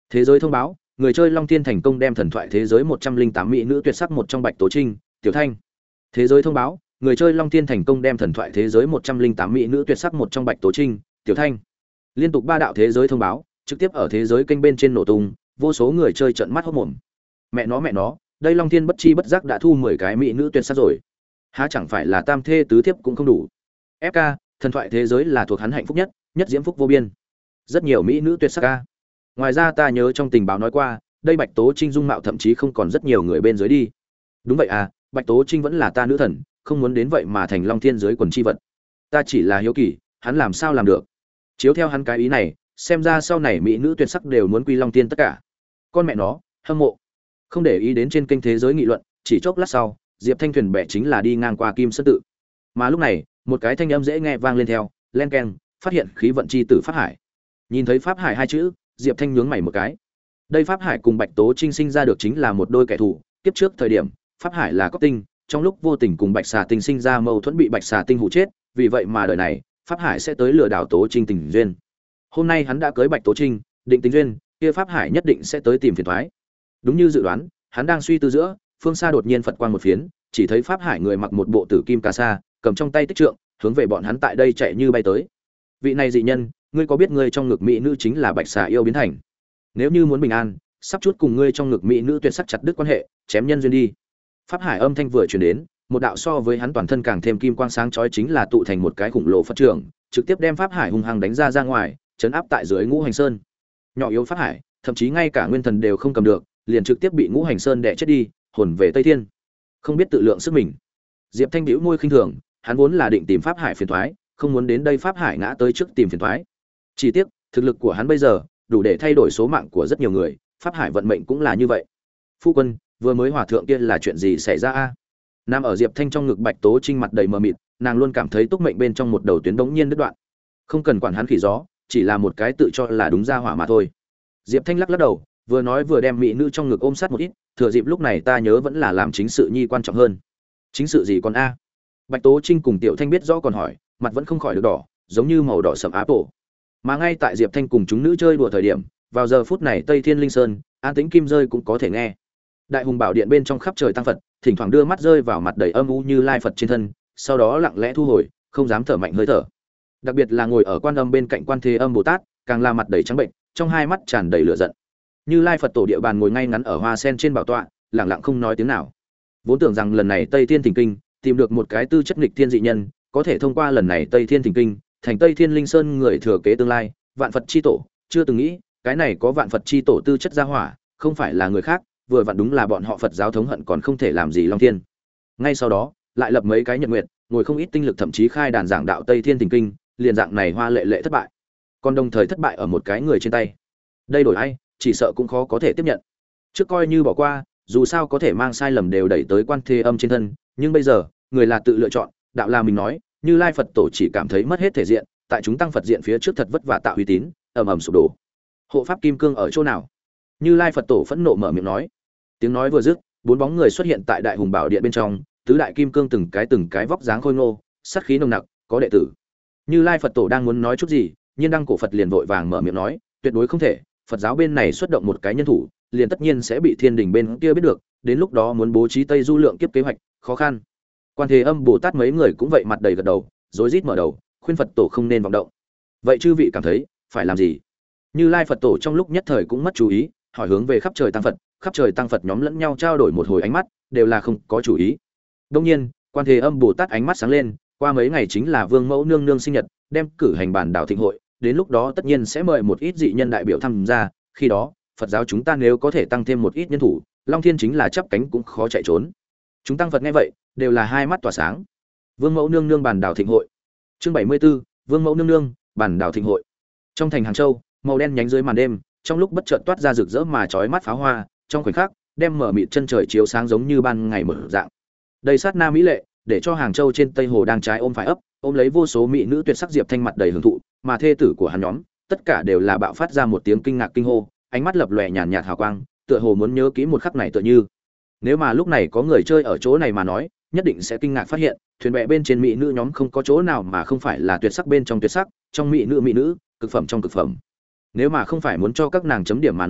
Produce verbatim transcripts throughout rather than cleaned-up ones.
Thế giới thông báo, người chơi Long Thiên thành công đem thần thoại thế giới một trăm linh tám mỹ nữ tuyệt sắc một trong Bạch Tố Trinh, Tiểu Thanh. Thế giới thông báo, người chơi Long Thiên thành công đem thần thoại thế giới một trăm linh tám mỹ nữ tuyệt sắc một trong Bạch Tố Trinh, Tiểu Thanh. Liên tục ba đạo thế giới thông báo, trực tiếp ở thế giới kênh bên trên nổ tung, vô số người chơi trợn mắt hốt mồm. Mẹ nó mẹ nó, đây Long Thiên bất chi bất giác đã thu mười cái mỹ nữ tuyệt sắc rồi. Há chẳng phải là tam thê tứ thiếp cũng không đủ. ép ca, thần thoại thế giới là thuộc hắn hạnh phúc nhất, nhất diễm phúc vô biên. Rất nhiều mỹ nữ tuyệt sắc ca. Ngoài ra ta nhớ trong tình báo nói qua, đây Bạch Tố Trinh dung mạo thậm chí không còn rất nhiều người bên dưới đi. Đúng vậy à, Bạch Tố Trinh vẫn là ta nữ thần, không muốn đến vậy mà thành Long Thiên dưới quần chi vật. Ta chỉ là hiếu kỳ, hắn làm sao làm được? Chiếu theo hắn cái ý này, xem ra sau này mỹ nữ tuyệt sắc đều muốn quy Long Thiên tất cả. Con mẹ nó, hâm mộ. Không để ý đến trên kênh thế giới nghị luận, chỉ chốc lát sau, Diệp Thanh thuyền bè chính là đi ngang qua Kim Sơn tự. Mà lúc này, một cái thanh âm dễ nghe vang lên theo, len keng, phát hiện khí vận chi tử Pháp Hải. Nhìn thấy Pháp Hải hai chữ, Diệp Thanh nhướng mày một cái. Đây Pháp Hải cùng Bạch Tố Trinh sinh ra được chính là một đôi kẻ thù, tiếp trước thời điểm, Pháp Hải là Cốc Tinh, trong lúc vô tình cùng Bạch Xà Tinh sinh ra mâu thuẫn bị Bạch Xà Tinh hụ chết, vì vậy mà đời này, Pháp Hải sẽ tới lừa đảo Tố Trinh tình duyên. Hôm nay hắn đã cưới Bạch Tố Trinh, định tình duyên, kia Pháp Hải nhất định sẽ tới tìm phiền toái. Đúng như dự đoán, hắn đang suy tư giữa, phương xa đột nhiên Phật quang một phiến, chỉ thấy Pháp Hải người mặc một bộ tử kim cà sa, cầm trong tay tích trượng, hướng về bọn hắn tại đây chạy như bay tới. Vị này dị nhân, ngươi có biết ngươi trong ngực mỹ nữ chính là Bạch Xà yêu biến thành? Nếu như muốn bình an, sắp chút cùng ngươi trong ngực mỹ nữ tuyệt sắc chặt đứt quan hệ, chém nhân duyên đi. Pháp Hải âm thanh vừa truyền đến, một đạo so với hắn toàn thân càng thêm kim quang sáng chói chính là tụ thành một cái khủng lồ Phật trưởng, trực tiếp đem Pháp Hải hung hăng đánh ra ra ngoài, chấn áp tại dưới Ngũ Hành Sơn. Nhỏ yếu Pháp Hải, thậm chí ngay cả nguyên thần đều không cầm được, liền trực tiếp bị Ngũ Hành Sơn đè chết đi, hồn về Tây Thiên. Không biết tự lượng sức mình. Diệp Thanh bĩu môi khinh thường, hắn vốn là định tìm Pháp Hải phiền toái, không muốn đến đây Pháp Hải ngã tới trước tìm phiền toái. Chỉ tiếc, thực lực của hắn bây giờ đủ để thay đổi số mạng của rất nhiều người, Pháp Hải vận mệnh cũng là như vậy. Phu quân, vừa mới hòa thượng kia là chuyện gì xảy ra a? Nam ở Diệp Thanh trong ngực Bạch Tố Trinh mặt đầy mờ mịt, nàng luôn cảm thấy túc mệnh bên trong một đầu tuyến đống nhiên đứt đoạn. Không cần quản hắn khỉ gió, chỉ là một cái tự cho là đúng ra hỏa mà thôi. Diệp Thanh lắc lắc đầu, vừa nói vừa đem mỹ nữ trong ngực ôm sát một ít, thừa dịp lúc này ta nhớ vẫn là làm chính sự nhi quan trọng hơn. Chính sự gì còn a? Bạch Tố Trinh cùng Tiểu Thanh biết rõ còn hỏi, mặt vẫn không khỏi được đỏ, giống như màu đỏ sẫm apple. Mà ngay tại Diệp Thanh cùng chúng nữ chơi đùa thời điểm, vào giờ phút này Tây Thiên Linh Sơn, an tĩnh kim rơi cũng có thể nghe. Đại Hùng Bảo Điện bên trong khắp trời tăng Phật, thỉnh thoảng đưa mắt rơi vào mặt đầy âm u Như Lai Phật trên thân, sau đó lặng lẽ thu hồi, không dám thở mạnh hơi thở. Đặc biệt là ngồi ở Quan Âm bên cạnh Quan Thế Âm Bồ Tát, càng là mặt đầy trắng bệnh, trong hai mắt tràn đầy lửa giận. Như Lai Phật tổ địa bàn ngồi ngay ngắn ở hoa sen trên bảo tọa, lặng lặng không nói tiếng nào. Vốn tưởng rằng lần này Tây Thiên Thỉnh Kinh, tìm được một cái tư chất nghịch thiên dị nhân, có thể thông qua lần này Tây Thiên Thỉnh Kinh, thành Tây Thiên Linh Sơn người thừa kế tương lai, Vạn Phật chi tổ, chưa từng nghĩ, cái này có Vạn Phật chi tổ tư chất gia hỏa, không phải là người khác, vừa vặn đúng là bọn họ Phật giáo thống hận còn không thể làm gì Long Thiên. Ngay sau đó, lại lập mấy cái nhật nguyệt, ngồi không ít tinh lực thậm chí khai đàn giảng đạo Tây Thiên Thỉnh Kinh, liền dạng này hoa lệ lệ thất bại. Còn đồng thời thất bại ở một cái người trên tay. Đây đổi ai, chỉ sợ cũng khó có thể tiếp nhận. Trước coi như bỏ qua, dù sao có thể mang sai lầm đều đẩy tới Quan Thế Âm trên thân, nhưng bây giờ, người là tự lựa chọn, đạo là mình nói, Như Lai Phật tổ chỉ cảm thấy mất hết thể diện, tại chúng tăng Phật diện phía trước thật vất vả tạo uy tín, ầm ầm sụp đổ. Hộ pháp kim cương ở chỗ nào? Như Lai Phật tổ phẫn nộ mở miệng nói. Tiếng nói vừa dứt, bốn bóng người xuất hiện tại Đại Hùng Bảo Điện bên trong, tứ đại kim cương từng cái từng cái vóc dáng khôi ngô, sát khí nồng nặc, có đệ tử. Như Lai Phật tổ đang muốn nói chút gì, Nhiên Đăng cổ Phật liền vội vàng mở miệng nói, tuyệt đối không thể, Phật giáo bên này xuất động một cái nhân thủ, liền tất nhiên sẽ bị Thiên Đình bên kia biết được, đến lúc đó muốn bố trí Tây Du lượng kiếp kế hoạch, khó khăn. Quan Thế Âm Bồ Tát mấy người cũng vậy mặt đầy gật đầu, rối rít mở đầu, khuyên Phật tổ không nên vọng động. Vậy chư vị cảm thấy phải làm gì? Như Lai Phật tổ trong lúc nhất thời cũng mất chú ý, hỏi hướng về khắp trời tăng Phật, khắp trời tăng Phật nhóm lẫn nhau trao đổi một hồi ánh mắt, đều là không có chủ ý. Đương nhiên, Quan Thế Âm Bồ Tát ánh mắt sáng lên, qua mấy ngày chính là Vương Mẫu nương nương sinh nhật, đem cử hành bản đảo thịnh hội, đến lúc đó tất nhiên sẽ mời một ít dị nhân đại biểu tham gia, khi đó, Phật giáo chúng ta nếu có thể tăng thêm một ít nhân thủ, Long Thiên chính là chắp cánh cũng khó chạy trốn. Chúng tăng Phật nghe vậy, đều là hai mắt tỏa sáng. Vương Mẫu nương nương bản đảo thịnh hội. Chương bảy mươi 74, Vương Mẫu nương nương, bản đảo thịnh hội. Trong thành Hàng Châu, màu đen nhánh dưới màn đêm, trong lúc bất chợt toát ra rực rỡ mà chói mắt pháo hoa, trong khoảnh khắc, đem mở mịt chân trời chiếu sáng giống như ban ngày mở dạng. Đây sát na mỹ lệ, để cho Hàng Châu trên Tây Hồ đang trái ôm phải ấp, ôm lấy vô số mỹ nữ tuyệt sắc Diệp Thanh mặt đầy hưởng thụ, mà thê tử của hắn nhóm, tất cả đều là bạo phát ra một tiếng kinh ngạc kinh hô, ánh mắt lập lòe nhàn nhạt hào quang, tựa hồ muốn nhớ kỹ một khắc này tựa như. Nếu mà lúc này có người chơi ở chỗ này mà nói, nhất định sẽ kinh ngạc phát hiện, thuyền bè bên trên mỹ nữ nhóm không có chỗ nào mà không phải là tuyệt sắc bên trong tuyệt sắc, trong mỹ nữ mỹ nữ, cực phẩm trong cực phẩm. Nếu mà không phải muốn cho các nàng chấm điểm mà nói,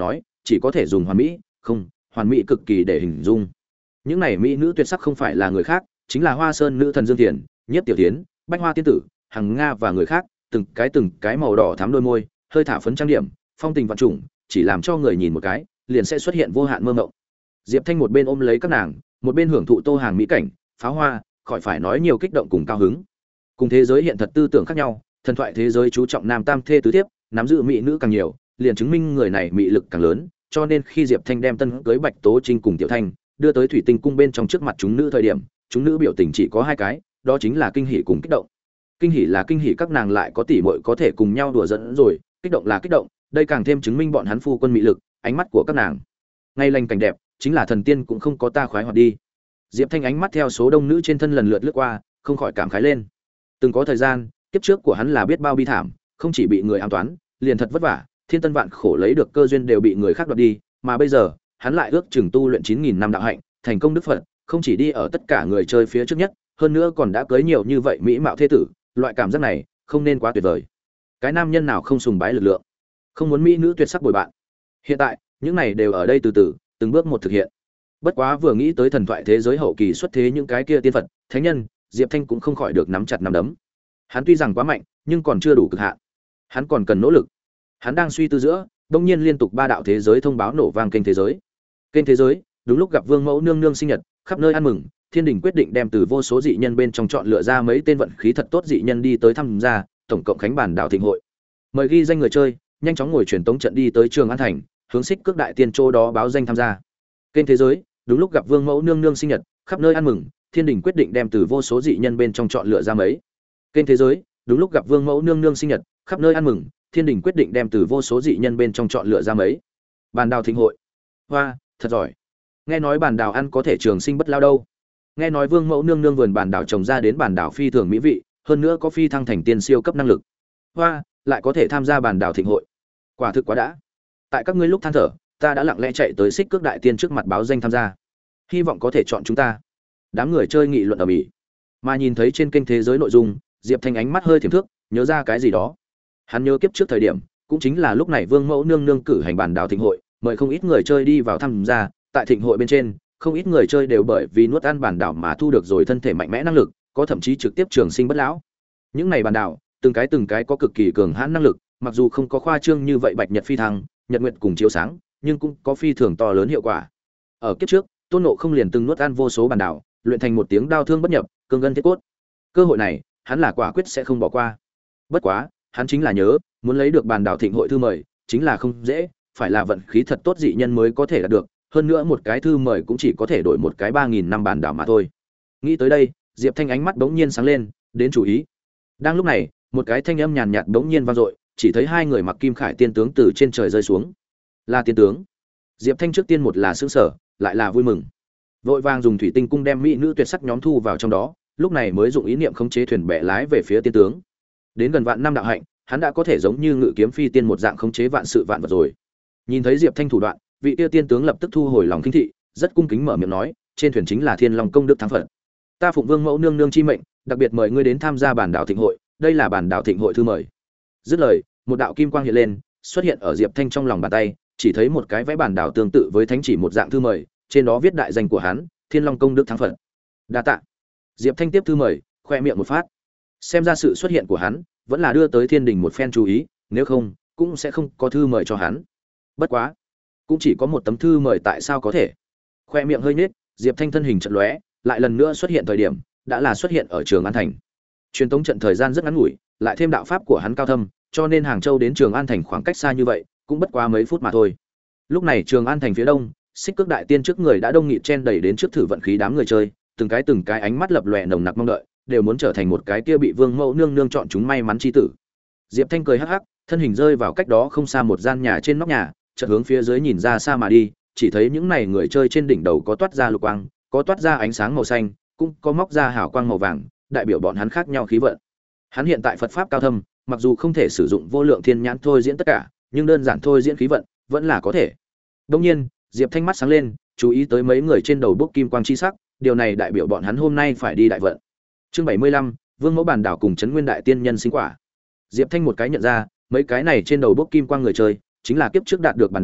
chỉ có thể dùng hoàn mỹ, không, hoàn mỹ cực kỳ để hình dung. Những này mỹ nữ tuyệt sắc không phải là người khác, chính là Hoa Sơn nữ thần Dương Thiền, Nhiếp Tiểu Thiến, Bách Hoa tiên tử, Hằng Nga và người khác, từng cái từng cái màu đỏ thắm đôi môi, hơi thả phấn trang điểm, phong tình vạn trùng, chỉ làm cho người nhìn một cái, liền sẽ xuất hiện vô hạn mơ mộng. Diệp Thanh một bên ôm lấy các nàng, một bên hưởng thụ tô hàng mỹ cảnh, pháo hoa, khỏi phải nói nhiều kích động cùng cao hứng. Cùng thế giới hiện thật tư tưởng khác nhau, thần thoại thế giới chú trọng nam tam thê tứ thiếp, nắm giữ mỹ nữ càng nhiều, liền chứng minh người này mỹ lực càng lớn, cho nên khi Diệp Thanh đem tân cưới Bạch Tố Trinh cùng Tiểu Thanh đưa tới Thủy Tinh cung bên trong trước mặt chúng nữ thời điểm, chúng nữ biểu tình chỉ có hai cái, đó chính là kinh hỉ cùng kích động. Kinh hỉ là kinh hỉ các nàng lại có tỷ muội có thể cùng nhau đùa giỡn rồi, kích động là kích động, đây càng thêm chứng minh bọn hắn phu quân mỹ lực, ánh mắt của các nàng. Ngay lành cảnh đẹp, chính là thần tiên cũng không có ta khoái hoạt đi. Diệp Thanh ánh mắt theo số đông nữ trên thân lần lượt lướt qua, không khỏi cảm khái lên. Từng có thời gian, kiếp trước của hắn là biết bao bi thảm, không chỉ bị người ám toán, liền thật vất vả, thiên tân vạn khổ lấy được cơ duyên đều bị người khác đoạt đi, mà bây giờ, hắn lại ước chừng tu luyện chín nghìn năm đạo hạnh, thành công đức phật, không chỉ đi ở tất cả người chơi phía trước nhất, hơn nữa còn đã cưới nhiều như vậy mỹ mạo thế tử, loại cảm giác này, không nên quá tuyệt vời. Cái nam nhân nào không sùng bái lực lượng, không muốn mỹ nữ tuyệt sắc bồi bạn. Hiện tại, những này đều ở đây từ từ, từng bước một thực hiện. Bất quá vừa nghĩ tới thần thoại thế giới hậu kỳ xuất thế những cái kia tiên phật, thánh nhân, Diệp Thanh cũng không khỏi được nắm chặt nắm đấm. Hắn tuy rằng quá mạnh, nhưng còn chưa đủ cực hạn. Hắn còn cần nỗ lực. Hắn đang suy tư giữa, đột nhiên liên tục ba đạo thế giới thông báo nổ vang kênh thế giới. Kênh thế giới, đúng lúc gặp Vương Mẫu nương nương sinh nhật, khắp nơi ăn mừng, Thiên đình quyết định đem từ vô số dị nhân bên trong chọn lựa ra mấy tên vận khí thật tốt dị nhân đi tới tham gia, tổng cộng khánh bản đảo thịnh hội. Mời ghi danh người chơi, nhanh chóng ngồi truyền tống trận đi tới Trường An thành, hướng Xích Cước đại tiên châu đó báo danh tham gia. Kênh thế giới, đúng lúc gặp Vương Mẫu nương nương sinh nhật, khắp nơi ăn mừng, Thiên đình quyết định đem từ vô số dị nhân bên trong chọn lựa ra mấy. Kênh thế giới, đúng lúc gặp Vương Mẫu nương nương sinh nhật, khắp nơi ăn mừng, Thiên đình quyết định đem từ vô số dị nhân bên trong chọn lựa ra mấy. Bàn đào thịnh hội. Hoa, thật giỏi. Nghe nói bàn đào ăn có thể trường sinh bất lao đâu. Nghe nói Vương Mẫu nương nương vườn bàn đào trồng ra đến bàn đào phi thường mỹ vị, hơn nữa có phi thăng thành tiên siêu cấp năng lực. Hoa, lại có thể tham gia bàn đào thịnh hội. Quả thực quá đã. Tại các ngươi lúc than thở, ta đã lặng lẽ chạy tới Xích Cước đại tiên trước mặt báo danh tham gia. Hy vọng có thể chọn chúng ta. Đám người chơi nghị luận ở mỹ. Mà nhìn thấy trên kênh thế giới nội dung, Diệp Thanh ánh mắt hơi thiểm thước, nhớ ra cái gì đó. Hắn nhớ kiếp trước thời điểm, cũng chính là lúc này Vương Mẫu nương nương cử hành bàn đào thịnh hội, mời không ít người chơi đi vào tham gia, tại thịnh hội bên trên, không ít người chơi đều bởi vì nuốt ăn bàn đảo mà thu được rồi thân thể mạnh mẽ năng lực, có thậm chí trực tiếp trường sinh bất lão. Những này bàn đảo, từng cái từng cái có cực kỳ cường hãn năng lực, mặc dù không có khoa trương như vậy bạch nhật phi thăng, nhật nguyệt cùng chiếu sáng, nhưng cũng có phi thường to lớn hiệu quả. Ở kiếp trước, Tôn Ngộ không liền từng nuốt ăn vô số bàn đảo, luyện thành một tiếng đao thương bất nhập, cương ngân thiết cốt. Cơ hội này, hắn là quả quyết sẽ không bỏ qua. Bất quá, hắn chính là nhớ, muốn lấy được bàn đảo thịnh hội thư mời, chính là không dễ, phải là vận khí thật tốt dị nhân mới có thể đạt được, hơn nữa một cái thư mời cũng chỉ có thể đổi một cái ba nghìn năm bàn đảo mà thôi. Nghĩ tới đây, Diệp Thanh ánh mắt bỗng nhiên sáng lên, đến chủ ý. Đang lúc này, một cái thanh âm nhàn nhạt bỗng nhiên vang dội, chỉ thấy hai người mặc kim khải tiên tướng từ trên trời rơi xuống. Là tiên tướng. Diệp Thanh trước tiên một là sững sờ, lại là vui mừng. Vội vàng dùng thủy tinh cung đem mỹ nữ tuyệt sắc nhóm thu vào trong đó, lúc này mới dụng ý niệm khống chế thuyền bè lái về phía tiên tướng. Đến gần vạn năm đạo hạnh, hắn đã có thể giống như ngự kiếm phi tiên một dạng khống chế vạn sự vạn vật rồi. Nhìn thấy Diệp Thanh thủ đoạn, vị tiêu tiên tướng lập tức thu hồi lòng kinh thị, rất cung kính mở miệng nói, trên thuyền chính là Thiên Long công đức thắng phận. Ta phụng Vương Mẫu nương nương chi mệnh, đặc biệt mời ngươi đến tham gia bản đảo thịnh hội, đây là bản đảo thịnh hội thư mời. Dứt lời, một đạo kim quang hiện lên, xuất hiện ở Diệp Thanh trong lòng bàn tay, chỉ thấy một cái vẽ bản đảo tương tự với thánh chỉ một dạng thư mời, trên đó viết đại danh của hắn, Thiên Long công đức thắng phận. Đa tạ. Diệp Thanh tiếp thư mời, khoe miệng một phát. Xem ra sự xuất hiện của hắn, vẫn là đưa tới Thiên đình một phen chú ý, nếu không, cũng sẽ không có thư mời cho hắn. Bất quá, cũng chỉ có một tấm thư mời tại sao có thể. Khoe miệng hơi nhếch, Diệp Thanh thân hình chợt lóe, lại lần nữa xuất hiện thời điểm, đã là xuất hiện ở Trường An thành. Truyền tống trận thời gian rất ngắn ngủi, lại thêm đạo pháp của hắn cao thâm, cho nên Hàng Châu đến Trường An thành khoảng cách xa như vậy, cũng bất quá mấy phút mà thôi. Lúc này Trường An thành phía đông, Xích Cước đại tiên trước người đã đông nghịt chen đầy đến trước thử vận khí đám người chơi, từng cái từng cái ánh mắt lập lòe nồng nặc mong đợi, đều muốn trở thành một cái kia bị Vương Mẫu nương nương chọn chúng may mắn chi tử. Diệp Thanh cười hắc hắc, thân hình rơi vào cách đó không xa một gian nhà trên nóc nhà, chợt hướng phía dưới nhìn ra xa mà đi, chỉ thấy những này người chơi trên đỉnh đầu có toát ra lục quang, có toát ra ánh sáng màu xanh, cũng có móc ra hào quang màu vàng, đại biểu bọn hắn khác nhau khí vận. Hắn hiện tại Phật pháp cao thâm, mặc dù không thể sử dụng vô lượng thiên nhãn thôi diễn tất cả, nhưng đơn giản thôi diễn khí vận vẫn là có thể. Đương nhiên, Diệp Thanh mắt sáng lên, chú ý tới mấy người trên đầu bốc kim quang chi sắc, điều này đại biểu bọn hắn hôm nay phải đi đại vận. Chương bảy mươi lăm, Vương Mẫu bản đảo cùng Trấn Nguyên đại tiên nhân sinh quả. Diệp Thanh một cái nhận ra, mấy cái này trên đầu bốc kim quang người chơi, chính là kiếp trước đạt được bản đảo,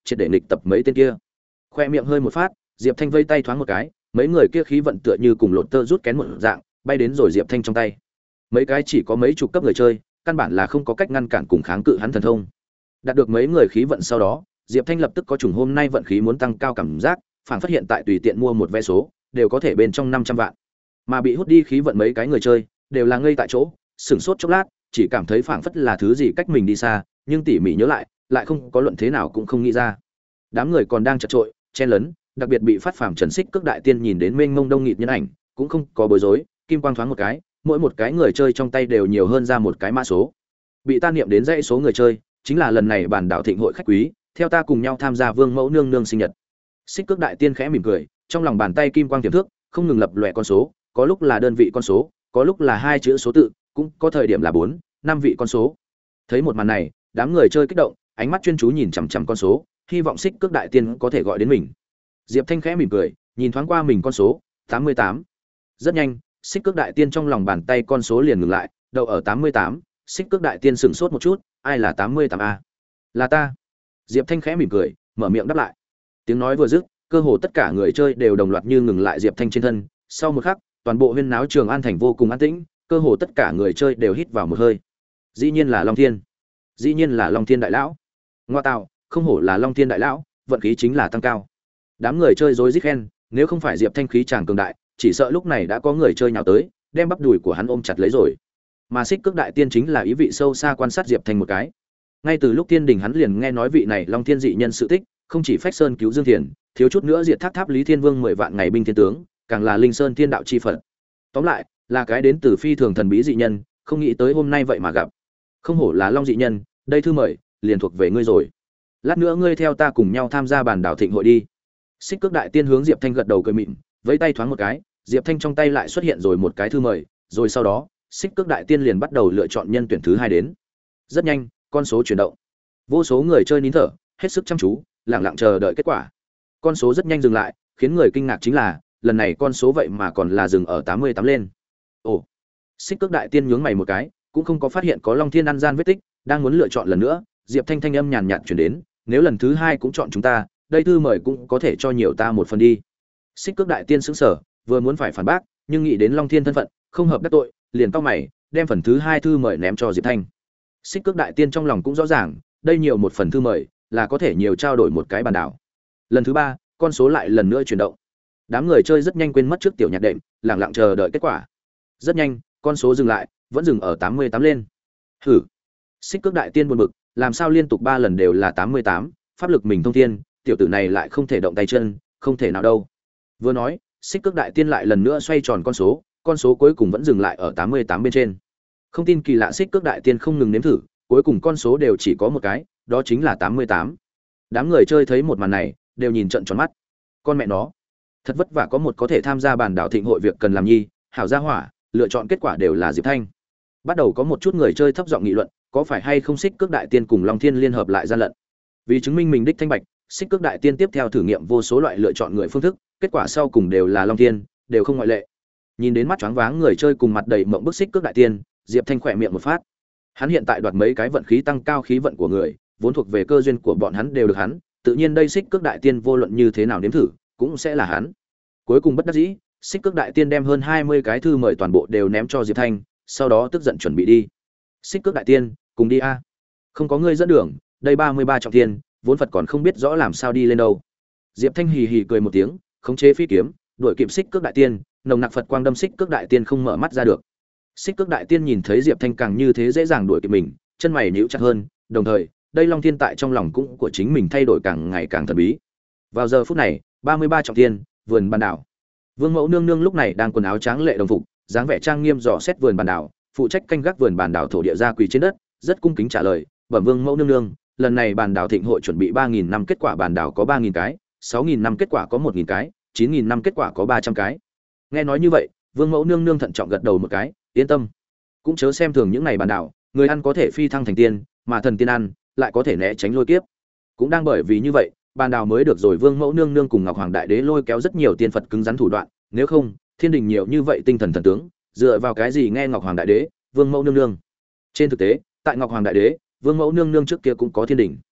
triệt để nghịch tập mấy tên kia. Khoe miệng hơi một phát, Diệp Thanh vây tay thoáng một cái, mấy người kia khí vận tựa như cùng lột tơ rút kén một dạng, bay đến rồi Diệp Thanh trong tay. Mấy cái chỉ có mấy chục cấp người chơi, căn bản là không có cách ngăn cản cùng kháng cự hắn thần thông. Đạt được mấy người khí vận sau đó, Diệp Thanh lập tức có trùng hôm nay vận khí muốn tăng cao cảm giác, phản phát hiện tại tùy tiện mua một vé số, đều có thể bên trong năm trăm vạn. Mà bị hút đi khí vận mấy cái người chơi, đều là ngây tại chỗ, sửng sốt chốc lát, chỉ cảm thấy phảng phất là thứ gì cách mình đi xa, nhưng tỉ mỉ nhớ lại, lại không có luận thế nào cũng không nghĩ ra. Đám người còn đang chật trội, chen lấn, đặc biệt bị phát phàm Trần Xích Cước đại tiên nhìn đến mênh mông đông nghịt nhân ảnh, cũng không có bối rối, kim quang thoáng một cái, mỗi một cái người chơi trong tay đều nhiều hơn ra một cái mã số. Bị ta niệm đến dãy số người chơi, chính là lần này bản đảo thịnh hội khách quý, theo ta cùng nhau tham gia Vương Mẫu nương nương sinh nhật. Xích Cước đại tiên khẽ mỉm cười, trong lòng bàn tay kim quang tiềm thước, không ngừng lập lòe con số, có lúc là đơn vị con số, có lúc là hai chữ số tự, cũng có thời điểm là bốn, năm vị con số. Thấy một màn này, đám người chơi kích động, ánh mắt chuyên chú nhìn chằm chằm con số, hy vọng Xích Cước đại tiên có thể gọi đến mình. Diệp Thanh khẽ mỉm cười, nhìn thoáng qua mình con số, tám mươi tám. Rất nhanh, Xích Cước đại tiên trong lòng bàn tay con số liền ngừng lại, đậu ở tám mươi tám, Xích Cước đại tiên sững sốt một chút, ai là tám mươi tám a? Là ta. Diệp Thanh khẽ mỉm cười, mở miệng đáp lại. Tiếng nói vừa dứt, cơ hồ tất cả người chơi đều đồng loạt như ngừng lại Diệp Thanh trên thân, sau một khắc, toàn bộ huyên náo Trường An thành vô cùng an tĩnh, cơ hồ tất cả người chơi đều hít vào một hơi. Dĩ nhiên là Long Thiên. Dĩ nhiên là Long Thiên đại lão. Ngoa tạo, không hổ là Long Thiên đại lão, vận khí chính là tăng cao. Đám người chơi rối rít khen, nếu không phải Diệp Thanh khí chàng cường đại, chỉ sợ lúc này đã có người chơi nhào tới, đem bắp đùi của hắn ôm chặt lấy rồi. Mà Xích Cước đại tiên chính là ý vị sâu xa quan sát Diệp Thanh một cái. Ngay từ lúc tiên đình hắn liền nghe nói vị này Long Thiên dị nhân sự tích, không chỉ Phách Sơn cứu Dương Thiền, thiếu chút nữa diệt Tháp Tháp Lý Thiên Vương mười vạn ngày binh thiên tướng, càng là Linh Sơn Thiên đạo chi phật. Tóm lại, là cái đến từ phi thường thần bí dị nhân, không nghĩ tới hôm nay vậy mà gặp. Không hổ là Long dị nhân, đây thư mời, liền thuộc về ngươi rồi. Lát nữa ngươi theo ta cùng nhau tham gia bản đảo thịnh hội đi. Xích Cước đại tiên hướng Diệp Thanh gật đầu cười mỉm, vẫy tay thoáng một cái, Diệp Thanh trong tay lại xuất hiện rồi một cái thư mời, rồi sau đó, Xích Cước đại tiên liền bắt đầu lựa chọn nhân tuyển thứ hai đến. Rất nhanh, con số chuyển động. Vô số người chơi nín thở, hết sức chăm chú, lặng lặng chờ đợi kết quả. Con số rất nhanh dừng lại, khiến người kinh ngạc chính là, lần này con số vậy mà còn là dừng ở tám mươi tám lên. Ồ. Xích Cước đại tiên nhướng mày một cái, cũng không có phát hiện có Long Thiên ăn gian vết tích, đang muốn lựa chọn lần nữa, Diệp Thanh thanh âm nhàn nhạt truyền đến, nếu lần thứ hai cũng chọn chúng ta, đây thư mời cũng có thể cho nhiều ta một phần đi. Xích Cước đại tiên sững sờ, vừa muốn phải phản bác, nhưng nghĩ đến Long Thiên thân phận, không hợp đắc tội, liền cau mày, đem phần thứ hai thư mời ném cho Diệp Thanh. Xích Cước đại tiên trong lòng cũng rõ ràng, đây nhiều một phần thư mời, là có thể nhiều trao đổi một cái bàn đảo. Lần thứ ba, con số lại lần nữa chuyển động. Đám người chơi rất nhanh quên mất trước tiểu nhạc đệm, lặng lặng chờ đợi kết quả. Rất nhanh, con số dừng lại, vẫn dừng ở tám mươi tám lên. Hử. Xích Cước đại tiên buồn bực, làm sao liên tục ba lần đều là tám mươi tám, pháp lực mình thông thiên, tiểu tử này lại không thể động tay chân, không thể nào đâu. Vừa nói, Xích Cước đại tiên lại lần nữa xoay tròn con số, con số cuối cùng vẫn dừng lại ở tám mươi tám bên trên. Không tin kỳ lạ, Xích Cước đại tiên không ngừng nếm thử, cuối cùng con số đều chỉ có một cái, đó chính là tám mươi tám. Đám người chơi thấy một màn này, đều nhìn trợn tròn mắt. Con mẹ nó, thật vất vả có một có thể tham gia bản đảo thịnh hội việc cần làm nhi, hảo gia hỏa, lựa chọn kết quả đều là Diệp Thanh. Bắt đầu có một chút người chơi thấp giọng nghị luận, có phải hay không Xích Cước đại tiên cùng Long Thiên liên hợp lại gian lận. Vì chứng minh mình đích thanh bạch, Xích Cước đại tiên tiếp theo thử nghiệm vô số loại lựa chọn người phương thức, kết quả sau cùng đều là Long Thiên, đều không ngoại lệ. Nhìn đến mắt choáng váng người chơi cùng mặt đầy mộng bức Xích Cước đại tiên, Diệp Thanh khỏe miệng một phát. Hắn hiện tại đoạt mấy cái vận khí tăng cao khí vận của người, vốn thuộc về cơ duyên của bọn hắn đều được hắn, tự nhiên đây Xích Cước đại tiên vô luận như thế nào nếm thử, cũng sẽ là hắn. Cuối cùng bất đắc dĩ, Xích Cước đại tiên đem hơn hai mươi cái thư mời toàn bộ đều ném cho Diệp Thanh, sau đó tức giận chuẩn bị đi. Xích Cước đại tiên, cùng đi a. Không có ngươi dẫn đường, đây ba mươi ba trọng thiên, vốn Phật còn không biết rõ làm sao đi lên đâu. Diệp Thanh hì hì cười một tiếng, khống chế phi kiếm, đuổi kịp Xích Cước đại tiên, nồng nặc Phật quang đâm Xích Cước đại tiên không mở mắt ra được. Xích Cước đại tiên nhìn thấy Diệp Thanh càng như thế dễ dàng đuổi kịp mình, chân mày nhíu chặt hơn, đồng thời, đây Long Thiên tại trong lòng cũng của chính mình thay đổi càng ngày càng thần bí. Vào giờ phút này, ba mươi ba trọng thiên, vườn bàn đảo. Vương Mẫu nương nương lúc này đang quần áo tráng lệ đồng phục, dáng vẻ trang nghiêm dò xét vườn bàn đảo, phụ trách canh gác vườn bàn đảo thổ địa ra quỳ trên đất, rất cung kính trả lời, "Bẩm Vương Mẫu nương nương, lần này bàn đảo thịnh hội chuẩn bị ba nghìn năm, kết quả bàn đảo có ba nghìn cái, sáu nghìn năm kết quả có một nghìn cái, chín nghìn năm kết quả có ba trăm cái." Nghe nói như vậy, Vương Mẫu nương nương thận trọng gật đầu một cái, yên tâm, cũng chớ xem thường những này bàn đảo, người ăn có thể phi thăng thành tiên, mà thần tiên ăn lại có thể né tránh lôi kiếp. Cũng đang bởi vì như vậy, bàn đảo mới được rồi Vương Mẫu nương nương cùng Ngọc Hoàng đại đế lôi kéo rất nhiều tiên Phật cứng rắn thủ đoạn, nếu không, thiên đình nhiều như vậy tinh thần thần tướng, dựa vào cái gì nghe Ngọc Hoàng đại đế, Vương Mẫu nương nương. Trên thực tế, tại Ngọc Hoàng đại đế, Vương Mẫu nương nương trước kia cũng có thiên đình.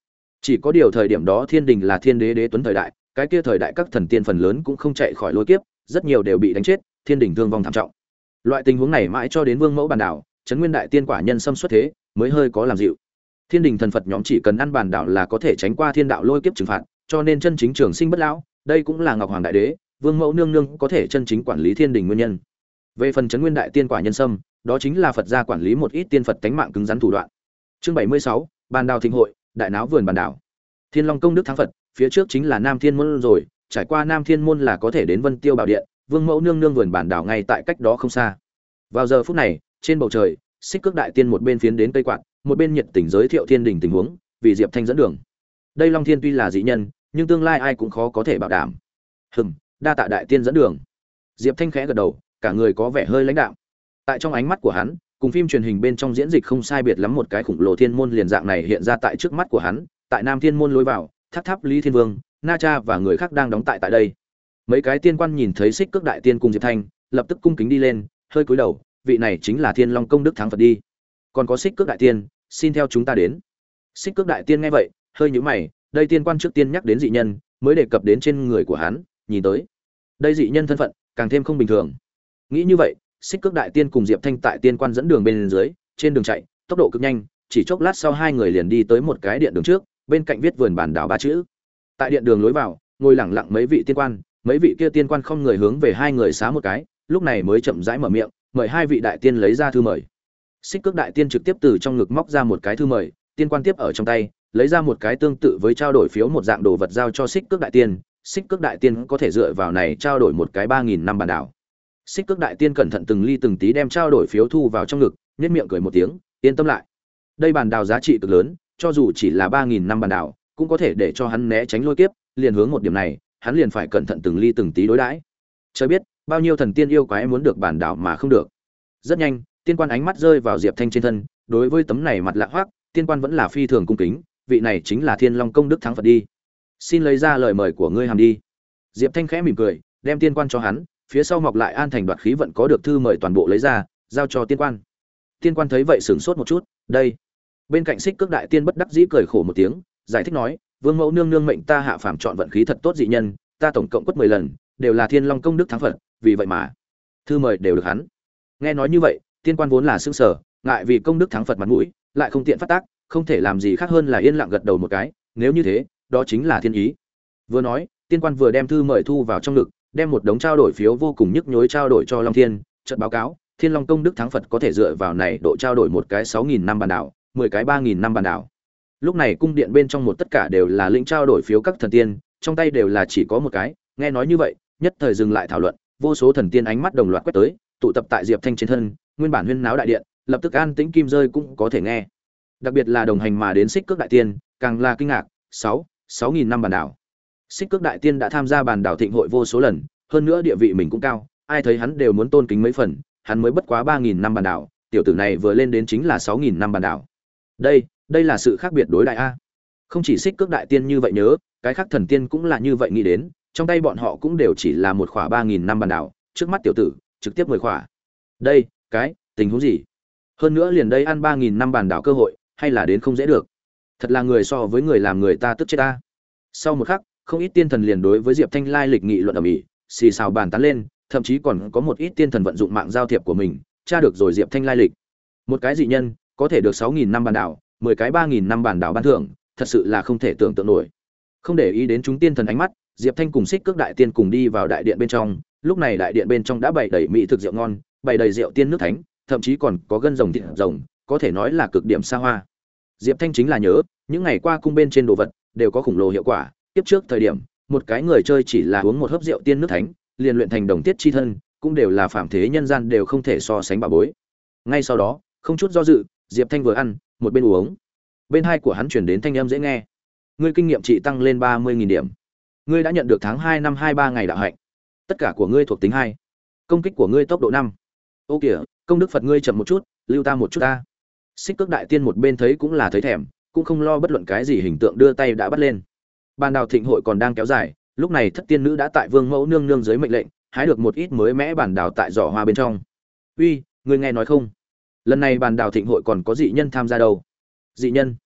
Chỉ có điều thời điểm đó thiên đình là thiên đế đế tuấn thời đại, cái kia thời đại các thần tiên phần lớn cũng không chạy khỏi lôi kiếp, rất nhiều đều bị đánh chết, thiên đình thương vong thảm trọng. Loại tình huống này mãi cho đến Vương Mẫu Bàn Đảo, Trấn Nguyên Đại Tiên quả nhân xâm xuất thế, mới hơi có làm dịu. Thiên đình thần Phật nhóm chỉ cần ăn bàn đảo là có thể tránh qua thiên đạo lôi kiếp trừng phạt, cho nên chân chính trường sinh bất lão, đây cũng là Ngọc Hoàng Đại Đế, Vương Mẫu nương nương có thể chân chính quản lý thiên đình nguyên nhân. Về phần Trấn Nguyên Đại Tiên quả nhân sâm, đó chính là Phật gia quản lý một ít tiên Phật tánh mạng cứng rắn thủ đoạn. Chương bảy mươi sáu, Bàn Đảo Thịnh hội, đại náo vườn bàn đảo. Thiên Long công đức thắng Phật, phía trước chính là Nam Thiên môn rồi, trải qua Nam Thiên môn là có thể đến Vân Tiêu Bảo Điện, Vương Mẫu nương nương vườn bàn đảo ngay tại cách đó không xa. Vào giờ phút này, trên bầu trời, Xích Cước Đại Tiên một bên phiến đến cây quạt, một bên nhiệt tình giới thiệu thiên đình tình huống, vì Diệp Thanh dẫn đường. Đây Long Thiên tuy là dị nhân, nhưng tương lai ai cũng khó có thể bảo đảm. Hừm, đa tạ đại tiên dẫn đường. Diệp Thanh khẽ gật đầu, cả người có vẻ hơi lãnh đạm. Tại trong ánh mắt của hắn, cùng phim truyền hình bên trong diễn dịch không sai biệt lắm, một cái khủng lồ thiên môn liền dạng này hiện ra tại trước mắt của hắn, tại Nam Thiên môn lối vào, Tháp Tháp Lý Thiên Vương, Na Cha và người khác đang đóng tại tại đây. Mấy cái tiên quan nhìn thấy Xích Cước Đại Tiên cùng Diệp Thanh, lập tức cung kính đi lên, hơi cúi đầu, vị này chính là Thiên Long công đức thắng Phật đi. Còn có Xích Cước Đại Tiên, xin theo chúng ta đến. Xích Cước Đại Tiên nghe vậy, hơi nhíu mày, đây tiên quan trước tiên nhắc đến dị nhân, mới đề cập đến trên người của hắn, nhìn tới, đây dị nhân thân phận càng thêm không bình thường. Nghĩ như vậy, Xích Cước Đại Tiên cùng Diệp Thanh tại tiên quan dẫn đường bên dưới, trên đường chạy, tốc độ cực nhanh, chỉ chốc lát sau hai người liền đi tới một cái điện đường trước, bên cạnh viết vườn bản đảo ba chữ. Tại điện đường lối vào, ngồi lẳng lặng mấy vị tiên quan, mấy vị kia tiên quan không người hướng về hai người xá một cái, lúc này mới chậm rãi mở miệng, mời hai vị đại tiên lấy ra thư mời. Xích Cước Đại Tiên trực tiếp từ trong ngực móc ra một cái thư mời, tiên quan tiếp ở trong tay, lấy ra một cái tương tự với trao đổi phiếu một dạng đồ vật giao cho Xích Cước Đại Tiên. Xích Cước Đại Tiên có thể dựa vào này trao đổi một cái ba nghìn năm bản đảo. Xích Cước Đại Tiên cẩn thận từng ly từng tí đem trao đổi phiếu thu vào trong ngực, nhếch miệng cười một tiếng, yên tâm lại. Đây bản đảo giá trị cực lớn, cho dù chỉ là ba nghìn năm bản đảo, cũng có thể để cho hắn né tránh lôi kiếp, liền hướng một điểm này, hắn liền phải cẩn thận từng ly từng tí đối đãi. Trời biết, bao nhiêu thần tiên yêu quái muốn được bản đảo mà không được. Rất nhanh, tiên quan ánh mắt rơi vào Diệp Thanh trên thân, đối với tấm này mặt lạ hoắc, tiên quan vẫn là phi thường cung kính, vị này chính là Thiên Long công đức thắng Phật đi. Xin lấy ra lời mời của ngươi hàm đi. Diệp Thanh khẽ mỉm cười, đem tiên quan cho hắn, phía sau mọc lại an thành đoạt khí vận có được thư mời toàn bộ lấy ra, giao cho tiên quan. Tiên quan thấy vậy sửng sốt một chút, đây. Bên cạnh Xích Cước Đại Tiên bất đắc dĩ cười khổ một tiếng, giải thích nói, Vương Mẫu nương nương mệnh ta hạ phàm chọn vận khí thật tốt dị nhân, ta tổng cộng quất mười lần, đều là Thiên Long công đức thắng Phật, vì vậy mà thư mời đều được hắn. Nghe nói như vậy, tiên quan vốn là sững sờ, ngại vì công đức thắng Phật mặt mũi, lại không tiện phát tác, không thể làm gì khác hơn là yên lặng gật đầu một cái, nếu như thế, đó chính là thiên ý. Vừa nói, tiên quan vừa đem thư mời thu vào trong ngực, đem một đống trao đổi phiếu vô cùng nhức nhối trao đổi cho Long Thiên, chợt báo cáo, Thiên Long công đức thắng Phật có thể dựa vào này độ trao đổi một cái sáu nghìn năm bản đảo, mười cái ba nghìn năm bản đảo. Lúc này cung điện bên trong một tất cả đều là lĩnh trao đổi phiếu các thần tiên, trong tay đều là chỉ có một cái, nghe nói như vậy, nhất thời dừng lại thảo luận, vô số thần tiên ánh mắt đồng loạt quét tới, tụ tập tại Diệp Thanh trên thân, nguyên bản huyên náo đại điện, lập tức an tĩnh kim rơi cũng có thể nghe. Đặc biệt là đồng hành mà đến Xích Cước Đại Tiên, càng là kinh ngạc, sáu, sáu nghìn năm bản đảo. Xích Cước Đại Tiên đã tham gia bản đảo thịnh hội vô số lần, hơn nữa địa vị mình cũng cao, ai thấy hắn đều muốn tôn kính mấy phần, hắn mới bất quá ba nghìn năm bản đảo, tiểu tử này vừa lên đến chính là sáu nghìn năm bản đảo. Đây, đây là sự khác biệt đối đại a. Không chỉ Xích Cước Đại Tiên như vậy nhớ, cái khác thần tiên cũng là như vậy nghĩ đến, trong tay bọn họ cũng đều chỉ là một khỏa ba nghìn năm bản đảo, trước mắt tiểu tử, trực tiếp mười khỏa. Đây, cái, tình huống gì? Hơn nữa liền đây ăn ba nghìn năm bản đảo cơ hội, hay là đến không dễ được. Thật là người so với người làm người ta tức chết ta. Sau một khắc, không ít tiên thần liền đối với Diệp Thanh lai lịch nghị luận ầm ĩ, xì xào bàn tán lên, thậm chí còn có một ít tiên thần vận dụng mạng giao thiệp của mình, tra được rồi Diệp Thanh lai lịch. Một cái dị nhân, có thể được sáu nghìn năm bản đảo, mười cái ba nghìn năm bản đảo ban thưởng, thật sự là không thể tưởng tượng nổi. Không để ý đến chúng tiên thần ánh mắt, Diệp Thanh cùng Xích Cước Đại Tiên cùng đi vào đại điện bên trong, lúc này đại điện bên trong đã bày đầy mỹ thực rượu ngon, bày đầy rượu tiên nước thánh, thậm chí còn có gân rồng thịt rồng, có thể nói là cực điểm xa hoa. Diệp Thanh chính là nhớ, những ngày qua cung bên trên đồ vật đều có khủng lồ hiệu quả, tiếp trước thời điểm, một cái người chơi chỉ là uống một hớp rượu tiên nước thánh, liền luyện thành đồng tiết chi thân, cũng đều là phàm thế nhân gian đều không thể so sánh bà bối. Ngay sau đó, không chút do dự, Diệp Thanh vừa ăn, một bên uống. Bên hai của hắn truyền đến thanh âm dễ nghe. Ngươi kinh nghiệm trị tăng lên ba mươi nghìn điểm. Ngươi đã nhận được tháng hai năm hai ba ngày đạo hạnh. Tất cả của ngươi thuộc tính hai. Công kích của ngươi tốc độ năm. Ô kìa, công đức Phật ngươi chậm một chút, lưu ta một chút ta. Xích Cước Đại Tiên một bên thấy cũng là thấy thèm, cũng không lo bất luận cái gì hình tượng đưa tay đã bắt lên. Ban đào thịnh hội còn đang kéo dài, lúc này thất tiên nữ đã tại Vương Mẫu nương nương dưới mệnh lệnh, hái được một ít mới mẽ bản đào tại giỏ hoa bên trong. Uy, ngươi nghe nói không? Lần này bàn đào thịnh hội còn có dị nhân tham gia đâu? Dị nhân?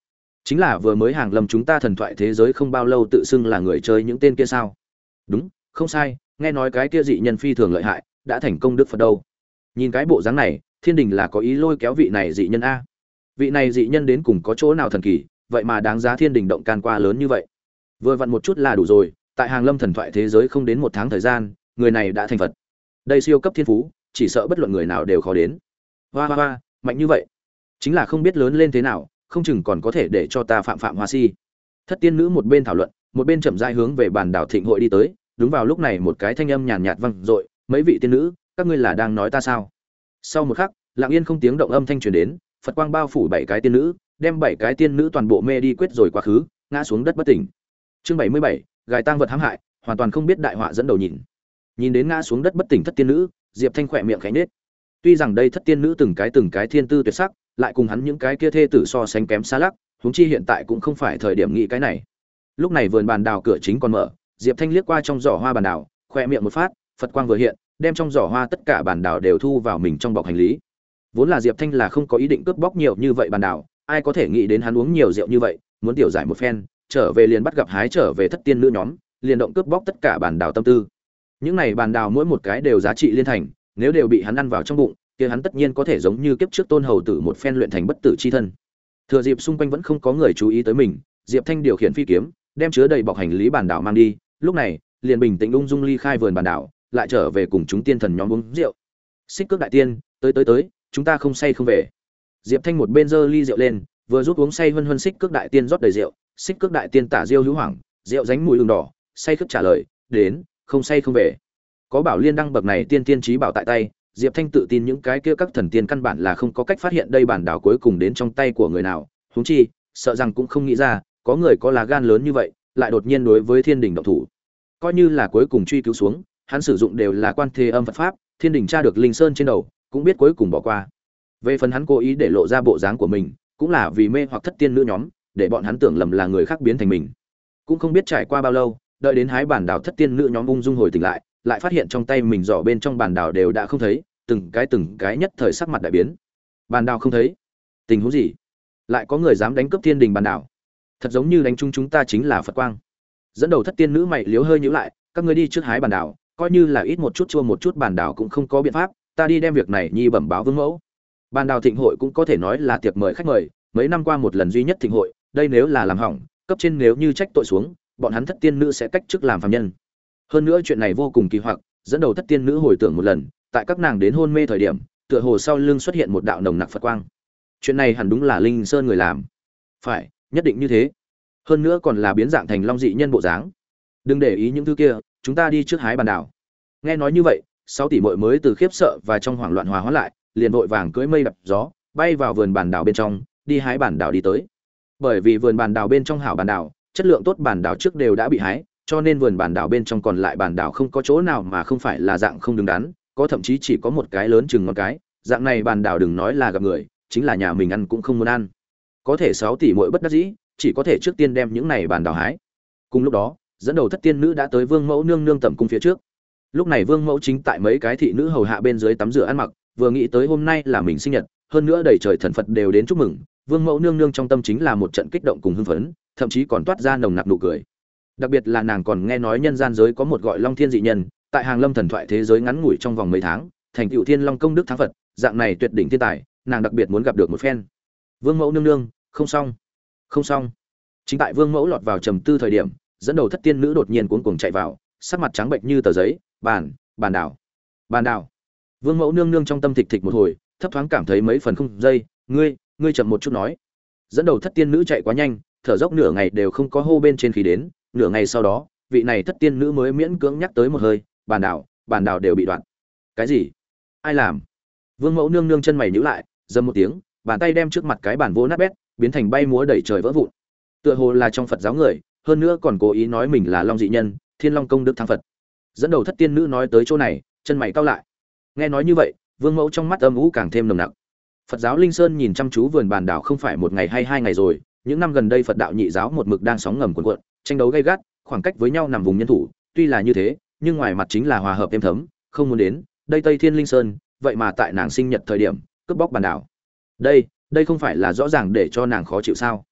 Chính là vừa mới hàng lâm chúng ta thần thoại thế giới không bao lâu tự xưng là người chơi những tên kia sao? Đúng, không sai, nghe nói cái kia dị nhân phi thường lợi hại, đã thành công đức Phật đâu. Nhìn cái bộ dáng này, thiên đình là có ý lôi kéo vị này dị nhân a. Vị này dị nhân đến cùng có chỗ nào thần kỳ, vậy mà đáng giá thiên đình động can qua lớn như vậy. Vừa vặn một chút là đủ rồi, tại hàng lâm thần thoại thế giới không đến một tháng thời gian, người này đã thành Phật. Đây siêu cấp thiên phú, chỉ sợ bất luận người nào đều khó đến. Hoa hoa hoa, mạnh như vậy. Chính là không biết lớn lên thế nào, không chừng còn có thể để cho ta phạm phạm hoa si. Thất tiên nữ một bên thảo luận, một bên chậm rãi hướng về bàn đảo thịnh hội đi tới. Đúng vào lúc này một cái thanh âm nhàn nhạt vang dội, mấy vị tiên nữ, các ngươi là đang nói ta sao? Sau một khắc, lặng yên không tiếng động âm thanh truyền đến, Phật quang bao phủ bảy cái tiên nữ, đem bảy cái tiên nữ toàn bộ mê đi quyết rồi quá khứ, ngã xuống đất bất tỉnh. Chương bảy mươi bảy, gài tang vật hãm hại, hoàn toàn không biết đại họa dẫn đầu nhìn. Nhìn đến ngã xuống đất bất tỉnh thất tiên nữ, Diệp Thanh khỏe miệng khẽ nhếch. Tuy rằng đây thất tiên nữ từng cái từng cái thiên tư tuyệt sắc, lại cùng hắn những cái kia thê tử so sánh kém xa lắc, huống chi hiện tại cũng không phải thời điểm nghĩ cái này. Lúc này vườn bàn đào cửa chính còn mở, Diệp Thanh liếc qua trong giỏ hoa bàn đào, khỏe miệng một phát, Phật quang vừa hiện, đem trong giỏ hoa tất cả bàn đào đều thu vào mình trong bọc hành lý. Vốn là Diệp Thanh là không có ý định cướp bóc nhiều như vậy bàn đào, ai có thể nghĩ đến hắn uống nhiều rượu như vậy, muốn tiểu giải một phen, trở về liền bắt gặp hái trở về thất tiên nữ nhóm, liền động cướp bóc tất cả bàn đào tâm tư. Những này bàn đào mỗi một cái đều giá trị liên thành, nếu đều bị hắn ăn vào trong bụng, kia hắn tất nhiên có thể giống như kiếp trước Tôn Hầu tử một phen luyện thành bất tử chi thân. Thừa dịp xung quanh vẫn không có người chú ý tới mình, Diệp Thanh điều khiển phi kiếm, đem chứa đầy bọc hành lý bàn đảo mang đi, lúc này, liền bình tĩnh ung dung ly khai vườn bàn đảo, lại trở về cùng chúng tiên thần nhóm uống rượu. Xích Cước đại tiên, tới tới tới, chúng ta không say không về. Diệp Thanh một bên giơ ly rượu lên, vừa rút uống say huân huân. Xích Cước đại tiên rót đầy rượu, Xích Cước đại tiên tả diêu hữu hoảng, rượu dánh mùi ửng đỏ, say khướt trả lời, đến, không say không về. Có bảo liên đăng bậc này tiên tiên trí bảo tại tay, Diệp Thanh tự tin những cái kia các thần tiên căn bản là không có cách phát hiện đây bản đảo cuối cùng đến trong tay của người nào, huống chi, sợ rằng cũng không nghĩ ra, có người có lá gan lớn như vậy, lại đột nhiên đối với Thiên Đình động thủ. Coi như là cuối cùng truy cứu xuống, hắn sử dụng đều là Quan Thế Âm Phật pháp, Thiên Đình tra được linh sơn trên đầu, cũng biết cuối cùng bỏ qua. Về phần hắn cố ý để lộ ra bộ dáng của mình, cũng là vì mê hoặc thất tiên nữ nhóm, để bọn hắn tưởng lầm là người khác biến thành mình. Cũng không biết trải qua bao lâu, đợi đến hái bản đảo thất tiên nữ nhóm ung dung hồi tỉnh lại, lại phát hiện trong tay mình giỏ bên trong bản đảo đều đã không thấy, từng cái từng cái nhất thời sắc mặt đại biến. Bản đảo không thấy? Tình huống gì? Lại có người dám đánh cướp Thiên Đình bản đảo? Thật giống như đánh chung chúng ta chính là Phật quang. Dẫn đầu thất tiên nữ mày liếu hơi nhíu lại, các ngươi đi trước hái bản đảo, coi như là ít một chút chua một chút bản đảo cũng không có biện pháp, ta đi đem việc này nhi bẩm báo vương mẫu. Bản đảo thịnh hội cũng có thể nói là tiệc mời khách mời, mấy năm qua một lần duy nhất thịnh hội, đây nếu là làm hỏng, cấp trên nếu như trách tội xuống, bọn hắn thất tiên nữ sẽ cách chức làm phàm nhân. Hơn nữa chuyện này vô cùng kỳ hoặc, dẫn đầu thất tiên nữ hồi tưởng một lần, tại các nàng đến hôn mê thời điểm, tựa hồ sau lưng xuất hiện một đạo nồng nặc Phật quang. Chuyện này hẳn đúng là Linh Sơn người làm. Phải, nhất định như thế. Hơn nữa còn là biến dạng thành long dị nhân bộ dáng. Đừng để ý những thứ kia, chúng ta đi trước hái bản đảo. Nghe nói như vậy, sáu tỷ muội mới từ khiếp sợ và trong hoảng loạn hòa hóa lại, liền vội vàng cưỡi mây đập gió, bay vào vườn bản đảo bên trong, đi hái bản đảo đi tới. Bởi vì vườn bản đảo bên trong hảo bản đảo, chất lượng tốt bản đảo trước đều đã bị hái, cho nên vườn bản đảo bên trong còn lại bản đảo không có chỗ nào mà không phải là dạng không đứng đắn, có thậm chí chỉ có một cái lớn chừng ngón cái, dạng này bản đảo đừng nói là gặp người, chính là nhà mình ăn cũng không muốn ăn. Có thể sáu tỷ muội bất đắc dĩ, chỉ có thể trước tiên đem những này bản đảo hái. Cùng lúc đó, dẫn đầu thất tiên nữ đã tới Vương Mẫu nương nương tẩm cung phía trước. Lúc này Vương Mẫu chính tại mấy cái thị nữ hầu hạ bên dưới tắm rửa ăn mặc, vừa nghĩ tới hôm nay là mình sinh nhật, hơn nữa đầy trời thần Phật đều đến chúc mừng, Vương Mẫu nương nương trong tâm chính là một trận kích động cùng hưng phấn, thậm chí còn toát ra nồng nặc nụ cười. Đặc biệt là nàng còn nghe nói nhân gian giới có một gọi Long Thiên dị nhân, tại Hàng Lâm thần thoại thế giới ngắn ngủi trong vòng mấy tháng, thành tựu Thiên Long công đức thắng Phật, dạng này tuyệt đỉnh thiên tài, nàng đặc biệt muốn gặp được một phen. Vương Mẫu nương nương, không xong, không xong. Chính tại Vương Mẫu lọt vào trầm tư thời điểm, dẫn đầu thất tiên nữ đột nhiên cuống cuồng chạy vào, sắc mặt trắng bệnh như tờ giấy, "Bàn, bàn đảo, bàn đảo." Vương Mẫu nương nương trong tâm thịch thịch một hồi, thấp thoáng cảm thấy mấy phần không dây, "Ngươi, ngươi chậm một chút nói." Dẫn đầu thất tiên nữ chạy quá nhanh, thở dốc nửa ngày đều không có hô bên trên khí đến, nửa ngày sau đó, vị này thất tiên nữ mới miễn cưỡng nhắc tới một hơi, "Bàn đảo, bàn đảo đều bị đoạn." "Cái gì? Ai làm?" Vương Mẫu nương nương chân mày nhíu lại, dầm một tiếng, bàn tay đem trước mặt cái bàn vỗ nát bét, biến thành bay múa đầy trời vỡ vụn. Tựa hồ là trong Phật giáo người, hơn nữa còn cố ý nói mình là Long dị nhân, Thiên Long công đức thắng Phật. Dẫn đầu thất tiên nữ nói tới chỗ này, chân mày cau lại. Nghe nói như vậy, Vương Mẫu trong mắt âm u càng thêm nồng nặc. Phật giáo Linh Sơn nhìn chăm chú vườn bàn đảo không phải một ngày hay hai ngày rồi, những năm gần đây Phật đạo nhị giáo một mực đang sóng ngầm cuộn cuộn, tranh đấu gay gắt, khoảng cách với nhau nằm vùng nhân thủ, tuy là như thế, nhưng ngoài mặt chính là hòa hợp êm thấm, không muốn đến, đây Tây Thiên Linh Sơn, vậy mà tại nàng sinh nhật thời điểm, cướp bóc bàn đảo. Đây, đây không phải là rõ ràng để cho nàng khó chịu sao?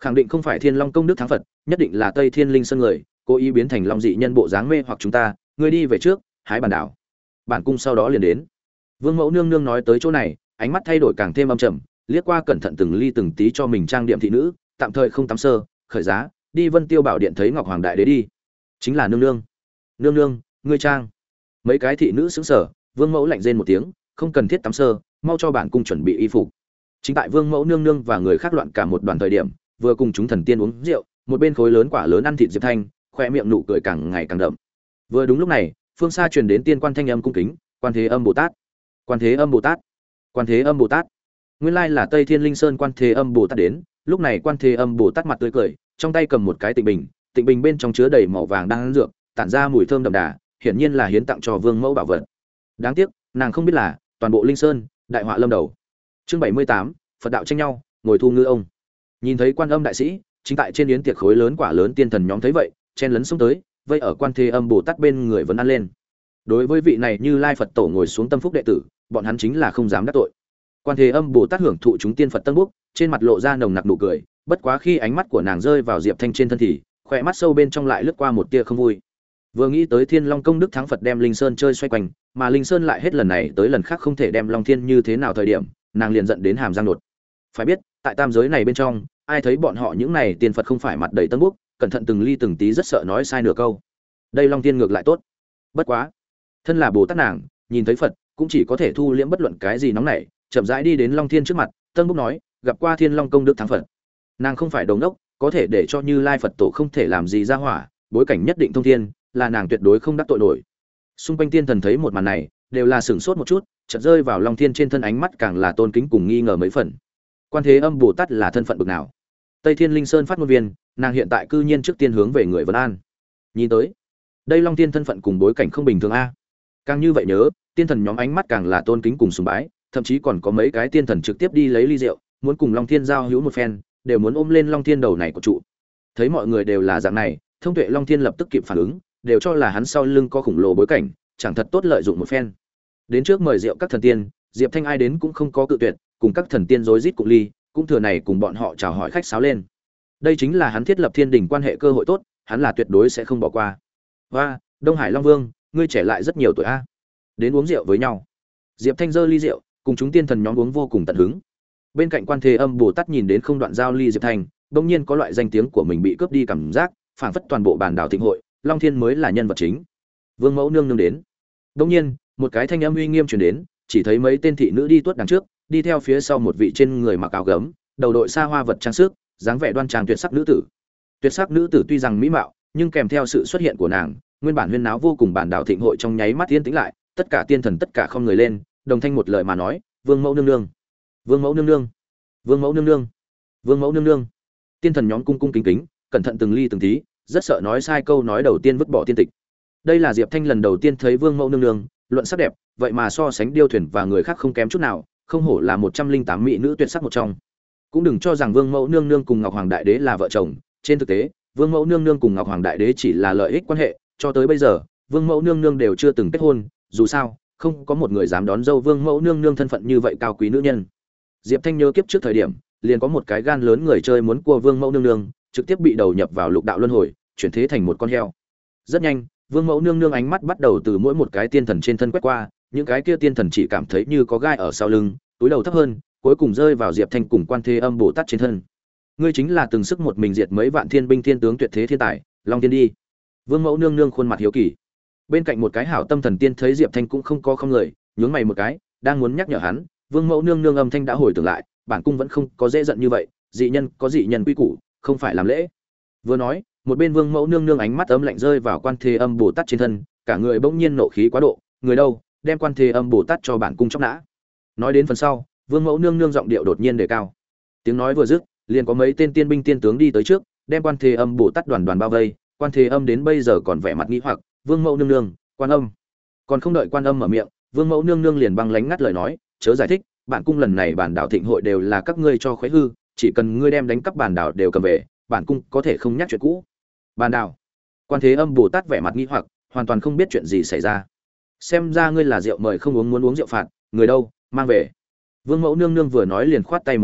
khẳng định không phải Thiên Long công đức thắng Phật, nhất định là Tây Thiên Linh Sơn người, cố ý biến thành long dị nhân bộ dáng mê hoặc chúng ta, ngươi đi về trước, hái bản đảo. Bản cung sau đó liền đến. Vương Mẫu nương nương nói tới chỗ này, ánh mắt thay đổi càng thêm âm trầm, liếc qua cẩn thận từng ly từng tí cho mình trang điểm thị nữ, tạm thời không tắm sơ, khởi giá, đi Vân Tiêu Bảo điện thấy Ngọc Hoàng đại đế đi. Chính là nương nương. Nương nương, ngươi trang. Mấy cái thị nữ sững sờ, Vương Mẫu lạnh rên một tiếng, không cần thiết tắm sơ, mau cho bản cung chuẩn bị y phục. Chính tại Vương Mẫu nương nương và người khác loạn cả một đoàn thời điểm, vừa cùng chúng thần tiên uống rượu, một bên khối lớn quả lớn ăn thịt Diệp Thanh, khoe miệng nụ cười càng ngày càng đậm. Vừa đúng lúc này, phương xa truyền đến tiên quan thanh âm cung kính, Quan Thế Âm Bồ Tát, Quan Thế Âm Bồ Tát, Quan Thế Âm Bồ Tát. Nguyên lai là Tây Thiên Linh Sơn Quan Thế Âm Bồ Tát đến, lúc này Quan Thế Âm Bồ Tát mặt tươi cười, trong tay cầm một cái tịnh bình, tịnh bình bên trong chứa đầy màu vàng đang ăn dược, tản ra mùi thơm đậm đà, hiển nhiên là hiến tặng cho Vương Mẫu bảo vật. Đáng tiếc, nàng không biết là toàn bộ Linh Sơn, đại họa lâm đầu. Chương bảy mươi tám, Phật đạo tranh nhau, ngồi thu ngư ông. Nhìn thấy Quan Âm đại sĩ, chính tại trên yến tiệc khối lớn quả lớn tiên thần nhóm thấy vậy, chen lấn xông tới, vây ở Quan Thế Âm Bồ Tát bên người vẫn ăn lên. Đối với vị này Như Lai Phật tổ ngồi xuống tâm phúc đệ tử, bọn hắn chính là không dám đắc tội. Quan Thế Âm Bồ Tát hưởng thụ chúng tiên Phật tân búc, trên mặt lộ ra nồng nặc nụ cười, bất quá khi ánh mắt của nàng rơi vào Diệp Thanh trên thân thì, khỏe mắt sâu bên trong lại lướt qua một tia không vui. Vừa nghĩ tới Thiên Long công đức thắng Phật đem Linh Sơn chơi xoay quanh, mà Linh Sơn lại hết lần này tới lần khác không thể đem Long Thiên như thế nào thời điểm, nàng liền giận đến hàm răng đột. Phải biết, tại tam giới này bên trong, ai thấy bọn họ những này tiên Phật không phải mặt đầy tân búc, cẩn thận từng ly từng tí rất sợ nói sai nửa câu. Đây Long Thiên ngược lại tốt. Bất quá, thân là Bồ Tát nàng, nhìn thấy Phật, cũng chỉ có thể thu liễm bất luận cái gì nóng nảy, chậm rãi đi đến Long Thiên trước mặt, tân búc nói, gặp qua Thiên Long công đức thắng Phật. Nàng không phải đồng đốc, có thể để cho Như Lai Phật tổ không thể làm gì ra hỏa, bối cảnh nhất định thông thiên, là nàng tuyệt đối không đắc tội nổi. Xung quanh tiên thần thấy một màn này, đều là sửng sốt một chút, chợt rơi vào Long Thiên trên thân, ánh mắt càng là tôn kính cùng nghi ngờ mấy phần. Quan Thế Âm Bồ Tát là thân phận bậc nào? Tây Thiên Linh Sơn phát ngôn viên, nàng hiện tại cư nhiên trước tiên hướng về người Vân An. Nhìn tới, đây Long Thiên thân phận cùng bối cảnh không bình thường a. Càng như vậy nhớ, tiên thần nhóm ánh mắt càng là tôn kính cùng sùng bái, thậm chí còn có mấy cái tiên thần trực tiếp đi lấy ly rượu, muốn cùng Long Thiên giao hữu một phen, đều muốn ôm lên Long Thiên đầu này của trụ. Thấy mọi người đều là dạng này, Thông Tuệ Long Thiên lập tức kịp phản ứng, đều cho là hắn sau lưng có khủng lồ bối cảnh, chẳng thật tốt lợi dụng một phen. Đến trước mời rượu các thần tiên, Diệp Thanh ai đến cũng không có cự tuyệt, cùng các thần tiên rối rít cụng ly, cũng thừa này cùng bọn họ chào hỏi khách sáo lên. Đây chính là hắn thiết lập thiên đình quan hệ cơ hội tốt, hắn là tuyệt đối sẽ không bỏ qua. Và, Đông Hải Long Vương, ngươi trẻ lại rất nhiều tuổi a. Đến uống rượu với nhau. Diệp Thanh giơ ly rượu, cùng chúng tiên thần nhóm uống vô cùng tận hứng. Bên cạnh Quan Thế Âm Bồ Tát nhìn đến không đoạn giao ly Diệp Thanh, bỗng nhiên có loại danh tiếng của mình bị cướp đi cảm giác, phảng phất toàn bộ bàn đảo thịnh hội, Long Thiên mới là nhân vật chính. Vương Mẫu nương nương đến. Bỗng nhiên, một cái thanh âm uy nghiêm truyền đến, chỉ thấy mấy tên thị nữ đi tuốt đằng trước, đi theo phía sau một vị trên người mặc áo gấm, đầu đội xa hoa vật trang sức, dáng vẻ đoan trang tuyệt sắc nữ tử. Tuyệt sắc nữ tử tuy rằng mỹ mạo, nhưng kèm theo sự xuất hiện của nàng, nguyên bản huyên náo vô cùng bản đảo thịnh hội trong nháy mắt yên tĩnh lại, tất cả tiên thần tất cả không người lên, đồng thanh một lời mà nói, Vương Mẫu nương nương, Vương Mẫu nương nương, Vương Mẫu nương nương, Vương Mẫu nương nương. Tiên thần nhóm cung cung kính kính, cẩn thận từng ly từng tí, rất sợ nói sai câu nói đầu tiên vứt bỏ tiên tịch. Đây là Diệp Thanh lần đầu tiên thấy Vương Mẫu nương nương, luận sắc đẹp, vậy mà so sánh điêu thuyền và người khác không kém chút nào, không hổ là một trăm linh tám mỹ nữ tuyệt sắc một trong. Cũng đừng cho rằng Vương Mẫu nương nương cùng Ngọc Hoàng đại đế là vợ chồng, trên thực tế, Vương Mẫu nương nương cùng Ngọc Hoàng đại đế chỉ là lợi ích quan hệ, cho tới bây giờ, Vương Mẫu nương nương đều chưa từng kết hôn, dù sao, không có một người dám đón dâu Vương Mẫu nương nương thân phận như vậy cao quý nữ nhân. Diệp Thanh nhớ kiếp trước thời điểm, liền có một cái gan lớn người chơi muốn cua Vương Mẫu nương nương, trực tiếp bị đầu nhập vào lục đạo luân hồi, chuyển thế thành một con heo. Rất nhanh, Vương Mẫu nương nương ánh mắt bắt đầu từ mỗi một cái tiên thần trên thân quét qua, những cái kia tiên thần chỉ cảm thấy như có gai ở sau lưng, túi đầu thấp hơn, cuối cùng rơi vào Diệp Thanh cùng Quan Thế Âm Bồ Tát trên thân. Ngươi chính là từng sức một mình diệt mấy vạn thiên binh thiên tướng tuyệt thế thiên tài, Long Tiên đi. Vương Mẫu nương nương khuôn mặt hiếu kỳ. Bên cạnh một cái hảo tâm thần tiên thấy Diệp Thanh cũng không có không người, nhướng mày một cái, đang muốn nhắc nhở hắn, Vương Mẫu nương nương âm thanh đã hồi tưởng lại, bản cung vẫn không có dễ giận như vậy, dị nhân có dị nhân quy củ, không phải làm lễ. Vừa nói, một bên Vương Mẫu nương nương ánh mắt ấm lạnh rơi vào Quan Thế Âm Bồ Tát trên thân, cả người bỗng nhiên nộ khí quá độ, người đâu, đem Quan Thế Âm Bồ Tát cho bản cung chóc nã. Nói đến phần sau, Vương Mẫu nương nương giọng điệu đột nhiên đề cao. Tiếng nói vừa dứt, liền có mấy tên tiên binh tiên tướng đi tới trước, đem Quan Thế Âm Bồ Tát đoàn đoàn bao vây. Quan Thế Âm đến bây giờ còn vẻ mặt nghi hoặc, Vương Mẫu nương nương, Quan Âm. Còn không đợi Quan Âm mở miệng, Vương Mẫu nương nương liền băng lánh ngắt lời nói, chớ giải thích, bản cung lần này bản đảo thịnh hội đều là các ngươi cho khuấy hư, chỉ cần ngươi đem đánh cắp bản đảo đều cầm về, bản cung có thể không nhắc chuyện cũ. Bản đảo? Quan Thế Âm Bồ Tát vẻ mặt nghi hoặc, hoàn toàn không biết chuyện gì xảy ra. Xem ra ngươi là rượu mời không uống muốn uống rượu phạt, người đâu, mang về. Vương Mẫu nương nương vừa nói liền khoát tay một cái,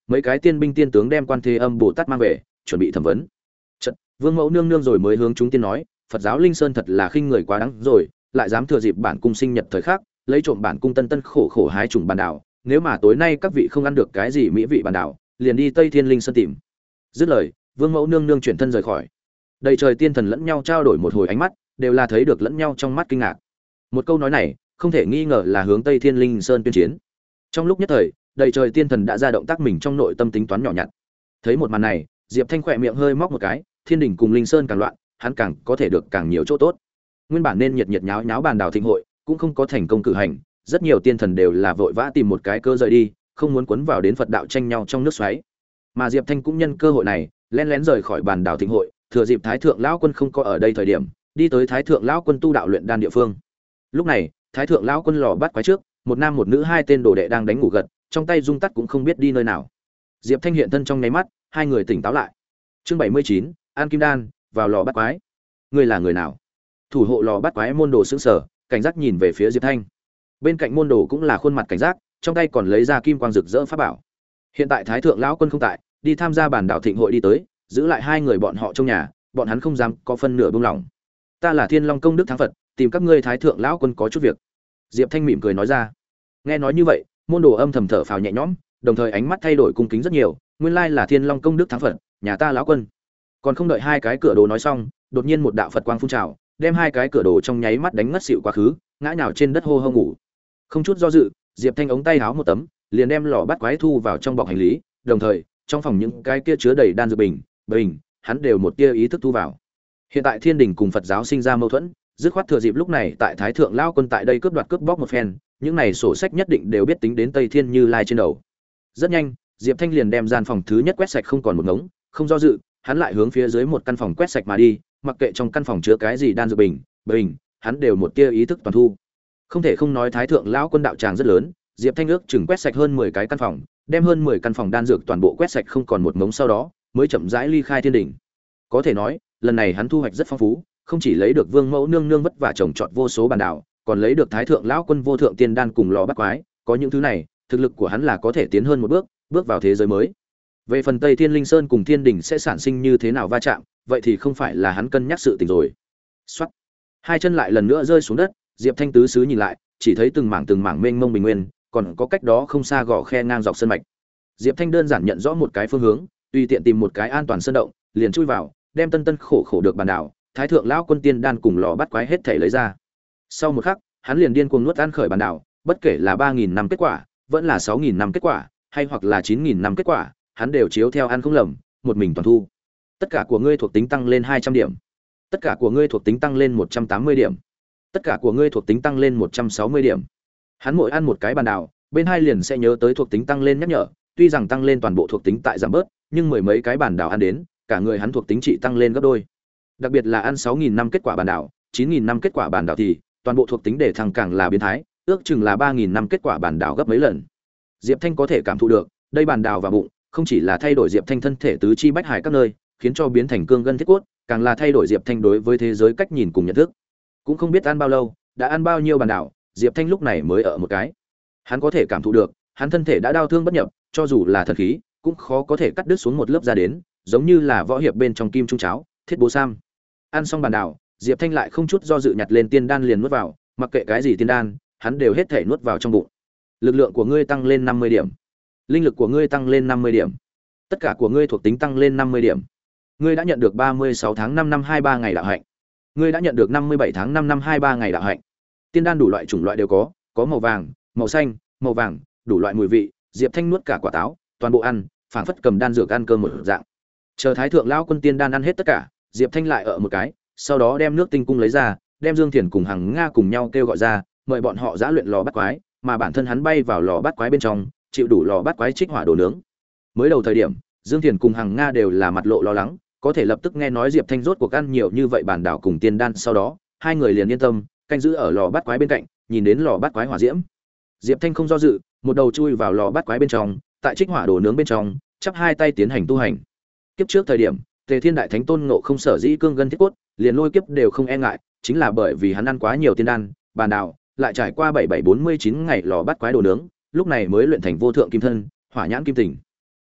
mấy cái tiên binh tiên tướng đem Quan Thế Âm Bồ Tát mang về, chuẩn bị thẩm vấn. Chợt, Vương Mẫu nương nương rồi mới hướng chúng tiên nói, Phật giáo Linh Sơn thật là khinh người quá đáng rồi, lại dám thừa dịp bản cung sinh nhật thời khắc, lấy trộm bản cung tân tân khổ khổ hái trùng bàn đảo, nếu mà tối nay các vị không ăn được cái gì mỹ vị bàn đảo, liền đi Tây Thiên Linh Sơn tìm. Dứt lời, Vương Mẫu nương nương chuyển thân rời khỏi. Đầy trời tiên thần lẫn nhau trao đổi một hồi ánh mắt, đều là thấy được lẫn nhau trong mắt kinh ngạc. Một câu nói này, không thể nghi ngờ là hướng Tây Thiên Linh Sơn tuyên chiến. Trong lúc nhất thời, đầy trời tiên thần đã ra động tác mình trong nội tâm tính toán nhỏ nhặt. Thấy một màn này, Diệp Thanh khỏe miệng hơi móc một cái, Thiên đỉnh cùng Linh Sơn càng loạn, hắn càng có thể được càng nhiều chỗ tốt. Nguyên bản nên nhiệt nhiệt nháo nháo bàn đảo thịnh hội, cũng không có thành công cử hành, rất nhiều tiên thần đều là vội vã tìm một cái cơ rời đi, không muốn cuốn vào đến Phật đạo tranh nhau trong nước xoáy. Mà Diệp Thanh cũng nhân cơ hội này, lén lén rời khỏi bàn đảo thịnh hội, thừa dịp Thái thượng lão quân không có ở đây thời điểm, đi tới Thái thượng lão quân tu đạo luyện đan địa phương. Lúc này, Thái thượng lão quân lò bắt quái trước, một nam một nữ hai tên đồ đệ đang đánh ngủ gật, trong tay dung tắt cũng không biết đi nơi nào. Diệp Thanh hiện thân trong nháy mắt, hai người tỉnh táo lại. Chương bảy mươi chín, An Kim Đan, vào lò bắt quái. Ngươi là người nào? Thủ hộ lò bắt quái môn đồ sững sờ, cảnh giác nhìn về phía Diệp Thanh. Bên cạnh môn đồ cũng là khuôn mặt cảnh giác, trong tay còn lấy ra kim quang rực rỡ pháp bảo. Hiện tại Thái thượng lão quân không tại, đi tham gia bản đảo thịnh hội đi tới, giữ lại hai người bọn họ trong nhà, bọn hắn không dám có phân nửa buông lỏng. Ta là Thiên Long công đức thắng Phật, tìm các ngươi Thái thượng lão quân có chút việc. Diệp Thanh mỉm cười nói ra. Nghe nói như vậy, môn đồ âm thầm thở phào nhẹ nhõm, đồng thời ánh mắt thay đổi cung kính rất nhiều, nguyên lai là Thiên Long công đức thắng Phật, nhà ta lão quân. Còn không đợi hai cái cửa đồ nói xong, đột nhiên một đạo Phật quang phun trào, đem hai cái cửa đồ trong nháy mắt đánh ngất xỉu quá khứ, ngã nhào trên đất hô hô ngủ. Không chút do dự, Diệp Thanh ống tay háo một tấm, liền đem lò bắt quái thu vào trong bọc hành lý, đồng thời, trong phòng những cái kia chứa đầy đan dược bình, bình, hắn đều một tia ý thức thu vào. Hiện tại Thiên đình cùng Phật giáo sinh ra mâu thuẫn, dứt khoát thừa dịp lúc này tại Thái thượng lão quân tại đây cướp đoạt cướp bóc một phen, những này sổ sách nhất định đều biết tính đến Tây Thiên Như Lai trên đầu. Rất nhanh, Diệp Thanh liền đem gian phòng thứ nhất quét sạch không còn một ngống, không do dự, hắn lại hướng phía dưới một căn phòng quét sạch mà đi, mặc kệ trong căn phòng chứa cái gì đan dược bình, bình, hắn đều một tia ý thức toàn thu. Không thể không nói Thái thượng lão quân đạo tràng rất lớn, Diệp Thanh ước chừng quét sạch hơn mười cái căn phòng, đem hơn mười căn phòng đan dược toàn bộ quét sạch không còn một ngống sau đó, mới chậm rãi ly khai thiên đỉnh. Có thể nói, lần này hắn thu hoạch rất phong phú, không chỉ lấy được Vương Mẫu nương nương vất vả trồng trọt vô số bản đảo, còn lấy được Thái thượng lão quân vô thượng tiên đan cùng lò bắt quái, có những thứ này, thực lực của hắn là có thể tiến hơn một bước, bước vào thế giới mới. Về phần Tây Thiên Linh Sơn cùng Thiên đỉnh sẽ sản sinh như thế nào va chạm, vậy thì không phải là hắn cân nhắc sự tình rồi. Soát. Hai chân lại lần nữa rơi xuống đất, Diệp Thanh tứ xứ nhìn lại, chỉ thấy từng mảng từng mảng mênh mông bình nguyên, còn có cách đó không xa gò khe ngang dọc sơn mạch. Diệp Thanh đơn giản nhận rõ một cái phương hướng, tùy tiện tìm một cái an toàn sơn động, liền chui vào, đem tân tân khổ khổ được bản đảo, Thái thượng lão quân tiên đan cùng lò bắt quái hết thảy lấy ra. Sau một khắc, hắn liền điên cuồng nuốt ăn khởi bản đảo, bất kể là ba nghìn năm kết quả, vẫn là sáu nghìn năm kết quả, hay hoặc là chín nghìn năm kết quả, hắn đều chiếu theo ăn không lầm, một mình toàn thu. Tất cả của ngươi thuộc tính tăng lên hai trăm điểm. Tất cả của ngươi thuộc tính tăng lên một trăm tám mươi điểm. Tất cả của ngươi thuộc tính tăng lên một trăm sáu mươi điểm. Hắn mỗi ăn một cái bản đảo, bên hai liền sẽ nhớ tới thuộc tính tăng lên nhắc nhở, tuy rằng tăng lên toàn bộ thuộc tính tại giảm bớt, nhưng mười mấy cái bản đảo ăn đến, cả người hắn thuộc tính trị tăng lên gấp đôi. Đặc biệt là ăn sáu nghìn năm kết quả bản đảo, chín nghìn năm kết quả bản đảo thì toàn bộ thuộc tính để thăng càng là biến thái, ước chừng là ba nghìn năm kết quả bản đảo gấp mấy lần. Diệp Thanh có thể cảm thụ được, đây bản đảo và bụng, không chỉ là thay đổi Diệp Thanh thân thể tứ chi bách hải các nơi, khiến cho biến thành cương ngân thiết cốt, càng là thay đổi Diệp Thanh đối với thế giới cách nhìn cùng nhận thức. Cũng không biết ăn bao lâu, đã ăn bao nhiêu bản đảo, Diệp Thanh lúc này mới ở một cái. Hắn có thể cảm thụ được, hắn thân thể đã đau thương bất nhập, cho dù là thần khí, cũng khó có thể cắt đứt xuống một lớp ra đến, giống như là võ hiệp bên trong kim trung cháo, thiết bố sam. Ăn xong bản đảo, Diệp Thanh lại không chút do dự nhặt lên tiên đan liền nuốt vào, mặc kệ cái gì tiên đan, hắn đều hết thể nuốt vào trong bụng. Lực lượng của ngươi tăng lên năm mươi điểm, linh lực của ngươi tăng lên năm mươi điểm, tất cả của ngươi thuộc tính tăng lên năm mươi điểm. Ngươi đã nhận được ba mươi sáu tháng năm năm hai ba ngày đạo hạnh. Ngươi đã nhận được năm mươi bảy tháng năm năm hai ba ngày đạo hạnh. Tiên đan đủ loại chủng loại đều có, có màu vàng, màu xanh, màu vàng, đủ loại mùi vị, Diệp Thanh nuốt cả quả táo, toàn bộ ăn, phảng phất cầm đan dược ăn cơm một dạng. Chờ Thái thượng lão quân tiên đan ăn hết tất cả, Diệp Thanh lại ở một cái, sau đó đem nước tinh cung lấy ra, đem Dương Thiền cùng Hằng Nga cùng nhau kêu gọi ra, mời bọn họ giã luyện lò bắt quái, mà bản thân hắn bay vào lò bắt quái bên trong, chịu đủ lò bắt quái trích hỏa đồ nướng. Mới đầu thời điểm, Dương Thiền cùng Hằng Nga đều là mặt lộ lo lắng, có thể lập tức nghe nói Diệp Thanh rốt cuộc ăn nhiều như vậy bản đảo cùng tiên đan, sau đó, hai người liền yên tâm, canh giữ ở lò bắt quái bên cạnh, nhìn đến lò bắt quái hỏa diễm. Diệp Thanh không do dự, một đầu chui vào lò bắt quái bên trong, tại trích hỏa đồ nướng bên trong, chắp hai tay tiến hành tu hành. Kiếp trước thời điểm, Tề Thiên Đại Thánh Tôn Ngộ Không sở dĩ cương ngân thiết cốt, liền lôi kiếp đều không e ngại, chính là bởi vì hắn ăn quá nhiều tiên đan, bản đảo, lại trải qua bảy bảy bốn mươi chín ngày lò bắt quái đồ nướng, lúc này mới luyện thành vô thượng kim thân, hỏa nhãn kim tình.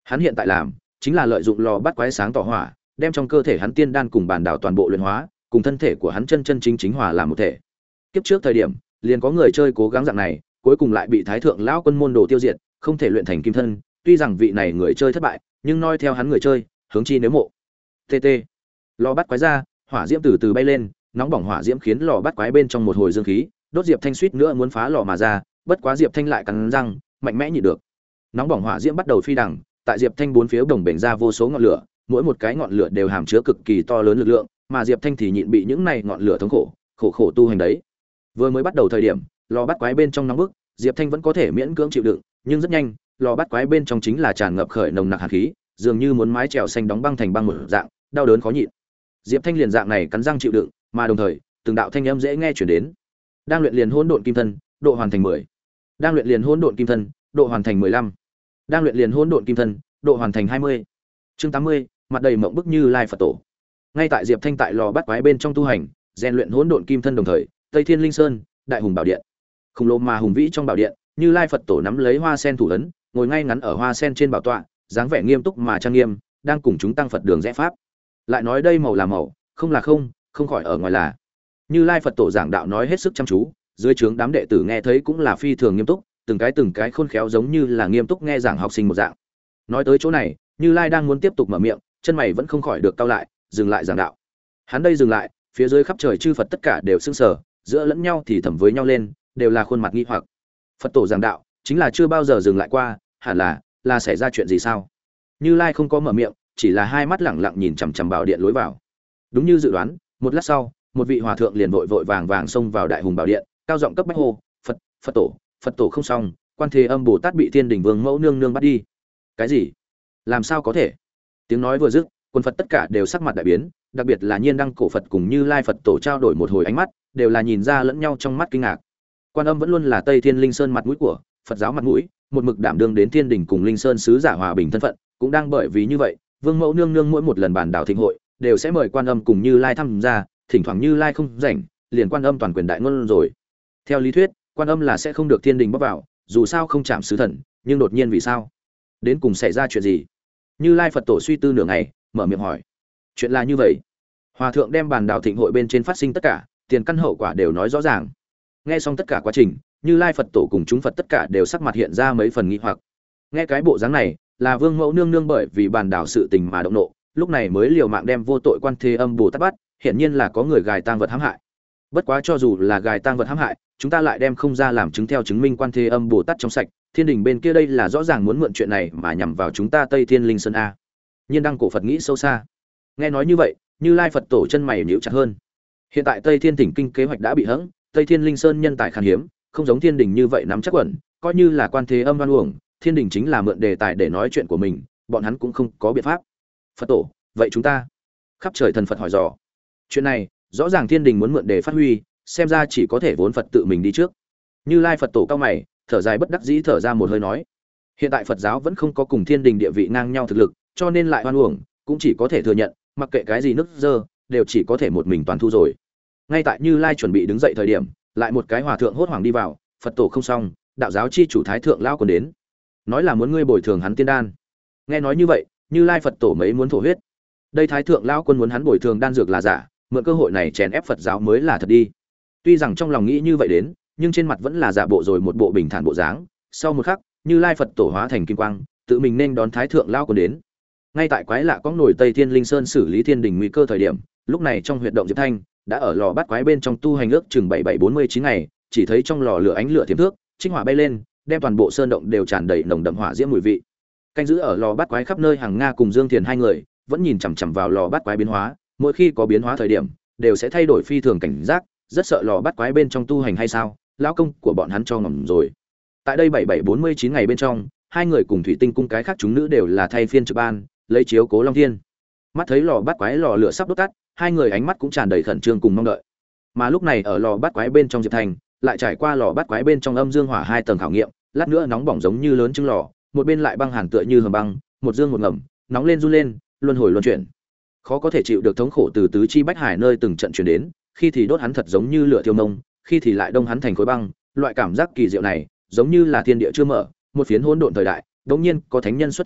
Hắn hiện tại làm chính là lợi dụng lò bắt quái sáng tỏ hỏa, đem trong cơ thể hắn tiên đan cùng bản đảo toàn bộ luyện hóa, cùng thân thể của hắn chân chân chính chính hòa làm một thể. Kiếp trước thời điểm, liền có người chơi cố gắng dạng này, cuối cùng lại bị Thái thượng lão quân môn đồ tiêu diệt, không thể luyện thành kim thân, tuy rằng vị này người chơi thất bại, nhưng noi theo hắn người chơi, hướng chi nếu mộ. tê tê. Lò bắt quái ra, hỏa diễm từ từ bay lên, nóng bỏng hỏa diễm khiến lò bắt quái bên trong một hồi dương khí, đốt Diệp Thanh suýt nữa muốn phá lò mà ra, bất quá Diệp Thanh lại cắn răng, mạnh mẽ nhịn được. Nóng bỏng hỏa diễm bắt đầu phi đằng, tại Diệp Thanh bốn phía đồng bềnh ra vô số ngọn lửa, mỗi một cái ngọn lửa đều hàm chứa cực kỳ to lớn lực lượng, mà Diệp Thanh thì nhịn bị những này ngọn lửa thống khổ, khổ khổ tu hành đấy. Vừa mới bắt đầu thời điểm, lò bắt quái bên trong nóng bức, Diệp Thanh vẫn có thể miễn cưỡng chịu đựng, nhưng rất nhanh, lò bắt quái bên trong chính là tràn ngập khởi nồng nặc hàn khí, dường như muốn mái chèo xanh đóng băng thành băng một dạng, đau đớn khó nhịn. Diệp Thanh liền dạng này cắn răng chịu đựng, mà đồng thời, từng đạo thanh âm dễ nghe truyền đến. Đang luyện liền hỗn độn kim thân, độ hoàn thành mười. Đang luyện liền hỗn độn kim thân, độ hoàn thành mười lăm. Đang luyện liền hỗn độn kim thân, độ hoàn thành hai mươi. Chương tám mươi, mặt đầy mộng bức Như Lai Phật Tổ. Ngay tại Diệp Thanh tại lò bắt quái bên trong tu hành, rèn luyện hỗn độn kim thân đồng thời, Tây Thiên Linh Sơn, Đại Hùng Bảo Điện. Khủng lồ mà hùng vĩ trong bảo điện, Như Lai Phật Tổ nắm lấy hoa sen thủ ấn, ngồi ngay ngắn ở hoa sen trên bảo tọa, dáng vẻ nghiêm túc mà trang nghiêm, đang cùng chúng tăng Phật đường rẽ pháp. Lại nói đây màu là màu, không là không, không khỏi ở ngoài là. Như Lai Phật Tổ giảng đạo nói hết sức chăm chú, dưới trướng đám đệ tử nghe thấy cũng là phi thường nghiêm túc, từng cái từng cái khôn khéo giống như là nghiêm túc nghe giảng học sinh một dạng. Nói tới chỗ này, Như Lai đang muốn tiếp tục mở miệng, chân mày vẫn không khỏi được cau lại, dừng lại giảng đạo. Hắn đây dừng lại, phía dưới khắp trời chư Phật tất cả đều sững sờ, giữa lẫn nhau thì thầm với nhau lên, đều là khuôn mặt nghi hoặc. Phật Tổ giảng đạo, chính là chưa bao giờ dừng lại qua, hẳn là là xảy ra chuyện gì sao? Như Lai không có mở miệng, chỉ là hai mắt lẳng lặng nhìn chằm chằm bảo điện lối vào. Đúng như dự đoán, một lát sau, một vị hòa thượng liền vội vội vàng vàng xông vào Đại Hùng Bảo Điện, cao giọng cấp bách hô: "Phật, Phật Tổ, Phật Tổ không xong, Quan Thế Âm Bồ Tát bị Thiên Đình Vương Mẫu nương nương bắt đi." Cái gì? Làm sao có thể? Tiếng nói vừa dứt, quân Phật tất cả đều sắc mặt đại biến, đặc biệt là Nhiên Đăng Cổ Phật cùng Như Lai Phật Tổ trao đổi một hồi ánh mắt, đều là nhìn ra lẫn nhau trong mắt kinh ngạc. Quan Âm vẫn luôn là Tây Thiên Linh Sơn mặt mũi của Phật giáo mặt mũi, một mực đảm đương đến Thiên Đình cùng Linh Sơn sứ giả hòa bình thân phận, cũng đang bởi vì như vậy, Vương Mẫu nương nương mỗi một lần bàn đảo thịnh hội, đều sẽ mời Quan Âm cùng Như Lai tham gia, thỉnh thoảng Như Lai không rảnh, liền Quan Âm toàn quyền đại ngôn rồi. Theo lý thuyết, Quan Âm là sẽ không được Thiên Đình bóc vào, dù sao không chạm sứ thần, nhưng đột nhiên vì sao? Đến cùng xảy ra chuyện gì? Như Lai Phật Tổ suy tư nửa ngày, mở miệng hỏi. Chuyện là như vậy. Hòa thượng đem bàn đảo thịnh hội bên trên phát sinh tất cả, tiền căn hậu quả đều nói rõ ràng. Nghe xong tất cả quá trình, Như Lai Phật Tổ cùng chúng Phật tất cả đều sắc mặt hiện ra mấy phần nghi hoặc. Nghe cái bộ dáng này, là Vương Mẫu nương nương bởi vì bàn đảo sự tình mà động nộ, lúc này mới liều mạng đem vô tội Quan Thế Âm Bồ Tát bắt, hiển nhiên là có người gài tang vật hãm hại. Bất quá cho dù là gài tang vật hãm hại, chúng ta lại đem không ra làm chứng theo chứng minh Quan Thế Âm Bồ Tát trong sạch, Thiên Đình bên kia đây là rõ ràng muốn mượn chuyện này mà nhằm vào chúng ta Tây Thiên Linh Sơn a. Nhiên Đăng Cổ Phật nghĩ sâu xa. Nghe nói như vậy, Như Lai Phật Tổ chân mày nhíu chặt hơn. Hiện tại Tây Thiên Thỉnh Kinh kế hoạch đã bị hững, Tây Thiên Linh Sơn nhân tài khan hiếm, không giống Thiên Đình như vậy nắm chắc quẩn, coi như là Quan Thế Âm oan uổng, Thiên Đình chính là mượn đề tài để nói chuyện của mình, bọn hắn cũng không có biện pháp. Phật Tổ, vậy chúng ta? Khắp trời thần Phật hỏi dò. Chuyện này, rõ ràng Thiên Đình muốn mượn đề phát huy, xem ra chỉ có thể vốn Phật tự mình đi trước. Như Lai Phật Tổ cao mày, thở dài bất đắc dĩ thở ra một hơi nói: hiện tại Phật giáo vẫn không có cùng Thiên Đình địa vị ngang nhau thực lực, cho nên lại oan uổng, cũng chỉ có thể thừa nhận, mặc kệ cái gì nước dơ, đều chỉ có thể một mình toàn thu rồi. Ngay tại Như Lai chuẩn bị đứng dậy thời điểm, lại một cái hòa thượng hốt hoảng đi vào: Phật Tổ không xong, đạo giáo chi chủ Thái thượng lão còn đến, nói là muốn ngươi bồi thường hắn tiên đan. Nghe nói như vậy, Như Lai Phật Tổ mấy muốn thổ huyết. Đây Thái thượng lão quân muốn hắn bồi thường đan dược là giả, mượn cơ hội này chèn ép Phật giáo mới là thật đi. Tuy rằng trong lòng nghĩ như vậy đến, nhưng trên mặt vẫn là giả bộ rồi một bộ bình thản bộ dáng. Sau một khắc, Như Lai Phật Tổ hóa thành kim quang, tự mình nên đón Thái thượng lão quân đến. Ngay tại quái lạ có nổi Tây Thiên Linh Sơn xử lý Thiên Đình nguy cơ thời điểm, lúc này trong huyệt động Diệp Thanh đã ở lò bắt quái bên trong tu hành ước chừng bảy bảy bốn mươi chín ngày, chỉ thấy trong lò lửa ánh lửa thiểm thước, trích hỏa bay lên, đem toàn bộ sơn động đều tràn đầy nồng đậm hỏa diễm mùi vị. Canh giữ ở lò bắt quái khắp nơi hàng Nga cùng Dương Thiền hai người, vẫn nhìn chằm chằm vào lò bắt quái biến hóa, mỗi khi có biến hóa thời điểm, đều sẽ thay đổi phi thường cảnh giác, rất sợ lò bắt quái bên trong tu hành hay sao, lão công của bọn hắn cho ngầm rồi. Tại đây bảy bảy bốn mươi chín ngày bên trong, hai người cùng Thủy Tinh cung cái khác chúng nữ đều là thay phiên trực ban, lấy chiếu cố Long Thiên. Mắt thấy lò bắt quái lò lửa sắp đốt tắt, hai người ánh mắt cũng tràn đầy khẩn trương cùng mong đợi. Mà lúc này ở lò bắt quái bên trong Diệp Thành, lại trải qua lò bắt quái bên trong âm dương hỏa hai tầng khảo nghiệm, lát nữa nóng bỏng giống như lớn trứng lò, một bên lại băng hàn tựa như hầm băng, một dương một ngầm, nóng lên run lên, luân hồi luân chuyển. Khó có thể chịu được thống khổ từ tứ chi bách hải nơi từng trận truyền đến, khi thì đốt hắn thật giống như lửa thiêu mông, khi thì lại đông hắn thành khối băng, loại cảm giác kỳ diệu này, giống như là thiên địa chưa mở, một phiến hỗn độn thời đại, đột nhiên có thánh nhân xuất thế,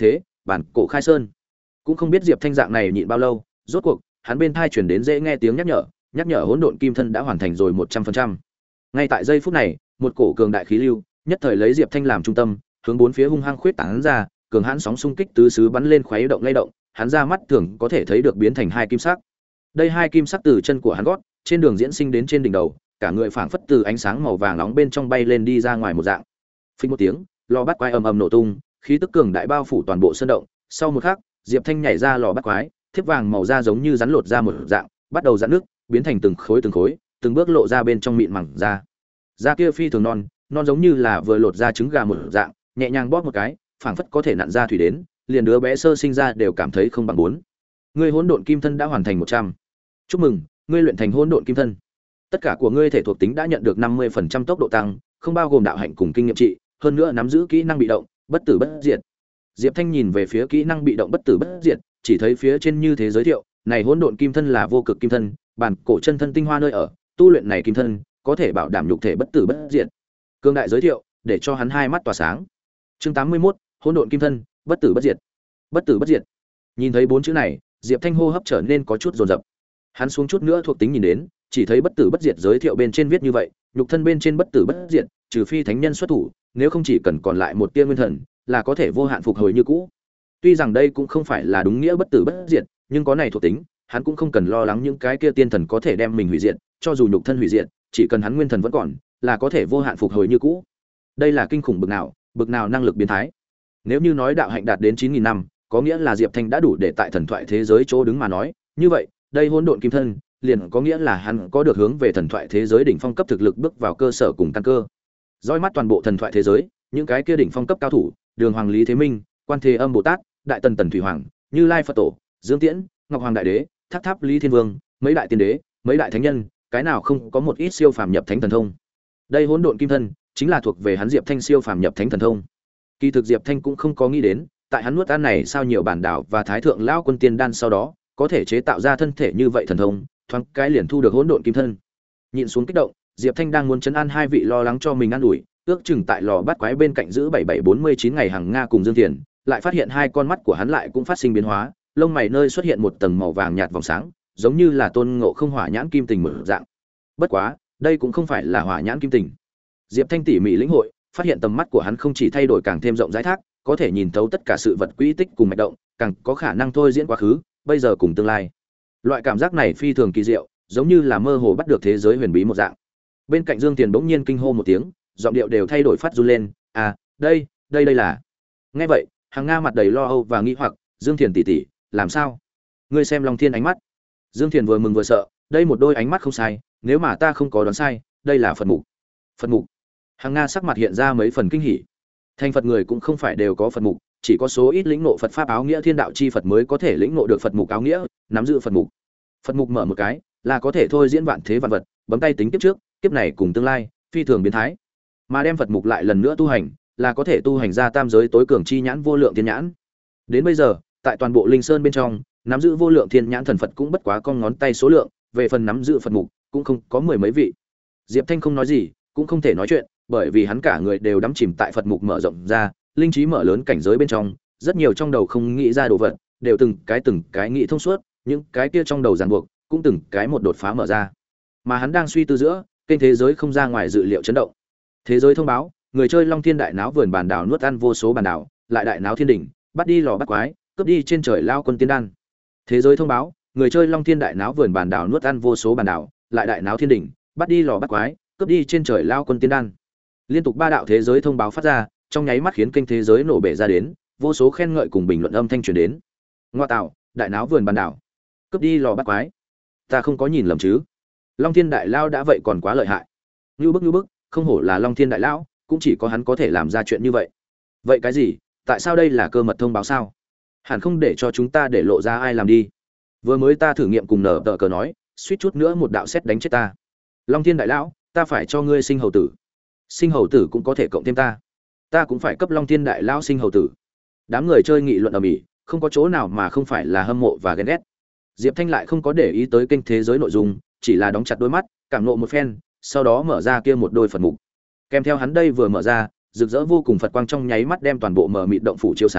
bản cổ khai sơn. Cũng không biết Diệp Thanh dạng này nhịn bao lâu, rốt cuộc, hắn bên tai truyền đến dễ nghe tiếng nhắc nhở, nhắc nhở hỗn độn kim thân đã hoàn thành rồi một trăm phần trăm. Ngay tại giây phút này, một cổ cường đại khí lưu, nhất thời lấy Diệp Thanh làm trung tâm, hướng bốn phía hung hăng khuyết tán ra, cường hãn sóng xung kích tứ xứ bắn lên khuấy động lay động, hắn ra mắt thường có thể thấy được biến thành hai kim sắc. Đây hai kim sắc từ chân của hắn gót, trên đường diễn sinh đến trên đỉnh đầu, cả người phảng phất từ ánh sáng màu vàng nóng bên trong bay lên đi ra ngoài một dạng. Phình một tiếng, lò bắt quái ầm ầm nổ tung, khí tức cường đại bao phủ toàn bộ sơn động. Sau một khắc, Diệp Thanh nhảy ra lò bắt quái, thiếp vàng màu da giống như rắn lột ra một dạng, bắt đầu giãn nước, biến thành từng khối từng khối, từng bước lộ ra bên trong mịn màng da. Da kia phi thường non, non giống như là vừa lột ra trứng gà một dạng, nhẹ nhàng bóp một cái, phảng phất có thể nặn ra thủy đến, liền đứa bé sơ sinh ra đều cảm thấy không bằng bốn. Ngươi hỗn độn kim thân đã hoàn thành một trăm. Chúc mừng, ngươi luyện thành hỗn độn kim thân. Tất cả của ngươi thể thuộc tính đã nhận được năm mươi phần trăm tốc độ tăng, không bao gồm đạo hạnh cùng kinh nghiệm trị, hơn nữa nắm giữ kỹ năng bị động, bất tử bất diệt. Diệp Thanh nhìn về phía kỹ năng bị động bất tử bất diệt, chỉ thấy phía trên như thế giới thiệu, này hỗn độn kim thân là vô cực kim thân, bản cổ chân thân tinh hoa nơi ở, tu luyện này kim thân, có thể bảo đảm nhục thể bất tử bất diệt. Cương đại giới thiệu, để cho hắn hai mắt tỏa sáng. Chương tám mươi mốt, hỗn độn kim thân, bất tử bất diệt. Bất tử bất diệt. Nhìn thấy bốn chữ này, Diệp Thanh hô hấp trở nên có chút dồn dập. Hắn xuống chút nữa thuộc tính nhìn đến, chỉ thấy bất tử bất diệt giới thiệu bên trên viết như vậy, nhục thân bên trên bất tử bất diệt, trừ phi thánh nhân xuất thủ, nếu không chỉ cần còn lại một tia nguyên thần, là có thể vô hạn phục hồi như cũ. Tuy rằng đây cũng không phải là đúng nghĩa bất tử bất diệt, nhưng có này thuộc tính, hắn cũng không cần lo lắng những cái kia tiên thần có thể đem mình hủy diệt, cho dù nhục thân hủy diệt, chỉ cần hắn nguyên thần vẫn còn, là có thể vô hạn phục hồi như cũ. Đây là kinh khủng bực nào, bực nào năng lực biến thái. Nếu như nói đạo hạnh đạt đến chín nghìn năm, có nghĩa là Diệp Thanh đã đủ để tại thần thoại thế giới chỗ đứng mà nói, như vậy, đây hỗn độn kim thân, liền có nghĩa là hắn có được hướng về thần thoại thế giới đỉnh phong cấp thực lực bước vào cơ sở cùng căn cơ. Dõi mắt toàn bộ thần thoại thế giới, những cái kia đỉnh phong cấp cao thủ, Đường Hoàng Lý Thế Minh, Quan Thế Âm Bồ Tát, Đại Tần Tần Thủy Hoàng, Như Lai Phật Tổ, Dương Tiễn, Ngọc Hoàng Đại Đế, Tháp Tháp Lý Thiên Vương, mấy đại tiên đế, mấy đại thánh nhân, cái nào không có một ít siêu phàm nhập thánh thần thông. Đây hỗn độn kim thân chính là thuộc về hắn Diệp Thanh siêu phàm nhập thánh thần thông. Kỳ thực Diệp Thanh cũng không có nghĩ đến, tại hắn nuốt ăn này sao nhiều bản đảo và thái thượng lão quân tiên đan sau đó, có thể chế tạo ra thân thể như vậy thần thông, thoáng cái liền thu được hỗn độn kim thân. Nhìn xuống kích động, Diệp Thanh đang muốn trấn an hai vị lo lắng cho mình an ủi, ước chừng tại lò bắt quái bên cạnh giữ bảy bảy bốn mươi chín ngày hàng Nga cùng Dương Tiền, lại phát hiện hai con mắt của hắn lại cũng phát sinh biến hóa, lông mày nơi xuất hiện một tầng màu vàng nhạt vòng sáng, giống như là tôn ngộ không hỏa nhãn kim tình mở dạng. Bất quá, đây cũng không phải là hỏa nhãn kim tình. Diệp Thanh tỉ mỉ lĩnh hội, phát hiện tầm mắt của hắn không chỉ thay đổi càng thêm rộng rãi thác, có thể nhìn thấu tất cả sự vật quỹ tích cùng mạch động, càng có khả năng thôi diễn quá khứ, bây giờ cùng tương lai. Loại cảm giác này phi thường kỳ diệu, giống như là mơ hồ bắt được thế giới huyền bí một dạng. Bên cạnh Dương Tiền bỗng nhiên kinh hô một tiếng, giọng điệu đều thay đổi phát run lên, "À, đây, đây đây là." Nghe vậy, Hàng Nga mặt đầy lo âu và nghi hoặc, "Dương Tiền tỷ tỷ, làm sao?" Ngươi xem Long Thiên ánh mắt. Dương Tiền vừa mừng vừa sợ, đây một đôi ánh mắt không sai, nếu mà ta không có đoán sai, đây là Phật mục. Phật mục. Hàng Nga sắc mặt hiện ra mấy phần kinh hỉ. Thành Phật người cũng không phải đều có Phật mục, chỉ có số ít lĩnh ngộ Phật pháp áo nghĩa thiên đạo chi Phật mới có thể lĩnh ngộ được Phật mục áo nghĩa, nắm giữ Phật mục. Phật mục mở một cái, là có thể thôi diễn vạn thế vạn vật, bấm tay tính kiếp trước, kiếp này cùng tương lai, phi thường biến thái. Mà đem Phật mục lại lần nữa tu hành, là có thể tu hành ra tam giới tối cường chi nhãn vô lượng thiên nhãn. Đến bây giờ, tại toàn bộ Linh Sơn bên trong, nắm giữ vô lượng thiên nhãn thần Phật cũng bất quá con ngón tay số lượng, về phần nắm giữ Phật mục, cũng không có mười mấy vị. Diệp Thanh không nói gì, cũng không thể nói chuyện, bởi vì hắn cả người đều đắm chìm tại Phật mục mở rộng ra, linh trí mở lớn cảnh giới bên trong, rất nhiều trong đầu không nghĩ ra đồ vật, đều từng cái từng cái nghĩ thông suốt, những cái kia trong đầu ràng buộc, cũng từng cái một đột phá mở ra. Mà hắn đang suy tư giữa, kênh thế giới không ra ngoài dự liệu chấn động. Thế giới thông báo, người chơi Long Thiên đại náo vườn bản đảo nuốt ăn vô số bản đảo, lại đại náo thiên đỉnh, bắt đi lò bắt quái, cướp đi trên trời lao quân tiên đan. Thế giới thông báo, người chơi Long Thiên đại náo vườn bản đảo nuốt ăn vô số bản đảo, lại đại náo thiên đỉnh, bắt đi lò bắt quái, cướp đi trên trời lao quân tiên đan. Liên tục ba đạo thế giới thông báo phát ra, trong nháy mắt khiến kênh thế giới nổ bể ra đến, vô số khen ngợi cùng bình luận âm thanh truyền đến. Ngoa tạo, đại náo vườn bản đảo, cướp đi lò bắt quái. Ta không có nhìn lầm chứ? Long Thiên đại lao đã vậy còn quá lợi hại. Như bức như bức, không hổ là Long Thiên đại lão, cũng chỉ có hắn có thể làm ra chuyện như vậy. Vậy cái gì? Tại sao đây là cơ mật thông báo sao? Hẳn không để cho chúng ta để lộ ra ai làm đi. Vừa mới ta thử nghiệm cùng nở tờ cờ nói, suýt chút nữa một đạo sét đánh chết ta. Long Thiên đại lão, ta phải cho ngươi sinh hầu tử. Sinh hầu tử cũng có thể cộng thêm ta. Ta cũng phải cấp Long Thiên đại lão sinh hầu tử. Đám người chơi nghị luận ầm ĩ, không có chỗ nào mà không phải là hâm mộ và ghen ghét. Diệp Thanh lại không có để ý tới kênh thế giới nội dung, chỉ là đóng chặt đôi mắt, cảm ngộ một phen, sau đó mở ra kia một đôi Phật mục. Kèm theo hắn đây vừa mở ra, rực rỡ vô cùng Phật quang trong nháy mắt đem toàn bộ mở mịt động phủ chiếu sáng,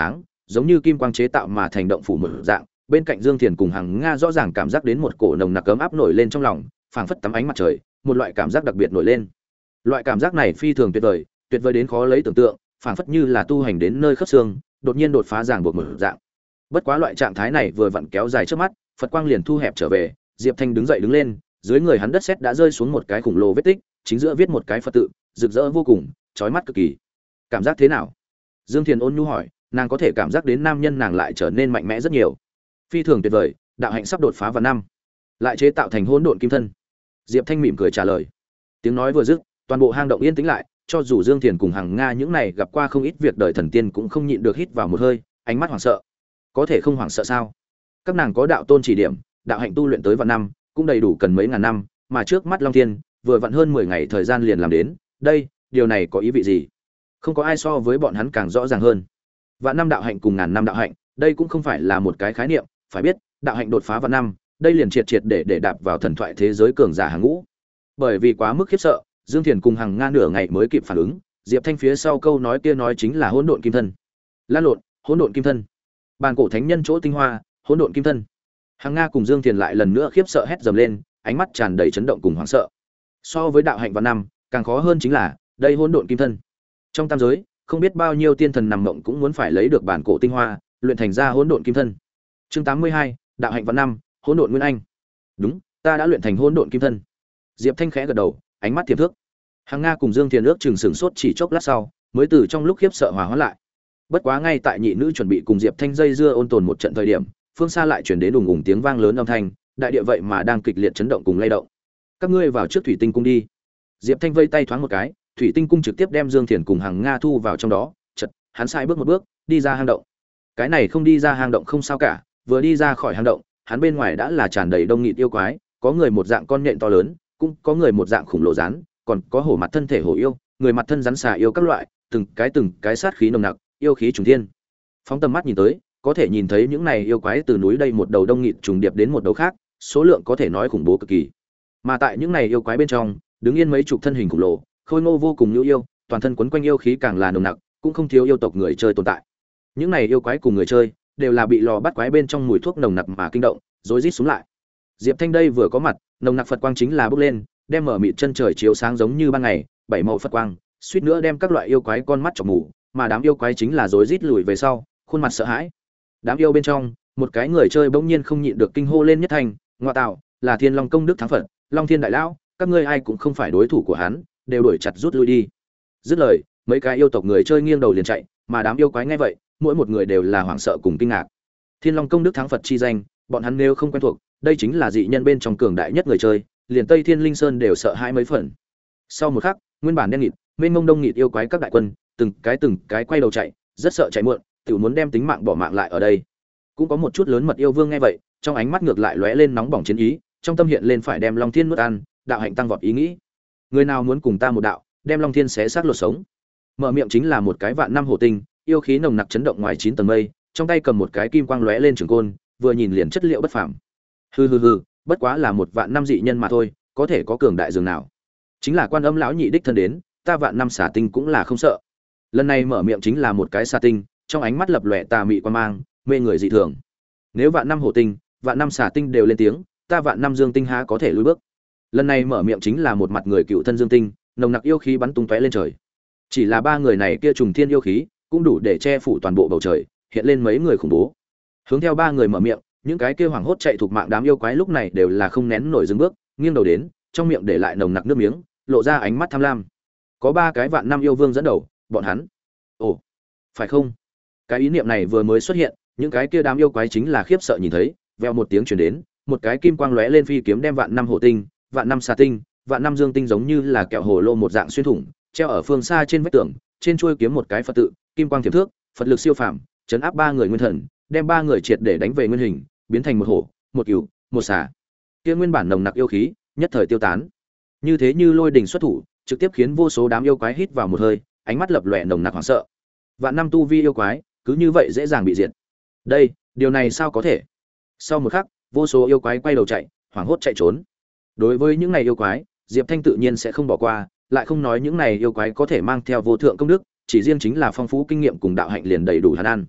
giống như kim quang chế tạo mà thành động phủ một dạng. Bên cạnh Dương Thiền cùng Hằng Nga rõ ràng cảm giác đến một cổ nồng nặc cấm áp nổi lên trong lòng, phảng phất tắm ánh mặt trời, một loại cảm giác đặc biệt nổi lên. Loại cảm giác này phi thường tuyệt vời, tuyệt vời đến khó lấy tưởng tượng, phảng phất như là tu hành đến nơi khớp xương, đột nhiên đột phá ràng buộc một dạng. Bất quá loại trạng thái này vừa vặn kéo dài trước mắt, Phật quang liền thu hẹp trở về, Diệp Thanh đứng dậy đứng lên, dưới người hắn đất sét đã rơi xuống một cái khủng lồ vết tích, chính giữa viết một cái Phật tự, rực rỡ vô cùng, chói mắt cực kỳ. Cảm giác thế nào? Dương Thiền ôn nhu hỏi, nàng có thể cảm giác đến nam nhân nàng lại trở nên mạnh mẽ rất nhiều. Phi thường tuyệt vời, đạo hạnh sắp đột phá vào năm, lại chế tạo thành hỗn độn kim thân. Diệp Thanh mỉm cười trả lời. Tiếng nói vừa dứt, toàn bộ hang động yên tĩnh lại, cho dù Dương Thiền cùng Hằng Nga những này gặp qua không ít việc đời thần tiên cũng không nhịn được hít vào một hơi, ánh mắt hoảng sợ. Có thể không hoảng sợ sao? Các nàng có đạo tôn chỉ điểm, đạo hạnh tu luyện tới vạn năm, cũng đầy đủ cần mấy ngàn năm, mà trước mắt Long Thiên, vừa vặn hơn mười ngày thời gian liền làm đến, đây, điều này có ý vị gì? Không có ai so với bọn hắn càng rõ ràng hơn. Vạn năm đạo hạnh cùng ngàn năm đạo hạnh, đây cũng không phải là một cái khái niệm, phải biết, đạo hạnh đột phá vạn năm, đây liền triệt triệt để để đạp vào thần thoại thế giới cường giả hàng ngũ. Bởi vì quá mức khiếp sợ, Dương Thiền cùng Hằng Nga nửa ngày mới kịp phản ứng, Diệp Thanh phía sau câu nói kia nói chính là hỗn độn kim thân. Lan lộn, hỗn độn kim thân. Bàn cổ thánh nhân chỗ tinh hoa, hỗn độn kim thân. Hằng Nga cùng Dương Thiền lại lần nữa khiếp sợ hét dầm lên, ánh mắt tràn đầy chấn động cùng hoảng sợ. So với đạo hạnh vạn năm, càng khó hơn chính là, đây hỗn độn kim thân. Trong tam giới, không biết bao nhiêu tiên thần nằm mộng cũng muốn phải lấy được bản cổ tinh hoa, luyện thành ra hỗn độn kim thân. Chương tám mươi hai, đạo hạnh vạn năm, hỗn độn nguyên anh. Đúng, ta đã luyện thành hỗn độn kim thân. Diệp Thanh khẽ gật đầu, ánh mắt tiềm thức. Hằng Nga cùng Dương Thiền ước chừng sửng sốt chỉ chốc lát sau, mới từ trong lúc khiếp sợ hòa hóa lại. Bất quá ngay tại nhị nữ chuẩn bị cùng Diệp Thanh dây dưa ôn tồn một trận thời điểm, phương xa lại truyền đến ùng ùng tiếng vang lớn âm thanh, đại địa vậy mà đang kịch liệt chấn động cùng lay động. Các ngươi vào trước thủy tinh cung đi. Diệp Thanh vây tay thoáng một cái, thủy tinh cung trực tiếp đem Dương Thiền cùng Hằng Nga thu vào trong đó, chợt, hắn sai bước một bước, đi ra hang động. Cái này không đi ra hang động không sao cả, vừa đi ra khỏi hang động, hắn bên ngoài đã là tràn đầy đông nghịt yêu quái, có người một dạng con nhện to lớn, cũng có người một dạng khủng lồ rắn, còn có hổ mặt thân thể hổ yêu, người mặt thân rắn xà yêu các loại, từng cái từng cái sát khí nồng nặc, yêu khí trùng thiên. Phóng tầm mắt nhìn tới, có thể nhìn thấy những này yêu quái từ núi đây một đầu đông nghịt trùng điệp đến một đầu khác, số lượng có thể nói khủng bố cực kỳ. Mà tại những này yêu quái bên trong, đứng yên mấy chục thân hình khủng lồ, khôi ngô vô cùng nhu yêu, toàn thân quấn quanh yêu khí càng là nồng nặc, cũng không thiếu yêu tộc người chơi tồn tại. Những này yêu quái cùng người chơi đều là bị lò bắt quái bên trong mùi thuốc nồng nặc mà kinh động, rối rít xuống lại. Diệp Thanh đây vừa có mặt, nồng nặc Phật quang chính là bốc lên, đem mở mịt chân trời chiếu sáng giống như ban ngày, bảy màu Phật quang, suýt nữa đem các loại yêu quái con mắt chọc mù, mà đám yêu quái chính là rối rít lùi về sau, khuôn mặt sợ hãi. Đám yêu bên trong, một cái người chơi bỗng nhiên không nhịn được kinh hô lên nhất thành, "Ngoa tạo, là Thiên Long công đức thắng Phật, Long Thiên đại lão, các ngươi ai cũng không phải đối thủ của hắn, đều đuổi chặt rút lui đi." Dứt lời, mấy cái yêu tộc người chơi nghiêng đầu liền chạy, mà đám yêu quái nghe vậy, mỗi một người đều là hoảng sợ cùng kinh ngạc. Thiên Long công đức thắng Phật chi danh, bọn hắn nếu không quen thuộc, đây chính là dị nhân bên trong cường đại nhất người chơi, liền Tây Thiên Linh Sơn đều sợ hãi mấy phần. Sau một khắc, nguyên bản đen nghịt, mênh mông đông nghịt yêu quái các đại quân, từng cái từng cái quay đầu chạy, rất sợ chạy muộn, tiểu muốn đem tính mạng bỏ mạng lại ở đây. Cũng có một chút lớn mật yêu vương nghe vậy, trong ánh mắt ngược lại lóe lên nóng bỏng chiến ý, trong tâm hiện lên phải đem Long Thiên nuốt ăn, đạo hạnh tăng vọt ý nghĩ. Người nào muốn cùng ta một đạo, đem Long Thiên xé xác lột sống. Mở miệng chính là một cái vạn năm hổ tinh, yêu khí nồng nặc chấn động ngoài chín tầng mây, trong tay cầm một cái kim quang lóe lên trường côn, vừa nhìn liền chất liệu bất phàm. Hừ hừ hừ, bất quá là một vạn năm dị nhân mà thôi, có thể có cường đại dường nào? Chính là Quan Âm lão nhị đích thân đến, ta vạn năm xà tinh cũng là không sợ. Lần này mở miệng chính là một cái xà tinh, trong ánh mắt lập lòe tà mị quan mang, mê người dị thường. Nếu vạn năm hổ tinh, vạn năm xà tinh đều lên tiếng, ta vạn năm dương tinh há có thể lùi bước. Lần này mở miệng chính là một mặt người cựu thân dương tinh, nồng nặc yêu khí bắn tung tóe lên trời. Chỉ là ba người này kia trùng thiên yêu khí, cũng đủ để che phủ toàn bộ bầu trời, hiện lên mấy người khủng bố. Hướng theo ba người mở miệng, những cái kia hoảng hốt chạy thuộc mạng đám yêu quái lúc này đều là không nén nổi dừng bước, nghiêng đầu đến, trong miệng để lại nồng nặc nước miếng, lộ ra ánh mắt tham lam. Có ba cái vạn năm yêu vương dẫn đầu, bọn hắn. Ồ, phải không? Cái ý niệm này vừa mới xuất hiện, những cái kia đám yêu quái chính là khiếp sợ nhìn thấy, vèo một tiếng truyền đến, một cái kim quang lóe lên phi kiếm đem vạn năm hổ tinh, vạn năm xà tinh, vạn năm dương tinh giống như là kẹo hồ lô một dạng xuyên thủng, treo ở phương xa trên vách tường, trên chuôi kiếm một cái Phật tự, kim quang thiểm thước, Phật lực siêu phàm, chấn áp ba người nguyên thần, đem ba người triệt để đánh về nguyên hình, biến thành một hổ, một cừu, một xà. Kia nguyên bản nồng nặc yêu khí, nhất thời tiêu tán. Như thế như lôi đình xuất thủ, trực tiếp khiến vô số đám yêu quái hít vào một hơi, ánh mắt lập lòe nồng nặc hoảng sợ. Vạn năm tu vi yêu quái, cứ như vậy dễ dàng bị diệt. Đây, điều này sao có thể? Sau một khắc, vô số yêu quái quay đầu chạy, hoảng hốt chạy trốn. Đối với những này yêu quái, Diệp Thanh tự nhiên sẽ không bỏ qua, lại không nói những này yêu quái có thể mang theo vô thượng công đức, chỉ riêng chính là phong phú kinh nghiệm cùng đạo hạnh liền đầy đủ hắn ăn.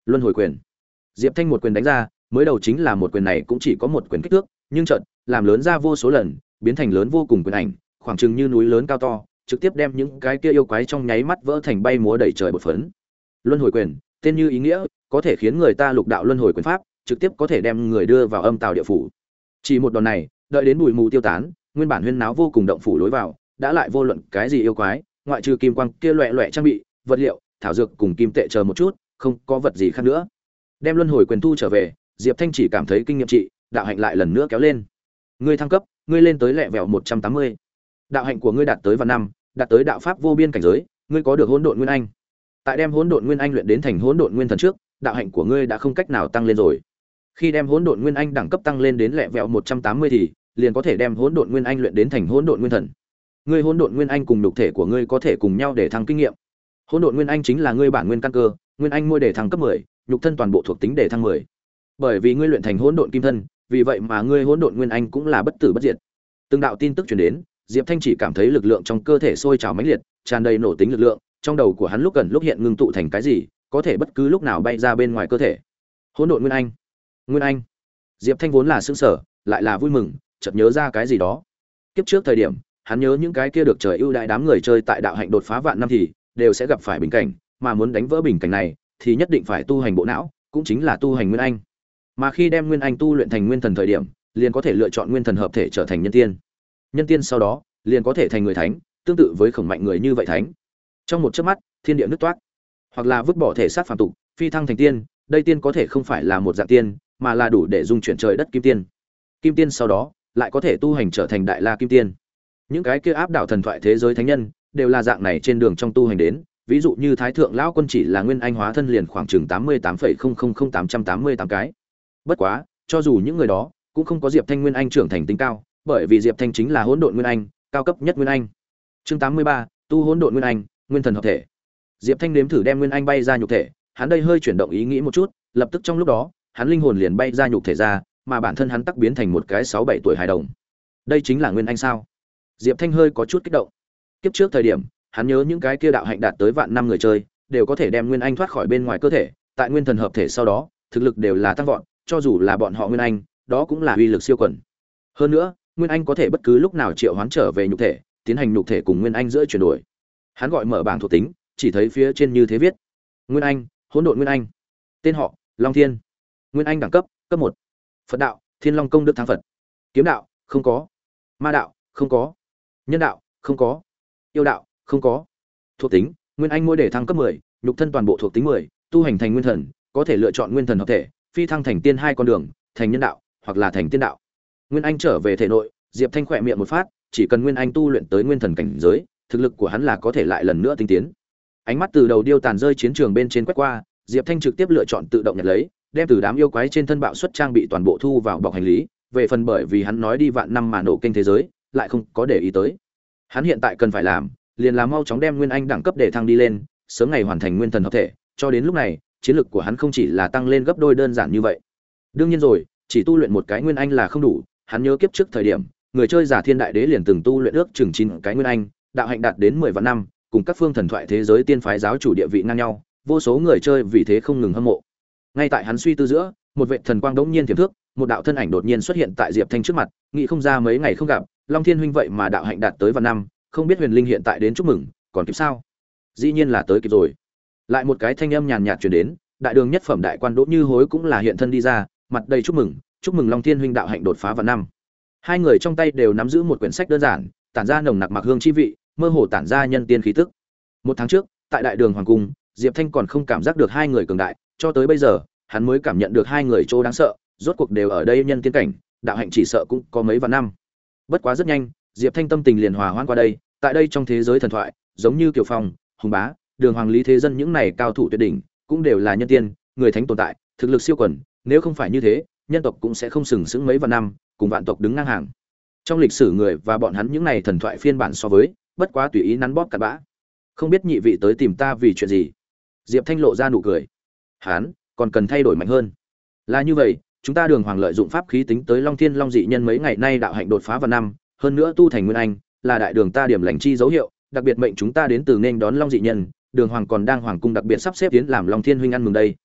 Luân hồi quyền. Diệp Thanh một quyền đánh ra, mới đầu chính là một quyền này cũng chỉ có một quyền kích thước, nhưng chợt làm lớn ra vô số lần, biến thành lớn vô cùng quyền ảnh, khoảng chừng như núi lớn cao to, trực tiếp đem những cái kia yêu quái trong nháy mắt vỡ thành bay múa đầy trời bột phấn. Luân hồi quyền, tên như ý nghĩa, có thể khiến người ta lục đạo luân hồi quyền pháp, trực tiếp có thể đem người đưa vào âm tào địa phủ. Chỉ một đòn này, đợi đến bụi mù tiêu tán, nguyên bản huyên náo vô cùng động phủ lối vào, đã lại vô luận cái gì yêu quái, ngoại trừ kim quang kia loẹt loẹt trang bị, vật liệu, thảo dược cùng kim tệ chờ một chút, không có vật gì khác nữa. Đem luân hồi quyền thu trở về, Diệp Thanh chỉ cảm thấy kinh nghiệm trị, đạo hạnh lại lần nữa kéo lên. Ngươi thăng cấp, ngươi lên tới lẹ vẹo một trăm tám mươi. Đạo hạnh của ngươi đạt tới vạn năm, đạt tới đạo pháp vô biên cảnh giới, ngươi có được hỗn độn nguyên anh. Tại đem hỗn độn nguyên anh luyện đến thành hỗn độn nguyên thần trước, đạo hạnh của ngươi đã không cách nào tăng lên rồi. Khi đem hỗn độn nguyên anh đẳng cấp tăng lên đến lẹ vẹo một trăm tám mươi thì liền có thể đem hỗn độn nguyên anh luyện đến thành hỗn độn nguyên thần. Ngươi hỗn độn nguyên anh cùng nhục thể của ngươi có thể cùng nhau để thăng kinh nghiệm. Hỗn độn nguyên anh chính là ngươi bản nguyên căn cơ, nguyên anh môi để thăng cấp mười, nhục thân toàn bộ thuộc tính để thăng mười. Bởi vì ngươi luyện thành hỗn độn kim thân, vì vậy mà ngươi hỗn độn nguyên anh cũng là bất tử bất diệt. Từng đạo tin tức truyền đến, Diệp Thanh chỉ cảm thấy lực lượng trong cơ thể sôi trào mãnh liệt, tràn đầy nổ tính lực lượng, trong đầu của hắn lúc gần lúc hiện ngưng tụ thành cái gì, có thể bất cứ lúc nào bay ra bên ngoài cơ thể. Hỗn độn nguyên anh. Nguyên anh. Diệp Thanh vốn là sững sờ, lại là vui mừng, chợt nhớ ra cái gì đó. Kiếp trước thời điểm, hắn nhớ những cái kia được trời ưu đãi đám người chơi tại đạo hạnh đột phá vạn năm thì đều sẽ gặp phải bình cảnh, mà muốn đánh vỡ bình cảnh này thì nhất định phải tu hành bộ não, cũng chính là tu hành nguyên anh. Mà khi đem nguyên anh tu luyện thành nguyên thần thời điểm, liền có thể lựa chọn nguyên thần hợp thể trở thành nhân tiên. Nhân tiên sau đó, liền có thể thành người thánh, tương tự với khổng mạnh người như vậy thánh. Trong một chớp mắt, thiên địa nứt toát, hoặc là vứt bỏ thể xác phàm tục, phi thăng thành tiên, đây tiên có thể không phải là một dạng tiên, mà là đủ để dung chuyển trời đất kim tiên. Kim tiên sau đó, lại có thể tu hành trở thành đại la kim tiên. Những cái kia áp đảo thần thoại thế giới thánh nhân, đều là dạng này trên đường trong tu hành đến, ví dụ như Thái thượng lão quân chỉ là nguyên anh hóa thân liền khoảng chừng tám mươi tám phẩy không không không tám trăm tám mươi tám cái. Bất quá, cho dù những người đó cũng không có Diệp Thanh nguyên anh trưởng thành tính cao, bởi vì Diệp Thanh chính là hỗn độn nguyên anh, cao cấp nhất nguyên anh. Chương tám mươi ba, tu hỗn độn nguyên anh, nguyên thần hợp thể. Diệp Thanh nếm thử đem nguyên anh bay ra nhục thể, hắn đây hơi chuyển động ý nghĩ một chút, lập tức trong lúc đó, hắn linh hồn liền bay ra nhục thể ra, mà bản thân hắn tắc biến thành một cái sáu bảy tuổi hài đồng. Đây chính là nguyên anh sao? Diệp Thanh hơi có chút kích động. Kiếp trước thời điểm, hắn nhớ những cái kia đạo hạnh đạt tới vạn năm người chơi, đều có thể đem nguyên anh thoát khỏi bên ngoài cơ thể, tại nguyên thần hợp thể sau đó, thực lực đều là tăng vọt, cho dù là bọn họ nguyên anh, đó cũng là uy lực siêu quần. Hơn nữa, nguyên anh có thể bất cứ lúc nào triệu hoán trở về nhục thể, tiến hành nhục thể cùng nguyên anh giữa chuyển đổi. Hắn gọi mở bảng thuộc tính, chỉ thấy phía trên như thế viết: Nguyên anh, hỗn độn nguyên anh. Tên họ: Long Thiên. Nguyên anh đẳng cấp: cấp một. Phật đạo: Thiên Long công đức thắng Phật. Kiếm đạo: không có. Ma đạo: không có. Nhân đạo: không có. Yêu đạo: không có. Thuộc tính: Nguyên anh mỗi để thăng cấp mười, nhục thân toàn bộ thuộc tính mười, tu hành thành nguyên thần, có thể lựa chọn nguyên thần hợp thể, phi thăng thành tiên hai con đường, thành nhân đạo hoặc là thành tiên đạo. Nguyên anh trở về thể nội, Diệp Thanh khỏe miệng một phát, chỉ cần Nguyên anh tu luyện tới nguyên thần cảnh giới, thực lực của hắn là có thể lại lần nữa tinh tiến. Ánh mắt từ đầu điêu tàn rơi chiến trường bên trên quét qua, Diệp Thanh trực tiếp lựa chọn tự động nhận lấy, đem từ đám yêu quái trên thân bạo xuất trang bị toàn bộ thu vào bọc hành lý, về phần bởi vì hắn nói đi vạn năm mà nổ kênh thế giới, lại không có để ý tới. Hắn hiện tại cần phải làm, liền là mau chóng đem Nguyên Anh đẳng cấp để thăng đi lên, sớm ngày hoàn thành nguyên thần hợp thể, cho đến lúc này, chiến lực của hắn không chỉ là tăng lên gấp đôi đơn giản như vậy. Đương nhiên rồi, chỉ tu luyện một cái Nguyên Anh là không đủ, hắn nhớ kiếp trước thời điểm, người chơi giả Thiên Đại Đế liền từng tu luyện ước chừng chín cái Nguyên Anh, đạo hạnh đạt đến mười vạn năm, cùng các phương thần thoại thế giới tiên phái giáo chủ địa vị ngang nhau, vô số người chơi vì thế không ngừng hâm mộ. Ngay tại hắn suy tư giữa, một vệt thần quang đống nhiên tiềm thước, một đạo thân ảnh đột nhiên xuất hiện tại Diệp Thanh trước mặt, nghĩ không ra mấy ngày không gặp, Long Thiên huynh vậy mà đạo hạnh đạt tới vạn năm, không biết Huyền Linh hiện tại đến chúc mừng, còn kịp sao? Dĩ nhiên là tới kịp rồi. Lại một cái thanh âm nhàn nhạt truyền đến, đại đường nhất phẩm đại quan Đỗ Như Hối cũng là hiện thân đi ra, mặt đầy chúc mừng, chúc mừng Long Thiên huynh đạo hạnh đột phá vạn năm. Hai người trong tay đều nắm giữ một quyển sách đơn giản, tản ra nồng nặc mặc hương chi vị, mơ hồ tản ra nhân tiên khí tức. Một tháng trước, tại đại đường hoàng cung, Diệp Thanh còn không cảm giác được hai người cường đại, cho tới bây giờ, hắn mới cảm nhận được hai người chỗ đáng sợ, rốt cuộc đều ở đây nhân tiên cảnh, đạo hạnh chỉ sợ cũng có mấy vạn năm. Bất quá rất nhanh, Diệp Thanh tâm tình liền hòa hoãn qua đây, tại đây trong thế giới thần thoại, giống như Kiều Phong, Hùng Bá, Đường Hoàng Lý Thế Dân những này cao thủ tuyệt đỉnh, cũng đều là nhân tiên, người thánh tồn tại, thực lực siêu quần, nếu không phải như thế, nhân tộc cũng sẽ không sừng sững mấy vạn năm, cùng vạn tộc đứng ngang hàng. Trong lịch sử người và bọn hắn những này thần thoại phiên bản so với, bất quá tùy ý nắn bóp cặn bã. Không biết nhị vị tới tìm ta vì chuyện gì? Diệp Thanh lộ ra nụ cười. Hắn còn cần thay đổi mạnh hơn. Là như vậy, chúng ta Đường Hoàng lợi dụng pháp khí tính tới Long Thiên Long dị nhân mấy ngày nay đạo hạnh đột phá vào năm, hơn nữa tu thành nguyên anh, là đại đường ta điểm lành chi dấu hiệu, đặc biệt mệnh chúng ta đến từ nên đón Long dị nhân, Đường Hoàng còn đang hoàng cung đặc biệt sắp xếp tiến làm Long Thiên huynh ăn mừng đây.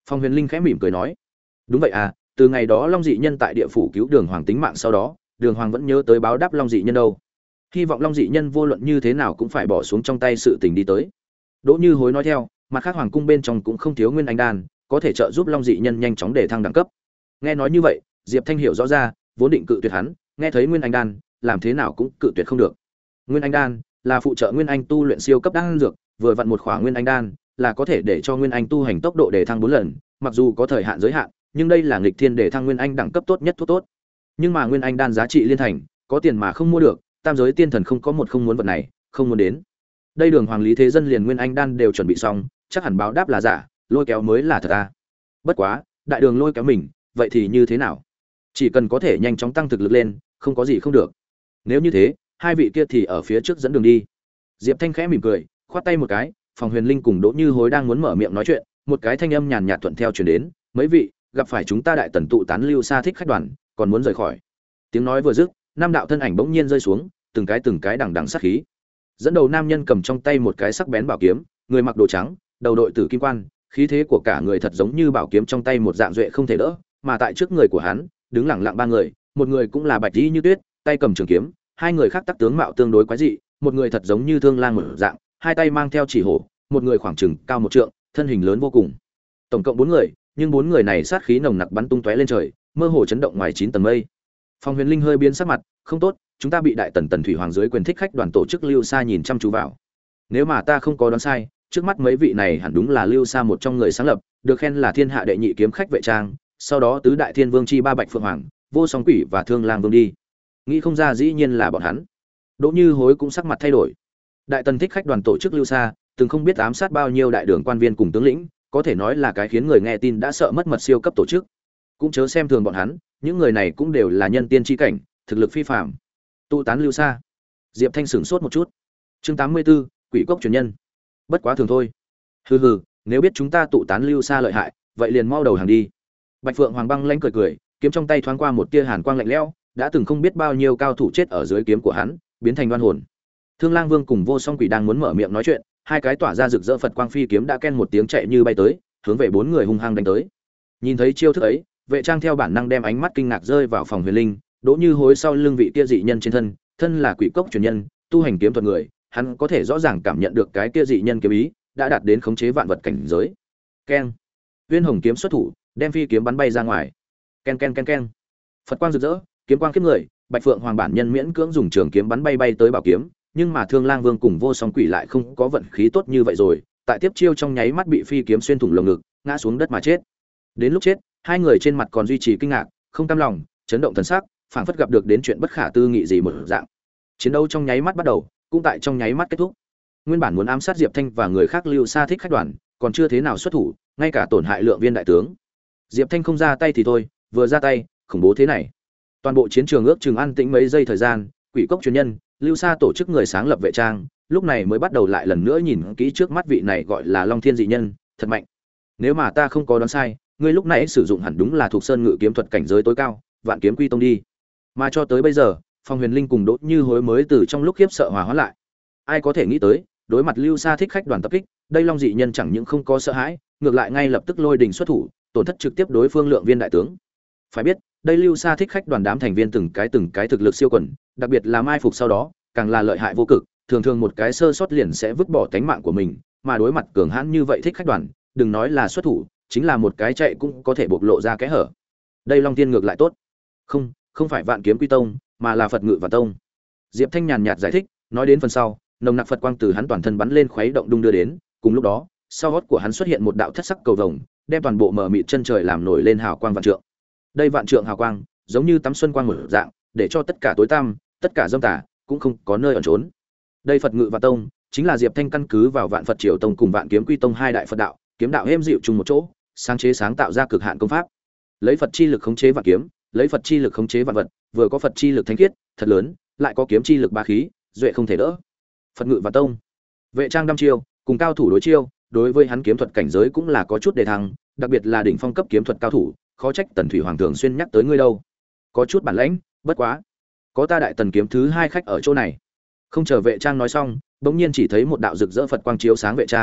Phong Huyền Linh khẽ mỉm cười nói, đúng vậy à, từ ngày đó Long dị nhân tại địa phủ cứu Đường Hoàng tính mạng sau đó, Đường Hoàng vẫn nhớ tới báo đáp Long dị nhân đâu. Hy vọng Long dị nhân vô luận như thế nào cũng phải bỏ xuống trong tay sự tình đi tới. Đỗ Như Hối nói theo, mặt khác hoàng cung bên trong cũng không thiếu nguyên anh đan, có thể trợ giúp Long dị nhân nhanh chóng để thăng đẳng cấp. Nghe nói như vậy, Diệp Thanh hiểu rõ ra, vốn định cự tuyệt hắn, nghe thấy nguyên anh đan, làm thế nào cũng cự tuyệt không được. Nguyên anh đan là phụ trợ nguyên anh tu luyện siêu cấp đan dược, vừa vặn một khỏa nguyên anh đan là có thể để cho nguyên anh tu hành tốc độ để thăng bốn lần, mặc dù có thời hạn giới hạn, nhưng đây là nghịch thiên để thăng nguyên anh đẳng cấp tốt nhất thuốc tốt. Nhưng mà nguyên anh đan giá trị liên thành, có tiền mà không mua được, tam giới tiên thần không có một không muốn vật này, không muốn đến. Đây Đường Hoàng lý thế dân liền nguyên anh đan đều chuẩn bị xong, chắc hẳn báo đáp là giả, lôi kéo mới là thật a. Bất quá, đại đường lôi kéo mình, vậy thì như thế nào? Chỉ cần có thể nhanh chóng tăng thực lực lên, không có gì không được. Nếu như thế, hai vị kia thì ở phía trước dẫn đường đi. Diệp Thanh khẽ mỉm cười, khoát tay một cái, Phòng Huyền Linh cùng Đỗ Như Hối đang muốn mở miệng nói chuyện, một cái thanh âm nhàn nhạt thuận theo truyền đến, "Mấy vị, gặp phải chúng ta đại tần tụ tán lưu xa thích khách đoàn, còn muốn rời khỏi." Tiếng nói vừa dứt, năm đạo thân ảnh bỗng nhiên rơi xuống, từng cái từng cái đằng đằng sát khí. Dẫn đầu nam nhân cầm trong tay một cái sắc bén bảo kiếm, người mặc đồ trắng, đầu đội tử kim quan, khí thế của cả người thật giống như bảo kiếm trong tay một dạng duệ không thể đỡ, mà tại trước người của hắn, đứng lặng lặng ba người, một người cũng là bạch y như tuyết, tay cầm trường kiếm, hai người khác tác tướng mạo tương đối quái dị, một người thật giống như thương lang một dạng, hai tay mang theo chỉ hổ, một người khoảng chừng cao một trượng, thân hình lớn vô cùng. Tổng cộng bốn người, nhưng bốn người này sát khí nồng nặc bắn tung tóe lên trời, mơ hồ chấn động ngoài chín tầng mây. Phong Huyền Linh hơi biến sắc mặt, không tốt, chúng ta bị đại tần tần thủy hoàng dưới quyền thích khách đoàn tổ chức lưu xa nhìn chăm chú vào. Nếu mà ta không có đoán sai, trước mắt mấy vị này hẳn đúng là lưu xa một trong người sáng lập, được khen là thiên hạ đệ nhị kiếm khách vệ trang, sau đó tứ đại thiên vương chi ba bạch phượng hoàng, vô song quỷ và thương lang vương đi. Nghĩ không ra dĩ nhiên là bọn hắn. Đỗ Như Hối cũng sắc mặt thay đổi. Đại tần thích khách đoàn tổ chức lưu xa, từng không biết ám sát bao nhiêu đại đường quan viên cùng tướng lĩnh, có thể nói là cái khiến người nghe tin đã sợ mất mật siêu cấp tổ chức. Cũng chớ xem thường bọn hắn, những người này cũng đều là nhân tiên chi cảnh, thực lực phi phàm. Tụ tán lưu xa. Diệp Thanh sửng sốt một chút. Chương tám mươi 84, Quỷ cốc truyền nhân. Bất quá thường thôi. Hừ hừ, nếu biết chúng ta tụ tán lưu xa lợi hại, vậy liền mau đầu hàng đi. Bạch Phượng Hoàng băng lãnh cười cười, kiếm trong tay thoáng qua một tia hàn quang lạnh lẽo, đã từng không biết bao nhiêu cao thủ chết ở dưới kiếm của hắn, biến thành đoan hồn. Thương Lang Vương cùng Vô Song Quỷ đang muốn mở miệng nói chuyện, hai cái tỏa ra rực rỡ Phật quang phi kiếm đã ken một tiếng chạy như bay tới, hướng về bốn người hung hăng đánh tới. Nhìn thấy chiêu thức ấy, Vệ Trang theo bản năng đem ánh mắt kinh ngạc rơi vào Phòng Huyền Linh, Đỗ Như Hối sau lưng vị kia dị nhân trên thân, thân là quỷ cốc truyền nhân, tu hành kiếm thuật người, hắn có thể rõ ràng cảm nhận được cái kia dị nhân kiếm ý đã đạt đến khống chế vạn vật cảnh giới. Keng. Uyên Hồng kiếm xuất thủ, đem phi kiếm bắn bay ra ngoài. Ken ken ken ken. Phật quang rực rỡ, kiếm quang khiếp người, Bạch Phượng Hoàng bản nhân miễn cưỡng dùng trường kiếm bắn bay bay tới bảo kiếm, nhưng mà Thương Lang Vương cùng Vô Song Quỷ lại không có vận khí tốt như vậy rồi, tại tiếp chiêu trong nháy mắt bị phi kiếm xuyên thủng lồng ngực, ngã xuống đất mà chết. Đến lúc chết, hai người trên mặt còn duy trì kinh ngạc, không cam lòng, chấn động thần sắc, phảng phất gặp được đến chuyện bất khả tư nghị gì một dạng. Chiến đấu trong nháy mắt bắt đầu, cũng tại trong nháy mắt kết thúc. Nguyên bản muốn ám sát Diệp Thanh và người khác lưu xa thích khách đoàn, còn chưa thế nào xuất thủ, ngay cả tổn hại lượng viên đại tướng. Diệp Thanh không ra tay thì thôi, vừa ra tay, khủng bố thế này. Toàn bộ chiến trường ước chừng an tĩnh mấy giây thời gian, Quỷ cốc truyền nhân, lưu xa tổ chức người sáng lập Vệ Trang, lúc này mới bắt đầu lại lần nữa nhìn kỹ trước mắt vị này gọi là Long Thiên dị nhân, thật mạnh. Nếu mà ta không có đoán sai, ngươi lúc nãy sử dụng hẳn đúng là thuộc sơn ngự kiếm thuật cảnh giới tối cao, Vạn Kiếm Quy Tông đi. Mà cho tới bây giờ, Phong Huyền Linh cùng Đỗ Như Hối mới từ trong lúc khiếp sợ hòa hóa lại. Ai có thể nghĩ tới, đối mặt lưu xa thích khách đoàn tập kích, đây Long dị nhân chẳng những không có sợ hãi, ngược lại ngay lập tức lôi đình xuất thủ, tổn thất trực tiếp đối phương lượng viên đại tướng. Phải biết, đây lưu xa thích khách đoàn đám thành viên từng cái từng cái thực lực siêu quần, đặc biệt là mai phục sau đó, càng là lợi hại vô cực, thường thường một cái sơ sót liền sẽ vứt bỏ tánh mạng của mình, mà đối mặt cường hãn như vậy thích khách đoàn, đừng nói là xuất thủ, chính là một cái chạy cũng có thể bộc lộ ra cái hở. Đây Long Tiên ngược lại tốt. Không, không phải Vạn Kiếm Quy Tông, mà là Phật Ngự Vạn Tông. Diệp Thanh nhàn nhạt giải thích, nói đến phần sau, nồng nặc Phật quang từ hắn toàn thân bắn lên khuấy động đung đưa đến, cùng lúc đó, sau gót của hắn xuất hiện một đạo thất sắc cầu vồng, đem toàn bộ mờ mịt chân trời làm nổi lên hào quang vạn trượng. Đây vạn trượng hào quang, giống như tắm xuân quang một dạng, để cho tất cả tối tăm, tất cả dâm tà cũng không có nơi ẩn trốn. Đây Phật Ngự Vạn Tông, chính là Diệp Thanh căn cứ vào Vạn Phật Triều Tông cùng Vạn Kiếm Quy Tông hai đại Phật đạo, kiếm đạo êm dịu chung một chỗ, sáng chế sáng tạo ra cực hạn công pháp. Lấy Phật chi lực khống chế vạn kiếm, lấy Phật chi lực khống chế vạn vật, vừa có Phật chi lực thánh khiết, thật lớn, lại có kiếm chi lực bá khí, duệ không thể đỡ. Phật Ngự Vạn Tông. Vệ Trang đăm chiêu, cùng cao thủ đối chiêu, đối với hắn kiếm thuật cảnh giới cũng là có chút đề thăng, đặc biệt là đỉnh phong cấp kiếm thuật cao thủ, khó trách Tần Thủy Hoàng thường xuyên nhắc tới ngươi đâu. Có chút bản lãnh, bất quá, có ta Đại Tần kiếm thứ hai khách ở chỗ này. Không chờ Vệ Trang nói xong, bỗng nhiên chỉ thấy một đạo rực rỡ Phật quang chiếu sáng Vệ Trang,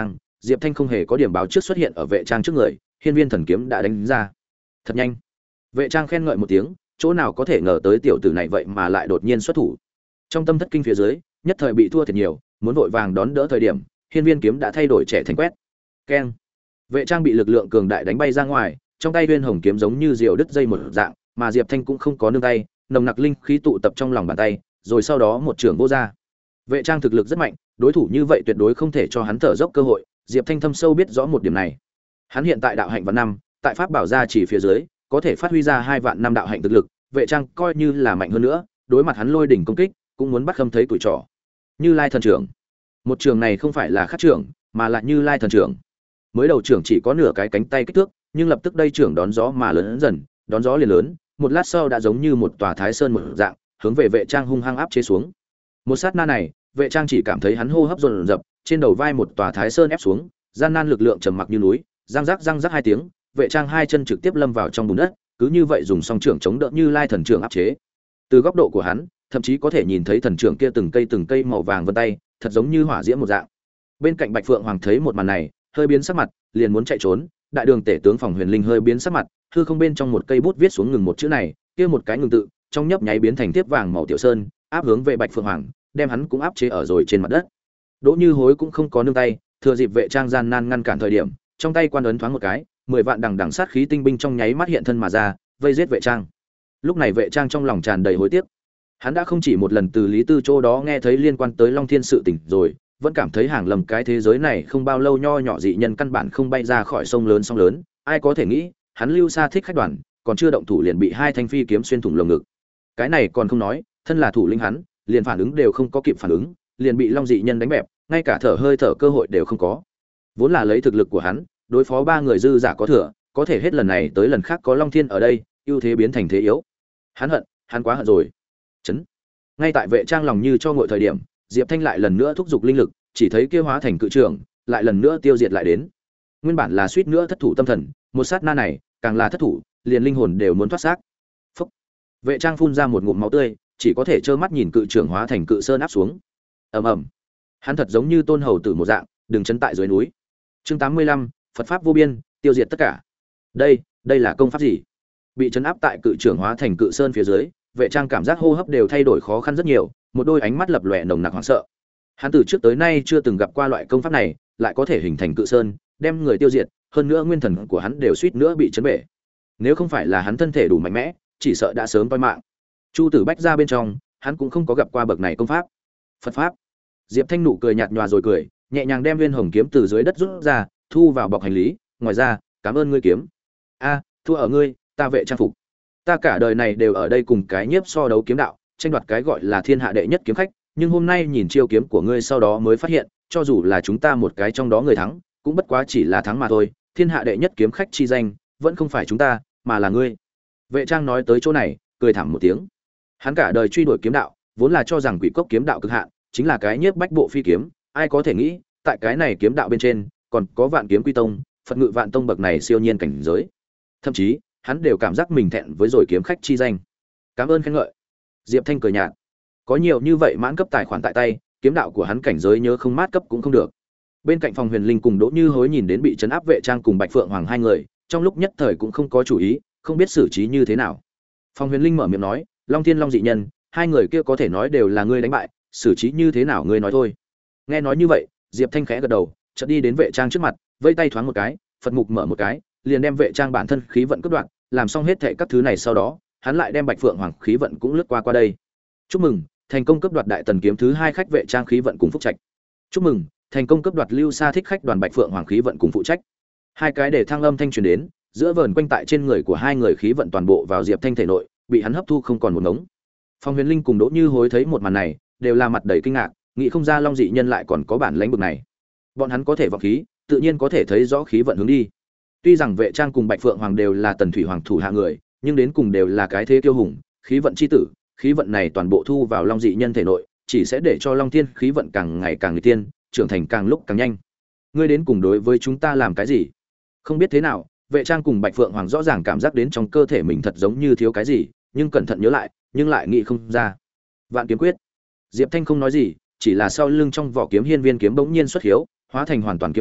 Diệp Thanh không hề có điểm báo trước xuất hiện ở vệ trang trước người, hiên viên thần kiếm đã đánh ra. Thật nhanh. Vệ trang khen ngợi một tiếng, chỗ nào có thể ngờ tới tiểu tử này vậy mà lại đột nhiên xuất thủ. Trong tâm thất kinh phía dưới, nhất thời bị thua thiệt nhiều, muốn vội vàng đón đỡ thời điểm, hiên viên kiếm đã thay đổi trẻ thành quét. Keng. Vệ trang bị lực lượng cường đại đánh bay ra ngoài, trong tay viên hồng kiếm giống như diều đứt dây một dạng, mà Diệp Thanh cũng không có nương tay, nồng nặc linh khí tụ tập trong lòng bàn tay, rồi sau đó một trường vô ra. Vệ trang thực lực rất mạnh, đối thủ như vậy tuyệt đối không thể cho hắn thở dốc cơ hội, Diệp Thanh thâm sâu biết rõ một điểm này. Hắn hiện tại đạo hạnh vạn năm, tại pháp bảo gia chỉ phía dưới, có thể phát huy ra hai vạn năm đạo hạnh thực lực, vệ trang coi như là mạnh hơn nữa, đối mặt hắn lôi đỉnh công kích, cũng muốn bắt khâm thấy tuổi trò. Như Lai thần trưởng. Một trường này không phải là khắc trưởng, mà là Như Lai thần trưởng. Mới đầu trưởng chỉ có nửa cái cánh tay kích thước, nhưng lập tức đây trưởng đón gió mà lớn dần, đón gió liền lớn, một lát sau đã giống như một tòa Thái Sơn một dạng, hướng về vệ trang hung hăng áp chế xuống. Một sát na này, vệ trang chỉ cảm thấy hắn hô hấp dồn dập, trên đầu vai một tòa Thái Sơn ép xuống, gian nan lực lượng trầm mặc như núi, răng rắc răng rắc hai tiếng, vệ trang hai chân trực tiếp lâm vào trong bùn đất, cứ như vậy dùng song trưởng chống đỡ Như Lai thần trưởng áp chế. Từ góc độ của hắn, thậm chí có thể nhìn thấy thần trưởng kia từng cây từng cây màu vàng vân tay, thật giống như hỏa diễm một dạng. Bên cạnh Bạch Phượng Hoàng thấy một màn này, hơi biến sắc mặt, liền muốn chạy trốn, đại đường tể tướng Phòng Huyền Linh hơi biến sắc mặt, hư không bên trong một cây bút viết xuống ngừng một chữ này, kia một cái ngừng tự, trong nhấp nháy biến thành tiếp vàng màu tiểu sơn, áp hướng về Bạch Phượng Hoàng, đem hắn cũng áp chế ở rồi trên mặt đất. Đỗ Như Hối cũng không có nương tay, thừa dịp vệ trang gian nan ngăn cản thời điểm, trong tay quan ấn thoáng một cái, mười vạn đằng đằng sát khí tinh binh trong nháy mắt hiện thân mà ra, vây giết vệ trang. Lúc này vệ trang trong lòng tràn đầy hối tiếc. Hắn đã không chỉ một lần từ Lý Tư chỗ đó nghe thấy liên quan tới Long Thiên sự tình rồi, vẫn cảm thấy hàng lầm cái thế giới này không bao lâu nho nhỏ dị nhân căn bản không bay ra khỏi sông lớn sông lớn, ai có thể nghĩ, hắn lưu xa thích khách đoàn, còn chưa động thủ liền bị hai thanh phi kiếm xuyên thủng lồng ngực. Cái này còn không nói, thân là thủ lĩnh hắn, liền phản ứng đều không có kịp phản ứng, liền bị Long dị nhân đánh bẹp, ngay cả thở hơi thở cơ hội đều không có. Vốn là lấy thực lực của hắn, đối phó ba người dư giả có thừa, có thể hết lần này tới lần khác có Long Thiên ở đây, ưu thế biến thành thế yếu. Hắn hận, hắn quá hận rồi. Chấn. Ngay tại vệ trang lòng như cho ngội thời điểm, Diệp Thanh lại lần nữa thúc giục linh lực, chỉ thấy kia hóa thành cự trường, lại lần nữa tiêu diệt lại đến. Nguyên bản là suýt nữa thất thủ tâm thần, một sát na này, càng là thất thủ, liền linh hồn đều muốn thoát xác. Phốc. Vệ trang phun ra một ngụm máu tươi, chỉ có thể trơ mắt nhìn cự trường hóa thành cự sơn áp xuống. Ầm ầm. Hắn thật giống như tôn hầu tử một dạng, đừng chấn tại dưới núi. Chương tám mươi lăm, Phật pháp vô biên, tiêu diệt tất cả. Đây, đây là công pháp gì? Bị chấn áp tại cự trường hóa thành cự sơn phía dưới, vệ trang cảm giác hô hấp đều thay đổi khó khăn rất nhiều, một đôi ánh mắt lập lòe nồng nặc hoảng sợ. Hắn từ trước tới nay chưa từng gặp qua loại công pháp này, lại có thể hình thành cự sơn, đem người tiêu diệt, hơn nữa nguyên thần của hắn đều suýt nữa bị chấn bể. Nếu không phải là hắn thân thể đủ mạnh mẽ, chỉ sợ đã sớm toi mạng. Chu Tử Bách ra bên trong, hắn cũng không có gặp qua bậc này công pháp. Phật pháp. Diệp Thanh nụ cười nhạt nhòa rồi cười, nhẹ nhàng đem viên hồng kiếm từ dưới đất rút ra, thu vào bọc hành lý, ngoài ra, cảm ơn ngươi kiếm. A, thua ở ngươi, ta vệ trang phục. Ta cả đời này đều ở đây cùng cái nhiếp so đấu kiếm đạo, tranh đoạt cái gọi là thiên hạ đệ nhất kiếm khách, nhưng hôm nay nhìn chiêu kiếm của ngươi sau đó mới phát hiện, cho dù là chúng ta một cái trong đó người thắng, cũng bất quá chỉ là thắng mà thôi, thiên hạ đệ nhất kiếm khách chi danh, vẫn không phải chúng ta, mà là ngươi. Vệ trang nói tới chỗ này, cười thảm một tiếng. Hắn cả đời truy đuổi kiếm đạo, vốn là cho rằng Quỷ Cốc kiếm đạo cực hạn, chính là cái nhiếp bách bộ phi kiếm, ai có thể nghĩ, tại cái này kiếm đạo bên trên, còn có Vạn Kiếm Quy Tông, Phật Ngự Vạn Tông bậc này siêu nhiên cảnh giới. Thậm chí, hắn đều cảm giác mình thẹn với rồi kiếm khách chi danh. Cảm ơn khen ngợi. Diệp Thanh cười nhạt. Có nhiều như vậy mãn cấp tài khoản tại tay, kiếm đạo của hắn cảnh giới nhớ không mát cấp cũng không được. Bên cạnh Phòng Huyền Linh cùng Đỗ Như Hối nhìn đến bị trấn áp vệ trang cùng Bạch Phượng Hoàng hai người, trong lúc nhất thời cũng không có chủ ý, không biết xử trí như thế nào. Phòng Huyền Linh mở miệng nói, Long Thiên Long dị nhân, hai người kia có thể nói đều là ngươi đánh bại, xử trí như thế nào ngươi nói thôi. Nghe nói như vậy, Diệp Thanh khẽ gật đầu, chợt đi đến vệ trang trước mặt, vẫy tay thoáng một cái, Phật mục mở một cái, liền đem vệ trang bản thân khí vận cắt đoạn, làm xong hết thảy các thứ này sau đó, hắn lại đem Bạch Phượng Hoàng khí vận cũng lướt qua qua đây. Chúc mừng, thành công cấp đoạt đại tần kiếm thứ hai khách vệ trang khí vận cùng phúc trạch. Chúc mừng, thành công cấp đoạt lưu xa thích khách đoàn Bạch Phượng Hoàng khí vận cùng phụ trách. Hai cái để thăng âm thanh truyền đến, giữa vờn quanh tại trên người của hai người khí vận toàn bộ vào Diệp Thanh thể nội, bị hắn hấp thu không còn một ngống. Phong Huyền Linh cùng Đỗ Như Hối thấy một màn này, đều là mặt đầy kinh ngạc, nghĩ không ra Long dị nhân lại còn có bản lãnh bực này. Bọn hắn có thể vọng khí, tự nhiên có thể thấy rõ khí vận hướng đi. Tuy rằng vệ trang cùng Bạch Phượng Hoàng đều là Tần Thủy Hoàng thủ hạ người, nhưng đến cùng đều là cái thế kiêu hùng, khí vận chi tử, khí vận này toàn bộ thu vào Long dị nhân thể nội, chỉ sẽ để cho Long Thiên khí vận càng ngày càng nguy tiên, trưởng thành càng lúc càng nhanh. Ngươi đến cùng đối với chúng ta làm cái gì? Không biết thế nào, vệ trang cùng Bạch Phượng Hoàng rõ ràng cảm giác đến trong cơ thể mình thật giống như thiếu cái gì, nhưng cẩn thận nhớ lại, nhưng lại nghĩ không ra. Vạn kiếm quyết. Diệp Thanh không nói gì, chỉ là sau lưng trong vỏ kiếm hiên viên kiếm bỗng nhiên xuất hiếu, hóa thành hoàn toàn kiếm ảnh,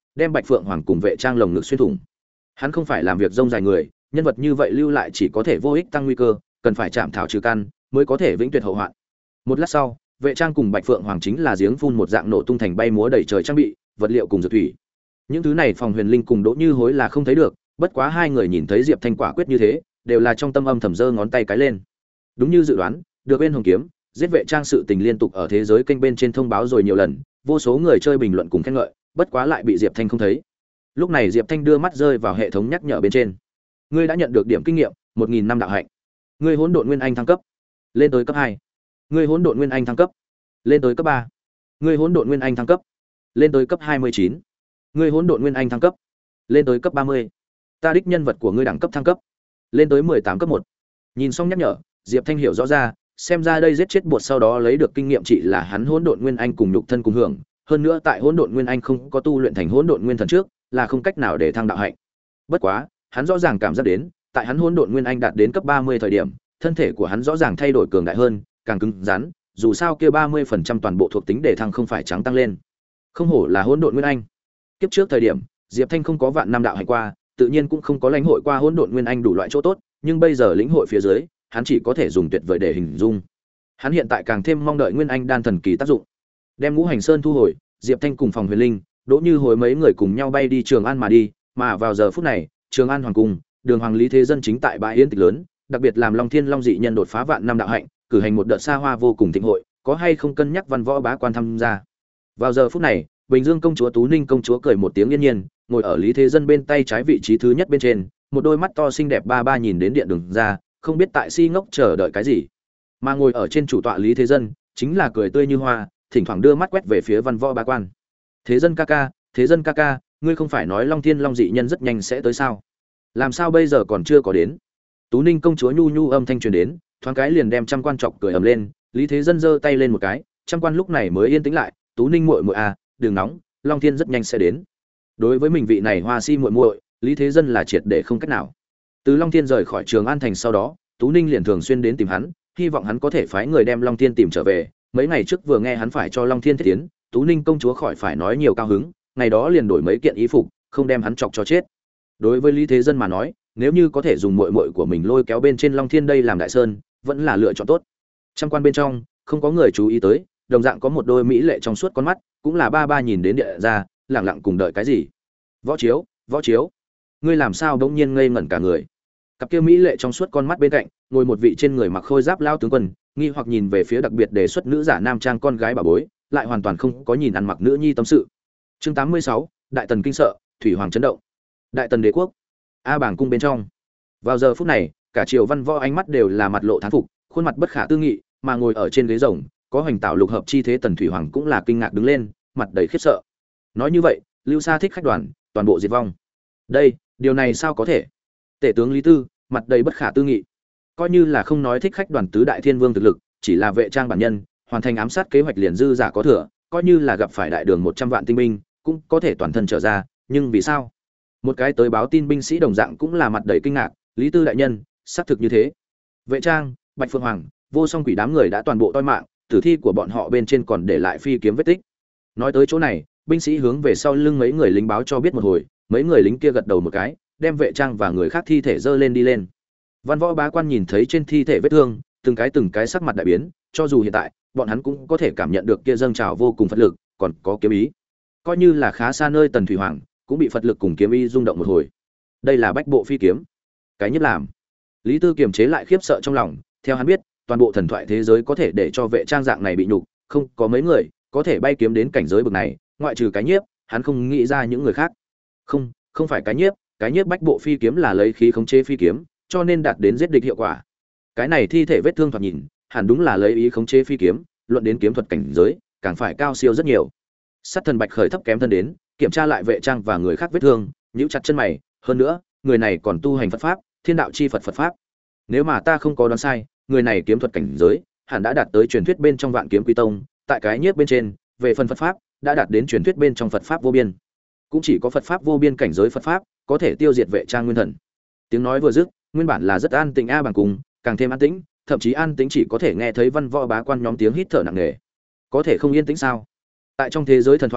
đem Bạch Phượng Hoàng cùng Vệ Trang lồng ngực xuyên thủng. Hắn không phải làm việc rông dài người, nhân vật như vậy lưu lại chỉ có thể vô ích tăng nguy cơ, cần phải chạm thảo trừ căn, mới có thể vĩnh tuyệt hậu hoạn. Một lát sau, Vệ Trang cùng Bạch Phượng Hoàng chính là giếng phun một dạng nổ tung thành bay múa đầy trời trang bị, vật liệu cùng dược thủy. Những thứ này Phòng Huyền Linh cùng Đỗ Như Hối là không thấy được, bất quá hai người nhìn thấy Diệp Thanh quả quyết như thế, đều là trong tâm âm thầm giơ ngón tay cái lên. Đúng như dự đoán, được bên Hồng Kiếm, giết Vệ Trang sự tình liên tục ở thế giới kênh bên trên thông báo rồi nhiều lần, vô số người chơi bình luận cùng khen ngợi, bất quá lại bị Diệp Thanh không thấy. Lúc này Diệp Thanh đưa mắt rơi vào hệ thống nhắc nhở bên trên. Ngươi đã nhận được điểm kinh nghiệm một nghìn năm đạo hạnh. Ngươi Hỗn Độn Nguyên Anh thăng cấp, lên tới cấp hai. Ngươi Hỗn Độn Nguyên Anh thăng cấp, lên tới cấp ba. Ngươi Hỗn Độn Nguyên Anh thăng cấp, lên tới cấp hai mươi chín. Ngươi Hỗn Độn Nguyên Anh thăng cấp, lên tới cấp ba mươi. Ta đích nhân vật của ngươi đẳng cấp thăng cấp, lên tới mười tám cấp một. Nhìn xong nhắc nhở, Diệp Thanh hiểu rõ ra, xem ra đây giết chết bột sau đó lấy được kinh nghiệm chỉ là hắn Hỗn Độn Nguyên Anh cùng nhục thân cùng hưởng, hơn nữa tại Hỗn Độn Nguyên Anh không có tu luyện thành Hỗn Độn Nguyên Thần trước, là không cách nào để thăng đạo hạnh. Bất quá, hắn rõ ràng cảm giác đến, tại hắn Hỗn Độn Nguyên Anh đạt đến cấp ba mươi thời điểm, thân thể của hắn rõ ràng thay đổi cường đại hơn, càng cứng rắn, dù sao kia ba mươi phần trăm toàn bộ thuộc tính để thăng không phải trắng tăng lên. Không hổ là Hỗn Độn Nguyên Anh. Kiếp trước thời điểm, Diệp Thanh không có vạn năm đạo hạnh qua, tự nhiên cũng không có lãnh hội qua Hỗn Độn Nguyên Anh đủ loại chỗ tốt, nhưng bây giờ lĩnh hội phía dưới, hắn chỉ có thể dùng tuyệt vời để hình dung. Hắn hiện tại càng thêm mong đợi Nguyên Anh đan thần kỳ tác dụng. Đem Ngũ Hành Sơn thu hồi, Diệp Thanh cùng Phòng Huyền Linh, Đỗ Như Hối mấy người cùng nhau bay đi Trường An mà đi, mà vào giờ phút này, Trường An hoàng cung, Đường Hoàng Lý Thế Dân chính tại bãi yến tiệc lớn, đặc biệt làm Long Thiên Long dị nhân đột phá vạn năm đạo hạnh, cử hành một đợt xa hoa vô cùng thịnh hội, có hay không cân nhắc văn võ bá quan tham gia. Vào giờ phút này, Bình Dương công chúa Tú Ninh công chúa cười một tiếng yên nhiên, ngồi ở Lý Thế Dân bên tay trái vị trí thứ nhất bên trên, một đôi mắt to xinh đẹp ba ba nhìn đến điện đường ra, không biết tại si ngốc chờ đợi cái gì. Mà ngồi ở trên chủ tọa Lý Thế Dân, chính là cười tươi như hoa, thỉnh thoảng đưa mắt quét về phía văn võ bá quan. Thế Dân ca ca, Thế Dân ca ca, ngươi không phải nói Long Thiên Long dị nhân rất nhanh sẽ tới sao? Làm sao bây giờ còn chưa có đến? Tú Ninh công chúa nhu nhu âm thanh truyền đến, thoáng cái liền đem trăm quan chọc cười ầm lên, Lý Thế Dân giơ tay lên một cái, trăm quan lúc này mới yên tĩnh lại, Tú Ninh muội muội à, đừng nóng, Long Thiên rất nhanh sẽ đến. Đối với mình vị này hoa si muội muội, Lý Thế Dân là triệt để không cách nào. Từ Long Thiên rời khỏi Trường An thành sau đó, Tú Ninh liền thường xuyên đến tìm hắn, hy vọng hắn có thể phái người đem Long Thiên tìm trở về. Mấy ngày trước vừa nghe hắn phải cho Long Thiên thiết tiến, Tú Ninh công chúa khỏi phải nói nhiều cao hứng, ngày đó liền đổi mấy kiện y phục, không đem hắn chọc cho chết. Đối với Lý Thế Dân mà nói, nếu như có thể dùng muội muội của mình lôi kéo bên trên Long Thiên đây làm đại sơn, vẫn là lựa chọn tốt. Trăm quan bên trong, không có người chú ý tới, đồng dạng có một đôi mỹ lệ trong suốt con mắt, cũng là ba ba nhìn đến địa ra, lặng lặng cùng đợi cái gì. Võ Chiếu, Võ Chiếu, ngươi làm sao bỗng nhiên ngây ngẩn cả người? Cặp kia mỹ lệ trong suốt con mắt bên cạnh, ngồi một vị trên người mặc khôi giáp lao tướng quân, nghi hoặc nhìn về phía đặc biệt đề xuất nữ giả nam trang con gái bà bối, lại hoàn toàn không có nhìn ăn mặc nữ nhi tâm sự. Chương tám mươi sáu, Đại Tần kinh sợ, thủy hoàng chấn động. Đại Tần đế quốc, A Bảng cung bên trong. Vào giờ phút này, cả triều văn võ ánh mắt đều là mặt lộ thán phục, khuôn mặt bất khả tư nghị, mà ngồi ở trên ghế rồng, có hoành tạo lục hợp chi thế Tần Thủy Hoàng cũng là kinh ngạc đứng lên, mặt đầy khiếp sợ. Nói như vậy, Lưu Sa thích khách đoàn, toàn bộ diệt vong. Đây, điều này sao có thể? Tể tướng Lý Tư, mặt đầy bất khả tư nghị. Coi như là không nói thích khách đoàn tứ đại thiên vương thực lực, chỉ là vệ trang bản nhân, hoàn thành ám sát kế hoạch liền dư giả có thừa, coi như là gặp phải đại đường một trăm vạn tinh binh, cũng có thể toàn thân trở ra, nhưng vì sao? Một cái tới báo tin binh sĩ đồng dạng cũng là mặt đầy kinh ngạc, Lý Tư đại nhân, xác thực như thế. Vệ trang, Bạch Phượng Hoàng, vô song quỷ đám người đã toàn bộ toi mạng, tử thi của bọn họ bên trên còn để lại phi kiếm vết tích. Nói tới chỗ này, binh sĩ hướng về sau lưng mấy người lính báo cho biết một hồi, mấy người lính kia gật đầu một cái, đem vệ trang và người khác thi thể dơ lên đi lên. Văn võ bá quan nhìn thấy trên thi thể vết thương, từng cái từng cái sắc mặt đại biến, cho dù hiện tại, bọn hắn cũng có thể cảm nhận được kia dâng trào vô cùng phật lực, còn có kiếm ý. Coi như là khá xa nơi Tần Thủy Hoàng, cũng bị phật lực cùng kiếm ý rung động một hồi. Đây là bách bộ phi kiếm. Cái nhất làm. Lý Tư kiềm chế lại khiếp sợ trong lòng, theo hắn biết, toàn bộ thần thoại thế giới có thể để cho vệ trang dạng này bị nhục, không có mấy người có thể bay kiếm đến cảnh giới bậc này, ngoại trừ cái nhiếp, hắn không nghĩ ra những người khác. Không, không phải cái nhiếp, cái nhiếp bách bộ phi kiếm là lấy khí khống chế phi kiếm, cho nên đạt đến giết địch hiệu quả. Cái này thi thể vết thương thoạt nhìn, hẳn đúng là lấy ý khống chế phi kiếm, luận đến kiếm thuật cảnh giới, càng phải cao siêu rất nhiều. Sát thần Bạch khởi thấp kém thân đến, kiểm tra lại vệ trang và người khác vết thương, nhíu chặt chân mày, hơn nữa, người này còn tu hành Phật pháp, Thiên đạo chi Phật Phật pháp. Nếu mà ta không có đoán sai, người này kiếm thuật cảnh giới, hẳn đã đạt tới truyền thuyết bên trong Vạn Kiếm Quy Tông, tại cái nhiếp bên trên, về phần Phật pháp, đã đạt đến truyền thuyết bên trong Phật pháp vô biên. Cũng chỉ có Phật pháp vô biên cảnh giới Phật pháp, có thể tiêu diệt vệ trang nguyên thần. Tiếng nói vừa dứt, nguyên bản là rất an tĩnh a bằng cùng, càng thêm an tĩnh, thậm chí an tĩnh chỉ có thể nghe thấy văn võ bá quan nhóm tiếng hít thở nặng nề. Có thể không yên tĩnh sao? Tại trong thế giới thần thoại,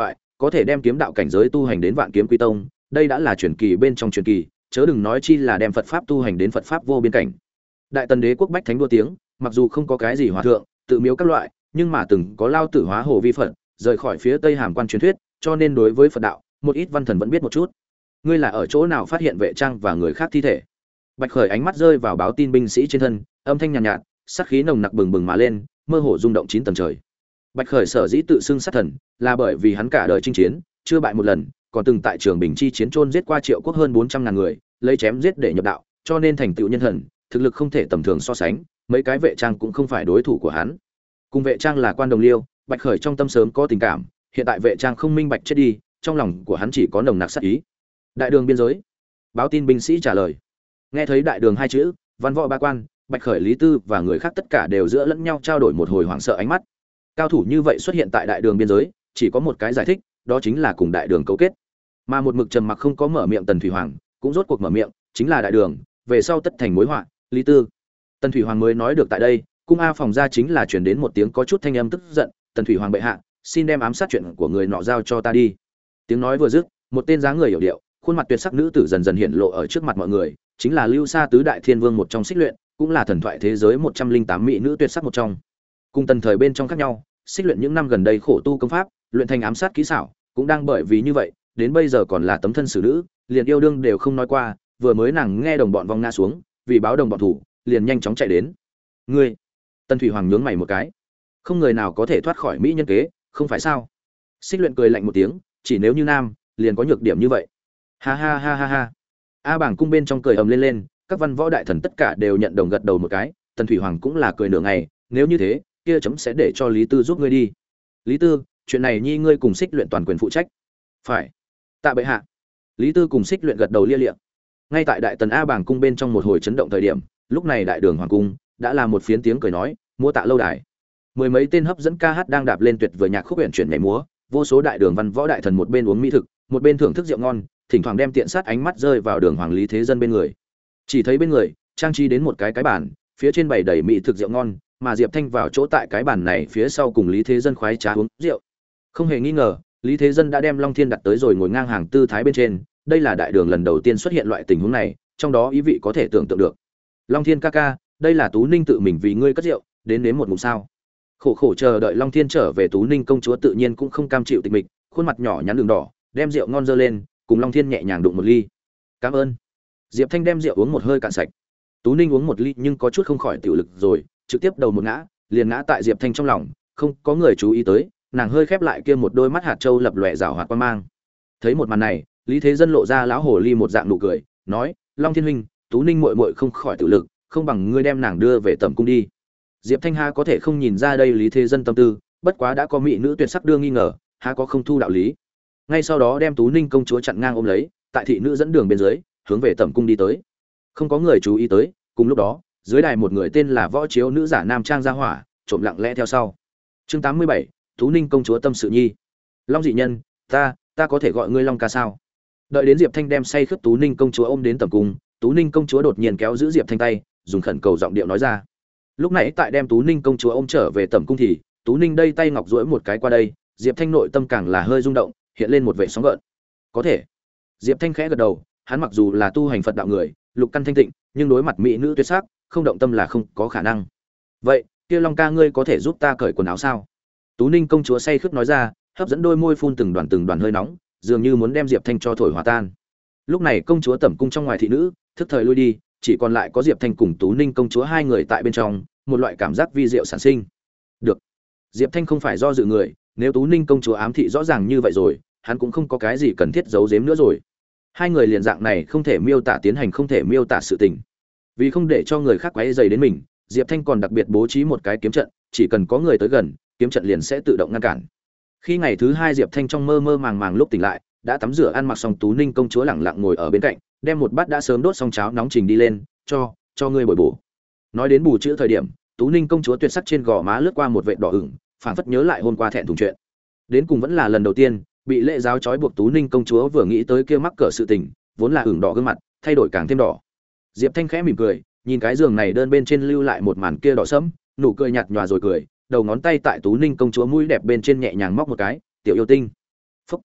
có thể đem kiếm đạo cảnh giới tu hành đến vạn kiếm quy tông, đây đã là truyền kỳ bên trong truyền kỳ, chớ đừng nói chi là đem Phật pháp tu hành đến Phật pháp vô biên cảnh. Đại Tần đế quốc bách thánh đua tiếng, mặc dù không có cái gì hòa thượng, tự miếu các loại, nhưng mà từng có lao tử hóa hồ vi Phật, rời khỏi phía Tây Hàm Quan truyền thuyết, cho nên đối với Phật đạo, một ít văn thần vẫn biết một chút. Ngươi là ở chỗ nào phát hiện vệ trang và người khác thi thể? Bạch Khởi ánh mắt rơi vào báo tin binh sĩ trên thân, âm thanh nhàn nhạt, nhạt, sát khí nồng nặc bừng bừng mà lên, mơ hồ rung động chín tầng trời. Bạch Khởi sở dĩ tự xưng sát thần, là bởi vì hắn cả đời chinh chiến, chưa bại một lần, còn từng tại Trường Bình chi chiến chôn giết qua triệu quốc hơn bốn trăm ngàn người, lấy chém giết để nhập đạo, cho nên thành tựu nhân thần, thực lực không thể tầm thường so sánh, mấy cái vệ trang cũng không phải đối thủ của hắn. Cùng vệ trang là quan đồng liêu, Bạch Khởi trong tâm sớm có tình cảm, hiện tại vệ trang không minh bạch chết đi, trong lòng của hắn chỉ có nồng nặc sát ý. Đại đường biên giới, báo tin binh sĩ trả lời. Nghe thấy đại đường hai chữ, văn võ ba quan, Bạch Khởi, Lý Tư và người khác tất cả đều giữa lẫn nhau trao đổi một hồi hoảng sợ ánh mắt. Cao thủ như vậy xuất hiện tại đại đường biên giới, chỉ có một cái giải thích, đó chính là cùng đại đường cấu kết. Mà một mực trầm mặc không có mở miệng Tần Thủy Hoàng, cũng rốt cuộc mở miệng, chính là đại đường, về sau tất thành mối họa, Lý Tư. Tần Thủy Hoàng mới nói được tại đây, cung A phòng ra chính là truyền đến một tiếng có chút thanh âm tức giận, Tần Thủy Hoàng bệ hạ, xin đem ám sát chuyện của người nọ giao cho ta đi. Tiếng nói vừa dứt, một tên dáng người hiểu điệu, khuôn mặt tuyệt sắc nữ tử dần dần hiện lộ ở trước mặt mọi người, chính là Lưu Sa tứ đại thiên vương một trong Xích Luyện, cũng là thần thoại thế giới một trăm linh tám mỹ nữ tuyệt sắc một trong. Cùng Tần thời bên trong khác nhau, Xích Luyện những năm gần đây khổ tu công pháp, luyện thành ám sát kỹ xảo, cũng đang bởi vì như vậy, đến bây giờ còn là tấm thân xử nữ, liền yêu đương đều không nói qua, vừa mới nàng nghe đồng bọn vong ngã xuống, vì báo đồng bọn thủ, liền nhanh chóng chạy đến. Ngươi, Tần Thủy Hoàng nhướng mày một cái, không người nào có thể thoát khỏi mỹ nhân kế, không phải sao? Xích Luyện cười lạnh một tiếng, chỉ nếu như nam, liền có nhược điểm như vậy. Ha ha ha ha ha. A Bảng cung bên trong cười ầm lên lên, các văn võ đại thần tất cả đều nhận đồng gật đầu một cái, Tần Thủy Hoàng cũng là cười nửa ngày, nếu như thế, kia chấm sẽ để cho Lý Tư giúp ngươi đi. Lý Tư, chuyện này nhi ngươi cùng Xích Luyện toàn quyền phụ trách. Phải. Tạ bệ hạ. Lý Tư cùng Xích Luyện gật đầu lia lịa. Ngay tại đại tần A Bảng cung bên trong một hồi chấn động thời điểm, lúc này đại đường hoàng cung đã là một phiến tiếng cười nói, múa tạ lâu đài. Mười mấy tên hấp dẫn ca hát đang đạp lên tuyệt vời nhạc khúc huyền chuyển nhảy múa, vô số đại đường văn võ đại thần một bên uống mỹ thực, một bên thưởng thức rượu ngon, thỉnh thoảng đem tiện sát ánh mắt rơi vào đường hoàng Lý Thế Dân bên người. Chỉ thấy bên người trang trí đến một cái cái bàn, phía trên bày đầy mỹ thực rượu ngon, mà Diệp Thanh vào chỗ tại cái bàn này phía sau cùng Lý Thế Dân khoái trá uống rượu. Không hề nghi ngờ, Lý Thế Dân đã đem Long Thiên đặt tới rồi ngồi ngang hàng tư thái bên trên, đây là đại đường lần đầu tiên xuất hiện loại tình huống này, trong đó ý vị có thể tưởng tượng được. Long Thiên ca ca, đây là Tú Ninh tự mình vì ngươi cất rượu, đến nếm một ngụm sao? Khổ khổ chờ đợi Long Thiên trở về, Tú Ninh công chúa tự nhiên cũng không cam chịu tịch mịch, khuôn mặt nhỏ nhắn đường đỏ, đem rượu ngon dơ lên, cùng Long Thiên nhẹ nhàng đụng một ly. Cảm ơn. Diệp Thanh đem rượu uống một hơi cạn sạch. Tú Ninh uống một ly nhưng có chút không khỏi tiểu lực rồi, trực tiếp đầu một ngã, liền ngã tại Diệp Thanh trong lòng, không có người chú ý tới, nàng hơi khép lại kia một đôi mắt hạt châu lập lòe rảo hoạt quan mang. Thấy một màn này, Lý Thế Dân lộ ra lão hồ ly một dạng nụ cười, nói: "Long Thiên huynh, Tú Ninh muội muội không khỏi tự lực, không bằng ngươi đem nàng đưa về tẩm cung đi." Diệp Thanh ha có thể không nhìn ra đây Lý Thế Dân tâm tư, bất quá đã có mỹ nữ tuyệt sắc đưa nghi ngờ, há có không thu đạo lý. Ngay sau đó đem Tú Ninh công chúa chặn ngang ôm lấy, tại thị nữ dẫn đường bên dưới, hướng về tẩm cung đi tới. Không có người chú ý tới, cùng lúc đó, dưới đài một người tên là Võ Chiếu nữ giả nam trang ra hỏa, trộm lặng lẽ theo sau. Chương tám mươi bảy, Tú Ninh công chúa tâm sự nhi. Long dị nhân, ta, ta có thể gọi ngươi Long ca sao? Đợi đến Diệp Thanh đem say khướt Tú Ninh công chúa ôm đến tẩm cung, Tú Ninh công chúa đột nhiên kéo giữ Diệp Thanh tay, dùng khẩn cầu giọng điệu nói ra. Lúc nãy tại đem Tú Ninh công chúa ôm trở về tẩm cung thì, Tú Ninh đây tay ngọc duỗi một cái qua đây, Diệp Thanh nội tâm càng là hơi rung động, hiện lên một vẻ sóng gợn. Có thể. Diệp Thanh khẽ gật đầu, hắn mặc dù là tu hành Phật đạo người, lục căn thanh tịnh, nhưng đối mặt mỹ nữ tuyệt sắc, không động tâm là không có khả năng. Vậy, kia Long ca ngươi có thể giúp ta cởi quần áo sao? Tú Ninh công chúa say khướt nói ra, hấp dẫn đôi môi phun từng đoàn từng đoàn hơi nóng, dường như muốn đem Diệp Thanh cho thổi hòa tan. Lúc này công chúa tẩm cung trong ngoài thị nữ, thức thời lui đi, chỉ còn lại có Diệp Thanh cùng Tú Ninh công chúa hai người tại bên trong, một loại cảm giác vi diệu sản sinh. Được. Diệp Thanh không phải do dự người, nếu Tú Ninh công chúa ám thị rõ ràng như vậy rồi, hắn cũng không có cái gì cần thiết giấu giếm nữa rồi. Hai người liền dạng này không thể miêu tả tiến hành không thể miêu tả sự tình. Vì không để cho người khác quấy rầy đến mình, Diệp Thanh còn đặc biệt bố trí một cái kiếm trận, chỉ cần có người tới gần, kiếm trận liền sẽ tự động ngăn cản. Khi ngày thứ hai Diệp Thanh trong mơ mơ màng màng lúc tỉnh lại, đã tắm rửa ăn mặc xong, Tú Ninh công chúa lẳng lặng ngồi ở bên cạnh, đem một bát đã sớm đốt xong cháo nóng trình đi lên, cho cho ngươi bồi bổ. Nói đến bù chữa thời điểm, Tú Ninh công chúa tuyệt sắc trên gò má lướt qua một vệt đỏ ửng, phảng phất nhớ lại hôm qua thẹn thùng chuyện. Đến cùng vẫn là lần đầu tiên bị lễ giáo trói buộc, Tú Ninh công chúa vừa nghĩ tới kia mắc cỡ sự tình, vốn là ửng đỏ gương mặt, thay đổi càng thêm đỏ. Diệp Thanh khẽ mỉm cười, nhìn cái giường này đơn bên trên lưu lại một màn kia đỏ sẫm, nụ cười nhạt nhòa rồi cười, đầu ngón tay tại Tú Ninh công chúa mũi đẹp bên trên nhẹ nhàng móc một cái, tiểu yêu tinh. Phúc.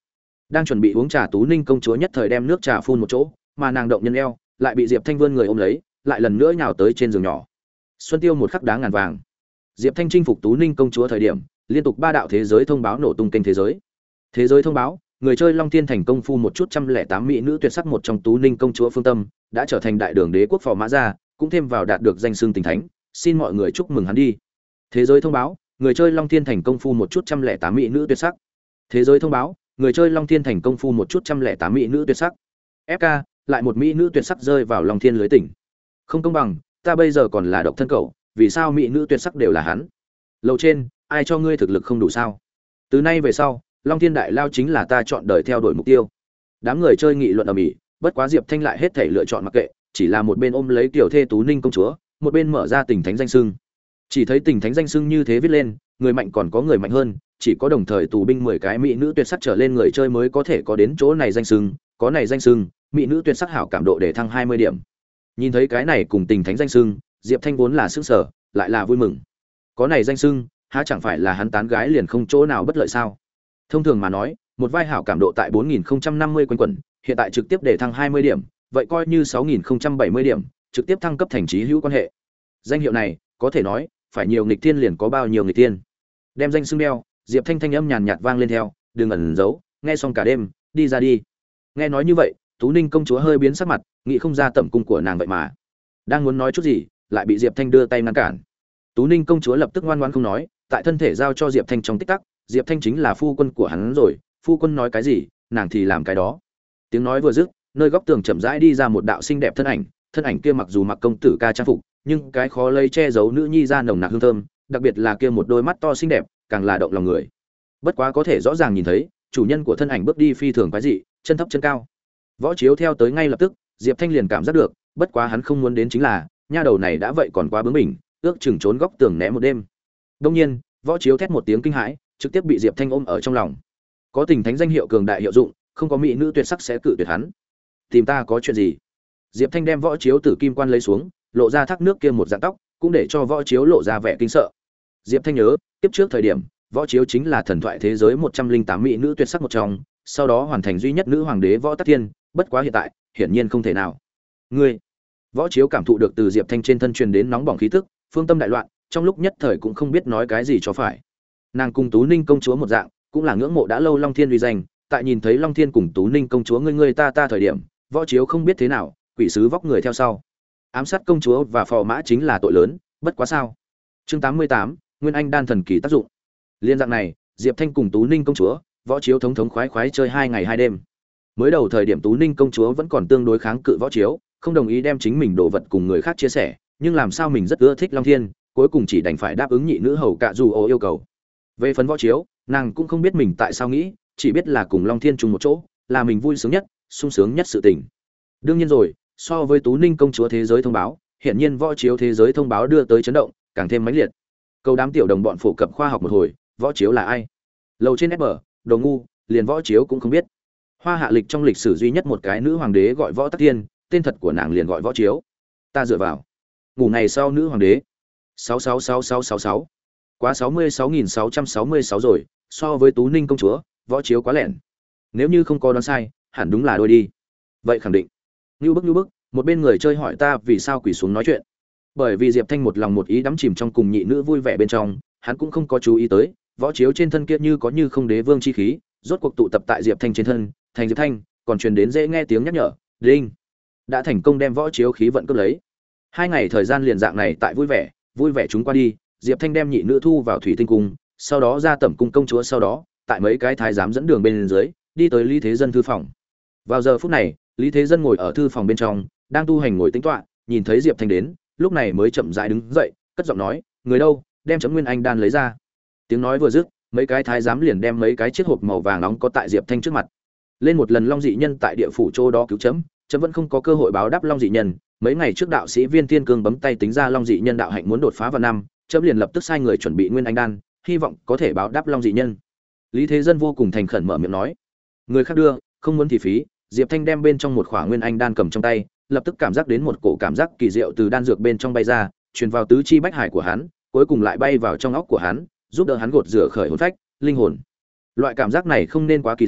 Đang chuẩn bị uống trà Tú Ninh công chúa nhất thời đem nước trà phun một chỗ, mà nàng động nhân eo, lại bị Diệp Thanh vươn người ôm lấy, lại lần nữa nhào tới trên giường nhỏ. Xuân tiêu một khắc đáng ngàn vàng. Diệp Thanh chinh phục Tú Ninh công chúa thời điểm, liên tục ba đạo thế giới thông báo nổ tung kênh thế giới. Thế giới thông báo, người chơi Long Tiên thành công phu một chút trăm lẻ tám mỹ nữ tuyệt sắc một trong Tú Ninh công chúa Phương Tâm, đã trở thành đại đường đế quốc phò mã gia, cũng thêm vào đạt được danh xưng tình thánh, xin mọi người chúc mừng hắn đi. Thế giới thông báo, người chơi Long Tiên thành công phu một chút trăm lẻ tám mỹ nữ tuyệt sắc. Thế giới thông báo, người chơi Long Tiên thành công phu một chút trăm lẻ tám mỹ nữ tuyệt sắc. ép ca, lại một mỹ nữ tuyệt sắc rơi vào Long Thiên lưới tỉnh. Không công bằng, ta bây giờ còn là độc thân cậu, vì sao mỹ nữ tuyệt sắc đều là hắn? Lầu trên, ai cho ngươi thực lực không đủ sao? Từ nay về sau, Long Thiên đại lao chính là ta chọn đời theo đuổi mục tiêu. Đám người chơi nghị luận ầm ĩ, bất quá Diệp Thanh lại hết thảy lựa chọn mặc kệ, chỉ là một bên ôm lấy tiểu thê Tú Ninh công chúa, một bên mở ra tình thánh danh xưng. Chỉ thấy tình thánh danh xưng như thế viết lên, người mạnh còn có người mạnh hơn, chỉ có đồng thời tù binh mười cái mỹ nữ tuyệt sắc trở lên người chơi mới có thể có đến chỗ này danh xưng, có này danh xưng, mỹ nữ tuyệt sắc hảo cảm độ để thăng hai mươi điểm. Nhìn thấy cái này cùng tình thánh danh xưng, Diệp Thanh vốn là sững sờ, lại là vui mừng. Có này danh xưng, há chẳng phải là hắn tán gái liền không chỗ nào bất lợi sao? Thông thường mà nói, một vai hảo cảm độ tại bốn nghìn không trăm năm mươi quanh quẩn, hiện tại trực tiếp để thăng hai mươi điểm, vậy coi như sáu nghìn không trăm bảy mươi điểm, trực tiếp thăng cấp thành chí hữu quan hệ. Danh hiệu này, có thể nói, phải nhiều nghịch thiên liền có bao nhiêu nghịch thiên. Đem danh xưng đeo, Diệp Thanh thanh âm nhàn nhạt vang lên theo, đừng ẩn giấu, nghe xong cả đêm, đi ra đi. Nghe nói như vậy, Tú Ninh công chúa hơi biến sắc mặt, nghĩ không ra tẩm cung của nàng vậy mà. Đang muốn nói chút gì, lại bị Diệp Thanh đưa tay ngăn cản. Tú Ninh công chúa lập tức ngoan ngoãn không nói, tại thân thể giao cho Diệp Thanh trong tích tắc, Diệp Thanh chính là phu quân của hắn rồi, phu quân nói cái gì, nàng thì làm cái đó. Tiếng nói vừa dứt, nơi góc tường chậm rãi đi ra một đạo xinh đẹp thân ảnh, thân ảnh kia mặc dù mặc công tử ca trang phục, nhưng cái khó lấy che giấu nữ nhi ra nồng nặc hương thơm, đặc biệt là kia một đôi mắt to xinh đẹp, càng là động lòng người. Bất quá có thể rõ ràng nhìn thấy, chủ nhân của thân ảnh bước đi phi thường quái dị, chân thấp chân cao. Võ Chiếu theo tới ngay lập tức, Diệp Thanh liền cảm giác được, bất quá hắn không muốn đến chính là, nha đầu này đã vậy còn quá bướng bỉnh, ước chừng trốn góc tường né một đêm. Đương nhiên, Võ Chiếu thét một tiếng kinh hãi, trực tiếp bị Diệp Thanh ôm ở trong lòng. Có tình thánh danh hiệu cường đại hiệu dụng, không có mỹ nữ tuyệt sắc sẽ cự tuyệt hắn. Tìm ta có chuyện gì? Diệp Thanh đem Võ Chiếu tử kim quan lấy xuống, lộ ra thác nước kia một dạng tóc, cũng để cho Võ Chiếu lộ ra vẻ kinh sợ. Diệp Thanh nhớ, tiếp trước thời điểm, Võ Chiếu chính là thần thoại thế giới một trăm linh tám mỹ nữ tuyệt sắc một trong, sau đó hoàn thành duy nhất nữ hoàng đế Võ Tắc Thiên, bất quá hiện tại, hiển nhiên không thể nào. Ngươi, Võ Chiếu cảm thụ được từ Diệp Thanh trên thân truyền đến nóng bỏng khí tức, phương tâm đại loạn, trong lúc nhất thời cũng không biết nói cái gì cho phải. Nàng cùng Tú Ninh công chúa một dạng, cũng là ngưỡng mộ đã lâu Long Thiên uy danh, tại nhìn thấy Long Thiên cùng Tú Ninh công chúa ngươi ngươi ta ta thời điểm, Võ Chiếu không biết thế nào, quỷ sứ vóc người theo sau. Ám sát công chúa và phò mã chính là tội lớn, bất quá sao? Chương tám mươi tám, Nguyên Anh đan thần kỳ tác dụng. Liên dạng này, Diệp Thanh cùng Tú Ninh công chúa, Võ Chiếu thống thống khoái khoái chơi hai ngày hai đêm. Mới đầu thời điểm Tú Ninh công chúa vẫn còn tương đối kháng cự Võ Chiếu, không đồng ý đem chính mình đồ vật cùng người khác chia sẻ, nhưng làm sao mình rất ưa thích Long Thiên, cuối cùng chỉ đành phải đáp ứng nhị nữ hầu cạ dù ô yêu cầu. Về phần Võ Chiếu, nàng cũng không biết mình tại sao nghĩ, chỉ biết là cùng Long Thiên chung một chỗ, là mình vui sướng nhất, sung sướng nhất sự tình. Đương nhiên rồi, so với Tú Ninh công chúa thế giới thông báo, hiện nhiên Võ Chiếu thế giới thông báo đưa tới chấn động, càng thêm mãnh liệt. Câu đám tiểu đồng bọn phổ cập khoa học một hồi, Võ Chiếu là ai? Lầu trên ép bờ, đồ ngu, liền Võ Chiếu cũng không biết. Hoa hạ lịch trong lịch sử duy nhất một cái nữ hoàng đế gọi Võ Tắc Thiên, tên thật của nàng liền gọi Võ Chiếu. Ta dựa vào. Ngủ ngày sau nữ hoàng đế. sáu sáu sáu sáu sáu sáu. Quá sáu mươi sáu nghìn sáu trăm sáu mươi sáu rồi, so với Tú Ninh công chúa, Võ Chiếu quá lẻn. Nếu như không có đoán sai, hẳn đúng là đôi đi. Vậy khẳng định. Nưu bức nưu bức, một bên người chơi hỏi ta vì sao quỳ xuống nói chuyện. Bởi vì Diệp Thanh một lòng một ý đắm chìm trong cùng nhị nữ vui vẻ bên trong, hắn cũng không có chú ý tới, Võ Chiếu trên thân kia như có như không đế vương chi khí, rốt cuộc tụ tập tại Diệp Thanh trên thân, thành Diệp Thanh, còn truyền đến dễ nghe tiếng nhắc nhở, "Đinh." Đã thành công đem Võ Chiếu khí vận cướp lấy. Hai ngày thời gian liền dạng này tại vui vẻ, vui vẻ chúng qua đi, Diệp Thanh đem nhị nữ thu vào Thủy Tinh cung, sau đó ra tẩm cung công chúa sau đó, tại mấy cái thái giám dẫn đường bên dưới, đi tới Lý Thế Dân thư phòng. Vào giờ phút này, Lý Thế Dân ngồi ở thư phòng bên trong, đang tu hành ngồi tĩnh tọa, nhìn thấy Diệp Thanh đến, lúc này mới chậm rãi đứng dậy, cất giọng nói, "Người đâu, đem chấm Nguyên Anh đan lấy ra." Tiếng nói vừa dứt, mấy cái thái giám liền đem mấy cái chiếc hộp màu vàng nóng có tại Diệp Thanh trước mặt. Lên một lần Long dị nhân tại địa phủ chỗ đó cứu chấm, chấm vẫn không có cơ hội báo đáp Long dị nhân, mấy ngày trước đạo sĩ Viên Thiên Cương bấm tay tính ra Long dị nhân đạo hạnh muốn đột phá vào năm, chấm liền lập tức sai người chuẩn bị Nguyên Anh đan, hy vọng có thể báo đáp Long dị nhân. Lý Thế Dân vô cùng thành khẩn mở miệng nói. Người khác đưa, không muốn thì phí, Diệp Thanh đem bên trong một khỏa Nguyên Anh đan cầm trong tay, lập tức cảm giác đến một cổ cảm giác kỳ diệu từ đan dược bên trong bay ra, truyền vào tứ chi bách hải của hắn, cuối cùng lại bay vào trong óc của hắn, giúp đỡ hắn gột rửa khởi hồn phách, linh hồn. Loại cảm giác này không nên quá kỳ diệu,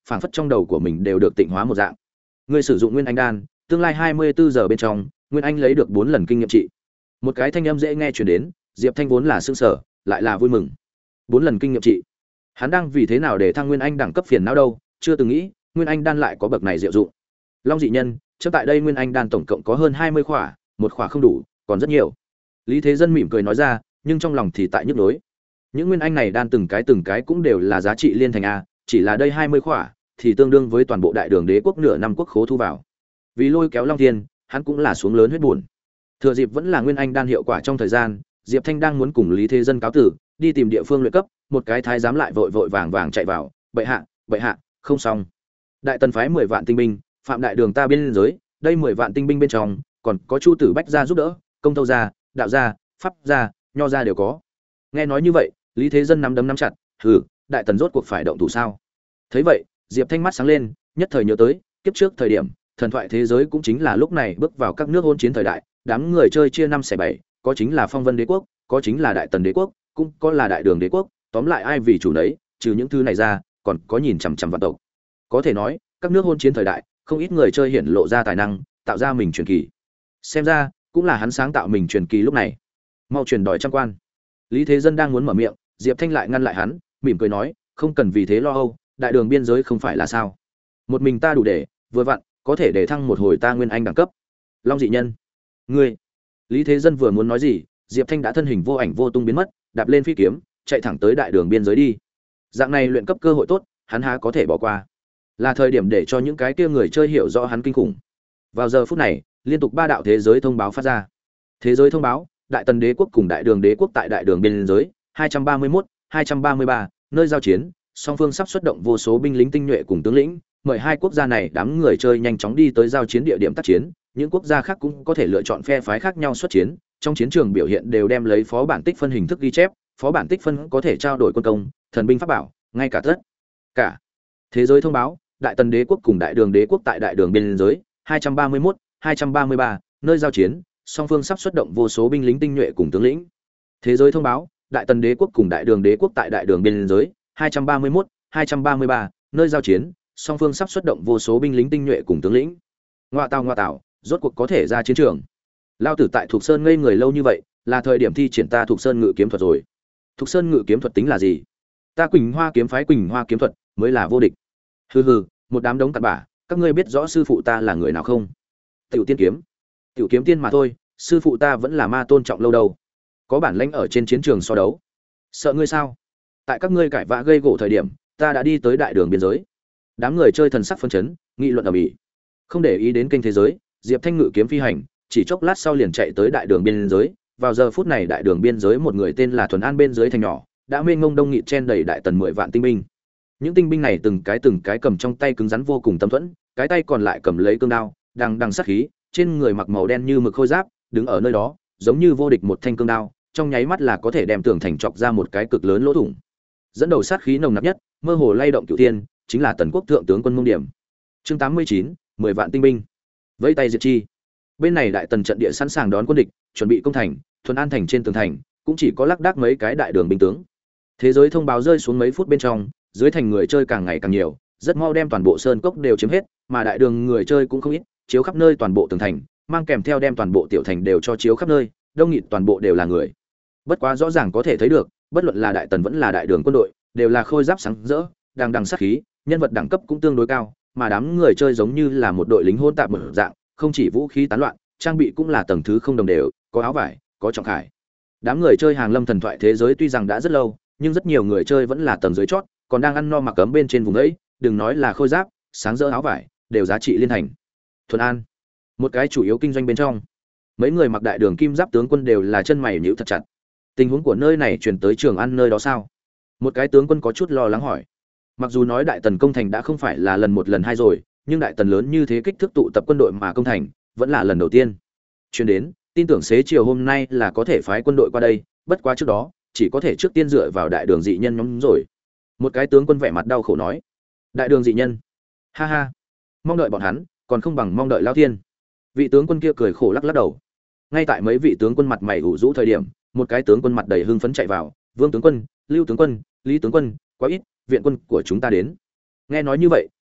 phảng phất trong đầu của mình đều được tịnh hóa một dạng. Ngươi sử dụng Nguyên Anh đan, tương lai hai mươi bốn giờ bên trong, Nguyên Anh lấy được bốn lần kinh nghiệm trị. Một cái thanh âm dễ nghe truyền đến, Diệp Thanh vốn là sững sờ, lại là vui mừng. Bốn lần kinh nghiệm trị. Hắn đang vì thế nào để thăng Nguyên Anh đẳng cấp phiền não đâu, chưa từng nghĩ, Nguyên Anh đan lại có bậc này diệu dụng. Long dị nhân, trước tại đây Nguyên Anh đan tổng cộng có hơn hai mươi khỏa, một khỏa không đủ, còn rất nhiều. Lý Thế Dân mỉm cười nói ra, nhưng trong lòng thì tại nhức nhối. Những Nguyên Anh này đan từng cái từng cái cũng đều là giá trị liên thành a, chỉ là đây hai mươi khỏa thì tương đương với toàn bộ Đại Đường Đế quốc nửa năm quốc khố thu vào. Vì lôi kéo Long Thiên, hắn cũng là xuống lớn huyết buồn. Thừa dịp vẫn là Nguyên Anh đan hiệu quả trong thời gian, Diệp Thanh đang muốn cùng Lý Thế Dân cáo tử, đi tìm địa phương luyện cấp, một cái thái giám lại vội vội vàng vàng chạy vào, "Bệ hạ, bệ hạ, không xong. Đại Tần phái mười vạn tinh binh, phạm Đại Đường ta biên giới, đây mười vạn tinh binh bên trong, còn có Chu Tử Bách gia giúp đỡ, Công Thâu gia, Đạo gia, Pháp gia, Nho gia đều có." Nghe nói như vậy, Lý Thế Dân nắm đấm nắm chặt, "Hừ, Đại Tần rốt cuộc phải động thủ sao?" Thấy vậy, Diệp Thanh mắt sáng lên, nhất thời nhớ tới, kiếp trước thời điểm, thần thoại thế giới cũng chính là lúc này bước vào các nước hôn chiến thời đại, đám người chơi chia năm xẻ bảy, có chính là Phong Vân Đế quốc, có chính là Đại Tần Đế quốc, cũng có là Đại Đường Đế quốc, tóm lại ai vì chủ nấy, trừ những thứ này ra, còn có nhìn chằm chằm vạn tộc. Có thể nói, các nước hôn chiến thời đại, không ít người chơi hiển lộ ra tài năng, tạo ra mình truyền kỳ. Xem ra, cũng là hắn sáng tạo mình truyền kỳ lúc này. Mau truyền đòi trăm quan. Lý Thế Dân đang muốn mở miệng, Diệp Thanh lại ngăn lại hắn, mỉm cười nói, không cần vì thế lo âu, Đại Đường biên giới không phải là sao? Một mình ta đủ để, vừa vặn, có thể để thăng một hồi ta Nguyên Anh đẳng cấp. Long dị nhân, ngươi. Lý Thế Dân vừa muốn nói gì, Diệp Thanh đã thân hình vô ảnh vô tung biến mất, đạp lên phi kiếm, chạy thẳng tới Đại Đường biên giới đi. Dạng này luyện cấp cơ hội tốt, hắn há có thể bỏ qua. Là thời điểm để cho những cái kia người chơi hiểu rõ hắn kinh khủng. Vào giờ phút này, liên tục ba đạo thế giới thông báo phát ra. Thế giới thông báo, Đại Tần Đế quốc cùng Đại Đường Đế quốc tại Đại Đường biên giới, hai trăm ba mươi mốt, hai trăm ba mươi ba, nơi giao chiến, song phương sắp xuất động vô số binh lính tinh nhuệ cùng tướng lĩnh, mời hai quốc gia này đám người chơi nhanh chóng đi tới giao chiến địa điểm tác chiến, những quốc gia khác cũng có thể lựa chọn phe phái khác nhau xuất chiến, trong chiến trường biểu hiện đều đem lấy phó bản tích phân hình thức ghi chép, phó bản tích phân có thể trao đổi quân công, thần binh pháp bảo, ngay cả tất cả. Thế giới thông báo, Đại Tần Đế quốc cùng Đại Đường Đế quốc tại Đại Đường biên giới, hai trăm ba mươi mốt, hai trăm ba mươi ba, nơi giao chiến, song phương sắp xuất động vô số binh lính tinh nhuệ cùng tướng lĩnh. Thế giới thông báo, Đại Tần Đế quốc cùng Đại Đường Đế quốc tại Đại Đường biên giới, hai trăm ba mươi mốt, hai trăm ba mươi ba, nơi giao chiến, song phương sắp xuất động vô số binh lính tinh nhuệ cùng tướng lĩnh. Ngoa tào ngoa tào, rốt cuộc có thể ra chiến trường. Lao tử tại Thục Sơn ngây người lâu như vậy, là thời điểm thi triển ta Thục Sơn Ngự kiếm thuật rồi. Thục Sơn Ngự kiếm thuật tính là gì? Ta Quỳnh Hoa kiếm phái Quỳnh Hoa kiếm thuật mới là vô địch. Hừ hừ, một đám đống cặn bã, các ngươi biết rõ sư phụ ta là người nào không? Tiểu Tiên kiếm. Tiểu kiếm tiên mà thôi, sư phụ ta vẫn là ma tôn trọng lâu đâu. Có bản lĩnh ở trên chiến trường so đấu. Sợ ngươi sao? Tại các ngươi cãi vã gây gỗ thời điểm, ta đã đi tới Đại Đường biên giới. Đám người chơi thần sắc phấn chấn, nghị luận ầm ĩ. Không để ý đến kênh thế giới, Diệp Thanh ngự kiếm phi hành, chỉ chốc lát sau liền chạy tới Đại Đường biên giới. Vào giờ phút này Đại Đường biên giới một người tên là Thuần An bên dưới thành nhỏ, đã mênh mông đông nghịt chen đầy Đại Tần mười vạn tinh binh. Những tinh binh này từng cái từng cái cầm trong tay cứng rắn vô cùng tâm thuẫn, cái tay còn lại cầm lấy cương đao, đằng đằng sát khí, trên người mặc màu đen như mực khôi giáp, đứng ở nơi đó, giống như vô địch một thanh cương đao, trong nháy mắt là có thể đem tường thành chọc ra một cái cực lớn lỗ thủng. Dẫn đầu sát khí nồng nặc nhất, mơ hồ lay động cửu thiên, chính là Tần quốc thượng tướng quân Mông Điểm. Chương tám mươi chín, mười vạn tinh binh. Vẫy tay diệt chi. Bên này Đại Tần trận địa sẵn sàng đón quân địch, chuẩn bị công thành, Thuần An thành trên tường thành, cũng chỉ có lác đác mấy cái đại đường binh tướng. Thế giới thông báo rơi xuống mấy phút bên trong, dưới thành người chơi càng ngày càng nhiều, rất mau đem toàn bộ sơn cốc đều chiếm hết, mà đại đường người chơi cũng không ít, chiếu khắp nơi toàn bộ tường thành, mang kèm theo đem toàn bộ tiểu thành đều cho chiếu khắp nơi, đông nghịt toàn bộ đều là người. Bất quá rõ ràng có thể thấy được, bất luận là đại tần vẫn là đại đường quân đội, đều là khôi giáp sáng rỡ, đang đằng sát khí, nhân vật đẳng cấp cũng tương đối cao, mà đám người chơi giống như là một đội lính hỗn tạp một dạng, không chỉ vũ khí tán loạn, trang bị cũng là tầng thứ không đồng đều, có áo vải, có trọng khải. Đám người chơi hàng lâm thần thoại thế giới tuy rằng đã rất lâu, nhưng rất nhiều người chơi vẫn là tầng dưới chót, còn đang ăn no mặc cấm bên trên vùng ấy, đừng nói là khôi giáp, sáng rỡ áo vải, đều giá trị liên thành. Thuần An, một cái chủ yếu kinh doanh bên trong, mấy người mặc đại đường kim giáp tướng quân đều là chân mày nhíu thật chặt. Tình huống của nơi này truyền tới Trường An nơi đó sao? Một cái tướng quân có chút lo lắng hỏi. Mặc dù nói đại tần công thành đã không phải là lần một lần hai rồi, nhưng đại tần lớn như thế kích thước tụ tập quân đội mà công thành, vẫn là lần đầu tiên. Truyền đến, tin tưởng xế chiều hôm nay là có thể phái quân đội qua đây, bất quá trước đó, chỉ có thể trước tiên dựa vào đại đường dị nhân nhóm rồi. Một cái tướng quân vẻ mặt đau khổ nói. Đại đường dị nhân? Ha ha, mong đợi bọn hắn, còn không bằng mong đợi Lão Thiên. Vị tướng quân kia cười khổ lắc lắc đầu. Ngay tại mấy vị tướng quân mặt mày ủ rũ thời điểm, một cái tướng quân mặt đầy hưng phấn chạy vào, Vương tướng quân, Lưu tướng quân, Lý tướng quân, quá ít, viện quân của chúng ta đến. Nghe nói như vậy,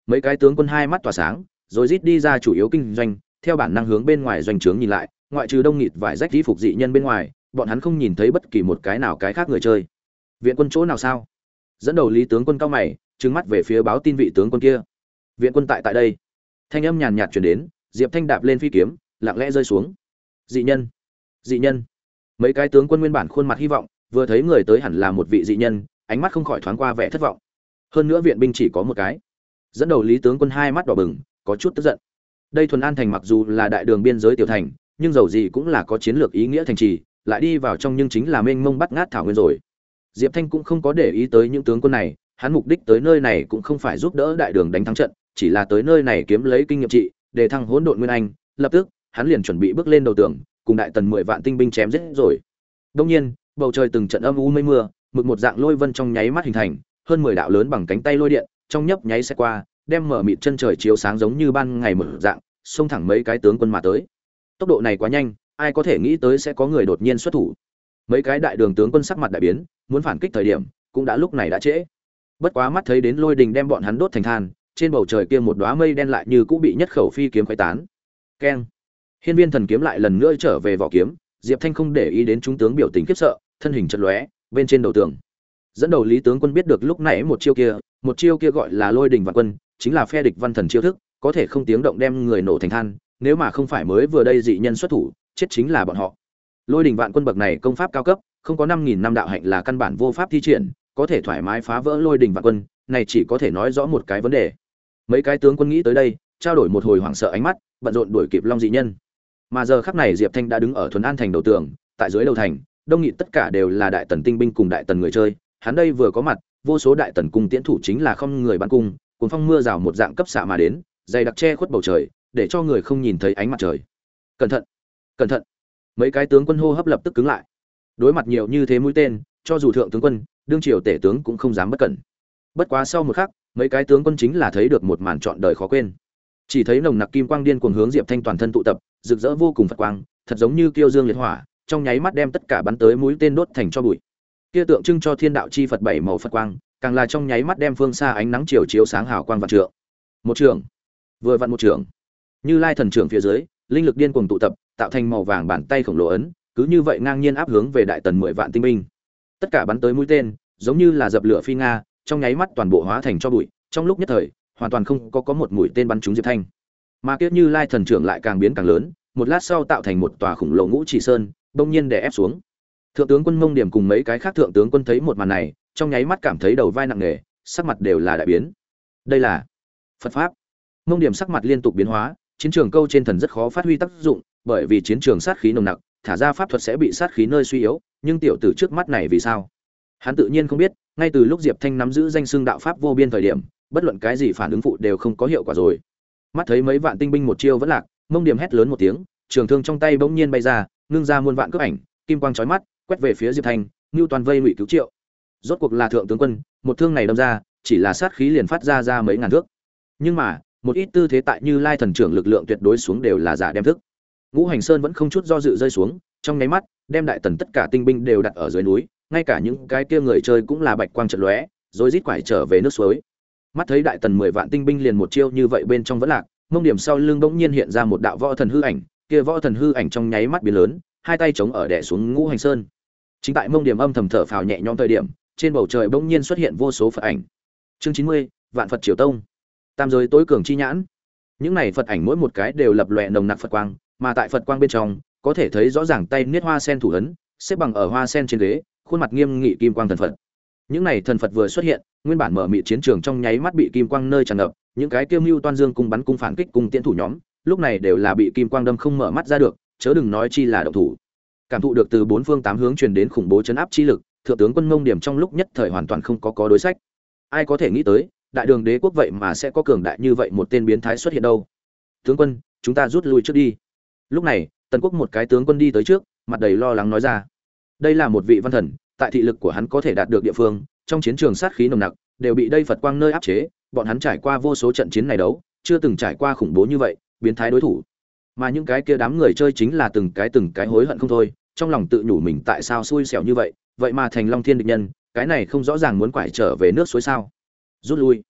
mấy cái tướng quân hai mắt tỏa sáng, rồi rít đi ra chủ yếu kinh doanh, theo bản năng hướng bên ngoài doanh trướng nhìn lại, ngoại trừ đông nghịt vải rách y phục dị nhân bên ngoài, bọn hắn không nhìn thấy bất kỳ một cái nào cái khác người chơi. Viện quân chỗ nào sao? Dẫn đầu Lý tướng quân cao mày, trừng mắt về phía báo tin vị tướng quân kia. Viện quân tại tại đây. Thanh âm nhàn nhạt truyền đến, Diệp Thanh đạp lên phi kiếm, lặng lẽ rơi xuống. Dị nhân, dị nhân. Mấy cái tướng quân nguyên bản khuôn mặt hy vọng, vừa thấy người tới hẳn là một vị dị nhân, ánh mắt không khỏi thoáng qua vẻ thất vọng. Hơn nữa viện binh chỉ có một cái. Dẫn đầu Lý tướng quân hai mắt đỏ bừng, có chút tức giận. Đây Thuần An thành mặc dù là đại đường biên giới tiểu thành, nhưng dầu gì cũng là có chiến lược ý nghĩa thành trì, lại đi vào trong nhưng chính là mênh mông bắt ngát thảo nguyên rồi. Diệp Thanh cũng không có để ý tới những tướng quân này, hắn mục đích tới nơi này cũng không phải giúp đỡ đại đường đánh thắng trận, chỉ là tới nơi này kiếm lấy kinh nghiệm trị, để thăng hỗn độn nguyên anh, lập tức, hắn liền chuẩn bị bước lên đầu tường, cùng đại tần mười vạn tinh binh chém giết rồi. Đương nhiên, bầu trời từng trận âm u mây mưa, mực một dạng lôi vân trong nháy mắt hình thành, hơn mười đạo lớn bằng cánh tay lôi điện, trong nhấp nháy sẽ qua, đem mở mịt chân trời chiếu sáng giống như ban ngày mở dạng, xông thẳng mấy cái tướng quân mà tới. Tốc độ này quá nhanh, ai có thể nghĩ tới sẽ có người đột nhiên xuất thủ. Mấy cái đại đường tướng quân sắc mặt đại biến, muốn phản kích thời điểm, cũng đã lúc này đã trễ. Bất quá mắt thấy đến lôi đình đem bọn hắn đốt thành than, trên bầu trời kia một đóa mây đen lại như cũ bị nhất khẩu phi kiếm khuấy tán. Keng. Hiên viên thần kiếm lại lần nữa trở về vỏ kiếm, Diệp Thanh không để ý đến chúng tướng biểu tình khiếp sợ, thân hình chợt lóe, bên trên đầu tường. Dẫn đầu Lý tướng quân biết được lúc nãy một chiêu kia, một chiêu kia gọi là Lôi đình vạn quân, chính là phe địch văn thần chiêu thức, có thể không tiếng động đem người nổ thành than, nếu mà không phải mới vừa đây dị nhân xuất thủ, chết chính là bọn họ. Lôi đình vạn quân bậc này công pháp cao cấp, không có năm nghìn năm đạo hạnh là căn bản vô pháp thi triển, có thể thoải mái phá vỡ Lôi đình vạn quân, này chỉ có thể nói rõ một cái vấn đề. Mấy cái tướng quân nghĩ tới đây, trao đổi một hồi hoảng sợ ánh mắt, bận rộn đuổi kịp Long dị nhân. Mà giờ khắc này Diệp Thanh đã đứng ở Thuần An thành đầu tường, tại dưới đầu thành, đông nghị tất cả đều là đại tần tinh binh cùng đại tần người chơi, hắn đây vừa có mặt, vô số đại tần cung tiễn thủ chính là không người bắn cung, cuốn phong mưa rào một dạng cấp xạ mà đến, dày đặc che khuất bầu trời, để cho người không nhìn thấy ánh mặt trời. Cẩn thận, cẩn thận! Mấy cái tướng quân hô hấp lập tức cứng lại. Đối mặt nhiều như thế mũi tên, cho dù thượng tướng quân, đương triều tể tướng cũng không dám bất cẩn. Bất quá sau một khắc, mấy cái tướng quân chính là thấy được một màn trọn đời khó quên. Chỉ thấy nồng nặc kim quang điên cuồng hướng Diệp Thanh toàn thân tụ tập, rực rỡ vô cùng phật quang, thật giống như kiêu dương liệt hỏa, trong nháy mắt đem tất cả bắn tới mũi tên đốt thành cho bụi. Kia tượng trưng cho thiên đạo chi Phật bảy màu Phật quang, càng là trong nháy mắt đem phương xa ánh nắng chiều chiếu sáng hào quang vạn trượng. Một trường, vừa vặn một trường. Như Lai thần trưởng phía dưới, linh lực điên cuồng tụ tập, tạo thành màu vàng bàn tay khổng lồ ấn, cứ như vậy ngang nhiên áp hướng về đại tần mười vạn tinh binh. Tất cả bắn tới mũi tên, giống như là dập lửa phi nga, trong nháy mắt toàn bộ hóa thành cho bụi, trong lúc nhất thời, hoàn toàn không có có một mũi tên bắn trúng Diệp Thanh. Mà kiếp Như Lai thần trưởng lại càng biến càng lớn, một lát sau tạo thành một tòa khủng lồ ngũ chỉ sơn, bỗng nhiên đè ép xuống. Thượng tướng quân Mông Điểm cùng mấy cái khác thượng tướng quân thấy một màn này, trong nháy mắt cảm thấy đầu vai nặng nề, sắc mặt đều là đại biến. Đây là Phật pháp. Mông Điểm sắc mặt liên tục biến hóa, chiến trường câu trên thần rất khó phát huy tác dụng, bởi vì chiến trường sát khí nồng nặc, thả ra pháp thuật sẽ bị sát khí nơi suy yếu, nhưng tiểu tử trước mắt này vì sao? Hắn tự nhiên không biết, ngay từ lúc Diệp Thanh nắm giữ danh xưng đạo pháp vô biên thời điểm, bất luận cái gì phản ứng phụ đều không có hiệu quả rồi. Mắt thấy mấy vạn tinh binh một chiêu vẫn lạc, Mông Điểm hét lớn một tiếng, trường thương trong tay bỗng nhiên bay ra, ngưng ra muôn vạn cước ảnh, kim quang chói mắt, quét về phía Diệp Thanh, Nưu toàn vây ngụy cứu triệu. Rốt cuộc là thượng tướng quân, một thương này đâm ra, chỉ là sát khí liền phát ra ra mấy ngàn thước. Nhưng mà, một ít tư thế tại Như Lai thần trưởng lực lượng tuyệt đối xuống đều là giả đem thức. Ngũ Hành Sơn vẫn không chút do dự rơi xuống, trong nháy mắt, đem đại tần tất cả tinh binh đều đặt ở dưới núi, ngay cả những cái kia người chơi cũng là bạch quang chợt lóe, rồi rít quải trở về nước suối. Mắt thấy đại tần mười vạn tinh binh liền một chiêu như vậy bên trong vẫn lạc, Mông Điểm sau lưng bỗng nhiên hiện ra một đạo võ thần hư ảnh, kia võ thần hư ảnh trong nháy mắt biến lớn, hai tay chống ở đè xuống Ngũ Hành Sơn. Chính tại Mông Điểm âm thầm thở phào nhẹ nhõm thời điểm, trên bầu trời bỗng nhiên xuất hiện vô số Phật ảnh. Chương chín mươi, Vạn Phật Triều Tông. Tam giới tối cường chi nhãn. Những này Phật ảnh mỗi một cái đều lập lòe nồng nặc Phật quang, mà tại Phật quang bên trong, có thể thấy rõ ràng tay niết hoa sen thủ ấn, xếp bằng ở hoa sen trên ghế, khuôn mặt nghiêm nghị kim quang thần Phật. Những này thần Phật vừa xuất hiện, nguyên bản mở mịt chiến trường trong nháy mắt bị kim quang nơi tràn ngập, những cái kiêu mưu toan dương cung bắn cung phản kích cùng tiễn thủ nhóm, lúc này đều là bị kim quang đâm không mở mắt ra được, chớ đừng nói chi là động thủ. Cảm thụ được từ bốn phương tám hướng truyền đến khủng bố chấn áp chi lực, thượng tướng quân Mông Điểm trong lúc nhất thời hoàn toàn không có có đối sách. Ai có thể nghĩ tới, đại đường đế quốc vậy mà sẽ có cường đại như vậy một tên biến thái xuất hiện đâu? Tướng quân, chúng ta rút lui trước đi. Lúc này, Tần Quốc một cái tướng quân đi tới trước, mặt đầy lo lắng nói ra. Đây là một vị văn thần, tại thị lực của hắn có thể đạt được địa phương, trong chiến trường sát khí nồng nặc, đều bị đây Phật quang nơi áp chế, bọn hắn trải qua vô số trận chiến này đấu, chưa từng trải qua khủng bố như vậy, biến thái đối thủ. Mà những cái kia đám người chơi chính là từng cái từng cái hối hận không thôi, trong lòng tự nhủ mình tại sao xui xẻo như vậy, vậy mà thành Long Thiên địch nhân, cái này không rõ ràng muốn quải trở về nước suối sao? Rút lui.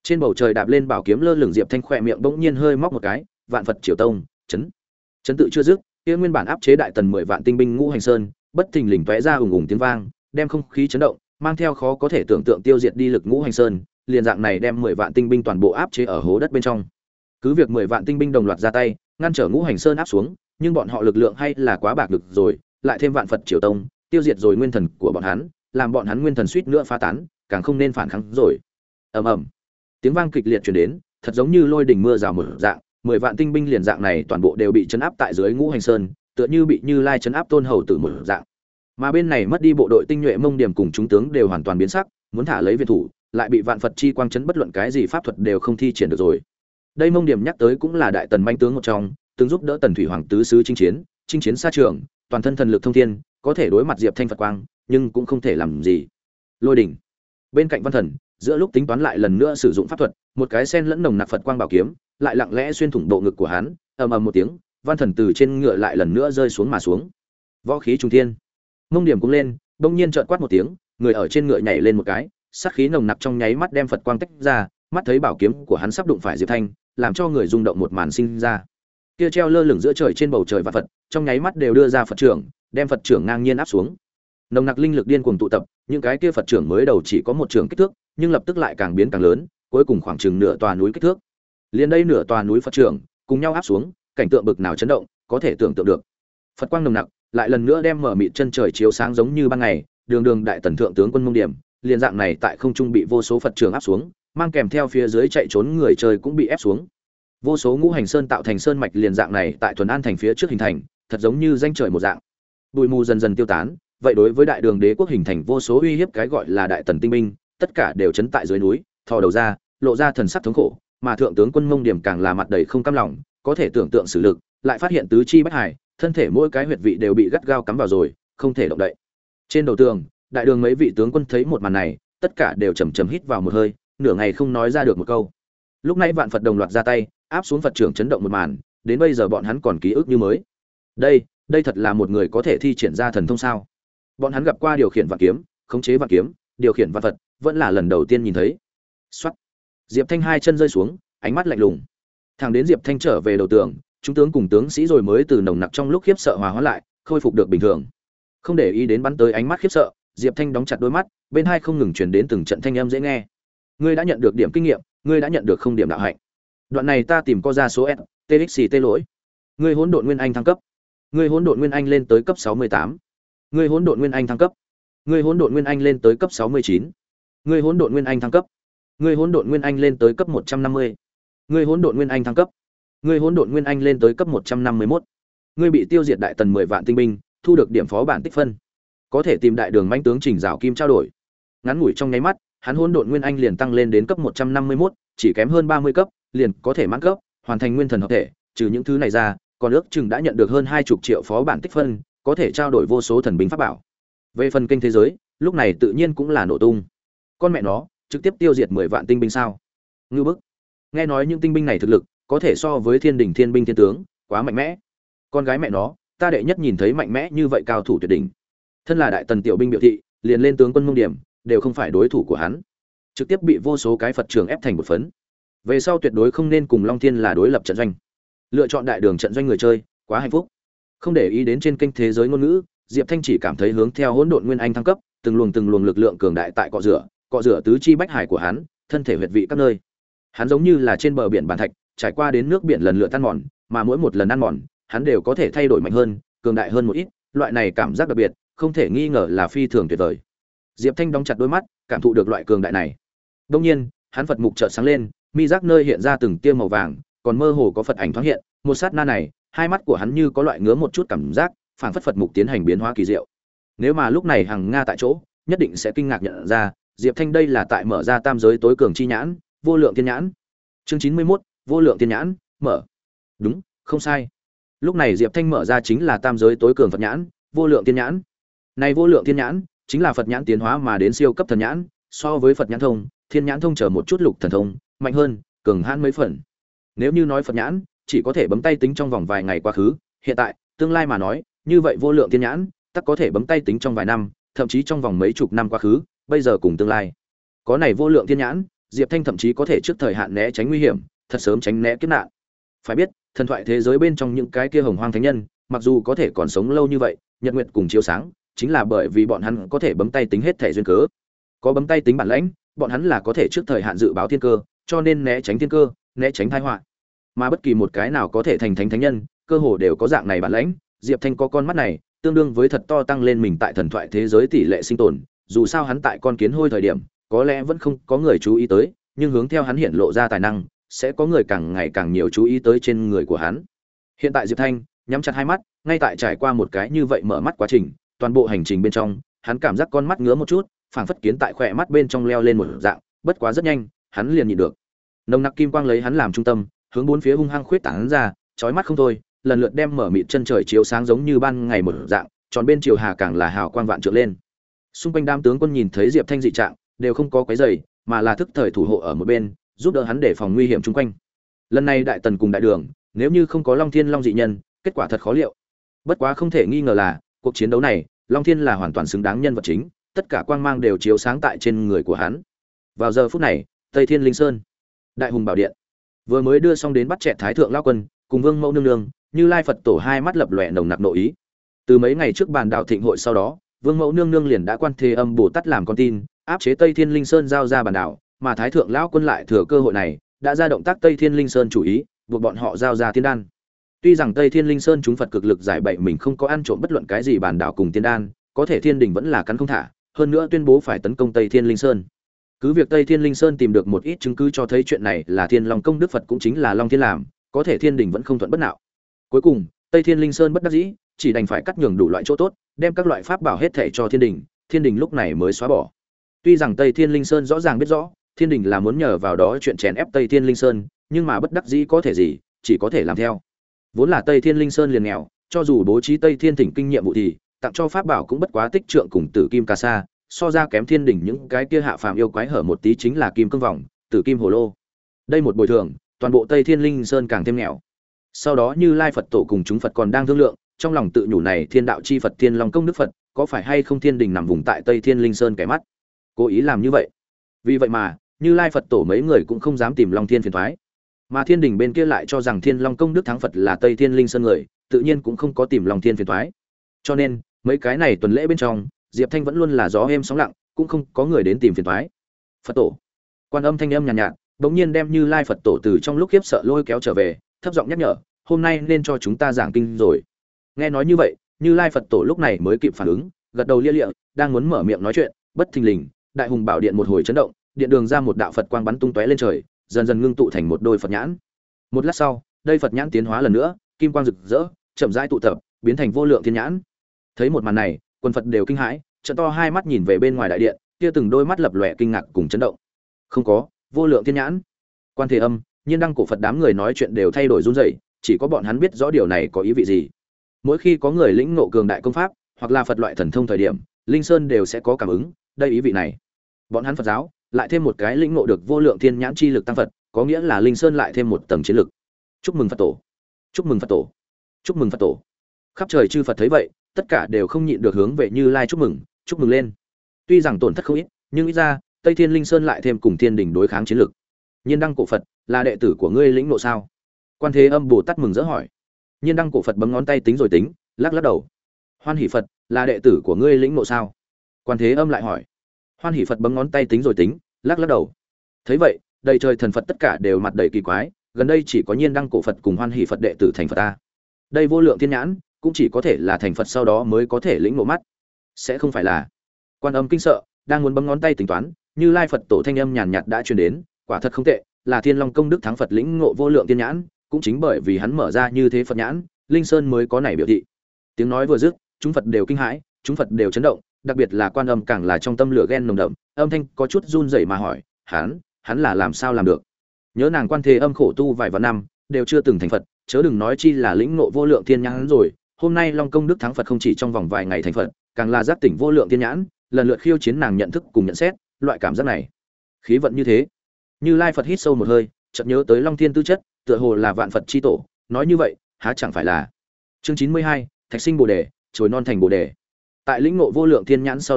Trên bầu trời đạp lên bảo kiếm lơ lửng Diệp Thanh khỏe miệng bỗng nhiên hơi móc một cái, vạn Phật Triều Tông, chấn. Chấn tự chưa dứt, kia nguyên bản áp chế đại tần mười vạn tinh binh ngũ hành sơn, bất thình lình tóe ra ùng ùng tiếng vang, đem không khí chấn động, mang theo khó có thể tưởng tượng tiêu diệt đi lực ngũ hành sơn, liền dạng này đem mười vạn tinh binh toàn bộ áp chế ở hố đất bên trong. Cứ việc mười vạn tinh binh đồng loạt ra tay, ngăn trở ngũ hành sơn áp xuống, nhưng bọn họ lực lượng hay là quá bạc lực rồi, lại thêm vạn Phật Triều Tông, tiêu diệt rồi nguyên thần của bọn hắn, làm bọn hắn nguyên thần suýt nữa phá tán, càng không nên phản kháng rồi. Ầm ầm. Tiếng vang kịch liệt truyền đến, thật giống như lôi đỉnh mưa rào mở dạng, mười vạn tinh binh liền dạng này toàn bộ đều bị chấn áp tại dưới ngũ hành sơn, tựa như bị Như Lai chấn áp Tôn Hầu tử một dạng. Mà bên này mất đi bộ đội tinh nhuệ Mông Điểm cùng chúng tướng đều hoàn toàn biến sắc, muốn thả lấy viện thủ, lại bị vạn Phật chi quang chấn bất luận cái gì pháp thuật đều không thi triển được rồi. Đây Mông Điểm nhắc tới cũng là đại tần manh tướng một trong, từng giúp đỡ Tần Thủy Hoàng tứ sứ chinh chiến, chinh chiến xa trường, toàn thân thần lực thông thiên, có thể đối mặt Diệp Thanh Phật quang, nhưng cũng không thể làm gì. Lôi đỉnh. Bên cạnh Văn Thần, giữa lúc tính toán lại lần nữa sử dụng pháp thuật, một cái sen lẫn nồng nặc Phật quang bảo kiếm, lại lặng lẽ xuyên thủng bộ ngực của hắn, ầm ầm một tiếng, Văn Thần từ trên ngựa lại lần nữa rơi xuống mà xuống. Võ khí trùng thiên. Mông Điểm cũng lên, bỗng nhiên trợn quát một tiếng, người ở trên ngựa nhảy lên một cái, sát khí nồng nặc trong nháy mắt đem Phật quang tách ra, mắt thấy bảo kiếm của hắn sắp đụng phải Diệp Thanh, làm cho người rung động một màn sinh ra. Kia treo lơ lửng giữa trời trên bầu trời vạn Phật, trong nháy mắt đều đưa ra Phật trưởng, đem Phật trưởng ngang nhiên áp xuống. Nồng nặc linh lực điên cuồng tụ tập, những cái kia Phật trưởng mới đầu chỉ có một trưởng kích thước, nhưng lập tức lại càng biến càng lớn, cuối cùng khoảng chừng nửa tòa núi kích thước. Liên đây nửa tòa núi Phật trưởng cùng nhau áp xuống, cảnh tượng bực nào chấn động, có thể tưởng tượng được. Phật quang nồng nặc, lại lần nữa đem mở mịt chân trời chiếu sáng giống như ban ngày, đường đường đại tần thượng tướng quân Mông Điểm, liền dạng này tại không trung bị vô số Phật trưởng áp xuống, mang kèm theo phía dưới chạy trốn người trời cũng bị ép xuống. Vô số ngũ hành sơn tạo thành sơn mạch liền dạng này tại Thuần An thành phía trước hình thành, thật giống như danh trời một dạng. Bụi mù dần dần tiêu tán, vậy đối với đại đường đế quốc hình thành vô số uy hiếp cái gọi là đại tần tinh binh, tất cả đều chấn tại dưới núi, thò đầu ra, lộ ra thần sắc thống khổ, mà thượng tướng quân Mông Điểm càng là mặt đầy không cam lòng, có thể tưởng tượng sự lực, lại phát hiện tứ chi bách hải, thân thể mỗi cái huyệt vị đều bị gắt gao cắm vào rồi, không thể động đậy. Trên đầu tường, đại đường mấy vị tướng quân thấy một màn này, tất cả đều chầm chầm hít vào một hơi, nửa ngày không nói ra được một câu. Lúc nãy vạn Phật đồng loạt ra tay, áp xuống Phật trưởng chấn động một màn, đến bây giờ bọn hắn còn ký ức như mới. Đây, đây thật là một người có thể thi triển ra thần thông sao? Bọn hắn gặp qua điều khiển vạn kiếm, khống chế vạn kiếm, điều khiển vạn Phật, vẫn là lần đầu tiên nhìn thấy. Soát. Diệp Thanh hai chân rơi xuống, ánh mắt lạnh lùng. Thẳng đến Diệp Thanh trở về đầu tường, chúng tướng cùng tướng sĩ rồi mới từ nồng nặc trong lúc khiếp sợ hòa hóa lại, khôi phục được bình thường. Không để ý đến bắn tới ánh mắt khiếp sợ, Diệp Thanh đóng chặt đôi mắt, bên hai không ngừng truyền đến từng trận thanh âm dễ nghe. Ngươi đã nhận được điểm kinh nghiệm, ngươi đã nhận được không điểm đạo hạnh. Đoạn này ta tìm có ra số S, tê ích xê tê lỗi. Ngươi hỗn độn nguyên anh thăng cấp. Ngươi hỗn độn nguyên anh lên tới cấp sáu mươi tám. Ngươi hỗn độn nguyên anh thăng cấp. Ngươi hỗn độn nguyên anh lên tới cấp sáu mươi chín. Ngươi hỗn độn nguyên anh thăng cấp. Ngươi hỗn độn nguyên anh lên tới cấp một trăm năm mươi. Ngươi hỗn độn nguyên anh thăng cấp. Ngươi hỗn độn nguyên anh lên tới cấp một trăm năm mươi mốt. Ngươi bị tiêu diệt đại tần mười vạn tinh binh, thu được điểm phó bản tích phân. Có thể tìm đại đường mãnh tướng Trình Giảo Kim trao đổi. Ngắn ngủi trong nháy mắt, hắn hỗn độn nguyên anh liền tăng lên đến cấp một trăm năm mươi mốt, chỉ kém hơn ba mươi cấp, liền có thể mãn cấp, hoàn thành nguyên thần hợp thể, trừ những thứ này ra, còn ước chừng đã nhận được hơn hai mươi triệu phó bản tích phân, có thể trao đổi vô số thần binh pháp bảo. Về phần kênh thế giới, lúc này tự nhiên cũng là nổ tung. Con mẹ nó, trực tiếp tiêu diệt mười vạn tinh binh sao? Ngưu bức. Nghe nói những tinh binh này thực lực có thể so với Thiên đỉnh Thiên binh thiên tướng, quá mạnh mẽ. Con gái mẹ nó, ta đệ nhất nhìn thấy mạnh mẽ như vậy cao thủ tuyệt đỉnh. Thân là đại tần tiểu binh biểu thị, liền lên tướng quân Mông Điểm, đều không phải đối thủ của hắn. Trực tiếp bị vô số cái Phật trường ép thành một phấn. Về sau tuyệt đối không nên cùng Long Thiên là đối lập trận doanh. Lựa chọn đại đường trận doanh người chơi, quá hạnh phúc. Không để ý đến trên kênh thế giới ngôn ngữ, Diệp Thanh chỉ cảm thấy hướng theo hỗn độn nguyên anh thăng cấp, từng luồng từng luồng lực lượng cường đại tại cọ rửa, cọ rửa tứ chi bách hải của hắn, thân thể huyệt vị các nơi. Hắn giống như là trên bờ biển bàn thạch, trải qua đến nước biển lần lượt tan mòn, mà mỗi một lần ăn mòn, hắn đều có thể thay đổi mạnh hơn, cường đại hơn một ít, loại này cảm giác đặc biệt, không thể nghi ngờ là phi thường tuyệt vời. Diệp Thanh đóng chặt đôi mắt, cảm thụ được loại cường đại này. Đương nhiên, hắn Phật mục chợt sáng lên, mi giác nơi hiện ra từng tia màu vàng, còn mơ hồ có Phật ảnh thoáng hiện, một sát na này, hai mắt của hắn như có loại ngứa một chút cảm giác, phảng phất Phật mục tiến hành biến hóa kỳ diệu. Nếu mà lúc này Hằng Nga tại chỗ, nhất định sẽ kinh ngạc nhận ra, Diệp Thanh đây là tại mở ra tam giới tối cường chi nhãn, vô lượng thiên nhãn. Chương chín mươi mốt, vô lượng thiên nhãn, mở. Đúng, không sai. Lúc này Diệp Thanh mở ra chính là tam giới tối cường Phật nhãn, vô lượng thiên nhãn. Này vô lượng thiên nhãn, chính là Phật nhãn tiến hóa mà đến siêu cấp thần nhãn, so với Phật nhãn thông, thiên nhãn thông chờ một chút lục thần thông, mạnh hơn, cường hãn mấy phần. Nếu như nói Phật nhãn, chỉ có thể bấm tay tính trong vòng vài ngày quá khứ, hiện tại, tương lai mà nói, như vậy vô lượng thiên nhãn, tất có thể bấm tay tính trong vài năm, thậm chí trong vòng mấy chục năm quá khứ, bây giờ cùng tương lai. Có này vô lượng thiên nhãn, Diệp Thanh thậm chí có thể trước thời hạn né tránh nguy hiểm, thật sớm tránh né kiếp nạn. Phải biết, thần thoại thế giới bên trong những cái kia hồng hoang thánh nhân, mặc dù có thể còn sống lâu như vậy, nhật nguyệt cùng chiếu sáng, chính là bởi vì bọn hắn có thể bấm tay tính hết thể duyên cớ. Có bấm tay tính bản lãnh, bọn hắn là có thể trước thời hạn dự báo thiên cơ, cho nên né tránh thiên cơ, né tránh tai họa. Mà bất kỳ một cái nào có thể thành thánh thánh nhân, cơ hồ đều có dạng này bản lãnh. Diệp Thanh có con mắt này, tương đương với thật to tăng lên mình tại thần thoại thế giới tỷ lệ sinh tồn. Dù sao hắn tại con kiến hôi thời điểm, có lẽ vẫn không có người chú ý tới, nhưng hướng theo hắn hiện lộ ra tài năng, sẽ có người càng ngày càng nhiều chú ý tới trên người của hắn. Hiện tại Diệp Thanh nhắm chặt hai mắt, ngay tại trải qua một cái như vậy mở mắt quá trình, toàn bộ hành trình bên trong, hắn cảm giác con mắt ngứa một chút, phảng phất kiến tại khỏe mắt bên trong leo lên một dạng, bất quá rất nhanh, hắn liền nhịn được. Nồng nặc kim quang lấy hắn làm trung tâm, hướng bốn phía hung hăng khuyết tán ra, chói mắt không thôi, lần lượt đem mở mịt chân trời chiếu sáng giống như ban ngày một dạng, tròn bên chiều hà càng là hào quang vạn trượng lên. Xung quanh đám tướng quân nhìn thấy Diệp Thanh dị trạng, đều không có quấy rầy, mà là thức thời thủ hộ ở một bên, giúp đỡ hắn để phòng nguy hiểm chung quanh. Lần này đại tần cùng đại đường, nếu như không có Long Thiên Long dị nhân, kết quả thật khó liệu. Bất quá không thể nghi ngờ là, cuộc chiến đấu này, Long Thiên là hoàn toàn xứng đáng nhân vật chính, tất cả quang mang đều chiếu sáng tại trên người của hắn. Vào giờ phút này, Tây Thiên Linh Sơn, Đại Hùng Bảo Điện, vừa mới đưa xong đến bắt chẹt Thái thượng lão quân, cùng Vương Mẫu nương nương, Như Lai Phật tổ hai mắt lập lòe nồng nặc nội ý. Từ mấy ngày trước bàn đạo thịnh hội sau đó, Vương Mẫu nương nương liền đã quan Thế Âm Bồ Tát làm con tin, áp chế Tây Thiên Linh Sơn giao ra bàn đảo, mà Thái thượng lão quân lại thừa cơ hội này, đã ra động tác Tây Thiên Linh Sơn chủ ý, buộc bọn họ giao ra tiên đan. Tuy rằng Tây Thiên Linh Sơn chúng Phật cực lực giải bậy mình không có ăn trộm bất luận cái gì bàn đảo cùng tiên đan, có thể Thiên Đình vẫn là cắn không thả, hơn nữa tuyên bố phải tấn công Tây Thiên Linh Sơn. Cứ việc Tây Thiên Linh Sơn tìm được một ít chứng cứ cho thấy chuyện này là Thiên Long công đức Phật cũng chính là Long Thiên làm, có thể Thiên Đình vẫn không thuận bất nạo. Cuối cùng, Tây Thiên Linh Sơn bất đắc dĩ, chỉ đành phải cắt nhường đủ loại chỗ tốt, đem các loại pháp bảo hết thảy cho Thiên Đình, Thiên Đình lúc này mới xóa bỏ. Tuy rằng Tây Thiên Linh Sơn rõ ràng biết rõ, Thiên Đình là muốn nhờ vào đó chuyện chèn ép Tây Thiên Linh Sơn, nhưng mà bất đắc dĩ có thể gì, chỉ có thể làm theo. Vốn là Tây Thiên Linh Sơn liền nghèo, cho dù bố trí Tây Thiên Thỉnh kinh nhiệm vụ thì tặng cho pháp bảo cũng bất quá tích trượng cùng Tử Kim Ca Sa, so ra kém Thiên Đình những cái kia hạ phàm yêu quái hở một tí chính là Kim Cương Vòng, Tử Kim Hồ Lô. Đây một bồi thường, toàn bộ Tây Thiên Linh Sơn càng thêm nghèo. Sau đó Như Lai Phật tổ cùng chúng Phật còn đang thương lượng, trong lòng tự nhủ này Thiên đạo chi Phật Thiên Long công đức Phật, có phải hay không Thiên Đình nằm vùng tại Tây Thiên Linh Sơn kẻ mắt, cố ý làm như vậy. Vì vậy mà, Như Lai Phật tổ mấy người cũng không dám tìm Long Thiên phiền toái. Mà Thiên Đình bên kia lại cho rằng Thiên Long công đức thắng Phật là Tây Thiên Linh Sơn người, tự nhiên cũng không có tìm Long Thiên phiền toái. Cho nên, mấy cái này tuần lễ bên trong, Diệp Thanh vẫn luôn là gió êm sóng lặng, cũng không có người đến tìm phiền toái. Phật tổ, Quan Âm thanh âm nhàn nhạt, nhạt, bỗng nhiên đem Như Lai Phật tổ từ trong lúc khiếp sợ lôi kéo trở về, thấp giọng nhắc nhở, hôm nay nên cho chúng ta giảng kinh rồi. Nghe nói như vậy, Như Lai Phật tổ lúc này mới kịp phản ứng, gật đầu lia lịa, đang muốn mở miệng nói chuyện, bất thình lình, Đại Hùng Bảo Điện một hồi chấn động, điện đường ra một đạo Phật quang bắn tung tóe lên trời, dần dần ngưng tụ thành một đôi Phật nhãn. Một lát sau, đây Phật nhãn tiến hóa lần nữa, kim quang rực rỡ, chậm rãi tụ tập, biến thành vô lượng thiên nhãn. Thấy một màn này, quần Phật đều kinh hãi, trợn to hai mắt nhìn về bên ngoài đại điện, kia từng đôi mắt lập lòe kinh ngạc cùng chấn động. Không có, vô lượng thiên nhãn. Quan Thế Âm, Nhiên Đăng cổ Phật đám người nói chuyện đều thay đổi run rẩy, chỉ có bọn hắn biết rõ điều này có ý vị gì. Mỗi khi có người lĩnh ngộ cường đại công pháp, hoặc là Phật loại thần thông thời điểm, Linh Sơn đều sẽ có cảm ứng, đây ý vị này. Bọn hắn Phật giáo lại thêm một cái lĩnh ngộ được vô lượng thiên nhãn chi lực tăng Phật, có nghĩa là Linh Sơn lại thêm một tầng chiến lực. Chúc mừng Phật tổ, chúc mừng Phật tổ, chúc mừng Phật tổ. Khắp trời chư Phật thấy vậy, tất cả đều không nhịn được hướng về Như Lai chúc mừng, chúc mừng lên. Tuy rằng tổn thất không ít, nhưng ít ra Tây Thiên Linh Sơn lại thêm cùng Thiên Đình đối kháng chiến lực. Nhiên Đăng cổ Phật, là đệ tử của ngươi lĩnh ngộ sao? Quan Thế Âm Bồ Tát mừng rỡ hỏi. Nhiên Đăng cổ Phật bấm ngón tay tính rồi tính, lắc lắc đầu. Hoan Hỷ Phật, là đệ tử của ngươi lĩnh ngộ sao? Quan Thế Âm lại hỏi. Hoan Hỷ Phật bấm ngón tay tính rồi tính, lắc lắc đầu. Thấy vậy, đầy trời thần Phật tất cả đều mặt đầy kỳ quái, gần đây chỉ có Nhiên Đăng cổ Phật cùng Hoan Hỷ Phật đệ tử thành Phật ta. Đây vô lượng thiên nhãn, cũng chỉ có thể là thành Phật sau đó mới có thể lĩnh ngộ mắt. Sẽ không phải là. Quan Âm kinh sợ, đang muốn bấm ngón tay tính toán, Như Lai Phật tổ thanh âm nhàn nhạt đã truyền đến, quả thật không tệ, là Thiên Long công đức thắng Phật lĩnh ngộ vô lượng thiên nhãn, cũng chính bởi vì hắn mở ra như thế Phật nhãn, Linh Sơn mới có này biểu thị. Tiếng nói vừa dứt, chúng Phật đều kinh hãi, chúng Phật đều chấn động, đặc biệt là Quan Âm càng là trong tâm lửa ghen nồng đậm, âm thanh có chút run rẩy mà hỏi, hắn, hắn là làm sao làm được? Nhớ nàng Quan Thế Âm khổ tu vài vạn năm, đều chưa từng thành Phật, chớ đừng nói chi là lĩnh ngộ vô lượng thiên nhãn rồi, hôm nay Long công đức thắng Phật không chỉ trong vòng vài ngày thành Phật, càng là giác tỉnh vô lượng thiên nhãn, lần lượt khiêu chiến nàng nhận thức cùng nhận xét, loại cảm giác này, khí vận như thế. Như Lai Phật hít sâu một hơi, chợt nhớ tới Long Thiên tư chất, tựa hồ là vạn Phật chi tổ, nói như vậy, há chẳng phải là. Chương chín mươi hai, Thạch sinh Bồ đề, chồi non thành Bồ đề. Tại lĩnh ngộ vô lượng thiên nhãn sau đó,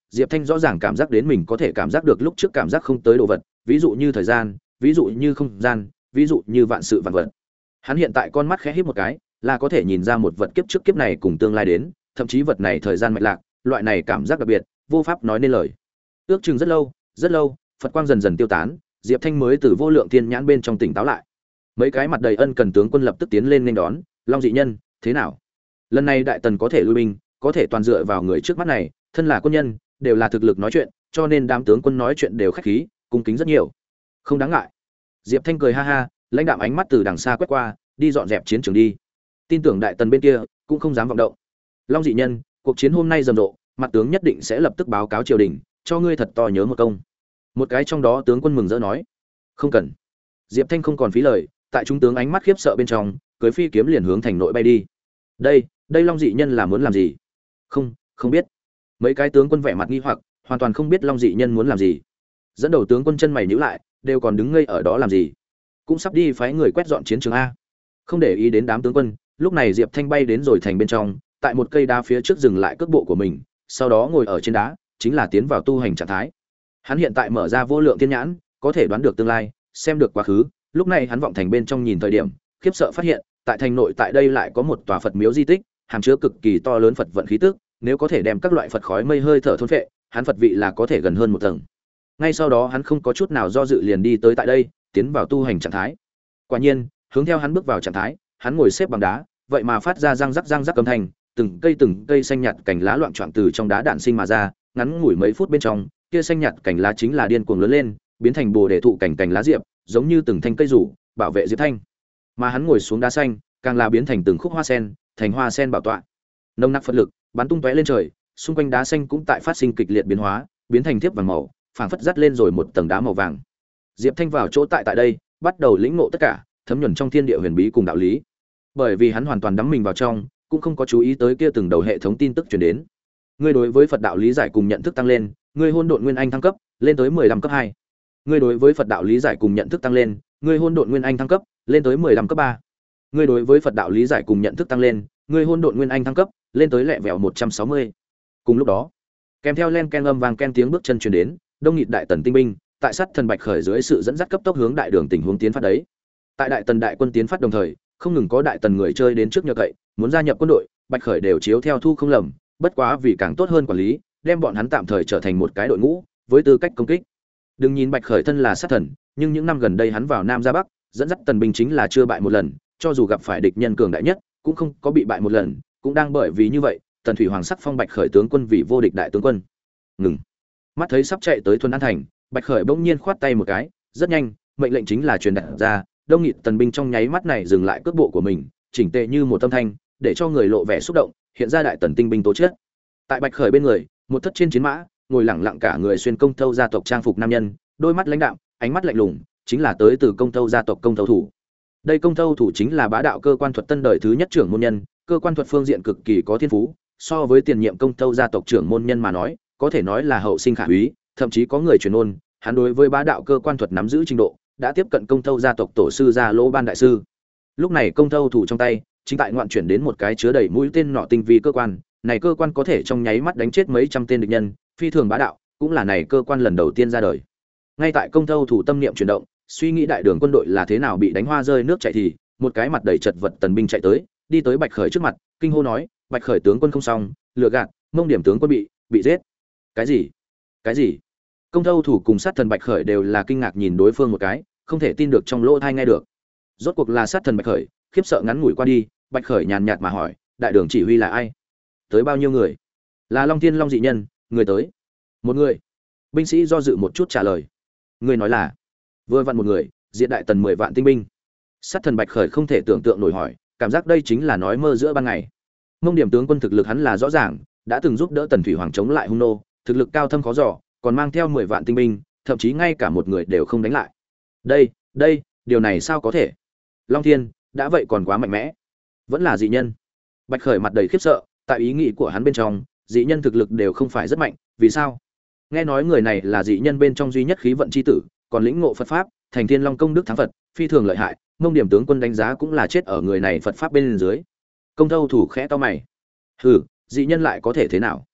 Diệp Thanh rõ ràng cảm giác đến mình có thể cảm giác được lúc trước cảm giác không tới đồ vật, ví dụ như thời gian, ví dụ như không gian, ví dụ như vạn sự vạn vật. Hắn hiện tại con mắt khẽ híp một cái, là có thể nhìn ra một vật kiếp trước kiếp này cùng tương lai đến, thậm chí vật này thời gian mạch lạc, loại này cảm giác đặc biệt, vô pháp nói nên lời. Ước chừng rất lâu, rất lâu, Phật quang dần dần tiêu tán, Diệp Thanh mới từ vô lượng thiên nhãn bên trong tỉnh táo lại. Mấy cái mặt đầy ân cần tướng quân lập tức tiến lên nghênh đón, Long dị nhân, thế nào? Lần này đại tần có thể lui binh, có thể toàn dựa vào người trước mắt này, thân là quân nhân, đều là thực lực nói chuyện, cho nên đám tướng quân nói chuyện đều khách khí, cung kính rất nhiều. Không đáng ngại. Diệp Thanh cười ha ha, lãnh đạm ánh mắt từ đằng xa quét qua, đi dọn dẹp chiến trường đi. Tin tưởng đại tần bên kia cũng không dám vọng động. Long dị nhân, cuộc chiến hôm nay rầm rộ, mặt tướng nhất định sẽ lập tức báo cáo triều đình, cho ngươi thật to nhớ một công. Một cái trong đó tướng quân mừng rỡ nói. Không cần. Diệp Thanh không còn phí lời, tại trung tướng ánh mắt khiếp sợ bên trong, cưỡi phi kiếm liền hướng thành nội bay đi. Đây, đây Long dị nhân là muốn làm gì? Không, không biết. Mấy cái tướng quân vẻ mặt nghi hoặc, hoàn toàn không biết Long dị nhân muốn làm gì. Dẫn đầu tướng quân chân mày nhíu lại, đều còn đứng ngây ở đó làm gì? Cũng sắp đi phái người quét dọn chiến trường a. Không để ý đến đám tướng quân, lúc này Diệp Thanh bay đến rồi thành bên trong, tại một cây đá phía trước dừng lại cước bộ của mình, sau đó ngồi ở trên đá, chính là tiến vào tu hành trạng thái. Hắn hiện tại mở ra vô lượng thiên nhãn, có thể đoán được tương lai, xem được quá khứ. Lúc này hắn vọng thành bên trong nhìn thời điểm, khiếp sợ phát hiện, tại thành nội tại đây lại có một tòa Phật miếu di tích, hàm chứa cực kỳ to lớn Phật vận khí tức, nếu có thể đem các loại Phật khói mây hơi thở thôn phệ, hắn Phật vị là có thể gần hơn một tầng. Ngay sau đó hắn không có chút nào do dự liền đi tới tại đây, tiến vào tu hành trạng thái. Quả nhiên, hướng theo hắn bước vào trạng thái, hắn ngồi xếp bằng đá, vậy mà phát ra răng rắc răng rắc âm thanh, từng cây từng cây xanh nhạt cành lá loạn choạng từ trong đá đạn sinh mà ra, ngắn ngủi mấy phút bên trong, kia xanh nhạt cành lá chính là điên cuồng lớn lên, biến thành bồ đề thụ cành cành lá diệp, giống như từng thanh cây rủ, bảo vệ Diệp Thanh. Mà hắn ngồi xuống đá xanh, càng là biến thành từng khúc hoa sen, thành hoa sen bảo tọa. Nồng nặc Phật lực bắn tung tóe lên trời, xung quanh đá xanh cũng tại phát sinh kịch liệt biến hóa, biến thành thiếp vàng màu, phảng phất dắt lên rồi một tầng đá màu vàng. Diệp Thanh vào chỗ tại tại đây, bắt đầu lĩnh ngộ tất cả, thấm nhuần trong thiên địa huyền bí cùng đạo lý. Bởi vì hắn hoàn toàn đắm mình vào trong, cũng không có chú ý tới kia từng đầu hệ thống tin tức truyền đến. Ngươi đối với Phật đạo lý giải cùng nhận thức tăng lên, ngươi hôn độn nguyên anh thăng cấp, lên tới mười lăm cấp hai. Ngươi đối với Phật đạo lý giải cùng nhận thức tăng lên, ngươi hôn độn nguyên anh thăng cấp, lên tới mười lăm cấp ba. Ngươi đối với Phật đạo lý giải cùng nhận thức tăng lên, ngươi hôn độn nguyên anh thăng cấp, lên tới lẹ vẹo một trăm sáu mươi. Cùng lúc đó, kèm theo len ken âm vang ken tiếng bước chân truyền đến, đông nghịt đại tần tinh binh, tại sát thần bạch khởi dưới sự dẫn dắt cấp tốc hướng đại đường tình huống tiến phát đấy. Tại đại tần đại quân tiến phát đồng thời, không ngừng có đại tần người chơi đến trước nhờ cậy, muốn gia nhập quân đội, bạch khởi đều chiếu theo thu không lầm, bất quá vì càng tốt hơn quản lý, đem bọn hắn tạm thời trở thành một cái đội ngũ, với tư cách công kích. Đừng nhìn bạch khởi thân là sát thần, nhưng những năm gần đây hắn vào nam ra bắc, dẫn dắt tần binh chính là chưa bại một lần, cho dù gặp phải địch nhân cường đại nhất, cũng không có bị bại một lần, cũng đang bởi vì như vậy, tần thủy hoàng sắc phong bạch khởi tướng quân vì vô địch đại tướng quân. Ngừng. Mắt thấy sắp chạy tới Thuần An thành, bạch khởi bỗng nhiên khoát tay một cái, rất nhanh, mệnh lệnh chính là truyền đạt ra, đông nghịt tần binh trong nháy mắt này dừng lại cước bộ của mình, chỉnh tề như một tâm thanh, để cho người lộ vẻ xúc động, hiện ra đại tần tinh binh tố chất. Tại bạch khởi bên người, một thất trên chiến mã, ngồi lẳng lặng cả người xuyên công thâu gia tộc trang phục nam nhân, đôi mắt lãnh đạm, ánh mắt lạnh lùng, chính là tới từ công thâu gia tộc công thâu thủ. Đây công thâu thủ chính là bá đạo cơ quan thuật tân đời thứ nhất trưởng môn nhân, cơ quan thuật phương diện cực kỳ có thiên phú, so với tiền nhiệm công thâu gia tộc trưởng môn nhân mà nói, có thể nói là hậu sinh khả úy, thậm chí có người truyền ôn, hắn đối với bá đạo cơ quan thuật nắm giữ trình độ, đã tiếp cận công thâu gia tộc tổ sư gia Lỗ Ban đại sư. Lúc này công thâu thủ trong tay, chính tại ngoạn chuyển đến một cái chứa đầy mũi tên nọ tinh vi cơ quan, này cơ quan có thể trong nháy mắt đánh chết mấy trăm tên địch nhân, phi thường bá đạo, cũng là này cơ quan lần đầu tiên ra đời. Ngay tại công thâu thủ tâm niệm chuyển động, suy nghĩ đại đường quân đội là thế nào bị đánh hoa rơi nước chảy thì, một cái mặt đầy chật vật tần binh chạy tới, đi tới Bạch Khởi trước mặt, kinh hô nói, Bạch Khởi tướng quân không xong, lừa gạt, Mông Điểm tướng quân bị bị giết. Cái gì? Cái gì? Công thâu thủ cùng sát thần Bạch Khởi đều là kinh ngạc nhìn đối phương một cái, không thể tin được trong lỗ tai nghe được. Rốt cuộc là sát thần Bạch Khởi, khiếp sợ ngắn ngủi qua đi, Bạch Khởi nhàn nhạt mà hỏi, đại đường chỉ huy là ai? Tới bao nhiêu người? Là Long Thiên Long dị nhân, người tới. Một người. Binh sĩ do dự một chút trả lời. Người nói là vừa vặn một người, diện đại tần mười vạn tinh binh. Sát thần Bạch Khởi không thể tưởng tượng nổi hỏi, cảm giác đây chính là nói mơ giữa ban ngày. Mông Điểm tướng quân thực lực hắn là rõ ràng, đã từng giúp đỡ Tần Thủy Hoàng chống lại hung nô, thực lực cao thâm khó dò, còn mang theo mười vạn tinh binh, thậm chí ngay cả một người đều không đánh lại. Đây, đây, điều này sao có thể? Long Thiên, đã vậy còn quá mạnh mẽ. Vẫn là dị nhân. Bạch Khởi mặt đầy khiếp sợ, tại ý nghĩ của hắn bên trong, dị nhân thực lực đều không phải rất mạnh, vì sao? Nghe nói người này là dị nhân bên trong duy nhất khí vận chi tử, còn lĩnh ngộ Phật pháp, thành Thiên Long công đức thắng Phật, phi thường lợi hại, Mông Điểm tướng quân đánh giá cũng là chết ở người này Phật pháp bên dưới. Công thâu thủ khẽ to mày. Hừ, dị nhân lại có thể thế nào?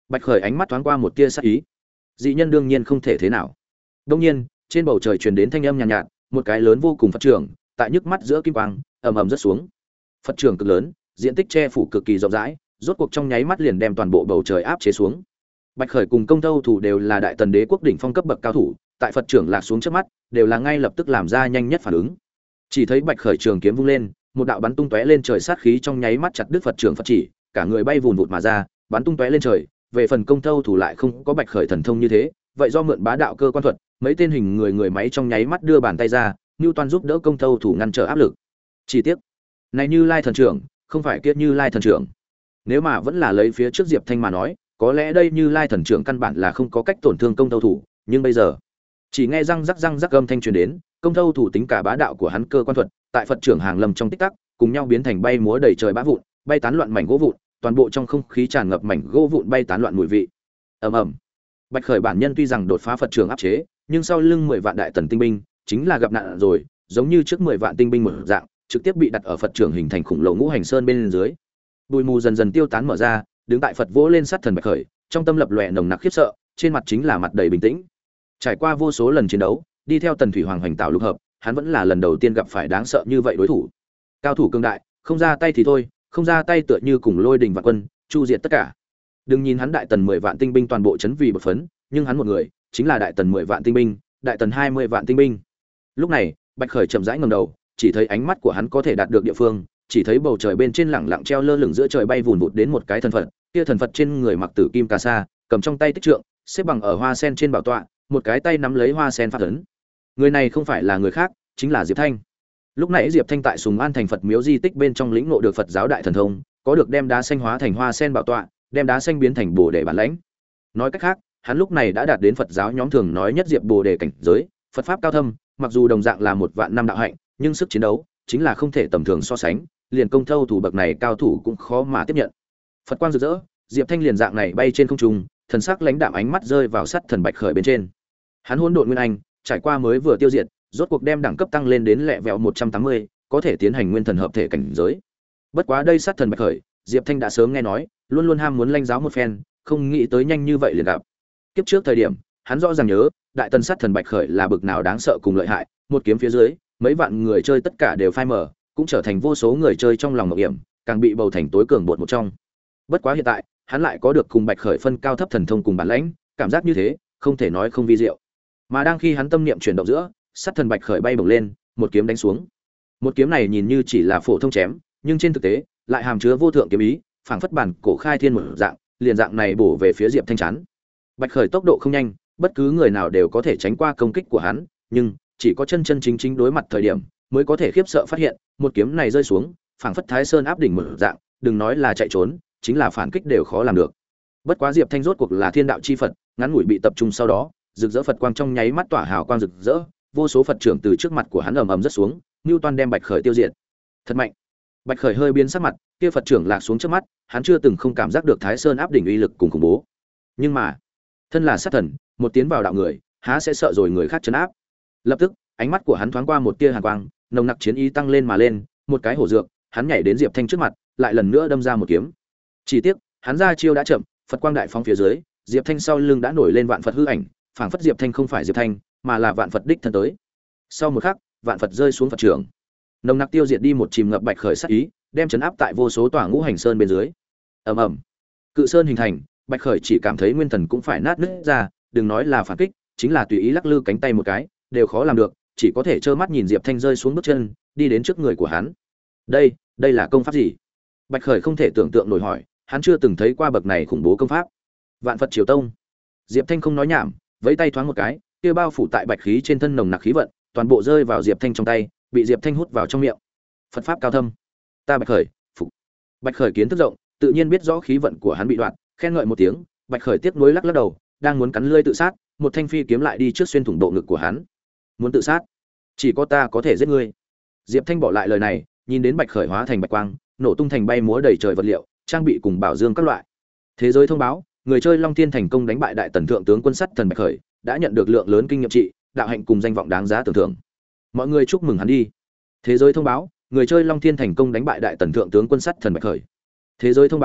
Bạch Khởi ánh mắt thoáng qua một tia sắc ý. Dị nhân đương nhiên không thể thế nào. Đương nhiên, trên bầu trời truyền đến thanh âm nhàn nhạt, nhạt, một cái lớn vô cùng Phật trưởng, tại nhức mắt giữa kim quang, ầm ầm rớt xuống. Phật trưởng cực lớn, diện tích che phủ cực kỳ rộng rãi, rốt cuộc trong nháy mắt liền đem toàn bộ bầu trời áp chế xuống. Bạch Khởi cùng Công Thâu thủ đều là đại tần đế quốc đỉnh phong cấp bậc cao thủ, tại Phật trưởng lạc xuống trước mắt, đều là ngay lập tức làm ra nhanh nhất phản ứng. Chỉ thấy Bạch Khởi trường kiếm vung lên, một đạo bắn tung tóe lên trời sát khí trong nháy mắt chặt đứt Phật trưởng Phật chỉ, cả người bay vụn vụt mà ra, bắn tung tóe lên trời. Về phần Công Thâu thủ lại không có Bạch Khởi thần thông như thế, vậy do mượn bá đạo cơ quan thuật, mấy tên hình người người máy trong nháy mắt đưa bàn tay ra, Newton giúp đỡ Công Thâu thủ ngăn trở áp lực. Chỉ tiếc, này Như Lai thần trưởng, không phải kiết Như Lai thần trưởng. Nếu mà vẫn là lấy phía trước Diệp Thanh mà nói, có lẽ đây Như Lai thần trưởng căn bản là không có cách tổn thương Công Thâu thủ, nhưng bây giờ, chỉ nghe răng rắc răng rắc âm thanh truyền đến, Công Thâu thủ tính cả bá đạo của hắn cơ quan thuật, tại Phật trưởng hàng lâm trong tích tắc, cùng nhau biến thành bay múa đầy trời bá vụn, bay tán loạn mảnh gỗ vụn, toàn bộ trong không khí tràn ngập mảnh gỗ vụn bay tán loạn mùi vị. Ầm ầm. Bạch Khởi bản nhân tuy rằng đột phá Phật trưởng áp chế, nhưng sau lưng mười vạn đại tần tinh binh, chính là gặp nạn rồi, giống như trước mười vạn tinh binh một dạng, trực tiếp bị đặt ở Phật trưởng hình thành khủng lồ ngũ hành sơn bên dưới. Bụi mù dần dần tiêu tán mở ra, đứng tại Phật vỗ lên sát thần Bạch Khởi, trong tâm lập lòe nồng nặc khiếp sợ, trên mặt chính là mặt đầy bình tĩnh. Trải qua vô số lần chiến đấu, đi theo Tần Thủy Hoàng hoành tạo lục hợp, hắn vẫn là lần đầu tiên gặp phải đáng sợ như vậy đối thủ. Cao thủ cường đại, không ra tay thì thôi, không ra tay tựa như cùng lôi đình vạn quân, chu diệt tất cả. Đừng nhìn hắn đại tần mười vạn tinh binh toàn bộ chấn vì bột phấn, nhưng hắn một người, chính là đại tần mười vạn tinh binh, đại tần hai mươi vạn tinh binh. Lúc này, Bạch Khởi chậm rãi ngẩng đầu, chỉ thấy ánh mắt của hắn có thể đạt được địa phương, chỉ thấy bầu trời bên trên lẳng lặng treo lơ lửng giữa trời bay vụn vụt đến một cái thần Phật, kia thần Phật trên người mặc tử kim cà sa, cầm trong tay tích trượng, xếp bằng ở hoa sen trên bảo tọa, một cái tay nắm lấy hoa sen pháp ấn. Người này không phải là người khác, chính là Diệp Thanh. Lúc nãy Diệp Thanh tại Sùng An thành Phật miếu di tích bên trong lĩnh ngộ được Phật giáo đại thần thông, có được đem đá xanh hóa thành hoa sen bảo tọa, đem đá xanh biến thành bồ đề bản lãnh. Nói cách khác, hắn lúc này đã đạt đến Phật giáo nhóm thường nói nhất diệp bồ đề cảnh giới, Phật pháp cao thâm, mặc dù đồng dạng là một vạn năm đạo hạnh, nhưng sức chiến đấu chính là không thể tầm thường so sánh, liền Công Thâu thủ bậc này cao thủ cũng khó mà tiếp nhận. Phật quang rực rỡ, Diệp Thanh liền dạng này bay trên không trung, thần sắc lãnh đạm ánh mắt rơi vào sát thần Bạch Khởi bên trên. Hắn hỗn độn nguyên anh, trải qua mới vừa tiêu diệt, rốt cuộc đem đẳng cấp tăng lên đến lẹ vẹo một trăm tám mươi, có thể tiến hành nguyên thần hợp thể cảnh giới. Bất quá đây sát thần Bạch Khởi, Diệp Thanh đã sớm nghe nói, luôn luôn ham muốn lãnh giáo một phen, không nghĩ tới nhanh như vậy liền gặp. Kiếp trước thời điểm, hắn rõ ràng nhớ, đại tần sát thần Bạch Khởi là bực nào đáng sợ cùng lợi hại, một kiếm phía dưới, mấy vạn người chơi tất cả đều phai mờ, cũng trở thành vô số người chơi trong lòng ngộp hiểm, càng bị bầu thành tối cường bột một trong. Bất quá hiện tại, hắn lại có được cùng Bạch Khởi phân cao thấp thần thông cùng bản lãnh, cảm giác như thế, không thể nói không vi diệu. Mà đang khi hắn tâm niệm chuyển động giữa, sát thần Bạch Khởi bay bổng lên, một kiếm đánh xuống. Một kiếm này nhìn như chỉ là phổ thông chém, nhưng trên thực tế, lại hàm chứa vô thượng kiếm ý, phảng phất bản cổ khai thiên một dạng, liền dạng này bổ về phía Diệp Thanh chắn. Bạch Khởi tốc độ không nhanh, bất cứ người nào đều có thể tránh qua công kích của hắn, nhưng chỉ có chân chân chính chính đối mặt thời điểm, mới có thể khiếp sợ phát hiện, một kiếm này rơi xuống, phảng phất Thái Sơn áp đỉnh một dạng, đừng nói là chạy trốn, chính là phản kích đều khó làm được. Bất quá Diệp Thanh rốt cuộc là thiên đạo chi Phật, ngắn ngủi bị tập trung sau đó, rực rỡ Phật quang trong nháy mắt tỏa hào quang rực rỡ, vô số Phật trưởng từ trước mặt của hắn ầm ầm rất xuống, Newton đem Bạch Khởi tiêu diệt. Thật mạnh. Bạch Khởi hơi biến sắc mặt, kia Phật trưởng lạc xuống trước mắt, hắn chưa từng không cảm giác được Thái Sơn áp đỉnh uy lực cùng khủng bố. Nhưng mà, thân là sát thần, một tiến vào đạo người, há sẽ sợ rồi người khác trấn áp. Lập tức, ánh mắt của hắn thoáng qua một tia hàn quang, nồng nặc chiến ý tăng lên mà lên, một cái hổ dược, hắn nhảy đến Diệp Thanh trước mặt, lại lần nữa đâm ra một kiếm. Chỉ tiếc, hắn ra chiêu đã chậm, Phật quang đại phóng phía dưới, Diệp Thanh sau lưng đã nổi lên vạn Phật hư ảnh, phảng phất Diệp Thanh không phải Diệp Thanh, mà là vạn Phật đích thân tới. Sau một khắc, vạn Phật rơi xuống Phật trưởng, nồng nặc tiêu diệt đi một chìm ngập Bạch Khởi sát ý, đem chấn áp tại vô số tòa ngũ hành sơn bên dưới. Ầm ầm, cự sơn hình thành, Bạch Khởi chỉ cảm thấy nguyên thần cũng phải nát nứt ra, đừng nói là phản kích, chính là tùy ý lắc lư cánh tay một cái, đều khó làm được, chỉ có thể trơ mắt nhìn Diệp Thanh rơi xuống bước chân, đi đến trước người của hắn. Đây, đây là công pháp gì? Bạch Khởi không thể tưởng tượng nổi hỏi, hắn chưa từng thấy qua bậc này khủng bố công pháp. Vạn Phật Triều Tông. Diệp Thanh không nói nhảm, vẫy tay thoáng một cái, kia bao phủ tại bạch khí trên thân nồng nặc khí vận, toàn bộ rơi vào Diệp Thanh trong tay, bị Diệp Thanh hút vào trong miệng. Phật pháp cao thâm. Ta Bạch Khởi, phục. Bạch Khởi kiến thức rộng, tự nhiên biết rõ khí vận của hắn bị đoạn, khen ngợi một tiếng, Bạch Khởi tiếc nuối lắc lắc đầu, đang muốn cắn lưỡi tự sát, một thanh phi kiếm lại đi trước xuyên thủng bộ ngực của hắn. Muốn tự sát? Chỉ có ta có thể giết ngươi. Diệp Thanh bỏ lại lời này, nhìn đến Bạch Khởi hóa thành bạch quang, nổ tung thành bay múa đầy trời vật liệu, trang bị cùng bảo dương các loại. Thế giới thông báo, người chơi Long Thiên thành công đánh bại đại tần thượng tướng quân sắt thần Bạch Khởi, đã nhận được lượng lớn kinh nghiệm trị, đạo hạnh cùng danh vọng đáng giá tưởng thưởng. Mọi người chúc mừng hắn đi. Thế giới thông báo, người chơi Long Thiên thành công đánh bại đại tần thượng tướng quân sắt thần Bạch Khởi. Thế giới thông báo,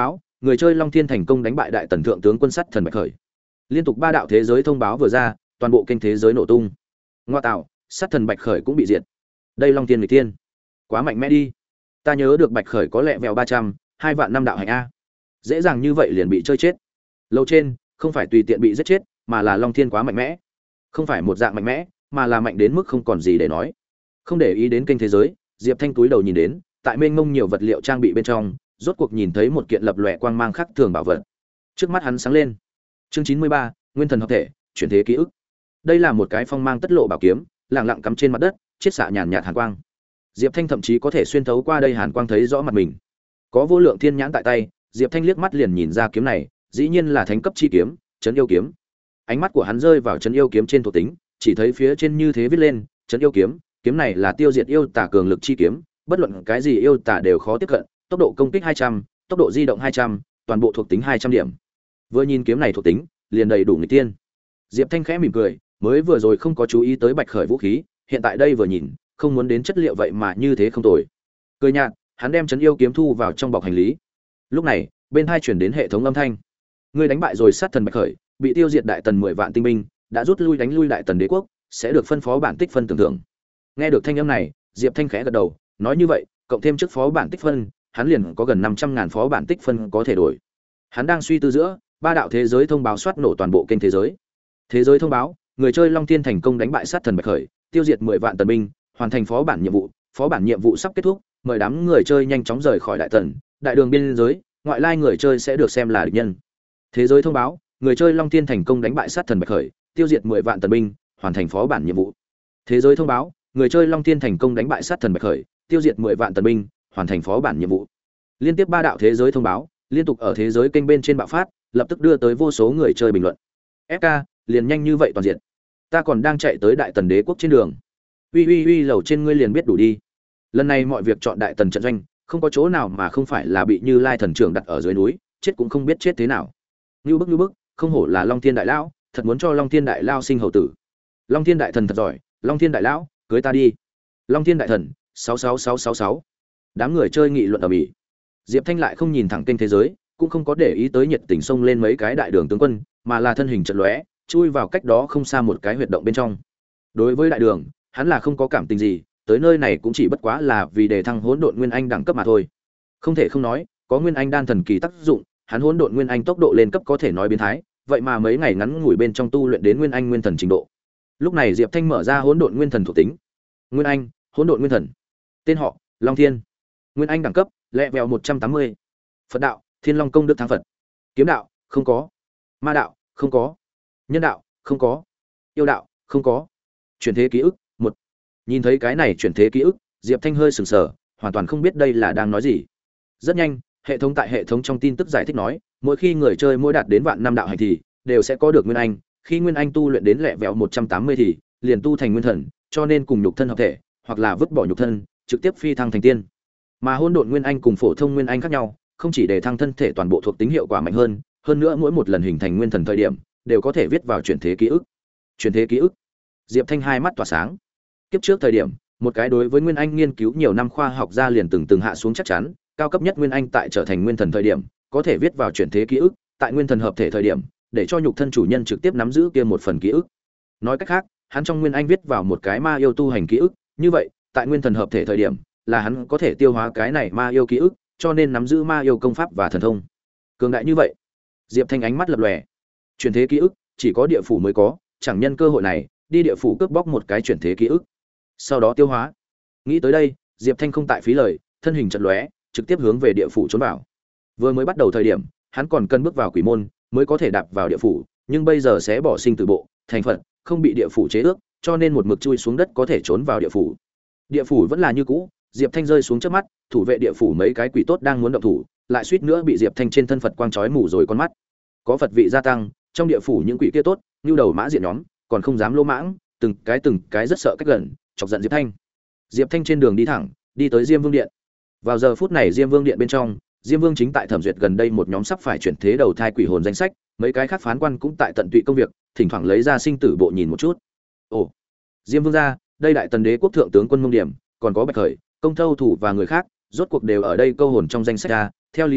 người chơi Long Thiên thành công đánh bại đại tần thượng tướng quân sắt thần Bạch Khởi. Liên tục ba đạo thế giới thông báo vừa ra, toàn bộ kênh thế giới nổ tung. Ngoa tạo, sắt thần Bạch Khởi cũng bị diệt. Đây Long Thiên người tiên, quá mạnh mẽ đi. Ta nhớ được Bạch Khởi có lẹ vẹo ba trăm, hai vạn năm đạo hạnh a. Dễ dàng như vậy liền bị chơi chết. Lâu trên, không phải tùy tiện bị giết chết, mà là Long Thiên quá mạnh mẽ. Không phải một dạng mạnh mẽ, mà là mạnh đến mức không còn gì để nói. Không để ý đến kênh thế giới, Diệp Thanh túi đầu nhìn đến, tại mênh mông nhiều vật liệu trang bị bên trong, rốt cuộc nhìn thấy một kiện lập lòe quang mang khác thường bảo vật. Trước mắt hắn sáng lên. Chương chín mươi ba, Nguyên thần hợp thể, chuyển thế ký ức. Đây là một cái phong mang tất lộ bảo kiếm, lặng lặng cắm trên mặt đất, chiết xạ nhàn nhạt hàn quang. Diệp Thanh thậm chí có thể xuyên thấu qua đây hàn quang thấy rõ mặt mình. Có vô lượng thiên nhãn tại tay, Diệp Thanh liếc mắt liền nhìn ra kiếm này, dĩ nhiên là thánh cấp chi kiếm, Trấn Yêu kiếm. Ánh mắt của hắn rơi vào Trấn Yêu kiếm trên thuộc tính, chỉ thấy phía trên như thế viết lên, Trấn Yêu kiếm, kiếm này là tiêu diệt yêu tà cường lực chi kiếm, bất luận cái gì yêu tà đều khó tiếp cận, tốc độ công kích hai trăm, tốc độ di động hai trăm, toàn bộ thuộc tính hai trăm điểm. Vừa nhìn kiếm này thuộc tính, liền đầy đủ nghịch tiên. Diệp Thanh khẽ mỉm cười, mới vừa rồi không có chú ý tới Bạch Khởi vũ khí, hiện tại đây vừa nhìn, không muốn đến chất liệu vậy mà như thế không tồi. Cười nhạt, hắn đem Trấn Yêu kiếm thu vào trong bọc hành lý. Lúc này, bên hai chuyển đến hệ thống âm thanh. Ngươi đánh bại rồi sát thần Bạch Khởi, bị tiêu diệt đại tần mười vạn tinh binh, đã rút lui đánh lui đại tần đế quốc, sẽ được phân phó bản tích phân tưởng thưởng. Nghe được thanh âm này, Diệp Thanh khẽ gật đầu, nói như vậy, cộng thêm trước phó bản tích phân, hắn liền có gần năm trăm ngàn phó bản tích phân có thể đổi. Hắn đang suy tư giữa, ba đạo thế giới thông báo soát nổ toàn bộ kênh thế giới. Thế giới thông báo, người chơi Long Thiên thành công đánh bại sát thần Bạch Khởi, tiêu diệt mười vạn tần binh, hoàn thành phó bản nhiệm vụ, phó bản nhiệm vụ sắp kết thúc, mời đám người chơi nhanh chóng rời khỏi đại tần, đại đường biên giới, ngoại lai người chơi sẽ được xem là địch nhân. Thế giới thông báo, người chơi Long Thiên thành công đánh bại sát thần Bạch Khởi, tiêu diệt mười vạn tần binh, hoàn thành phó bản nhiệm vụ. Thế giới thông báo, người chơi Long Thiên thành công đánh bại sát thần Bạch Khởi, tiêu diệt mười vạn tần binh, hoàn thành phó bản nhiệm vụ. Liên tiếp ba đạo thế giới thông báo, liên tục ở thế giới kênh bên trên bạo phát, lập tức đưa tới vô số người chơi bình luận. ép ca, liền nhanh như vậy toàn diện. Ta còn đang chạy tới đại tần đế quốc trên đường. Uy uy uy, lầu trên ngươi liền biết đủ đi. Lần này mọi việc chọn đại tần trận doanh, không có chỗ nào mà không phải là bị Như Lai thần trưởng đặt ở dưới núi, chết cũng không biết chết thế nào. Như bức như bức, không hổ là Long Thiên đại lão, thật muốn cho Long Thiên đại lão sinh hậu tử. Long Thiên đại thần thật giỏi, Long Thiên đại lão, cưới ta đi. Long Thiên đại thần, sáu sáu sáu sáu sáu. Đám người chơi nghị luận ầm ĩ. Diệp Thanh lại không nhìn thẳng kênh thế giới, cũng không có để ý tới nhiệt tình xông lên mấy cái đại đường tướng quân, mà là thân hình chợt lóe, chui vào cách đó không xa một cái huyệt động bên trong. Đối với đại đường, hắn là không có cảm tình gì, tới nơi này cũng chỉ bất quá là vì để thăng hỗn độn nguyên anh đẳng cấp mà thôi. Không thể không nói, có nguyên anh đan thần kỳ tác dụng, hắn hỗn độn nguyên anh tốc độ lên cấp có thể nói biến thái, vậy mà mấy ngày ngắn ngủi bên trong tu luyện đến nguyên anh nguyên thần trình độ. Lúc này Diệp Thanh mở ra hỗn độn nguyên thần thuộc tính. Nguyên anh, hỗn độn nguyên thần. Tên họ: Long Thiên. Nguyên anh đẳng cấp: lẹ vẹo một trăm tám mươi. Phật đạo: Thiên Long công đức thắng Phật. Kiếm đạo: không có. Ma đạo: không có. Nhân đạo: không có. Yêu đạo: không có. Chuyển thế ký ức: một. Nhìn thấy cái này chuyển thế ký ức, Diệp Thanh hơi sửng sở, hoàn toàn không biết đây là đang nói gì. Rất nhanh, hệ thống tại hệ thống trong tin tức giải thích nói, mỗi khi người chơi mỗi đạt đến vạn năm đạo hành thì đều sẽ có được nguyên anh, khi nguyên anh tu luyện đến lẹ vẹo một trăm tám mươi thì liền tu thành nguyên thần, cho nên cùng nhục thân hợp thể, hoặc là vứt bỏ nhục thân, trực tiếp phi thăng thành tiên. Mà hỗn độn nguyên anh cùng phổ thông nguyên anh khác nhau, không chỉ để thăng thân thể toàn bộ thuộc tính hiệu quả mạnh hơn, hơn nữa mỗi một lần hình thành nguyên thần thời điểm, đều có thể viết vào chuyển thế ký ức. Chuyển thế ký ức. Diệp Thanh hai mắt tỏa sáng. Kiếp trước thời điểm, một cái đối với nguyên anh nghiên cứu nhiều năm khoa học gia liền từng từng hạ xuống chắc chắn, cao cấp nhất nguyên anh tại trở thành nguyên thần thời điểm, có thể viết vào chuyển thế ký ức, tại nguyên thần hợp thể thời điểm, để cho nhục thân chủ nhân trực tiếp nắm giữ kia một phần ký ức. Nói cách khác, hắn trong nguyên anh viết vào một cái ma yêu tu hành ký ức, như vậy, tại nguyên thần hợp thể thời điểm, là hắn có thể tiêu hóa cái này ma yêu ký ức, cho nên nắm giữ ma yêu công pháp và thần thông. Cường đại như vậy. Diệp Thanh ánh mắt lập lòe. Chuyển thế ký ức chỉ có địa phủ mới có, chẳng nhân cơ hội này, đi địa phủ cướp bóc một cái chuyển thế ký ức, sau đó tiêu hóa. Nghĩ tới đây, Diệp Thanh không tại phí lời, thân hình chợt lóe, trực tiếp hướng về địa phủ trốn vào. Vừa mới bắt đầu thời điểm, hắn còn cần bước vào quỷ môn mới có thể đạp vào địa phủ, nhưng bây giờ sẽ bỏ sinh tử bộ, thành phận, không bị địa phủ chế ước, cho nên một mực chui xuống đất có thể trốn vào địa phủ. Địa phủ vẫn là như cũ, Diệp Thanh rơi xuống trước mắt, thủ vệ địa phủ mấy cái quỷ tốt đang muốn động thủ, lại suýt nữa bị Diệp Thanh trên thân Phật quang chói mù rồi con mắt. Có Phật vị gia tăng, trong địa phủ những quỷ kia tốt, như đầu mã diện nhóm, còn không dám lỗ mãng, từng cái từng cái rất sợ cách gần, chọc giận Diệp Thanh. Diệp Thanh trên đường đi thẳng, đi tới Diêm Vương điện. Vào giờ phút này Diêm Vương điện bên trong, Diêm Vương chính tại thẩm duyệt gần đây một nhóm sắp phải chuyển thế đầu thai quỷ hồn danh sách, mấy cái khác phán quan cũng tại tận tụy công việc, thỉnh thoảng lấy ra sinh tử bộ nhìn một chút. Ồ, Diêm Vương gia, đây đại tần đế quốc thượng tướng quân Mông Điểm, còn có Bạch Khởi, Công Thâu thủ và người khác, rốt cuộc đều ở đây câu hồn trong danh sách ra, theo lý thuyết,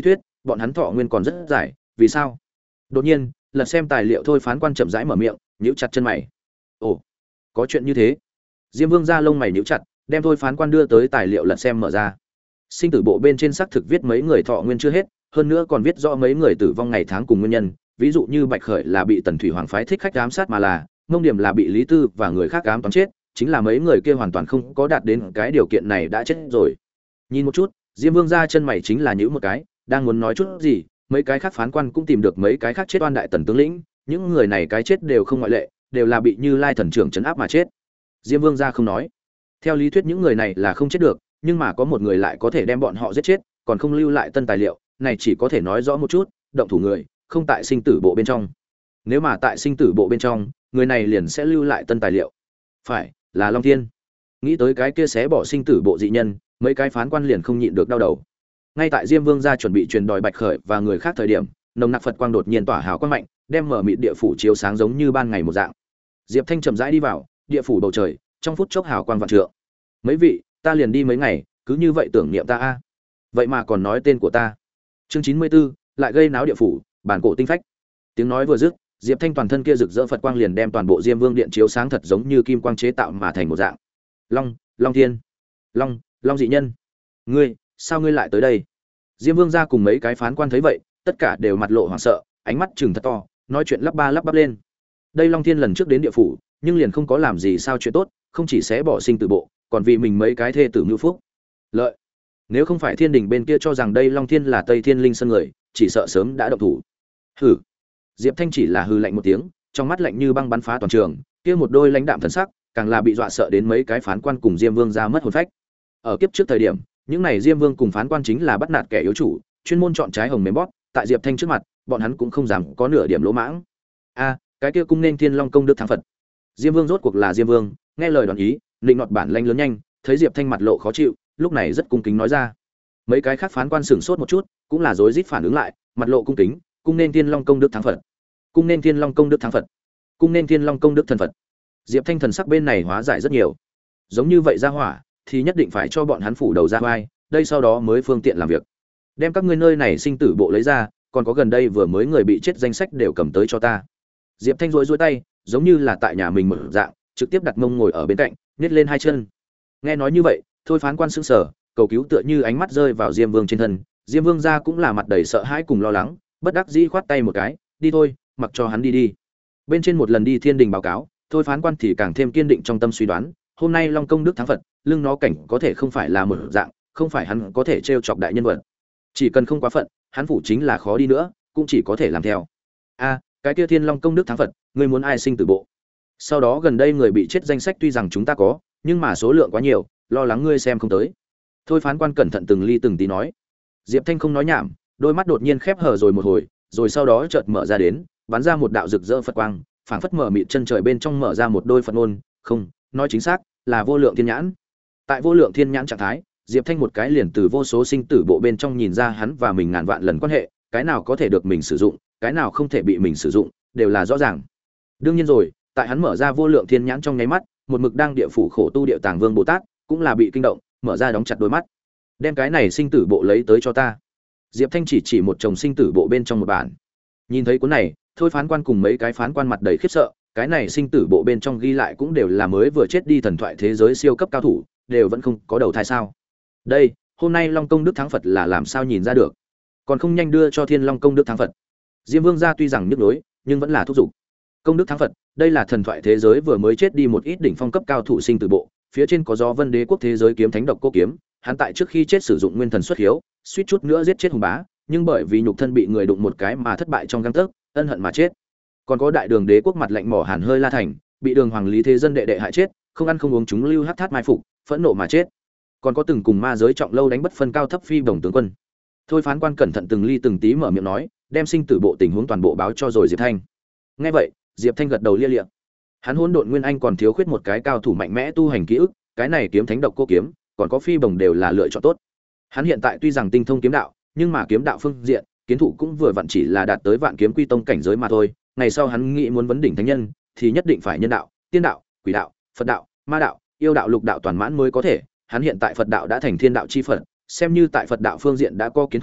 bọn hắn thọ nguyên còn rất dài, vì sao? Đột nhiên, lật xem tài liệu thôi phán quan chậm rãi mở miệng, nhíu chặt chân mày. Ồ, có chuyện như thế? Diêm Vương ra lông mày nhíu chặt, đem thôi phán quan đưa tới tài liệu lật xem mở ra. Sinh tử bộ bên trên xác thực viết mấy người thọ nguyên chưa hết, hơn nữa còn viết rõ mấy người tử vong ngày tháng cùng nguyên nhân, ví dụ như Bạch Khởi là bị Tần Thủy Hoàng phái thích khách ám sát mà là, Ngông Điểm là bị Lý Tư và người khác ám toán chết, chính là mấy người kia hoàn toàn không có đạt đến cái điều kiện này đã chết rồi. Nhìn một chút, Diêm Vương ra chân mày chính là nhíu một cái, đang muốn nói chút gì, mấy cái khác phán quan cũng tìm được mấy cái khác chết oan đại tần tướng lĩnh, những người này cái chết đều không ngoại lệ, đều là bị Như Lai thần trưởng trấn áp mà chết. Diêm Vương ra không nói. Theo lý thuyết những người này là không chết được, nhưng mà có một người lại có thể đem bọn họ giết chết, còn không lưu lại tân tài liệu, này chỉ có thể nói rõ một chút, động thủ người không tại sinh tử bộ bên trong. Nếu mà tại sinh tử bộ bên trong, người này liền sẽ lưu lại tân tài liệu. Phải, là Long Thiên. Nghĩ tới cái kia xé bỏ sinh tử bộ dị nhân, mấy cái phán quan liền không nhịn được đau đầu. Ngay tại Diêm Vương gia chuẩn bị truyền đòi Bạch Khởi và người khác thời điểm, nồng nặc Phật quang đột nhiên tỏa hào quang mạnh, đem mở mịt địa phủ chiếu sáng giống như ban ngày một dạng. Diệp Thanh chậm rãi đi vào, địa phủ bầu trời, trong phút chốc hào quang vạn trượng. Mấy vị, ta liền đi mấy ngày, cứ như vậy tưởng niệm ta a. Vậy mà còn nói tên của ta. Chương chín mươi 94, lại gây náo địa phủ, bản cổ tinh phách. Tiếng nói vừa dứt, Diệp Thanh toàn thân kia rực rỡ Phật quang liền đem toàn bộ Diêm Vương điện chiếu sáng thật giống như kim quang chế tạo mà thành một dạng. Long, Long Thiên, Long, Long dị nhân. Ngươi, sao ngươi lại tới đây? Diêm Vương gia cùng mấy cái phán quan thấy vậy, tất cả đều mặt lộ hoảng sợ, ánh mắt trừng thật to, nói chuyện lắp ba lắp bắp lên. Đây Long Thiên lần trước đến địa phủ, nhưng liền không có làm gì sao chuyện tốt, không chỉ sẽ bỏ sinh tử bộ, còn vì mình mấy cái thê tử mưu phúc. Lợi. Nếu không phải Thiên Đình bên kia cho rằng đây Long Thiên là Tây Thiên Linh Sơn người, chỉ sợ sớm đã động thủ. Hừ. Diệp Thanh chỉ là hừ lạnh một tiếng, trong mắt lạnh như băng bắn phá toàn trường, kia một đôi lãnh đạm thần sắc, càng là bị dọa sợ đến mấy cái phán quan cùng Diêm Vương gia mất hồn phách. Ở kiếp trước thời điểm, những này Diêm Vương cùng phán quan chính là bắt nạt kẻ yếu chủ, chuyên môn chọn trái hồng mềm bóp, tại Diệp Thanh trước mặt, bọn hắn cũng không dám có nửa điểm lỗ mãng. A, cái kia cung nên Thiên Long công đức thắng Phật. Diêm Vương rốt cuộc là Diêm Vương, nghe lời đoán ý, định nọt bản lãnh lớn nhanh, thấy Diệp Thanh mặt lộ khó chịu, lúc này rất cung kính nói ra. Mấy cái khác phán quan sửng sốt một chút, cũng là rối rít phản ứng lại, mặt lộ cung kính, cung nên Thiên Long công đức thắng Phật. Cung nên Thiên Long công đức thắng Phật. Cung nên Thiên Long công đức thần Phật. Diệp Thanh thần sắc bên này hóa giải rất nhiều. Giống như vậy ra hỏa, thì nhất định phải cho bọn hắn phủ đầu ra vai, đây sau đó mới phương tiện làm việc. Đem các ngươi nơi này sinh tử bộ lấy ra, còn có gần đây vừa mới người bị chết danh sách đều cầm tới cho ta. Diệp Thanh rối rối tay, giống như là tại nhà mình mở dạng, trực tiếp đặt mông ngồi ở bên cạnh, nhét lên hai chân. Nghe nói như vậy, thôi phán quan sững sờ, cầu cứu tựa như ánh mắt rơi vào Diêm Vương trên thân, Diêm Vương gia cũng là mặt đầy sợ hãi cùng lo lắng, bất đắc dĩ khoát tay một cái, đi thôi, mặc cho hắn đi đi. Bên trên một lần đi Thiên Đình báo cáo, thôi phán quan thì càng thêm kiên định trong tâm suy đoán, hôm nay Long công đức thắng Phật, lưng nó cảnh có thể không phải là một dạng, không phải hắn có thể trêu chọc đại nhân vật. Chỉ cần không quá phận, hắn phủ chính là khó đi nữa, cũng chỉ có thể làm theo. A, cái kia Thiên Long công đức thắng Phật, ngươi muốn ai sinh tử bộ? Sau đó gần đây người bị chết danh sách tuy rằng chúng ta có, nhưng mà số lượng quá nhiều, lo lắng ngươi xem không tới. Thôi phán quan cẩn thận từng ly từng tí nói. Diệp Thanh không nói nhảm, đôi mắt đột nhiên khép hờ rồi một hồi, rồi sau đó chợt mở ra đến, bắn ra một đạo rực rỡ Phật quang, phảng phất mở mịt chân trời bên trong mở ra một đôi Phật ngôn, không, nói chính xác là vô lượng thiên nhãn. Tại vô lượng thiên nhãn trạng thái, Diệp Thanh một cái liền từ vô số sinh tử bộ bên trong nhìn ra hắn và mình ngàn vạn lần quan hệ, cái nào có thể được mình sử dụng, cái nào không thể bị mình sử dụng, đều là rõ ràng. Đương nhiên rồi, tại hắn mở ra vô lượng thiên nhãn trong nháy mắt, một mực đang địa phủ khổ tu địa tàng vương Bồ Tát, cũng là bị kinh động, mở ra đóng chặt đôi mắt. Đem cái này sinh tử bộ lấy tới cho ta. Diệp Thanh chỉ chỉ một chồng sinh tử bộ bên trong một bản. Nhìn thấy cuốn này, thôi phán quan cùng mấy cái phán quan mặt đầy khiếp sợ, cái này sinh tử bộ bên trong ghi lại cũng đều là mới vừa chết đi thần thoại thế giới siêu cấp cao thủ, đều vẫn không có đầu thai sao? Đây, hôm nay Long công đức thắng Phật là làm sao nhìn ra được? Còn không nhanh đưa cho Thiên Long công đức thắng Phật. Diêm Vương gia tuy rằng nhức nhối, nhưng vẫn là thúc giục. Công đức thắng Phật, đây là thần thoại thế giới vừa mới chết đi một ít đỉnh phong cấp cao thủ sinh tử bộ, phía trên có do Vân Đế quốc thế giới kiếm thánh độc cô kiếm, hắn tại trước khi chết sử dụng nguyên thần xuất hiếu, suýt chút nữa giết chết hùng bá, nhưng bởi vì nhục thân bị người đụng một cái mà thất bại trong gang tấc, ân hận mà chết. Còn có đại đường đế quốc mặt lạnh mỏ Hàn Hơi La Thành, bị đường hoàng lý thế dân đệ đệ hại chết, không ăn không uống chúng lưu hắc thát mai phục, phẫn nộ mà chết. Còn có từng cùng ma giới trọng lâu đánh bất phân cao thấp phi đồng tướng quân. Thôi phán quan cẩn thận từng ly từng tí mở miệng nói, đem sinh tử bộ tình huống toàn bộ báo cho rồi Diệp Thanh. Nghe vậy, Diệp Thanh gật đầu lia lịa. Hắn hỗn độn nguyên anh còn thiếu khuyết một cái cao thủ mạnh mẽ tu hành ký ức, cái này kiếm thánh độc cô kiếm, còn có phi bồng đều là lựa chọn tốt. Hắn hiện tại tuy rằng tinh thông kiếm đạo, nhưng mà kiếm đạo phương diện, kiến thụ cũng vừa vặn chỉ là đạt tới vạn kiếm quy tông cảnh giới mà thôi. Ngày sau hắn nghĩ muốn vấn đỉnh thánh nhân, thì nhất định phải nhân đạo, tiên đạo, quỷ đạo, Phật đạo, ma đạo, yêu đạo lục đạo toàn mãn mới có thể. Hắn hiện tại Phật đạo đã thành thiên đạo chi Phật, xem như tại Phật đạo phương diện đã có kiến thụ,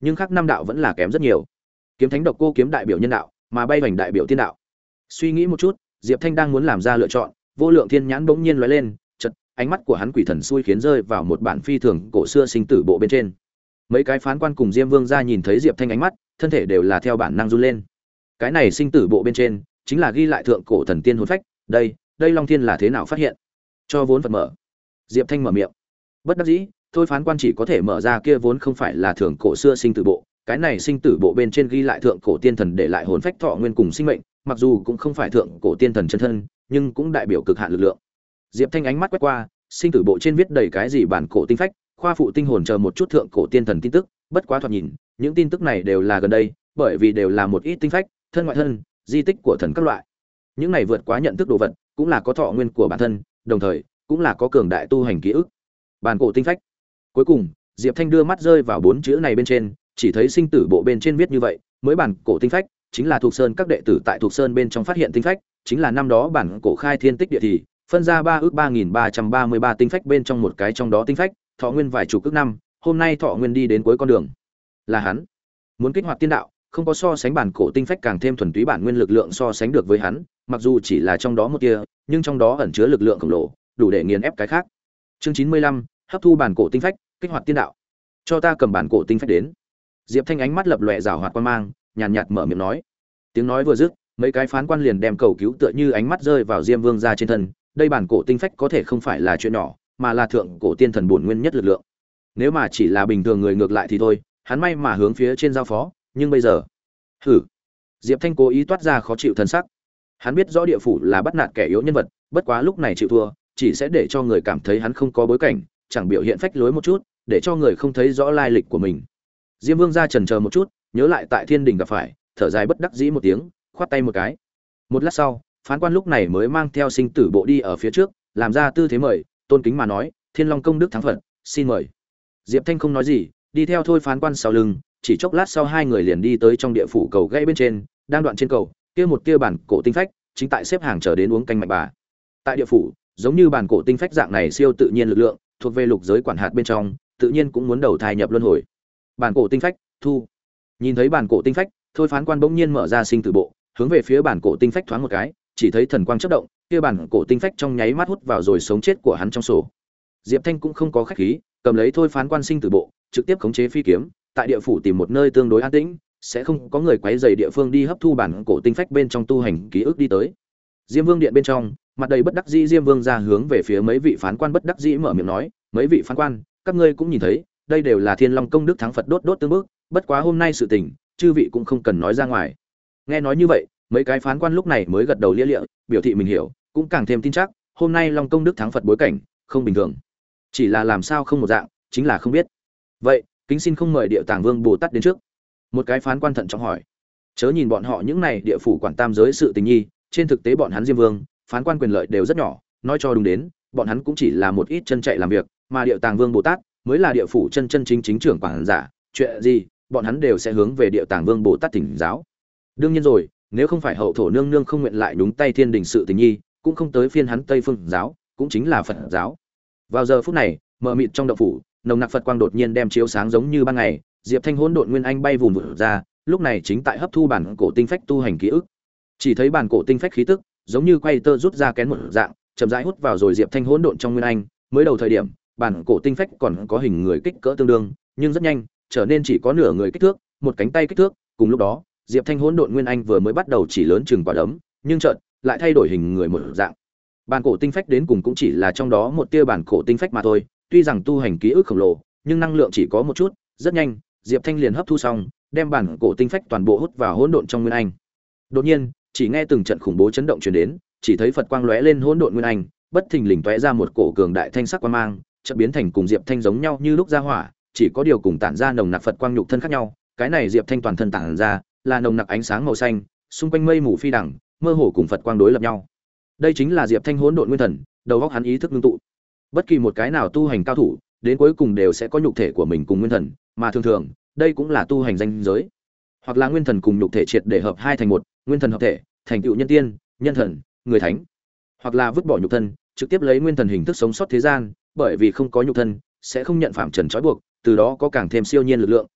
nhưng khác năm đạo vẫn là kém rất nhiều. Kiếm thánh độc cô kiếm đại biểu nhân đạo, mà bay vành đại biểu tiên đạo. Suy nghĩ một chút, Diệp Thanh đang muốn làm ra lựa chọn, vô lượng thiên nhãn bỗng nhiên lóe lên, chợt ánh mắt của hắn quỷ thần xui khiến rơi vào một bản phi thường cổ xưa sinh tử bộ bên trên. Mấy cái phán quan cùng Diêm Vương gia nhìn thấy Diệp Thanh ánh mắt, thân thể đều là theo bản năng run lên. Cái này sinh tử bộ bên trên chính là ghi lại thượng cổ thần tiên hồn phách, đây, đây Long Thiên là thế nào phát hiện? Cho vốn Phật mở. Diệp Thanh mở miệng. Bất đắc dĩ, thôi phán quan chỉ có thể mở ra kia vốn không phải là thượng cổ xưa sinh tử bộ, cái này sinh tử bộ bên trên ghi lại thượng cổ tiên thần để lại hồn phách thọ nguyên cùng sinh mệnh, mặc dù cũng không phải thượng cổ tiên thần chân thân, nhưng cũng đại biểu cực hạn lực lượng. Diệp Thanh ánh mắt quét qua, sinh tử bộ trên viết đầy cái gì bản cổ tinh phách, khoa phụ tinh hồn chờ một chút thượng cổ tiên thần tin tức, bất quá thoạt nhìn, những tin tức này đều là gần đây, bởi vì đều là một ít tinh phách, thân ngoại thân, di tích của thần các loại. Những này vượt quá nhận thức đồ vật, cũng là có thọ nguyên của bản thân, đồng thời cũng là có cường đại tu hành ký ức. Bản cổ tinh phách. Cuối cùng, Diệp Thanh đưa mắt rơi vào bốn chữ này bên trên, chỉ thấy sinh tử bộ bên trên viết như vậy, mới bản cổ tinh phách, chính là thuộc sơn các đệ tử tại thuộc sơn bên trong phát hiện tinh phách, chính là năm đó bản cổ khai thiên tích địa thì phân ra ba ước ba nghìn ba trăm ba mươi ba tinh phách bên trong một cái trong đó tinh phách, thọ nguyên vài chục ước năm, hôm nay thọ nguyên đi đến cuối con đường. Là hắn muốn kích hoạt tiên đạo, không có so sánh bản cổ tinh phách càng thêm thuần túy bản nguyên lực lượng so sánh được với hắn, mặc dù chỉ là trong đó một tia, nhưng trong đó ẩn chứa lực lượng khổng lồ, đủ để nghiền ép cái khác. Chương chín mươi lăm, hấp thu bản cổ tinh phách, kích hoạt tiên đạo. Cho ta cầm bản cổ tinh phách đến. Diệp Thanh ánh mắt lập lòe rảo hoạt quan mang, nhàn nhạt, nhạt mở miệng nói. Tiếng nói vừa dứt, mấy cái phán quan liền đem cầu cứu tựa như ánh mắt rơi vào Diêm Vương gia trên thân, đây bản cổ tinh phách có thể không phải là chuyện nhỏ, mà là thượng cổ tiên thần bổn nguyên nhất lực lượng. Nếu mà chỉ là bình thường người ngược lại thì thôi, hắn may mà hướng phía trên giao phó, nhưng bây giờ, hử. Diệp Thanh cố ý toát ra khó chịu thần sắc. Hắn biết rõ địa phủ là bắt nạt kẻ yếu nhân vật, bất quá lúc này chịu thua, chỉ sẽ để cho người cảm thấy hắn không có bối cảnh, chẳng biểu hiện phách lối một chút, để cho người không thấy rõ lai lịch của mình. Diêm Vương gia chần chờ một chút, nhớ lại tại Thiên Đình gặp phải, thở dài bất đắc dĩ một tiếng, khoát tay một cái. Một lát sau, phán quan lúc này mới mang theo sinh tử bộ đi ở phía trước, làm ra tư thế mời, tôn kính mà nói, Thiên Long công đức thắng Phật, xin mời. Diệp Thanh không nói gì, đi theo thôi phán quan sau lưng, chỉ chốc lát sau hai người liền đi tới trong địa phủ cầu gãy bên trên, đang đoạn trên cầu, kia một kia bản cổ tinh phách, chính tại xếp hàng chờ đến uống canh mạnh bà. Tại địa phủ, giống như bản cổ tinh phách dạng này siêu tự nhiên lực lượng, thuộc về lục giới quản hạt bên trong, tự nhiên cũng muốn đầu thai nhập luân hồi. Bản cổ tinh phách, thu. Nhìn thấy bản cổ tinh phách, thôi phán quan bỗng nhiên mở ra sinh tử bộ, hướng về phía bản cổ tinh phách thoáng một cái, chỉ thấy thần quang chớp động, kia bản cổ tinh phách trong nháy mắt hút vào rồi sống chết của hắn trong sổ. Diệp Thanh cũng không có khách khí, cầm lấy thôi phán quan sinh tử bộ, trực tiếp khống chế phi kiếm, tại địa phủ tìm một nơi tương đối an tĩnh, sẽ không có người quấy rầy địa phương đi hấp thu bản cổ tinh phách bên trong tu hành ký ức đi tới. Diêm Vương điện bên trong, mặt đầy bất đắc dĩ Diêm Vương ra hướng về phía mấy vị phán quan bất đắc dĩ mở miệng nói, mấy vị phán quan, các ngươi cũng nhìn thấy, đây đều là Thiên Long công đức thắng Phật đốt đốt tương bước, bất quá hôm nay sự tình, chư vị cũng không cần nói ra ngoài. Nghe nói như vậy, mấy cái phán quan lúc này mới gật đầu lia lịa, biểu thị mình hiểu, cũng càng thêm tin chắc, hôm nay Long công đức thắng Phật bối cảnh, không bình thường. Chỉ là làm sao không một dạng, chính là không biết. Vậy, kính xin không mời Địa Tàng Vương Bồ Tát đến trước. Một cái phán quan thận trọng hỏi. Chớ nhìn bọn họ những này địa phủ quản tam giới sự tình nhi, trên thực tế bọn hắn Diêm Vương, phán quan quyền lợi đều rất nhỏ, nói cho đúng đến, bọn hắn cũng chỉ là một ít chân chạy làm việc, mà Địa Tàng Vương Bồ Tát mới là địa phủ chân chân chính chính trưởng quản giả, chuyện gì, bọn hắn đều sẽ hướng về Địa Tàng Vương Bồ Tát thỉnh giáo. Đương nhiên rồi, nếu không phải hậu thổ nương nương không nguyện lại đúng tay thiên đình sự tình nhi, cũng không tới phiên hắn Tây Phương giáo, cũng chính là Phật giáo. Vào giờ phút này, mờ mịt trong động phủ, nồng nặc Phật quang đột nhiên đem chiếu sáng giống như ban ngày, Diệp Thanh hỗn độn nguyên anh bay vụn vụt ra, lúc này chính tại hấp thu bản cổ tinh phách tu hành ký ức. Chỉ thấy bản cổ tinh phách khí tức, giống như quay tơ rút ra kén một dạng, chậm rãi hút vào rồi Diệp Thanh hỗn độn trong nguyên anh, mới đầu thời điểm, bản cổ tinh phách còn có hình người kích cỡ tương đương, nhưng rất nhanh, trở nên chỉ có nửa người kích thước, một cánh tay kích thước, cùng lúc đó, Diệp Thanh hỗn độn nguyên anh vừa mới bắt đầu chỉ lớn chừng quả đấm, nhưng chợt lại thay đổi hình người một dạng. Bản cổ tinh phách đến cùng cũng chỉ là trong đó một tia bản cổ tinh phách mà thôi, tuy rằng tu hành ký ức khổng lồ, nhưng năng lượng chỉ có một chút, rất nhanh, Diệp Thanh liền hấp thu xong, đem bản cổ tinh phách toàn bộ hút vào hỗn độn trong nguyên anh. Đột nhiên, chỉ nghe từng trận khủng bố chấn động truyền đến, chỉ thấy Phật quang lóe lên hỗn độn nguyên anh, bất thình lình tóe ra một cổ cường đại thanh sắc quang mang, chợt biến thành cùng Diệp Thanh giống nhau như lúc ra hỏa, chỉ có điều cùng tản ra nồng nặc Phật quang nhục thân khác nhau, cái này Diệp Thanh toàn thân tản ra là nồng nặc ánh sáng màu xanh, xung quanh mây mù phi đằng, mơ hồ cùng Phật quang đối lập nhau. Đây chính là Diệp Thanh hỗn độn nguyên thần, đầu óc hắn ý thức ngưng tụ. Bất kỳ một cái nào tu hành cao thủ, đến cuối cùng đều sẽ có nhục thể của mình cùng nguyên thần, mà thường thường, đây cũng là tu hành danh giới. Hoặc là nguyên thần cùng nhục thể triệt để hợp hai thành một, nguyên thần hợp thể, thành tựu nhân tiên, nhân thần, người thánh. Hoặc là vứt bỏ nhục thân, trực tiếp lấy nguyên thần hình thức sống sót thế gian, bởi vì không có nhục thân, sẽ không nhận phạm trần trói buộc, từ đó có càng thêm siêu nhiên lực lượng,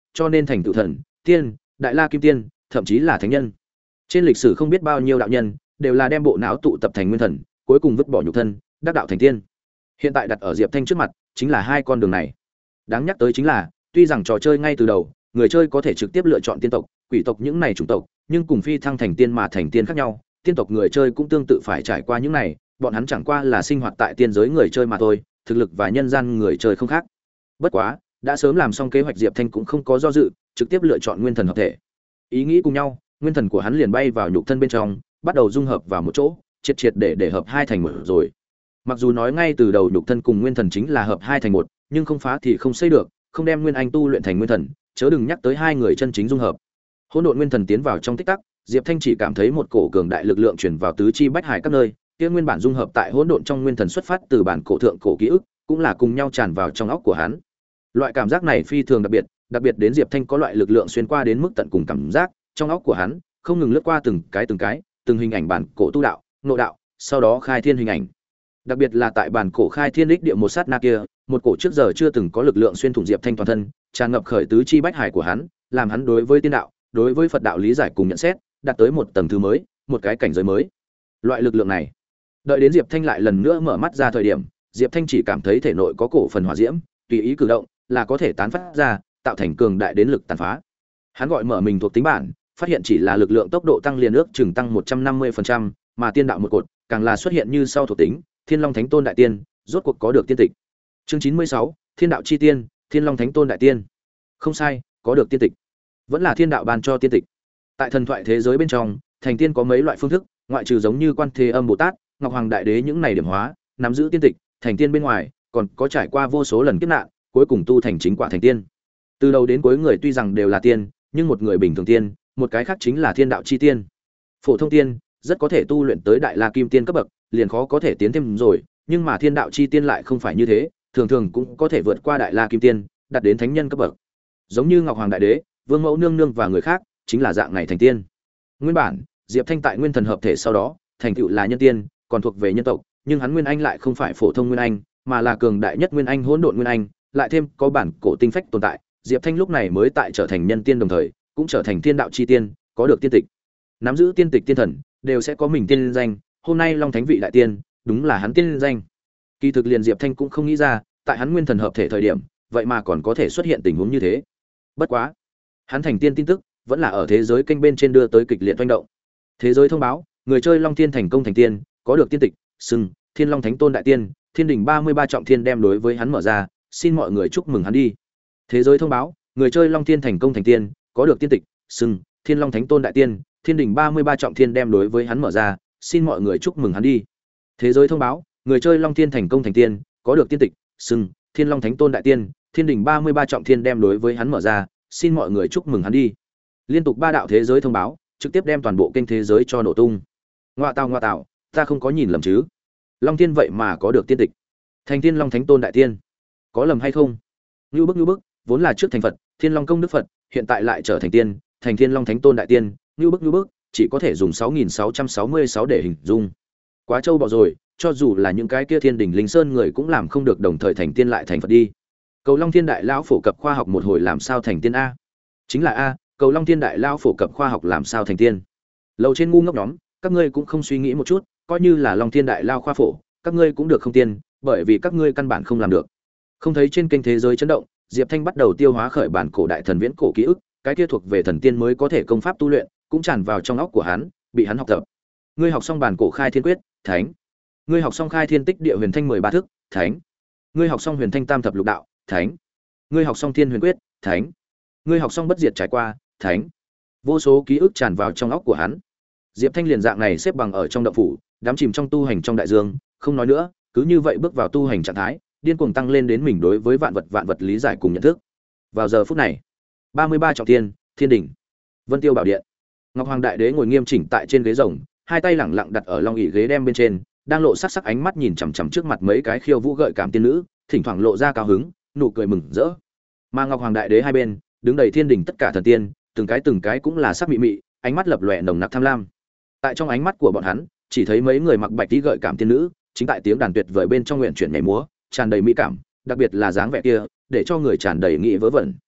cho nên thành tựu thần, tiên, đại la kim tiên, thậm chí là thánh nhân. Trên lịch sử không biết bao nhiêu đạo nhân đều là đem bộ não tụ tập thành nguyên thần, cuối cùng vứt bỏ nhục thân, đắc đạo thành tiên. Hiện tại đặt ở Diệp Thanh trước mặt, chính là hai con đường này. Đáng nhắc tới chính là, tuy rằng trò chơi ngay từ đầu, người chơi có thể trực tiếp lựa chọn tiên tộc, quỷ tộc những này chủng tộc, nhưng cùng phi thăng thành tiên mà thành tiên khác nhau, tiên tộc người chơi cũng tương tự phải trải qua những này, bọn hắn chẳng qua là sinh hoạt tại tiên giới người chơi mà thôi, thực lực và nhân gian người chơi không khác. Bất quá, đã sớm làm xong kế hoạch Diệp Thanh cũng không có do dự, trực tiếp lựa chọn nguyên thần hợp thể. Ý nghĩ cùng nhau, nguyên thần của hắn liền bay vào nhục thân bên trong, bắt đầu dung hợp vào một chỗ, triệt triệt để để hợp hai thành một rồi. Mặc dù nói ngay từ đầu nhục thân cùng nguyên thần chính là hợp hai thành một, nhưng không phá thì không xây được, không đem nguyên anh tu luyện thành nguyên thần, chớ đừng nhắc tới hai người chân chính dung hợp. Hỗn độn nguyên thần tiến vào trong tích tắc, Diệp Thanh chỉ cảm thấy một cổ cường đại lực lượng truyền vào tứ chi bách hải các nơi, kia nguyên bản dung hợp tại hỗn độn trong nguyên thần xuất phát từ bản cổ thượng cổ ký ức, cũng là cùng nhau tràn vào trong óc của hắn. Loại cảm giác này phi thường đặc biệt, đặc biệt đến Diệp Thanh có loại lực lượng xuyên qua đến mức tận cùng cảm giác, trong óc của hắn không ngừng lướt qua từng cái từng cái, từng hình ảnh bản cổ tu đạo, nội đạo, sau đó khai thiên hình ảnh. Đặc biệt là tại bản cổ khai thiên đích địa một sát na kia, một cổ trước giờ chưa từng có lực lượng xuyên thủng Diệp Thanh toàn thân, tràn ngập khởi tứ chi bách hải của hắn, làm hắn đối với tiên đạo, đối với Phật đạo lý giải cùng nhận xét, đạt tới một tầng thứ mới, một cái cảnh giới mới. Loại lực lượng này, đợi đến Diệp Thanh lại lần nữa mở mắt ra thời điểm, Diệp Thanh chỉ cảm thấy thể nội có cổ phần hỏa diễm, tùy ý cử động là có thể tán phát ra, tạo thành cường đại đến lực tàn phá. Hắn gọi mở mình thuộc tính bản, phát hiện chỉ là lực lượng tốc độ tăng liền ước chừng tăng một trăm năm mươi phần trăm, mà tiên đạo một cột, càng là xuất hiện như sau thuộc tính, Thiên Long Thánh Tôn đại tiên, rốt cuộc có được tiên tịch. Chương chín mươi sáu, Thiên đạo chi tiên, Thiên Long Thánh Tôn đại tiên. Không sai, có được tiên tịch. Vẫn là thiên đạo ban cho tiên tịch. Tại thần thoại thế giới bên trong, thành tiên có mấy loại phương thức, ngoại trừ giống như Quan Thế Âm Bồ Tát, Ngọc Hoàng Đại Đế những này điểm hóa, nắm giữ tiên tịch, thành tiên bên ngoài, còn có trải qua vô số lần kiếp nạn, cuối cùng tu thành chính quả thành tiên. Từ đầu đến cuối người tuy rằng đều là tiên, nhưng một người bình thường tiên, một cái khác chính là thiên đạo chi tiên. Phổ thông tiên rất có thể tu luyện tới đại la kim tiên cấp bậc, liền khó có thể tiến thêm rồi, nhưng mà thiên đạo chi tiên lại không phải như thế, thường thường cũng có thể vượt qua đại la kim tiên, đạt đến thánh nhân cấp bậc. Giống như Ngọc Hoàng Đại Đế, Vương Mẫu Nương Nương và người khác, chính là dạng này thành tiên. Nguyên bản, Diệp Thanh tại nguyên thần hợp thể sau đó, thành tựu là nhân tiên, còn thuộc về nhân tộc, nhưng hắn nguyên anh lại không phải phổ thông nguyên anh, mà là cường đại nhất nguyên anh hỗn độn nguyên anh, lại thêm có bản cổ tinh phách tồn tại, Diệp Thanh lúc này mới tại trở thành nhân tiên đồng thời, cũng trở thành thiên đạo chi tiên, có được tiên tịch. Nắm giữ tiên tịch tiên thần, đều sẽ có mình tiên danh, hôm nay Long Thánh vị đại tiên, đúng là hắn tiên danh. Kỳ thực liền Diệp Thanh cũng không nghĩ ra, tại hắn nguyên thần hợp thể thời điểm, vậy mà còn có thể xuất hiện tình huống như thế. Bất quá, hắn thành tiên tin tức vẫn là ở thế giới kênh bên trên đưa tới kịch liệt hoành động. Thế giới thông báo, người chơi Long Thiên thành công thành tiên, có được tiên tịch, xưng Thiên Long Thánh Tôn đại tiên, Thiên đỉnh ba mươi ba trọng thiên đem đối với hắn mở ra, xin mọi người chúc mừng hắn đi. Thế giới thông báo, người chơi Long Thiên thành công thành tiên, có được tiên tịch, xưng Thiên Long Thánh Tôn đại tiên, Thiên đỉnh ba mươi ba trọng thiên đem đối với hắn mở ra, xin mọi người chúc mừng hắn đi. Thế giới thông báo, người chơi Long Thiên thành công thành tiên, có được tiên tịch, xưng Thiên Long Thánh Tôn đại tiên, Thiên đỉnh ba mươi ba trọng thiên đem đối với hắn mở ra, xin mọi người chúc mừng hắn đi. Liên tục ba đạo thế giới thông báo, trực tiếp đem toàn bộ kênh thế giới cho nổ tung. Ngoa tào ngoa tào, ta không có nhìn lầm chứ? Long Thiên vậy mà có được tiên tịch. Thành Thiên Long Thánh Tôn đại tiên. Có lầm hay không? Nưu bức nưu bức, vốn là trước thành Phật, Thiên Long công đức Phật, hiện tại lại trở thành tiên, thành Thiên Long Thánh Tôn đại tiên, nưu bức nưu bức, chỉ có thể dùng sáu nghìn sáu trăm sáu mươi sáu để hình dung. Quá trâu bò rồi, cho dù là những cái kia Thiên đỉnh Linh Sơn người cũng làm không được đồng thời thành tiên lại thành Phật đi. Cầu Long Thiên đại lão phổ cập khoa học một hồi làm sao thành tiên a? Chính là a, Cầu Long Thiên đại lão phổ cập khoa học làm sao thành tiên? Lầu trên ngu ngốc nhóm, các ngươi cũng không suy nghĩ một chút, coi như là Long Thiên đại lao khoa phổ, các ngươi cũng được không tiên, bởi vì các ngươi căn bản không làm được. Không thấy trên kênh thế giới chấn động, Diệp Thanh bắt đầu tiêu hóa khởi bản cổ đại thần viễn cổ ký ức, cái kia thuộc về thần tiên mới có thể công pháp tu luyện, cũng tràn vào trong óc của hắn, bị hắn học tập. Ngươi học xong bản cổ khai thiên quyết, thánh. Ngươi học xong khai thiên tích địa huyền thanh mười ba thức, thánh. Ngươi học xong huyền thanh tam thập lục đạo, thánh. Ngươi học xong thiên huyền quyết, thánh. Ngươi học xong bất diệt trải qua, thánh. Vô số ký ức tràn vào trong óc của hắn. Diệp Thanh liền dạng này xếp bằng ở trong động phủ, đắm chìm trong tu hành trong đại dương, không nói nữa, cứ như vậy bước vào tu hành trạng thái, điên cuồng tăng lên đến mình đối với vạn vật vạn vật lý giải cùng nhận thức. Vào giờ phút này, ba mươi ba trọng thiên, Thiên đỉnh, Vân Tiêu bảo điện. Ngọc Hoàng Đại Đế ngồi nghiêm chỉnh tại trên ghế rồng, hai tay lẳng lặng đặt ở long ỷ ghế đem bên trên, đang lộ sắc sắc ánh mắt nhìn chằm chằm trước mặt mấy cái khiêu vũ gợi cảm tiên nữ, thỉnh thoảng lộ ra cao hứng, nụ cười mừng rỡ. Mà Ngọc Hoàng Đại Đế hai bên, đứng đầy thiên đỉnh tất cả thần tiên, từng cái từng cái cũng là sắc mị mị, ánh mắt lập lòe nồng nặc tham lam. Tại trong ánh mắt của bọn hắn, chỉ thấy mấy người mặc bạch tí gợi cảm tiên nữ, chính tại tiếng đàn tuyệt vời bên trong nguyện chuyển nhảy múa, tràn đầy mỹ cảm, đặc biệt là dáng vẻ kia, để cho người tràn đầy nghĩ vớ vẩn.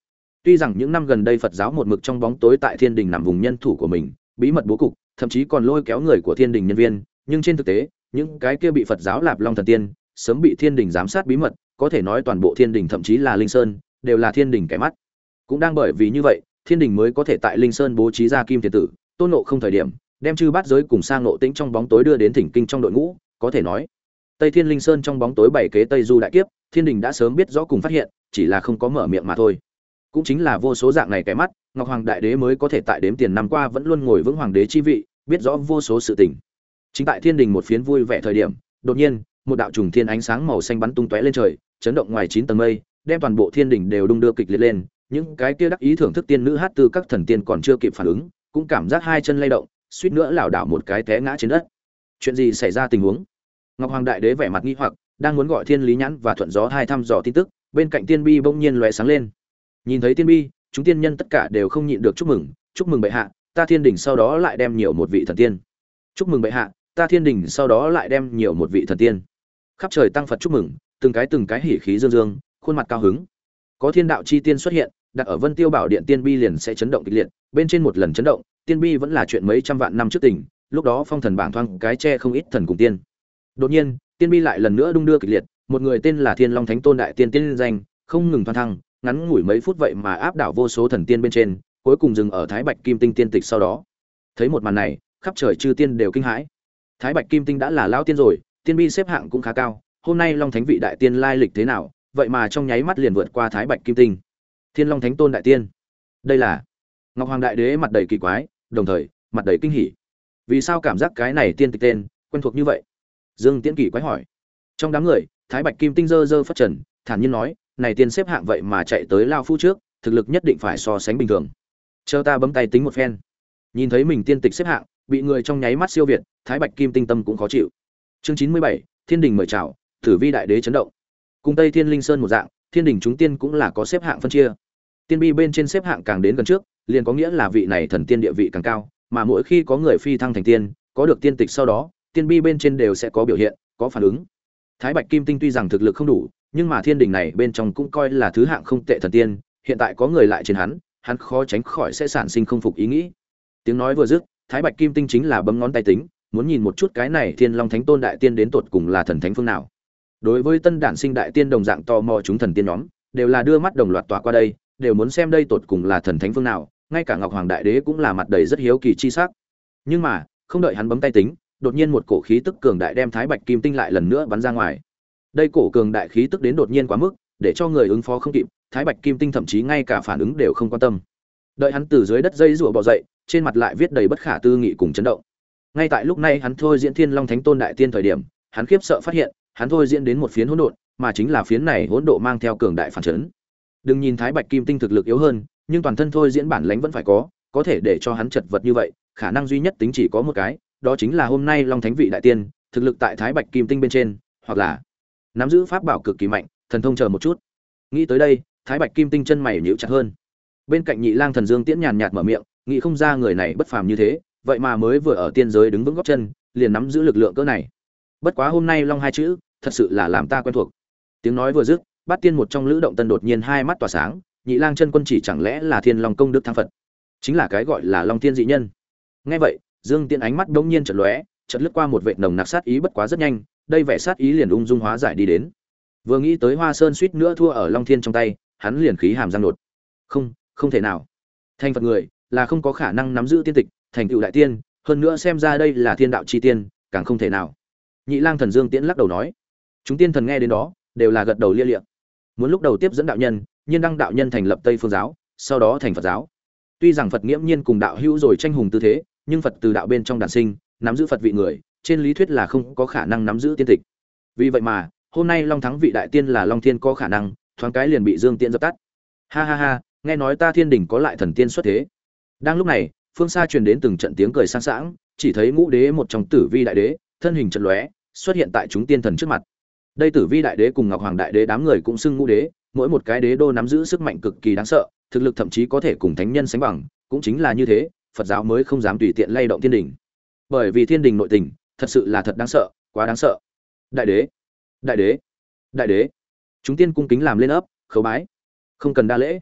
Tuy rằng những năm gần đây Phật giáo một mực trong bóng tối tại Thiên Đình nằm vùng nhân thủ của mình, bí mật bố cục, thậm chí còn lôi kéo người của Thiên Đình nhân viên, nhưng trên thực tế, những cái kia bị Phật giáo Lạp Long Thần Tiên sớm bị Thiên Đình giám sát bí mật, có thể nói toàn bộ Thiên Đình thậm chí là Linh Sơn đều là Thiên Đình kẻ mắt. Cũng đang bởi vì như vậy, Thiên Đình mới có thể tại Linh Sơn bố trí ra Kim Thiền Tử, Tôn Ngộ Không thời điểm, đem chư bát giới cùng sang Ngộ Tĩnh trong bóng tối đưa đến Thỉnh Kinh trong đội ngũ, có thể nói, Tây Thiên Linh Sơn trong bóng tối bảy kế Tây Du đại kiếp, Thiên Đình đã sớm biết rõ cùng phát hiện, chỉ là không có mở miệng mà thôi. Cũng chính là vô số dạng này cái mắt, Ngọc Hoàng Đại Đế mới có thể tại đếm tiền năm qua vẫn luôn ngồi vững hoàng đế chi vị, biết rõ vô số sự tình. Chính tại Thiên Đình một phiến vui vẻ thời điểm, đột nhiên, một đạo trùng thiên ánh sáng màu xanh bắn tung tóe lên trời, chấn động ngoài chín tầng mây, đem toàn bộ Thiên Đình đều đung đưa kịch liệt lên, những cái kia đắc ý thưởng thức tiên nữ hát từ các thần tiên còn chưa kịp phản ứng, cũng cảm giác hai chân lay động, suýt nữa lảo đảo một cái té ngã trên đất. Chuyện gì xảy ra tình huống? Ngọc Hoàng Đại Đế vẻ mặt nghi hoặc, đang muốn gọi Thiên Lý Nhãn và Thuận Gió hai thăm dò tin tức, bên cạnh Tiên Bi bỗng nhiên lóe sáng lên. Nhìn thấy Tiên Bi, chúng tiên nhân tất cả đều không nhịn được chúc mừng, chúc mừng bệ hạ, ta Thiên Đình sau đó lại đem nhiều một vị thần tiên. Chúc mừng bệ hạ, ta Thiên Đình sau đó lại đem nhiều một vị thần tiên. Khắp trời tăng Phật chúc mừng, từng cái từng cái hỉ khí dương dương, khuôn mặt cao hứng. Có thiên đạo chi tiên xuất hiện, đặt ở Vân Tiêu Bảo Điện Tiên Bi liền sẽ chấn động kịch liệt, bên trên một lần chấn động, Tiên Bi vẫn là chuyện mấy trăm vạn năm trước tình, lúc đó phong thần bảng thoang cái che không ít thần cùng tiên. Đột nhiên, Tiên Bi lại lần nữa đung đưa kịch liệt, một người tên là Thiên Long Thánh Tôn đại tiên tiên danh, không ngừng thoăn thăng, ngắn ngủi mấy phút vậy mà áp đảo vô số thần tiên bên trên, cuối cùng dừng ở Thái Bạch Kim Tinh tiên tịch sau đó. Thấy một màn này, khắp trời chư tiên đều kinh hãi. Thái Bạch Kim Tinh đã là lão tiên rồi, Tiên Bi xếp hạng cũng khá cao, hôm nay Long Thánh vị đại tiên lai lịch thế nào, vậy mà trong nháy mắt liền vượt qua Thái Bạch Kim Tinh. Thiên Long Thánh Tôn đại tiên. Đây là Ngọc Hoàng Đại Đế mặt đầy kỳ quái, đồng thời mặt đầy kinh hỉ. Vì sao cảm giác cái này tiên tịch tên quen thuộc như vậy? Dương Tiễn kỳ quái hỏi. Trong đám người, Thái Bạch Kim Tinh dơ dơ phất trần, thản nhiên nói, này tiên xếp hạng vậy mà chạy tới lao phu trước, thực lực nhất định phải so sánh bình thường. Chờ ta bấm tay tính một phen. Nhìn thấy mình tiên tịch xếp hạng, bị người trong nháy mắt siêu việt, Thái Bạch Kim Tinh tâm cũng khó chịu. Chương chín mươi bảy, Thiên Đình mời chào, Tử Vi Đại Đế chấn động. Cùng Tây Thiên Linh Sơn một dạng, Thiên Đình chúng tiên cũng là có xếp hạng phân chia. Tiên Bi bên trên xếp hạng càng đến gần trước, liền có nghĩa là vị này thần tiên địa vị càng cao, mà mỗi khi có người phi thăng thành tiên, có được tiên tịch sau đó, Tiên Bi bên trên đều sẽ có biểu hiện, có phản ứng. Thái Bạch Kim Tinh tuy rằng thực lực không đủ, nhưng mà Thiên Đình này bên trong cũng coi là thứ hạng không tệ thần tiên, hiện tại có người lại trên hắn, hắn khó tránh khỏi sẽ sản sinh không phục ý nghĩ. Tiếng nói vừa dứt, Thái Bạch Kim Tinh chính là bấm ngón tay tính, muốn nhìn một chút cái này Thiên Long Thánh Tôn đại tiên đến tột cùng là thần thánh phương nào. Đối với tân đản sinh đại tiên đồng dạng tò mò chúng thần tiên nhóm, đều là đưa mắt đồng loạt tỏa qua đây, đều muốn xem đây tột cùng là thần thánh phương nào, ngay cả Ngọc Hoàng Đại Đế cũng là mặt đầy rất hiếu kỳ chi sắc. Nhưng mà, không đợi hắn bấm tay tính, đột nhiên một cổ khí tức cường đại đem Thái Bạch Kim Tinh lại lần nữa bắn ra ngoài. Đây cổ cường đại khí tức đến đột nhiên quá mức, để cho người ứng phó không kịp, Thái Bạch Kim Tinh thậm chí ngay cả phản ứng đều không quan tâm. Đợi hắn từ dưới đất dây rùa bò dậy, trên mặt lại viết đầy bất khả tư nghị cùng chấn động. Ngay tại lúc này hắn thôi diễn Thiên Long Thánh Tôn đại tiên thời điểm, hắn khiếp sợ phát hiện, hắn thôi diễn đến một phiến hỗn độn, mà chính là phiến này hỗn độ mang theo cường đại phản chấn. Đừng nhìn Thái Bạch Kim Tinh thực lực yếu hơn, nhưng toàn thân thôi diễn bản lãnh vẫn phải có, có thể để cho hắn chật vật như vậy, khả năng duy nhất tính chỉ có một cái, đó chính là hôm nay Long Thánh vị đại tiên, thực lực tại Thái Bạch Kim Tinh bên trên, hoặc là nắm giữ pháp bảo cực kỳ mạnh, thần thông chờ một chút. Nghĩ tới đây, Thái Bạch Kim Tinh chân mày nhíu chặt hơn. Bên cạnh Nhị Lang Thần Dương Tiễn nhàn nhạt mở miệng, nghĩ không ra người này bất phàm như thế, vậy mà mới vừa ở tiên giới đứng vững gót chân, liền nắm giữ lực lượng cỡ này. Bất quá hôm nay Long hai chữ, thật sự là làm ta quen thuộc. Tiếng nói vừa dứt, Bát Tiên một trong Lữ Động Tân đột nhiên hai mắt tỏa sáng, Nhị Lang chân quân chỉ chẳng lẽ là Thiên Long công đức thăng Phật, chính là cái gọi là Long Thiên dị nhân. Nghe vậy, Dương Tiễn ánh mắt bỗng nhiên chợt lóe, chợt lướt qua một vệt nồng nặc sát ý, bất quá rất nhanh, đây vẻ sát ý liền ung dung hóa giải đi đến. Vừa nghĩ tới Hoa Sơn suýt nữa thua ở Long Thiên trong tay, hắn liền khí hàm răng nột. Không, không thể nào. Thành Phật người là không có khả năng nắm giữ tiên tịch, thành tựu đại tiên, hơn nữa xem ra đây là thiên đạo chi tiên, càng không thể nào. Nhị Lang Thần Dương Tiễn lắc đầu nói. Chúng tiên thần nghe đến đó, đều là gật đầu lia lịa. Muốn lúc đầu tiếp dẫn đạo nhân, Nhiên Đăng đạo nhân thành lập Tây Phương giáo, sau đó thành Phật giáo. Tuy rằng Phật nghiễm nhiên cùng đạo hữu rồi tranh hùng tư thế, nhưng Phật từ đạo bên trong đản sinh, nắm giữ Phật vị người, trên lý thuyết là không có khả năng nắm giữ tiên tịch. Vì vậy mà, hôm nay Long Thắng vị đại tiên là Long Thiên có khả năng, thoáng cái liền bị Dương Tiễn dập tắt. Ha ha ha, nghe nói ta Thiên Đình có lại thần tiên xuất thế. Đang lúc này, phương xa truyền đến từng trận tiếng cười sang sảng, chỉ thấy Ngũ Đế một trong Tử Vi đại đế, thân hình chợt lóe, xuất hiện tại chúng tiên thần trước mặt. Đây Tử Vi đại đế cùng Ngọc Hoàng đại đế đám người cũng xưng Ngũ Đế, mỗi một cái đế đô nắm giữ sức mạnh cực kỳ đáng sợ, thực lực thậm chí có thể cùng thánh nhân sánh bằng, cũng chính là như thế, Phật giáo mới không dám tùy tiện lay động Thiên Đình. Bởi vì Thiên Đình nội tình, thật sự là thật đáng sợ, quá đáng sợ. Đại đế, đại đế, đại đế. Chúng tiên cung kính làm lên ấp, khấu bái. Không cần đa lễ.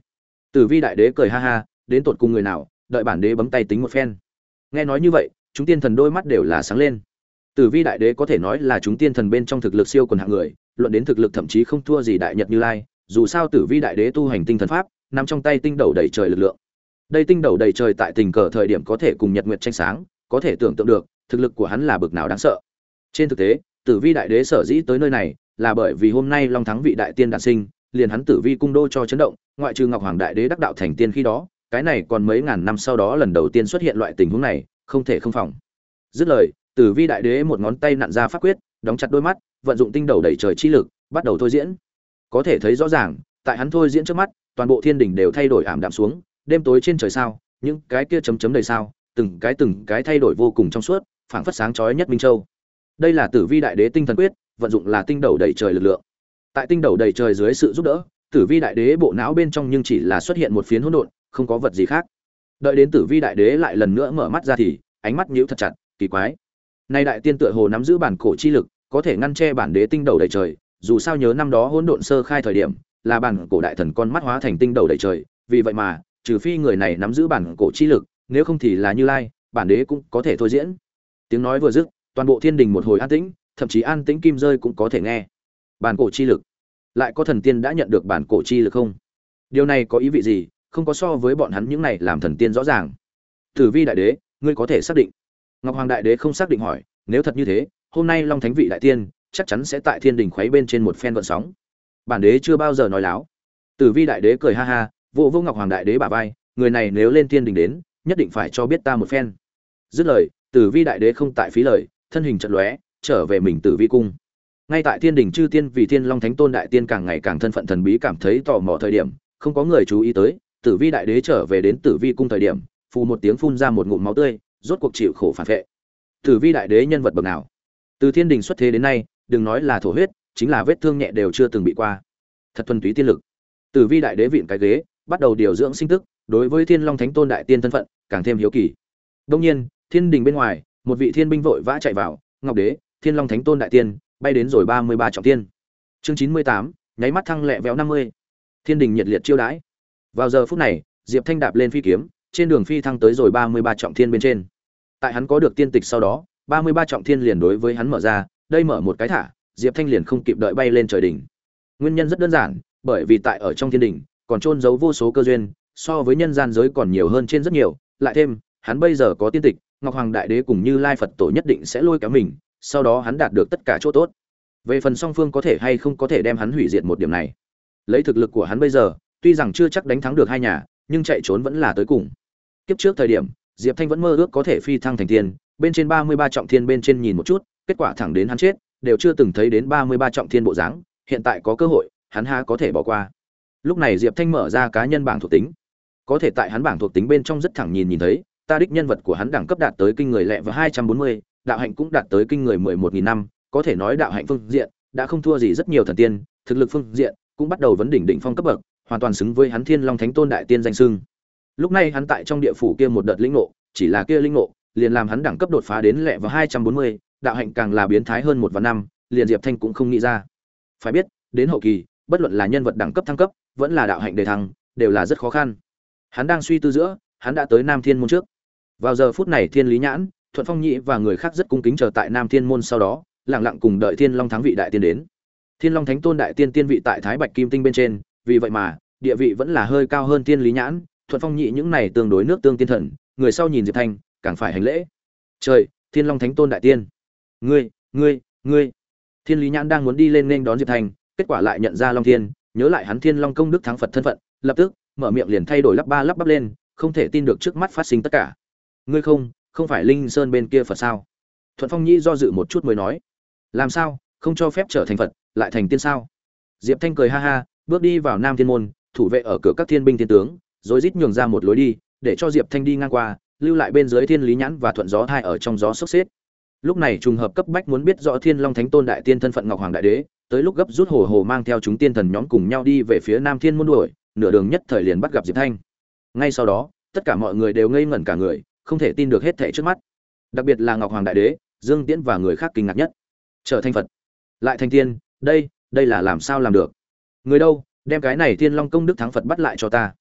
Tử Vi đại đế cười ha ha, đến tột cùng người nào, đợi bản đế bấm tay tính một phen. Nghe nói như vậy, chúng tiên thần đôi mắt đều là sáng lên. Tử Vi đại đế có thể nói là chúng tiên thần bên trong thực lực siêu quần hạng người, luận đến thực lực thậm chí không thua gì đại nhật Như Lai, dù sao Tử Vi đại đế tu hành tinh thần pháp, nằm trong tay tinh đầu đầy trời lực lượng. Đây tinh đầu đầy trời tại tình cờ thời điểm có thể cùng nhật nguyệt tranh sáng, có thể tưởng tượng được, thực lực của hắn là bực nào đáng sợ. Trên thực tế, Tử Vi đại đế sở dĩ tới nơi này, là bởi vì hôm nay Long Thắng vị đại tiên đản sinh, liền hắn Tử Vi cung đô cho chấn động, ngoại trừ Ngọc Hoàng đại đế đắc đạo thành tiên khi đó, cái này còn mấy ngàn năm sau đó lần đầu tiên xuất hiện loại tình huống này, không thể không phòng. Dứt lời, Tử Vi đại đế một ngón tay nặn ra pháp quyết, đóng chặt đôi mắt, vận dụng tinh đầu đẩy trời chi lực, bắt đầu thôi diễn. Có thể thấy rõ ràng, tại hắn thôi diễn trước mắt, toàn bộ thiên đình đều thay đổi ảm đạm xuống, đêm tối trên trời sao, những cái kia chấm chấm đầy sao, từng cái từng cái thay đổi vô cùng trong suốt, phảng phất sáng chói nhất minh châu. Đây là Tử Vi đại đế tinh thần quyết, vận dụng là tinh đầu đẩy trời lực lượng. Tại tinh đầu đầy trời dưới sự giúp đỡ, Tử Vi đại đế bộ não bên trong nhưng chỉ là xuất hiện một phiến hỗn độn, không có vật gì khác. Đợi đến Tử Vi đại đế lại lần nữa mở mắt ra thì, ánh mắt nhíu thật chặt, kỳ quái. Nay đại tiên tựa hồ nắm giữ bản cổ chi lực, có thể ngăn che bản đế tinh đầu đầy trời, dù sao nhớ năm đó hỗn độn sơ khai thời điểm, là bản cổ đại thần con mắt hóa thành tinh đầu đầy trời, vì vậy mà, trừ phi người này nắm giữ bản cổ chi lực, nếu không thì là Như Lai, bản đế cũng có thể thôi diễn. Tiếng nói vừa dứt, toàn bộ thiên đình một hồi an tĩnh, thậm chí an tĩnh kim rơi cũng có thể nghe. Bản cổ chi lực, lại có thần tiên đã nhận được bản cổ chi lực không? Điều này có ý vị gì? Không có so với bọn hắn những này làm thần tiên rõ ràng. Tử Vi đại đế, ngươi có thể xác định? Ngọc Hoàng đại đế không xác định hỏi, nếu thật như thế, hôm nay Long Thánh vị đại tiên chắc chắn sẽ tại thiên đình khuấy bên trên một phen gợn sóng. Bản đế chưa bao giờ nói láo. Tử Vi đại đế cười ha ha, vỗ vỗ Ngọc Hoàng đại đế bả vai, người này nếu lên thiên đình đến, nhất định phải cho biết ta một phen. Dứt lời, Tử Vi đại đế không tại phí lời, thân hình chợt lóe, trở về mình Tử Vi cung. Ngay tại thiên đình chư tiên vì Thiên Long Thánh Tôn đại tiên càng ngày càng thân phận thần bí cảm thấy tò mò thời điểm, không có người chú ý tới, Tử Vi đại đế trở về đến Tử Vi cung thời điểm, phù một tiếng phun ra một ngụm máu tươi, rốt cuộc chịu khổ phản vệ. Tử Vi đại đế nhân vật bậc nào? Từ thiên đình xuất thế đến nay, đừng nói là thổ huyết, chính là vết thương nhẹ đều chưa từng bị qua. Thật thuần túy tiên lực. Tử Vi đại đế vịn cái ghế, bắt đầu điều dưỡng sinh tức, đối với Thiên Long Thánh Tôn đại tiên thân phận, càng thêm hiếu kỳ. Đương nhiên, thiên đình bên ngoài, một vị thiên binh vội vã chạy vào, Ngọc đế, Thiên Long Thánh Tôn đại tiên, bay đến rồi ba mươi ba trọng thiên. Chương chín mươi tám, nháy mắt thăng lẹ véo năm mươi. Thiên đình nhiệt liệt chiêu đãi. Vào giờ phút này, Diệp Thanh đạp lên phi kiếm, trên đường phi thăng tới rồi ba mươi ba trọng thiên bên trên. Tại hắn có được tiên tịch sau đó, ba mươi ba trọng thiên liền đối với hắn mở ra, đây mở một cái thả, Diệp Thanh liền không kịp đợi bay lên trời đỉnh. Nguyên nhân rất đơn giản, bởi vì tại ở trong thiên đỉnh còn trôn giấu vô số cơ duyên, so với nhân gian giới còn nhiều hơn trên rất nhiều, lại thêm, hắn bây giờ có tiên tịch, Ngọc Hoàng đại đế cùng Như Lai Phật tổ nhất định sẽ lôi kéo mình, sau đó hắn đạt được tất cả chỗ tốt. Về phần song phương có thể hay không có thể đem hắn hủy diệt một điểm này, lấy thực lực của hắn bây giờ, tuy rằng chưa chắc đánh thắng được hai nhà, nhưng chạy trốn vẫn là tới cùng. Kiếp trước thời điểm, Diệp Thanh vẫn mơ ước có thể phi thăng thành tiên, bên trên ba mươi ba trọng thiên bên trên nhìn một chút, kết quả thẳng đến hắn chết, đều chưa từng thấy đến ba mươi ba trọng thiên bộ dáng, hiện tại có cơ hội, hắn há có thể bỏ qua. Lúc này Diệp Thanh mở ra cá nhân bảng thuộc tính. Có thể tại hắn bảng thuộc tính bên trong rất thẳng nhìn nhìn thấy, ta đích nhân vật của hắn đẳng cấp đạt tới kinh người lẹ và hai trăm bốn mươi, đạo hạnh cũng đạt tới kinh người mười một nghìn năm, có thể nói đạo hạnh phương diện đã không thua gì rất nhiều thần tiên, thực lực phương diện cũng bắt đầu vấn đỉnh đỉnh phong cấp bậc, hoàn toàn xứng với hắn Thiên Long Thánh Tôn đại tiên danh xưng. Lúc này hắn tại trong địa phủ kia một đợt linh ngộ, chỉ là kia linh ngộ, liền làm hắn đẳng cấp đột phá đến lẹ và hai trăm bốn mươi, đạo hạnh càng là biến thái hơn một vạn năm, liền Diệp Thanh cũng không nghĩ ra. Phải biết, đến hậu kỳ, bất luận là nhân vật đẳng cấp thăng cấp, vẫn là đạo hạnh đề thăng, đều là rất khó khăn. Hắn đang suy tư giữa, hắn đã tới Nam Thiên môn trước. Vào giờ phút này Thiên Lý Nhãn, Thuận Phong Nhĩ và người khác rất cung kính chờ tại Nam Thiên môn, sau đó, lặng lặng cùng đợi Thiên Long Thắng vị đại tiên đến. Thiên Long Thánh Tôn đại tiên tiên vị tại Thái Bạch Kim Tinh bên trên, vì vậy mà, địa vị vẫn là hơi cao hơn Thiên Lý Nhãn, Thuận Phong Nhĩ những này tương đối nước tương tiên thần, người sau nhìn Diệp Thanh, càng phải hành lễ. Trời, Thiên Long Thánh Tôn đại tiên. Ngươi, ngươi, ngươi. Thiên Lý Nhãn đang muốn đi lên nên đón Diệp Thanh, kết quả lại nhận ra Long Thiên, nhớ lại hắn Thiên Long công đức thắng Phật thân phận, lập tức mở miệng liền thay đổi lắp ba lắp bắp lên, không thể tin được trước mắt phát sinh tất cả. Ngươi không, không phải Linh Sơn bên kia Phật sao? Thuận Phong Nhĩ do dự một chút mới nói, làm sao, không cho phép trở thành Phật, lại thành tiên sao? Diệp Thanh cười ha ha, bước đi vào Nam Thiên môn, thủ vệ ở cửa các thiên binh thiên tướng, rồi rít nhường ra một lối đi, để cho Diệp Thanh đi ngang qua, lưu lại bên dưới Thiên Lý Nhãn và Thuận Gió Thai ở trong gió sốc xếp. Lúc này trùng hợp cấp bách muốn biết rõ Thiên Long Thánh Tôn đại tiên thân phận Ngọc Hoàng đại đế, tới lúc gấp rút hồ hồ mang theo chúng tiên thần nhóm cùng nhau đi về phía Nam Thiên môn đuổi, nửa đường nhất thời liền bắt gặp Diệp Thanh. Ngay sau đó, tất cả mọi người đều ngây ngẩn cả người, không thể tin được hết thảy trước mắt. Đặc biệt là Ngọc Hoàng đại đế, Dương Tiễn và người khác kinh ngạc nhất. Trở thành Phật, lại thành tiên, đây, đây là làm sao làm được? Người đâu, đem cái này Thiên Long công đức thắng Phật bắt lại cho ta.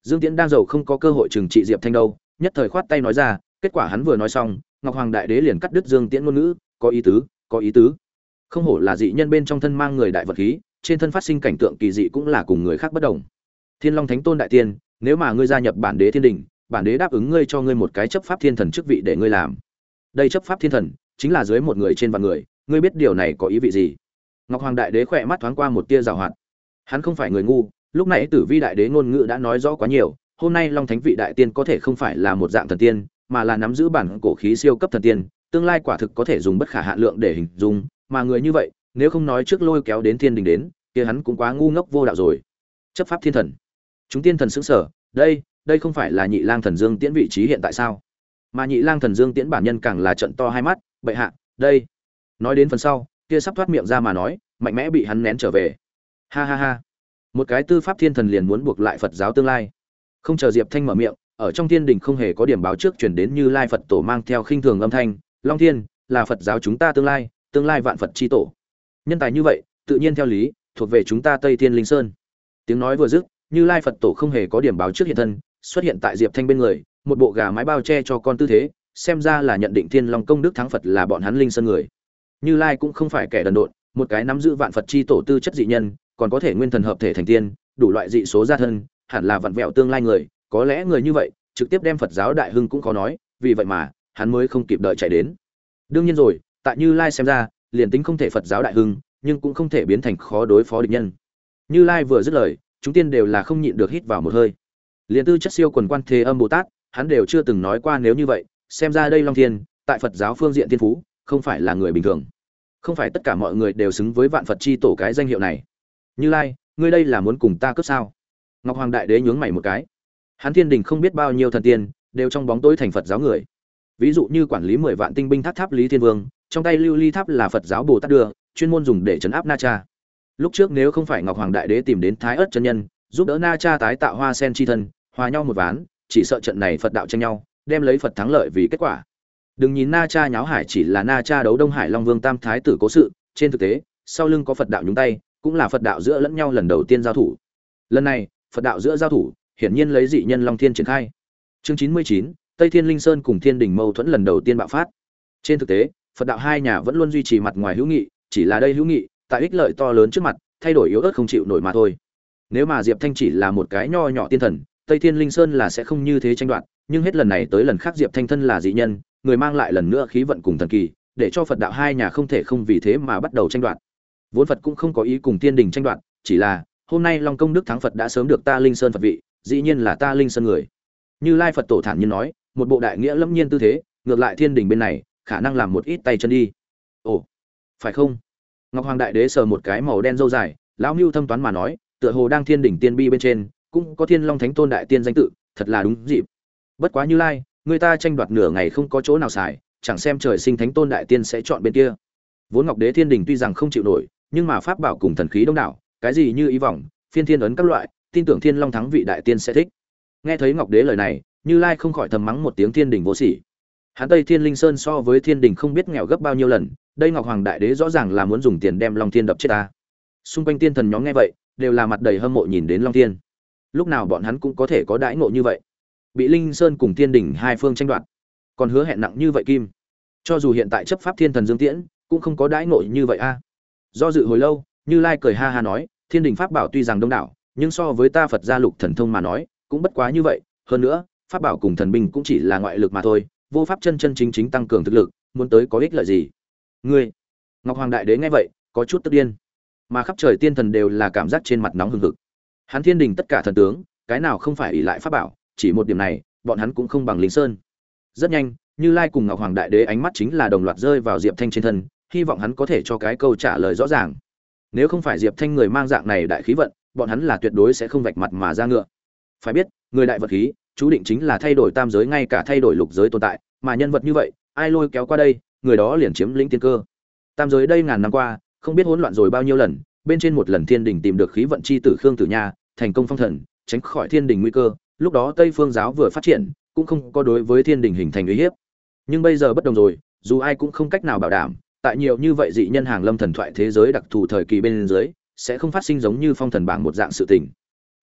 Dương Tiễn đang giàu không có cơ hội trừng trị Diệp Thanh đâu, nhất thời khoát tay nói ra, kết quả hắn vừa nói xong, Ngọc Hoàng Đại Đế liền cắt đứt Dương Tiễn ngôn ngữ, có ý tứ, có ý tứ. Không hổ là dị nhân bên trong thân mang người đại vật khí, trên thân phát sinh cảnh tượng kỳ dị cũng là cùng người khác bất đồng. Thiên Long Thánh Tôn đại tiên, nếu mà ngươi gia nhập bản đế thiên đình, bản đế đáp ứng ngươi cho ngươi một cái chấp pháp thiên thần chức vị để ngươi làm. Đây chấp pháp thiên thần chính là dưới một người trên vạn người, ngươi biết điều này có ý vị gì? Ngọc Hoàng Đại Đế khỏe mắt thoáng qua một tia giảo hoạt. Hắn không phải người ngu, lúc nãy Tử Vi Đại Đế ngôn ngữ đã nói rõ quá nhiều, hôm nay Long Thánh vị đại tiên có thể không phải là một dạng thần tiên, mà là nắm giữ bản cổ khí siêu cấp thần tiên, tương lai quả thực có thể dùng bất khả hạn lượng để hình dung, mà người như vậy, nếu không nói trước lôi kéo đến thiên đình đến, kia hắn cũng quá ngu ngốc vô đạo rồi. Chấp pháp thiên thần. Chúng tiên thần sững sờ, đây, đây không phải là Nhị Lang Thần Dương Tiễn vị trí hiện tại sao? Mà Nhị Lang Thần Dương Tiễn bản nhân càng là trận to hai mắt, bệ hạ, đây. Nói đến phần sau, kia sắp thoát miệng ra mà nói, mạnh mẽ bị hắn nén trở về. Ha ha ha. Một cái tư pháp thiên thần liền muốn buộc lại Phật giáo tương lai. Không chờ Diệp Thanh mở miệng, ở trong thiên đình không hề có điểm báo trước truyền đến Như Lai Phật tổ mang theo khinh thường âm thanh, Long Thiên, là Phật giáo chúng ta tương lai, tương lai vạn Phật chi tổ. Nhân tài như vậy, tự nhiên theo lý, thuộc về chúng ta Tây Thiên Linh Sơn. Tiếng nói vừa dứt, Như Lai Phật tổ không hề có điểm báo trước hiện thân, xuất hiện tại Diệp Thanh bên người, một bộ gà mái bao che cho con tư thế, xem ra là nhận định Thiên Long công đức thắng Phật là bọn hắn Linh Sơn người. Như Lai cũng không phải kẻ đần độn, một cái nắm giữ vạn Phật chi tổ tư chất dị nhân, còn có thể nguyên thần hợp thể thành tiên, đủ loại dị số gia thân, hẳn là vặn vẹo tương lai người, có lẽ người như vậy, trực tiếp đem Phật giáo đại hưng cũng có nói, vì vậy mà, hắn mới không kịp đợi chạy đến. Đương nhiên rồi, tại Như Lai xem ra, liền tính không thể Phật giáo đại hưng, nhưng cũng không thể biến thành khó đối phó địch nhân. Như Lai vừa dứt lời, chúng tiên đều là không nhịn được hít vào một hơi. Liên tư chất siêu quần quan Thế Âm Bồ Tát, hắn đều chưa từng nói qua nếu như vậy, xem ra đây Long Thiên, tại Phật giáo phương diện tiên phú, không phải là người bình thường. Không phải tất cả mọi người đều xứng với vạn Phật chi tổ cái danh hiệu này. Như Lai, ngươi đây là muốn cùng ta cướp sao? Ngọc Hoàng Đại Đế nhướng mày một cái. Hắn thiên đình không biết bao nhiêu thần tiên, đều trong bóng tối thành Phật giáo người. Ví dụ như quản lý mười vạn tinh binh tháp tháp Lý Thiên Vương, trong tay Lưu Ly tháp là Phật giáo Bồ Tát đưa, chuyên môn dùng để trấn áp Na Cha. Lúc trước nếu không phải Ngọc Hoàng Đại Đế tìm đến Thái Ức chân nhân, giúp đỡ Na Cha tái tạo hoa sen chi thân, hòa nhau một ván, chỉ sợ trận này Phật đạo tranh nhau, đem lấy Phật thắng lợi vì kết quả. Đừng nhìn Na Cha nháo hải chỉ là Na Cha đấu Đông Hải Long Vương Tam Thái tử cố sự, trên thực tế, sau lưng có Phật đạo nhúng tay, cũng là Phật đạo giữa lẫn nhau lần đầu tiên giao thủ. Lần này, Phật đạo giữa giao thủ, hiển nhiên lấy dị nhân Long Thiên triển khai. Chương chín mươi chín, Tây Thiên Linh Sơn cùng Thiên Đình mâu thuẫn lần đầu tiên bạo phát. Trên thực tế, Phật đạo hai nhà vẫn luôn duy trì mặt ngoài hữu nghị, chỉ là đây hữu nghị, tại ích lợi to lớn trước mặt, thay đổi yếu ớt không chịu nổi mà thôi. Nếu mà Diệp Thanh chỉ là một cái nho nhỏ tiên thần, Tây Thiên Linh Sơn là sẽ không như thế tranh đoạt, nhưng hết lần này tới lần khác Diệp Thanh thân là dị nhân, người mang lại lần nữa khí vận cùng thần kỳ, để cho Phật đạo hai nhà không thể không vì thế mà bắt đầu tranh đoạt. Vốn Phật cũng không có ý cùng Thiên Đình tranh đoạt, chỉ là hôm nay Long công đức thắng Phật đã sớm được ta Linh Sơn Phật vị, dĩ nhiên là ta Linh Sơn người. Như Lai Phật tổ thản nhiên nói, một bộ đại nghĩa lâm nhiên tư thế, ngược lại Thiên Đình bên này, khả năng làm một ít tay chân đi. Ồ, phải không? Ngọc Hoàng Đại Đế sờ một cái màu đen râu dài, lão Nưu thâm toán mà nói, tựa hồ đang Thiên Đỉnh Tiên Bi bên trên, cũng có Thiên Long Thánh Tôn đại tiên danh tự, thật là đúng dịp. Bất quá Như Lai, người ta tranh đoạt nửa ngày không có chỗ nào xài, chẳng xem trời sinh Thánh Tôn đại tiên sẽ chọn bên kia. Vốn Ngọc Đế Thiên Đình tuy rằng không chịu nổi, nhưng mà pháp bảo cùng thần khí đông đảo, cái gì như ý vọng, phiên thiên ấn các loại, tin tưởng Thiên Long thắng vị đại tiên sẽ thích. Nghe thấy Ngọc Đế lời này, Như Lai không khỏi thầm mắng một tiếng Thiên Đình vô sỉ. Hắn Tây Thiên Linh Sơn so với Thiên Đình không biết nghèo gấp bao nhiêu lần, đây Ngọc Hoàng Đại Đế rõ ràng là muốn dùng tiền đem Long Thiên đập chết ta. Xung quanh tiên thần nhóm nghe vậy, đều là mặt đầy hâm mộ nhìn đến Long Thiên. Lúc nào bọn hắn cũng có thể có đãi ngộ như vậy. Bị Linh Sơn cùng Thiên Đình hai phương tranh đoạt, còn hứa hẹn nặng như vậy kim. Cho dù hiện tại chấp pháp thiên thần Dương Tiễn, cũng không có đãi ngộ như vậy a. Do dự hồi lâu, Như Lai cười ha ha nói, Thiên Đình pháp bảo tuy rằng đông đảo, nhưng so với ta Phật gia lục thần thông mà nói, cũng bất quá như vậy, hơn nữa, pháp bảo cùng thần binh cũng chỉ là ngoại lực mà thôi, vô pháp chân chân chính chính tăng cường thực lực, muốn tới có ích lợi gì? Ngươi, Ngọc Hoàng Đại Đế nghe vậy, có chút tức điên. Mà khắp trời tiên thần đều là cảm giác trên mặt nóng hừng hực. Hắn Thiên Đình tất cả thần tướng, cái nào không phải ỷ lại pháp bảo, chỉ một điểm này, bọn hắn cũng không bằng Linh Sơn. Rất nhanh, Như Lai cùng Ngọc Hoàng Đại Đế ánh mắt chính là đồng loạt rơi vào Diệp Thanh trên thân, hy vọng hắn có thể cho cái câu trả lời rõ ràng. Nếu không phải Diệp Thanh người mang dạng này đại khí vận, bọn hắn là tuyệt đối sẽ không vạch mặt mà ra ngựa. Phải biết, người đại vật khí, chú định chính là thay đổi tam giới ngay cả thay đổi lục giới tồn tại, mà nhân vật như vậy, ai lôi kéo qua đây, người đó liền chiếm lĩnh tiên cơ. Tam giới đây ngàn năm qua, không biết hỗn loạn rồi bao nhiêu lần, bên trên một lần Thiên Đình tìm được khí vận chi tử Khương Tử Nha, thành công phong thần, tránh khỏi Thiên Đình nguy cơ, lúc đó Tây Phương giáo vừa phát triển, cũng không có đối với Thiên Đình hình thành uy hiếp. Nhưng bây giờ bất đồng rồi, dù ai cũng không cách nào bảo đảm, tại nhiều như vậy dị nhân hàng lâm thần thoại thế giới đặc thù thời kỳ bên dưới, sẽ không phát sinh giống như phong thần bảng một dạng sự tình.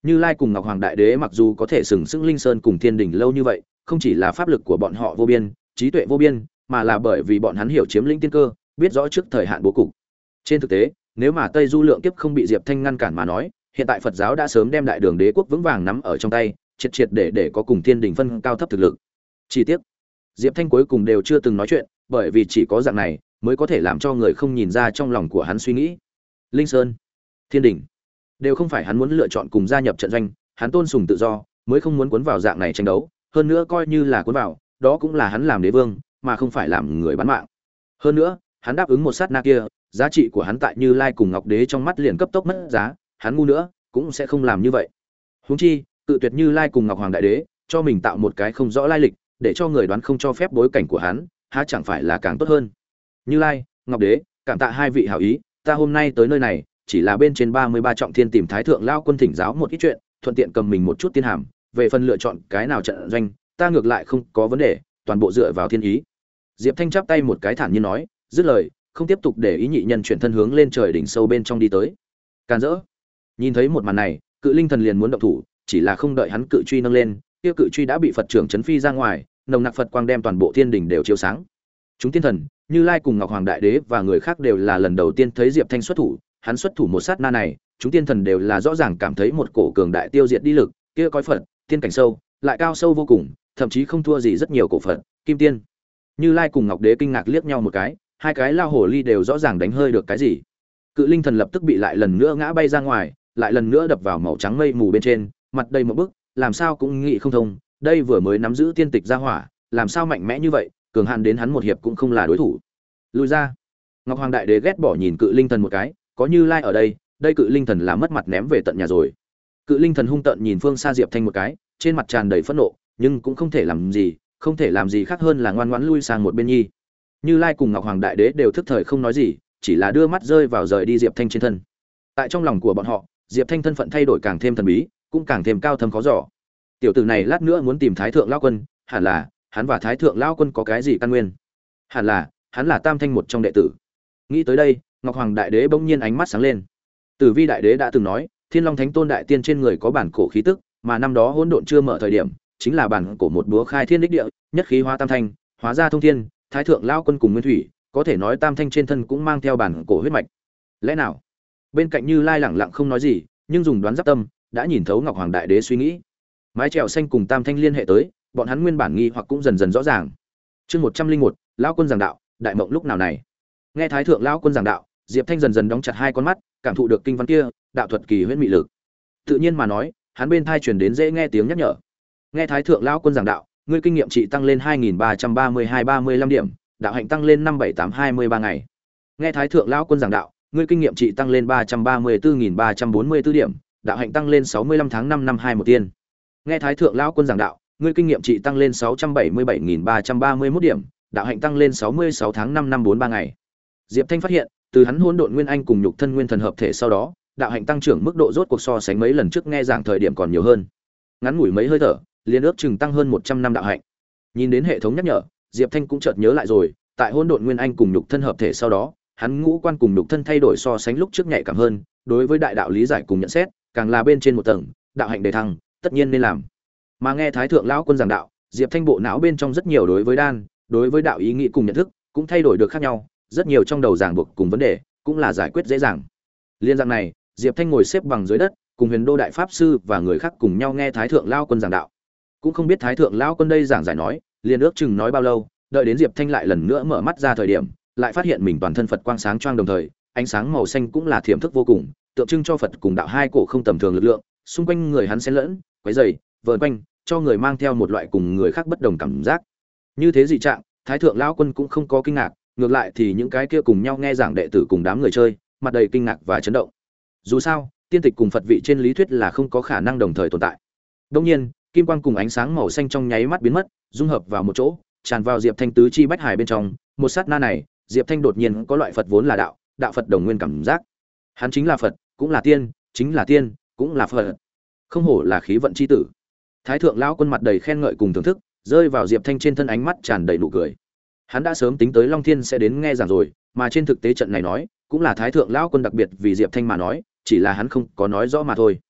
Như Lai cùng Ngọc Hoàng Đại Đế mặc dù có thể sừng sững Linh Sơn cùng Thiên Đình lâu như vậy, không chỉ là pháp lực của bọn họ vô biên, trí tuệ vô biên, mà là bởi vì bọn hắn hiểu chiếm lĩnh tiên cơ, biết rõ trước thời hạn bố cục. Trên thực tế, nếu mà Tây Du lượng kiếp không bị Diệp Thanh ngăn cản mà nói, hiện tại Phật giáo đã sớm đem Đại Đường Đế quốc vững vàng nắm ở trong tay, triệt triệt để để có cùng Thiên Đình phân cao thấp thực lực. Chi tiết, Diệp Thanh cuối cùng đều chưa từng nói chuyện, bởi vì chỉ có dạng này mới có thể làm cho người không nhìn ra trong lòng của hắn suy nghĩ. Linh Sơn, Thiên Đình, đều không phải hắn muốn lựa chọn cùng gia nhập trận doanh, hắn tôn sùng tự do, mới không muốn cuốn vào dạng này tranh đấu, hơn nữa coi như là cuốn vào, đó cũng là hắn làm đế vương, mà không phải làm người bán mạng. Hơn nữa, hắn đáp ứng một sát na kia, giá trị của hắn tại Như Lai cùng Ngọc Đế trong mắt liền cấp tốc mất giá, hắn ngu nữa cũng sẽ không làm như vậy. Huống chi, cự tuyệt Như Lai cùng Ngọc Hoàng Đại Đế, cho mình tạo một cái không rõ lai lịch, để cho người đoán không cho phép bối cảnh của hắn, há chẳng phải là càng tốt hơn. Như Lai, Ngọc Đế, cảm tạ hai vị hảo ý, ta hôm nay tới nơi này, chỉ là bên trên ba mươi ba trọng thiên tìm Thái thượng lao quân thỉnh giáo một ít chuyện, thuận tiện cầm mình một chút tiên hàm, về phần lựa chọn cái nào trận doanh, ta ngược lại không có vấn đề, toàn bộ dựa vào thiên ý. Diệp Thanh chắp tay một cái thản nhiên nói, dứt lời, không tiếp tục để ý nhị nhân chuyển thân hướng lên trời đỉnh sâu bên trong đi tới. Càn rỡ. Nhìn thấy một màn này, Cự Linh Thần liền muốn động thủ, chỉ là không đợi hắn cự truy nâng lên, kia cự truy đã bị Phật trưởng chấn phi ra ngoài, nồng nặc Phật quang đem toàn bộ thiên đỉnh đều chiếu sáng. Chúng tiên thần, Như Lai cùng Ngọc Hoàng Đại Đế và người khác đều là lần đầu tiên thấy Diệp Thanh xuất thủ, hắn xuất thủ một sát na này, chúng tiên thần đều là rõ ràng cảm thấy một cổ cường đại tiêu diệt đi lực, kia coi Phật, tiên cảnh sâu, lại cao sâu vô cùng, thậm chí không thua gì rất nhiều cổ Phật, kim tiên. Như Lai cùng Ngọc Đế kinh ngạc liếc nhau một cái, hai cái lao hồ ly đều rõ ràng đánh hơi được cái gì. Cự Linh Thần lập tức bị lại lần nữa ngã bay ra ngoài, lại lần nữa đập vào màu trắng mây mù bên trên, mặt đầy một bức, làm sao cũng nghĩ không thông, đây vừa mới nắm giữ tiên tịch ra hỏa, làm sao mạnh mẽ như vậy, cường hạn đến hắn một hiệp cũng không là đối thủ. Lùi ra. Ngọc Hoàng Đại Đế ghét bỏ nhìn Cự Linh Thần một cái, có Như Lai ở đây, đây Cự Linh Thần là mất mặt ném về tận nhà rồi. Cự Linh Thần hung tợn nhìn phương xa Diệp Thanh một cái, trên mặt tràn đầy phẫn nộ, nhưng cũng không thể làm gì, không thể làm gì khác hơn là ngoan ngoãn lui sang một bên nhi. Như Lai cùng Ngọc Hoàng Đại Đế đều thức thời không nói gì, chỉ là đưa mắt rơi vào rời đi Diệp Thanh trên thân. Tại trong lòng của bọn họ, Diệp Thanh thân phận thay đổi càng thêm thần bí, cũng càng thêm cao thâm khó dò. Tiểu tử này lát nữa muốn tìm Thái thượng lão quân, hẳn là hắn và Thái thượng lão quân có cái gì căn nguyên? Hẳn là hắn là Tam Thanh một trong đệ tử. Nghĩ tới đây, Ngọc Hoàng Đại Đế bỗng nhiên ánh mắt sáng lên. Tử Vi Đại Đế đã từng nói, Thiên Long Thánh Tôn đại tiên trên người có bản cổ khí tức, mà năm đó hỗn độn chưa mở thời điểm, chính là bản cổ một búa khai thiên đích địa, nhất khí hóa tam thanh, hóa ra thông thiên, Thái thượng lão quân cùng Nguyên Thủy, có thể nói Tam Thanh trên thân cũng mang theo bản cổ huyết mạch. Lẽ nào? Bên cạnh Như Lai lẳng lặng không nói gì, nhưng dùng đoán giáp tâm, đã nhìn thấu Ngọc Hoàng Đại Đế suy nghĩ. Mái chèo xanh cùng Tam Thanh liên hệ tới, bọn hắn nguyên bản nghi hoặc cũng dần dần rõ ràng. Chương một trăm linh một, lão quân giảng đạo, đại mộng lúc nào này. Nghe Thái thượng lão quân giảng đạo, Diệp Thanh dần dần đóng chặt hai con mắt, cảm thụ được kinh văn kia, đạo thuật kỳ huyễn mị lực. Tự nhiên mà nói, hắn bên tai truyền đến dễ nghe tiếng nhắc nhở. Nghe Thái thượng lão quân giảng đạo, ngươi kinh nghiệm trị tăng lên hai nghìn ba trăm ba mươi hai ba mươi lăm điểm, đạo hạnh tăng lên năm bảy tám hai mươi ba ngày. Nghe Thái thượng lão quân giảng đạo, ngươi kinh nghiệm trị tăng lên ba trăm ba mươi tư nghìn ba trăm bốn mươi tư điểm, đạo hạnh tăng lên sáu mươi lăm tháng năm năm hai một tiên. Nghe Thái thượng lão quân giảng đạo, ngươi kinh nghiệm trị tăng lên sáu trăm bảy mươi bảy nghìn ba trăm ba mươi mốt điểm, đạo hạnh tăng lên sáu mươi sáu tháng năm năm bốn ba ngày. Diệp Thanh phát hiện, từ hắn hỗn độn nguyên anh cùng nhục thân nguyên thần hợp thể sau đó, đạo hạnh tăng trưởng mức độ rốt cuộc so sánh mấy lần trước nghe giảng thời điểm còn nhiều hơn. Ngắn ngủi mấy hơi thở, liên ước chừng tăng hơn một trăm năm đạo hạnh. Nhìn đến hệ thống nhắc nhở, Diệp Thanh cũng chợt nhớ lại rồi, tại hỗn độn nguyên anh cùng nhục thân hợp thể sau đó, hắn ngũ quan cùng nhục thân thay đổi so sánh lúc trước nhạy cảm hơn, đối với đại đạo lý giải cùng nhận xét, càng là bên trên một tầng, đạo hạnh đề thăng, tất nhiên nên làm. Mà nghe Thái thượng lão quân giảng đạo, Diệp Thanh bộ não bên trong rất nhiều đối với đan, đối với đạo ý nghĩ cùng nhận thức, cũng thay đổi được khác nhau, rất nhiều trong đầu giảng buộc cùng vấn đề, cũng là giải quyết dễ dàng. Liên dạng này, Diệp Thanh ngồi xếp bằng dưới đất, cùng Huyền Đô đại pháp sư và người khác cùng nhau nghe Thái thượng lão quân giảng đạo. Cũng không biết Thái thượng lão quân đây giảng giải nói, liền ước chừng nói bao lâu, đợi đến Diệp Thanh lại lần nữa mở mắt ra thời điểm, lại phát hiện mình toàn thân Phật quang sáng choang đồng thời, ánh sáng màu xanh cũng là thiểm thức vô cùng, tượng trưng cho Phật cùng đạo hai cổ không tầm thường lực lượng, xung quanh người hắn xen lẫn, quấy rầy, vờn quanh, cho người mang theo một loại cùng người khác bất đồng cảm giác. Như thế dị trạng, Thái thượng lão quân cũng không có kinh ngạc, ngược lại thì những cái kia cùng nhau nghe giảng đệ tử cùng đám người chơi, mặt đầy kinh ngạc và chấn động. Dù sao, tiên tịch cùng Phật vị trên lý thuyết là không có khả năng đồng thời tồn tại. Đương nhiên, kim quang cùng ánh sáng màu xanh trong nháy mắt biến mất, dung hợp vào một chỗ, tràn vào Diệp Thanh tứ chi bách hải bên trong, một sát na này, Diệp Thanh đột nhiên có loại Phật vốn là đạo, đạo Phật đồng nguyên cảm giác. Hắn chính là Phật, cũng là tiên, chính là tiên, cũng là Phật. Không hổ là khí vận chi tử. Thái thượng lão quân mặt đầy khen ngợi cùng thưởng thức, rơi vào Diệp Thanh trên thân ánh mắt tràn đầy nụ cười. Hắn đã sớm tính tới Long Thiên sẽ đến nghe giảng rồi, mà trên thực tế trận này nói, cũng là Thái thượng lão quân đặc biệt vì Diệp Thanh mà nói, chỉ là hắn không có nói rõ mà thôi.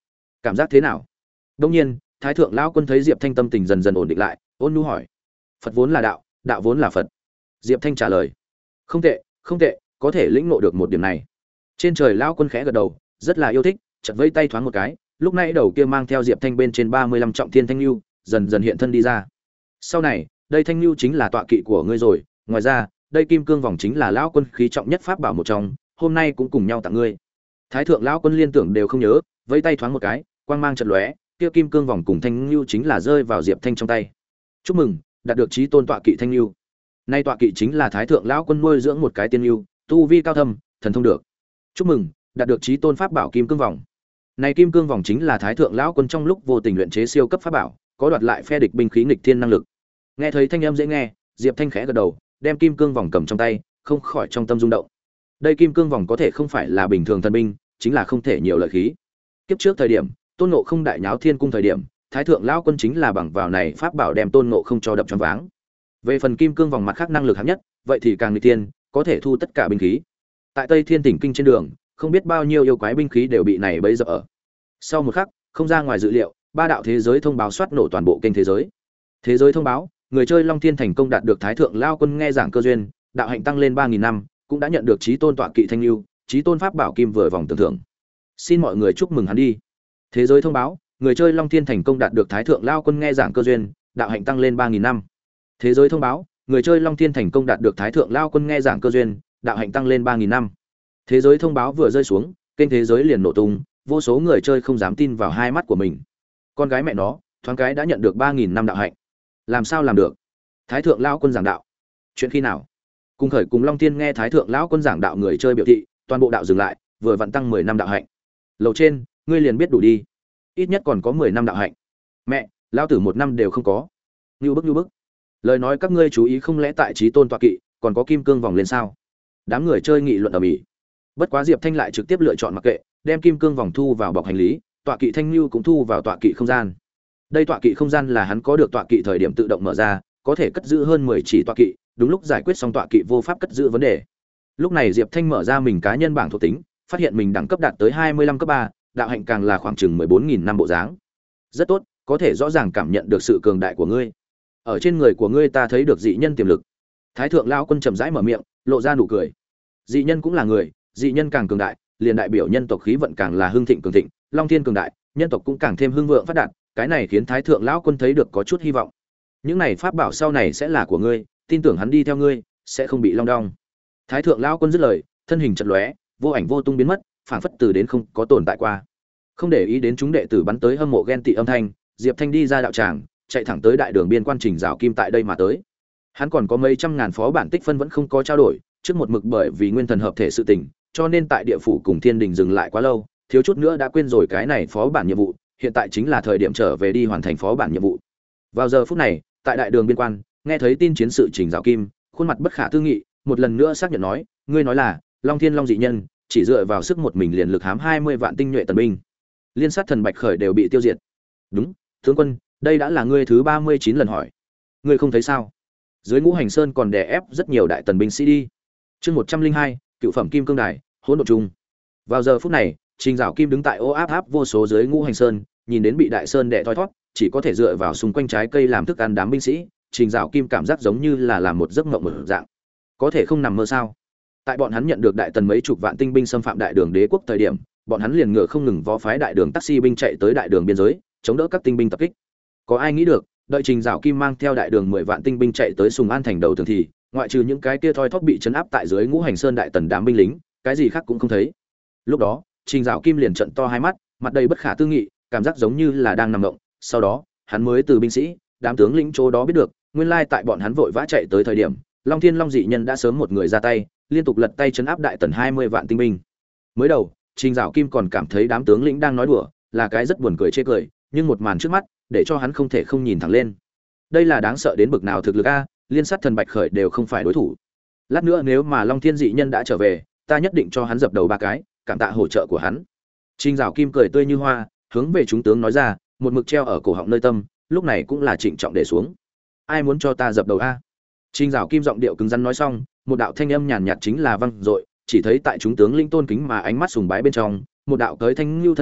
cảm giác thế nào? Đông nhiên, Thái thượng lão quân thấy Diệp Thanh tâm tình dần dần ổn định lại, ôn nhu hỏi: Phật vốn là đạo, đạo vốn là Phật. Diệp Thanh trả lời: không tệ, không tệ, có thể lĩnh ngộ được một điểm này. Trên trời lão quân khẽ gật đầu, rất là yêu thích, chợt vẫy tay thoáng một cái, lúc nãy đầu kia mang theo Diệp Thanh bên trên ba mươi lăm trọng thiên thanh lưu, dần dần hiện thân đi ra. Sau này, đây thanh lưu chính là tọa kỵ của ngươi rồi, ngoài ra, đây kim cương vòng chính là lão quân khí trọng nhất pháp bảo một trong, hôm nay cũng cùng nhau tặng ngươi. Thái thượng lão quân liên tưởng đều không nhớ, vẫy tay thoáng một cái, quang mang chợt lóe, kia kim cương vòng cùng thanh lưu chính là rơi vào Diệp Thanh trong tay. Chúc mừng, đạt được chí tôn tọa kỵ thanh lưu. Nay tọa kỵ chính là Thái thượng lão quân nuôi dưỡng một cái tiên lưu, tu vi cao thâm, thần thông được. Chúc mừng, đạt được chí tôn pháp bảo kim cương vòng. Này kim cương vòng chính là Thái thượng lão quân trong lúc vô tình luyện chế siêu cấp pháp bảo, có đoạt lại phe địch binh khí nghịch thiên năng lực. Nghe thấy thanh âm dễ nghe, Diệp Thanh khẽ gật đầu, đem kim cương vòng cầm trong tay, không khỏi trong tâm rung động. Đây kim cương vòng có thể không phải là bình thường thần binh, chính là không thể nhiều lợi khí. Kiếp trước thời điểm, Tôn Ngộ Không đại nháo thiên cung thời điểm, Thái thượng lão quân chính là bằng vào này pháp bảo đem Tôn Ngộ Không cho đập choáng váng. Về phần kim cương vòng mặt khác năng lực hạng nhất, vậy thì càng nghịch thiên, có thể thu tất cả binh khí. Tại Tây Thiên Tỉnh Kinh trên đường, không biết bao nhiêu yêu quái binh khí đều bị này bấy giờ ở. Sau một khắc, không ra ngoài dự liệu, ba đạo thế giới thông báo soát nổ toàn bộ kênh thế giới. Thế giới thông báo, người chơi Long Thiên thành công đạt được Thái thượng lão quân nghe giảng cơ duyên, đạo hạnh tăng lên ba nghìn năm, cũng đã nhận được chí tôn tọa kỵ thanh lưu, chí tôn pháp bảo kim vừa vòng tưởng thưởng. Xin mọi người chúc mừng hắn đi. Thế giới thông báo, người chơi Long Thiên thành công đạt được Thái thượng lão quân nghe giảng cơ duyên, đạo hạnh tăng lên ba nghìn năm. Thế giới thông báo, người chơi Long Thiên thành công đạt được Thái thượng lão quân nghe giảng cơ duyên, đạo hạnh tăng lên ba nghìn năm. Thế giới thông báo vừa rơi xuống, kênh thế giới liền nổ tung, vô số người chơi không dám tin vào hai mắt của mình. Con gái mẹ nó, thoáng cái đã nhận được ba nghìn năm đạo hạnh. Làm sao làm được? Thái thượng lão quân giảng đạo. Chuyện khi nào? Cùng khởi cùng Long Thiên nghe Thái thượng lão quân giảng đạo người chơi biểu thị, toàn bộ đạo dừng lại, vừa vặn tăng mười năm đạo hạnh. Lầu trên, ngươi liền biết đủ đi. Ít nhất còn có mười năm đạo hạnh. Mẹ, lão tử một năm đều không có. Nưu bức nưu bức. Lời nói các ngươi chú ý không lẽ tại chí tôn tọa kỵ, còn có kim cương vòng lên sao? Đám người chơi nghị luận ầm ĩ. Bất quá Diệp Thanh lại trực tiếp lựa chọn mặc kệ, đem kim cương vòng thu vào bọc hành lý, tọa kỵ thanh lưu cũng thu vào tọa kỵ không gian. Đây tọa kỵ không gian là hắn có được tọa kỵ thời điểm tự động mở ra, có thể cất giữ hơn mười chỉ tọa kỵ, đúng lúc giải quyết xong tọa kỵ vô pháp cất giữ vấn đề. Lúc này Diệp Thanh mở ra mình cá nhân bảng thuộc tính, phát hiện mình đẳng cấp đạt tới hai mươi lăm cấp ba, đạo hạnh càng là khoảng chừng mười bốn nghìn năm bộ dáng. Rất tốt, có thể rõ ràng cảm nhận được sự cường đại của ngươi. Ở trên người của ngươi ta thấy được dị nhân tiềm lực. Thái thượng lão quân chậm rãi mở miệng, lộ ra nụ cười. Dị nhân cũng là người, dị nhân càng cường đại, liền đại biểu nhân tộc khí vận càng là hưng thịnh cường thịnh, Long Thiên cường đại, nhân tộc cũng càng thêm hưng vượng phát đạt, cái này khiến Thái thượng lão quân thấy được có chút hy vọng. Những này pháp bảo sau này sẽ là của ngươi, tin tưởng hắn đi theo ngươi, sẽ không bị long đong. Thái thượng lão quân dứt lời, thân hình chợt lóe, vô ảnh vô tung biến mất, phảng phất từ đến không có tồn tại qua. Không để ý đến chúng đệ tử bắn tới hâm mộ ghen tị âm thanh, Diệp Thanh đi ra đạo tràng, chạy thẳng tới đại đường biên quan trình rào kim tại đây mà tới. Hắn còn có mấy trăm ngàn phó bản tích phân vẫn không có trao đổi, trước một mực bởi vì nguyên thần hợp thể sự tình, cho nên tại địa phủ cùng thiên đình dừng lại quá lâu, thiếu chút nữa đã quên rồi cái này phó bản nhiệm vụ, hiện tại chính là thời điểm trở về đi hoàn thành phó bản nhiệm vụ. Vào giờ phút này, tại đại đường biên quan, nghe thấy tin chiến sự trình rào kim, khuôn mặt bất khả tư nghị, một lần nữa xác nhận nói, ngươi nói là Long Thiên Long dị nhân, chỉ dựa vào sức một mình liền lực hám hai mươi vạn tinh nhuệ tần binh, liên sát thần bạch khởi đều bị tiêu diệt. Đúng, tướng quân, đây đã là ngươi thứ ba mươi chín lần hỏi. Ngươi không thấy sao? Dưới Ngũ Hành Sơn còn đè ép rất nhiều đại tần binh sĩ đi. Chương một trăm linh hai, cựu phẩm kim cương đài, hỗn độn trung. Vào giờ phút này, Trình Dạo Kim đứng tại ô áp áp vô số dưới Ngũ Hành Sơn, nhìn đến bị đại sơn đè thoi thoát, chỉ có thể dựa vào xung quanh trái cây làm thức ăn đám binh sĩ, Trình Dạo Kim cảm giác giống như là làm một giấc mộng một dạng. Có thể không nằm mơ sao? Tại bọn hắn nhận được đại tần mấy chục vạn tinh binh xâm phạm đại đường đế quốc thời điểm, bọn hắn liền ngựa không ngừng vó phái đại đường taxi binh chạy tới đại đường biên giới, chống đỡ các tinh binh tập kích. Có ai nghĩ được, đợi Trình Dạo Kim mang theo đại đường mười vạn tinh binh chạy tới Sùng An thành đầu tường thì, ngoại trừ những cái kia thoi thóp bị chấn áp tại dưới Ngũ Hành Sơn đại tần đám binh lính, cái gì khác cũng không thấy. Lúc đó, Trình Dạo Kim liền trợn to hai mắt, mặt đầy bất khả tư nghị, cảm giác giống như là đang nằm mộng. Sau đó, hắn mới từ binh sĩ, đám tướng lĩnh chỗ đó biết được, nguyên lai tại bọn hắn vội vã chạy tới thời điểm, Long Thiên Long dị nhân đã sớm một người ra tay, liên tục lật tay chấn áp đại tần hai mươi vạn tinh binh. Mới đầu, Trình Dạo Kim còn cảm thấy đám tướng lĩnh đang nói đùa, là cái rất buồn cười chê cười, nhưng một màn trước mắt, để cho hắn không thể không nhìn thẳng lên. Đây là đáng sợ đến bực nào thực lực a, liên sát thần bạch khởi đều không phải đối thủ. Lát nữa nếu mà Long Thiên dị nhân đã trở về, ta nhất định cho hắn dập đầu ba cái, cảm tạ hỗ trợ của hắn. Trình Dạo Kim cười tươi như hoa, hướng về chúng tướng nói ra, một mực treo ở cổ họng nơi tâm, lúc này cũng là trịnh trọng để xuống. Ai muốn cho ta dập đầu a? Trình Dạo Kim giọng điệu cứng rắn nói xong, một đạo thanh âm nhàn nhạt chính là vang dội, chỉ thấy tại chúng tướng linh tôn kính mà ánh mắt sùng bái bên trong, một đạo tới thanh lưu thân ảnh,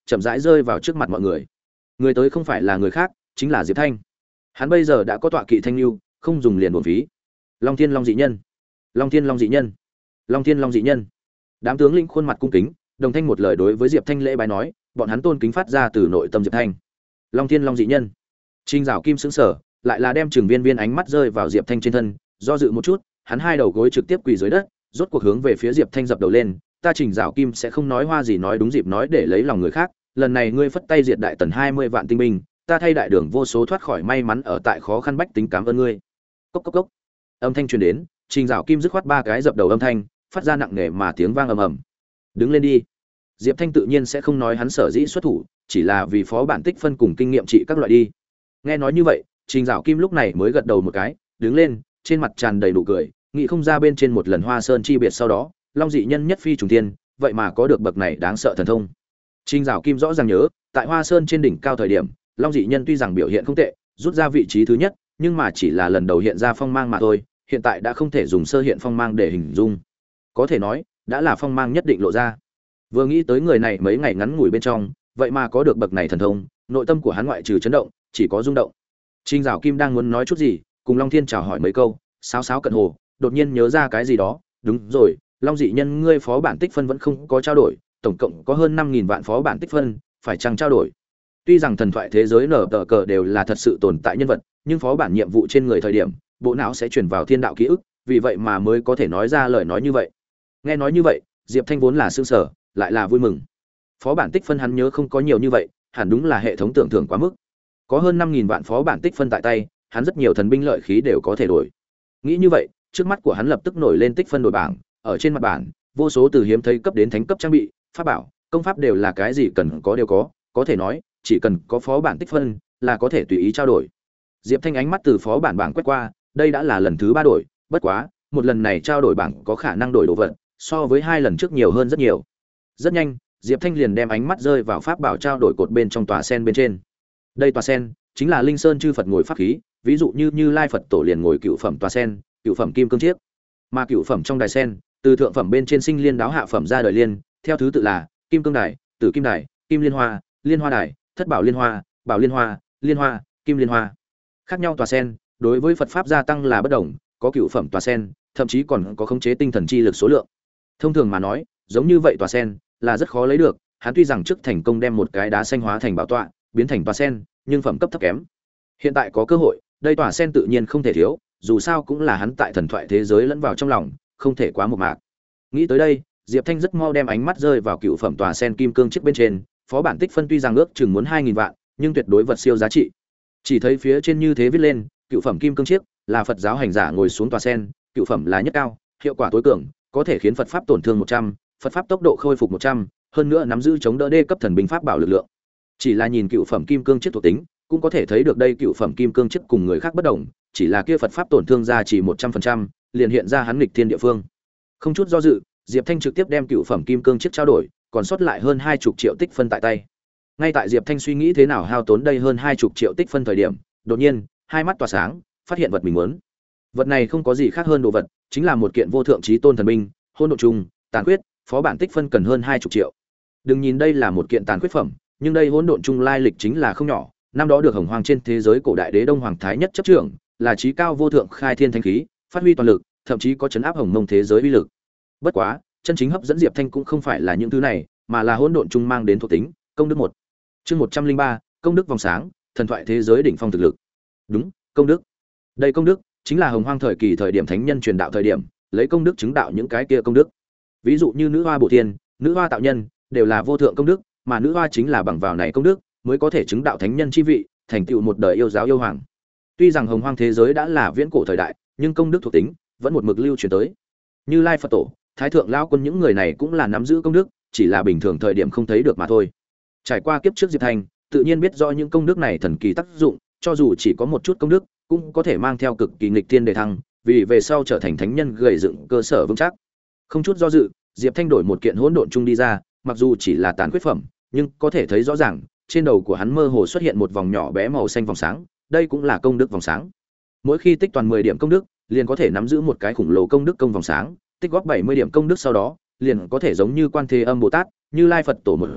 chậm rãi rơi vào trước mặt mọi người. Người tới không phải là người khác, chính là Diệp Thanh. Hắn bây giờ đã có tọa kỵ thanh lưu, không dùng liền uổng phí. Long Thiên Long dị nhân, Long Thiên Long dị nhân, Long Thiên Long dị nhân. Đám tướng lĩnh khuôn mặt cung kính, đồng thanh một lời đối với Diệp Thanh lễ bái nói, bọn hắn tôn kính phát ra từ nội tâm Diệp Thanh. Long Thiên Long dị nhân. Trình Dạo Kim sững sờ, lại là đem Trường Viên Viên ánh mắt rơi vào Diệp Thanh trên thân, do dự một chút, hắn hai đầu gối trực tiếp quỳ dưới đất, rốt cuộc hướng về phía Diệp Thanh dập đầu lên, ta Trình Dạo Kim sẽ không nói hoa gì nói đúng dịp nói để lấy lòng người khác, lần này ngươi phất tay diệt đại tần hai mươi vạn tinh binh, ta thay đại đường vô số thoát khỏi may mắn ở tại khó khăn bách tính cảm ơn ngươi. Cốc cốc cốc. Âm thanh truyền đến, Trình Dạo Kim dứt khoát ba cái dập đầu âm thanh, phát ra nặng nề mà tiếng vang ầm ầm. Đứng lên đi. Diệp Thanh tự nhiên sẽ không nói hắn sở dĩ xuất thủ, chỉ là vì phó bản tích phân cùng kinh nghiệm trị các loại đi. Nghe nói như vậy, Trình Dạo Kim lúc này mới gật đầu một cái, đứng lên, trên mặt tràn đầy nụ cười, nghĩ không ra bên trên một lần Hoa Sơn chi biệt sau đó, Long dị nhân nhất phi trùng thiên, vậy mà có được bậc này đáng sợ thần thông. Trình Dạo Kim rõ ràng nhớ, tại Hoa Sơn trên đỉnh cao thời điểm, Long dị nhân tuy rằng biểu hiện không tệ, rút ra vị trí thứ nhất, nhưng mà chỉ là lần đầu hiện ra phong mang mà thôi, hiện tại đã không thể dùng sơ hiện phong mang để hình dung. Có thể nói, đã là phong mang nhất định lộ ra. Vừa nghĩ tới người này mấy ngày ngắn ngủi bên trong, vậy mà có được bậc này thần thông, nội tâm của hắn ngoại trừ chấn động, chỉ có rung động. Trình Dạo Kim đang muốn nói chút gì, cùng Long Thiên chào hỏi mấy câu, sáo sáo cận hồ, đột nhiên nhớ ra cái gì đó, đúng rồi, Long dị nhân ngươi phó bản tích phân vẫn không có trao đổi, tổng cộng có hơn năm nghìn vạn phó bản tích phân, phải chăng trao đổi? Tuy rằng thần thoại thế giới nở tờ cờ đều là thật sự tồn tại nhân vật, nhưng phó bản nhiệm vụ trên người thời điểm, bộ não sẽ chuyển vào thiên đạo ký ức, vì vậy mà mới có thể nói ra lời nói như vậy. Nghe nói như vậy, Diệp Thanh vốn là sương sở, lại là vui mừng. Phó bản tích phân hắn nhớ không có nhiều như vậy, hẳn đúng là hệ thống tưởng thưởng quá mức. Có hơn năm nghìn vạn phó bản tích phân tại tay, hắn rất nhiều thần binh lợi khí đều có thể đổi. Nghĩ như vậy, trước mắt của hắn lập tức nổi lên tích phân đổi bảng, ở trên mặt bảng, vô số từ hiếm thấy cấp đến thánh cấp trang bị, pháp bảo, công pháp đều là cái gì cần có đều có, có thể nói, chỉ cần có phó bản tích phân là có thể tùy ý trao đổi. Diệp Thanh ánh mắt từ phó bản bảng quét qua, đây đã là lần thứ ba đổi, bất quá, một lần này trao đổi bảng có khả năng đổi đồ vật, so với hai lần trước nhiều hơn rất nhiều. Rất nhanh, Diệp Thanh liền đem ánh mắt rơi vào pháp bảo trao đổi cột bên trong tòa sen bên trên. Đây tòa sen chính là Linh Sơn chư Phật ngồi pháp khí, ví dụ như Như Lai Phật tổ liền ngồi cựu phẩm tòa sen, cựu phẩm kim cương chiếc. Mà cựu phẩm trong đài sen, từ thượng phẩm bên trên sinh liên đáo hạ phẩm ra đời liên, theo thứ tự là Kim Cương đài, Tử Kim đài, Kim Liên Hoa, Liên Hoa đài, Thất Bảo Liên Hoa, Bảo Liên Hoa, Liên Hoa, Kim Liên Hoa. Khác nhau tòa sen, đối với Phật pháp gia tăng là bất đồng, có cựu phẩm tòa sen, thậm chí còn có khống chế tinh thần chi lực số lượng. Thông thường mà nói, giống như vậy tòa sen là rất khó lấy được, hắn tuy rằng trước thành công đem một cái đá xanh hóa thành bảo tọa, biến thành tòa sen, nhưng phẩm cấp thấp kém. Hiện tại có cơ hội, đây tòa sen tự nhiên không thể thiếu, dù sao cũng là hắn tại thần thoại thế giới lẫn vào trong lòng, không thể quá một mạc. Nghĩ tới đây, Diệp Thanh rất mau đem ánh mắt rơi vào cựu phẩm tòa sen kim cương chiếc bên trên, phó bản tích phân tuy rằng ước chừng muốn hai nghìn vạn, nhưng tuyệt đối vật siêu giá trị. Chỉ thấy phía trên như thế viết lên, cựu phẩm kim cương chiếc là Phật giáo hành giả ngồi xuống tòa sen, cựu phẩm là nhất cao, hiệu quả tối cường, có thể khiến Phật pháp tổn thương một trăm, Phật pháp tốc độ khôi phục một trăm, hơn nữa nắm giữ chống đỡ đê cấp thần binh pháp bảo lực lượng. Chỉ là nhìn cựu phẩm kim cương chiếc thuộc tính, cũng có thể thấy được đây cựu phẩm kim cương chiếc cùng người khác bất đồng, chỉ là kia Phật pháp tổn thương ra chỉ một trăm phần trăm, liền hiện ra hắn nghịch thiên địa phương. Không chút do dự, Diệp Thanh trực tiếp đem cựu phẩm kim cương chiếc trao đổi, còn sót lại hơn hai chục triệu tích phân tại tay. Ngay tại Diệp Thanh suy nghĩ thế nào hao tốn đây hơn hai chục triệu tích phân thời điểm, đột nhiên, hai mắt tỏa sáng, phát hiện vật mình muốn. Vật này không có gì khác hơn đồ vật, chính là một kiện vô thượng chí tôn thần binh, hôn độ trùng, tàn khuyết, phó bản tích phân cần hơn hai chục triệu. Đừng nhìn đây là một kiện tàn khuyết phẩm, nhưng đây hỗn độn chung lai lịch chính là không nhỏ, năm đó được hồng hoàng trên thế giới cổ đại đế đông hoàng thái nhất chấp trưởng, là chí cao vô thượng khai thiên thánh khí, phát huy toàn lực, thậm chí có chấn áp hồng mông thế giới uy lực. Bất quá, chân chính hấp dẫn Diệp Thanh cũng không phải là những thứ này, mà là hỗn độn chung mang đến thuộc tính, công đức một. Chương một trăm linh ba, công đức vòng sáng, thần thoại thế giới đỉnh phong thực lực. Đúng, công đức. Đây công đức chính là hồng hoang thời kỳ thời điểm thánh nhân truyền đạo thời điểm, lấy công đức chứng đạo những cái kia công đức. Ví dụ như nữ hoa bổ thiên, nữ hoa tạo nhân, đều là vô thượng công đức, mà nữ hoa chính là bằng vào này công đức mới có thể chứng đạo thánh nhân chi vị, thành tựu một đời yêu giáo yêu hoàng. Tuy rằng hồng hoang thế giới đã là viễn cổ thời đại, nhưng công đức thuộc tính vẫn một mực lưu truyền tới. Như Lai Phật tổ, Thái thượng lão quân những người này cũng là nắm giữ công đức, chỉ là bình thường thời điểm không thấy được mà thôi. Trải qua kiếp trước Diệp Thanh, tự nhiên biết rõ những công đức này thần kỳ tác dụng, cho dù chỉ có một chút công đức, cũng có thể mang theo cực kỳ nghịch thiên đề thăng, vì về sau trở thành thánh nhân gầy dựng cơ sở vững chắc. Không chút do dự, Diệp Thanh đổi một kiện hỗn độn chung đi ra, mặc dù chỉ là tàn khuyết phẩm, nhưng có thể thấy rõ ràng, trên đầu của hắn mơ hồ xuất hiện một vòng nhỏ bé màu xanh vòng sáng, đây cũng là công đức vòng sáng. Mỗi khi tích toàn mười điểm công đức, liền có thể nắm giữ một cái khủng lồ công đức công vòng sáng, tích góp bảy mươi điểm công đức sau đó, liền có thể giống như Quan Thế Âm Bồ Tát, Như Lai Phật tổ một dạng,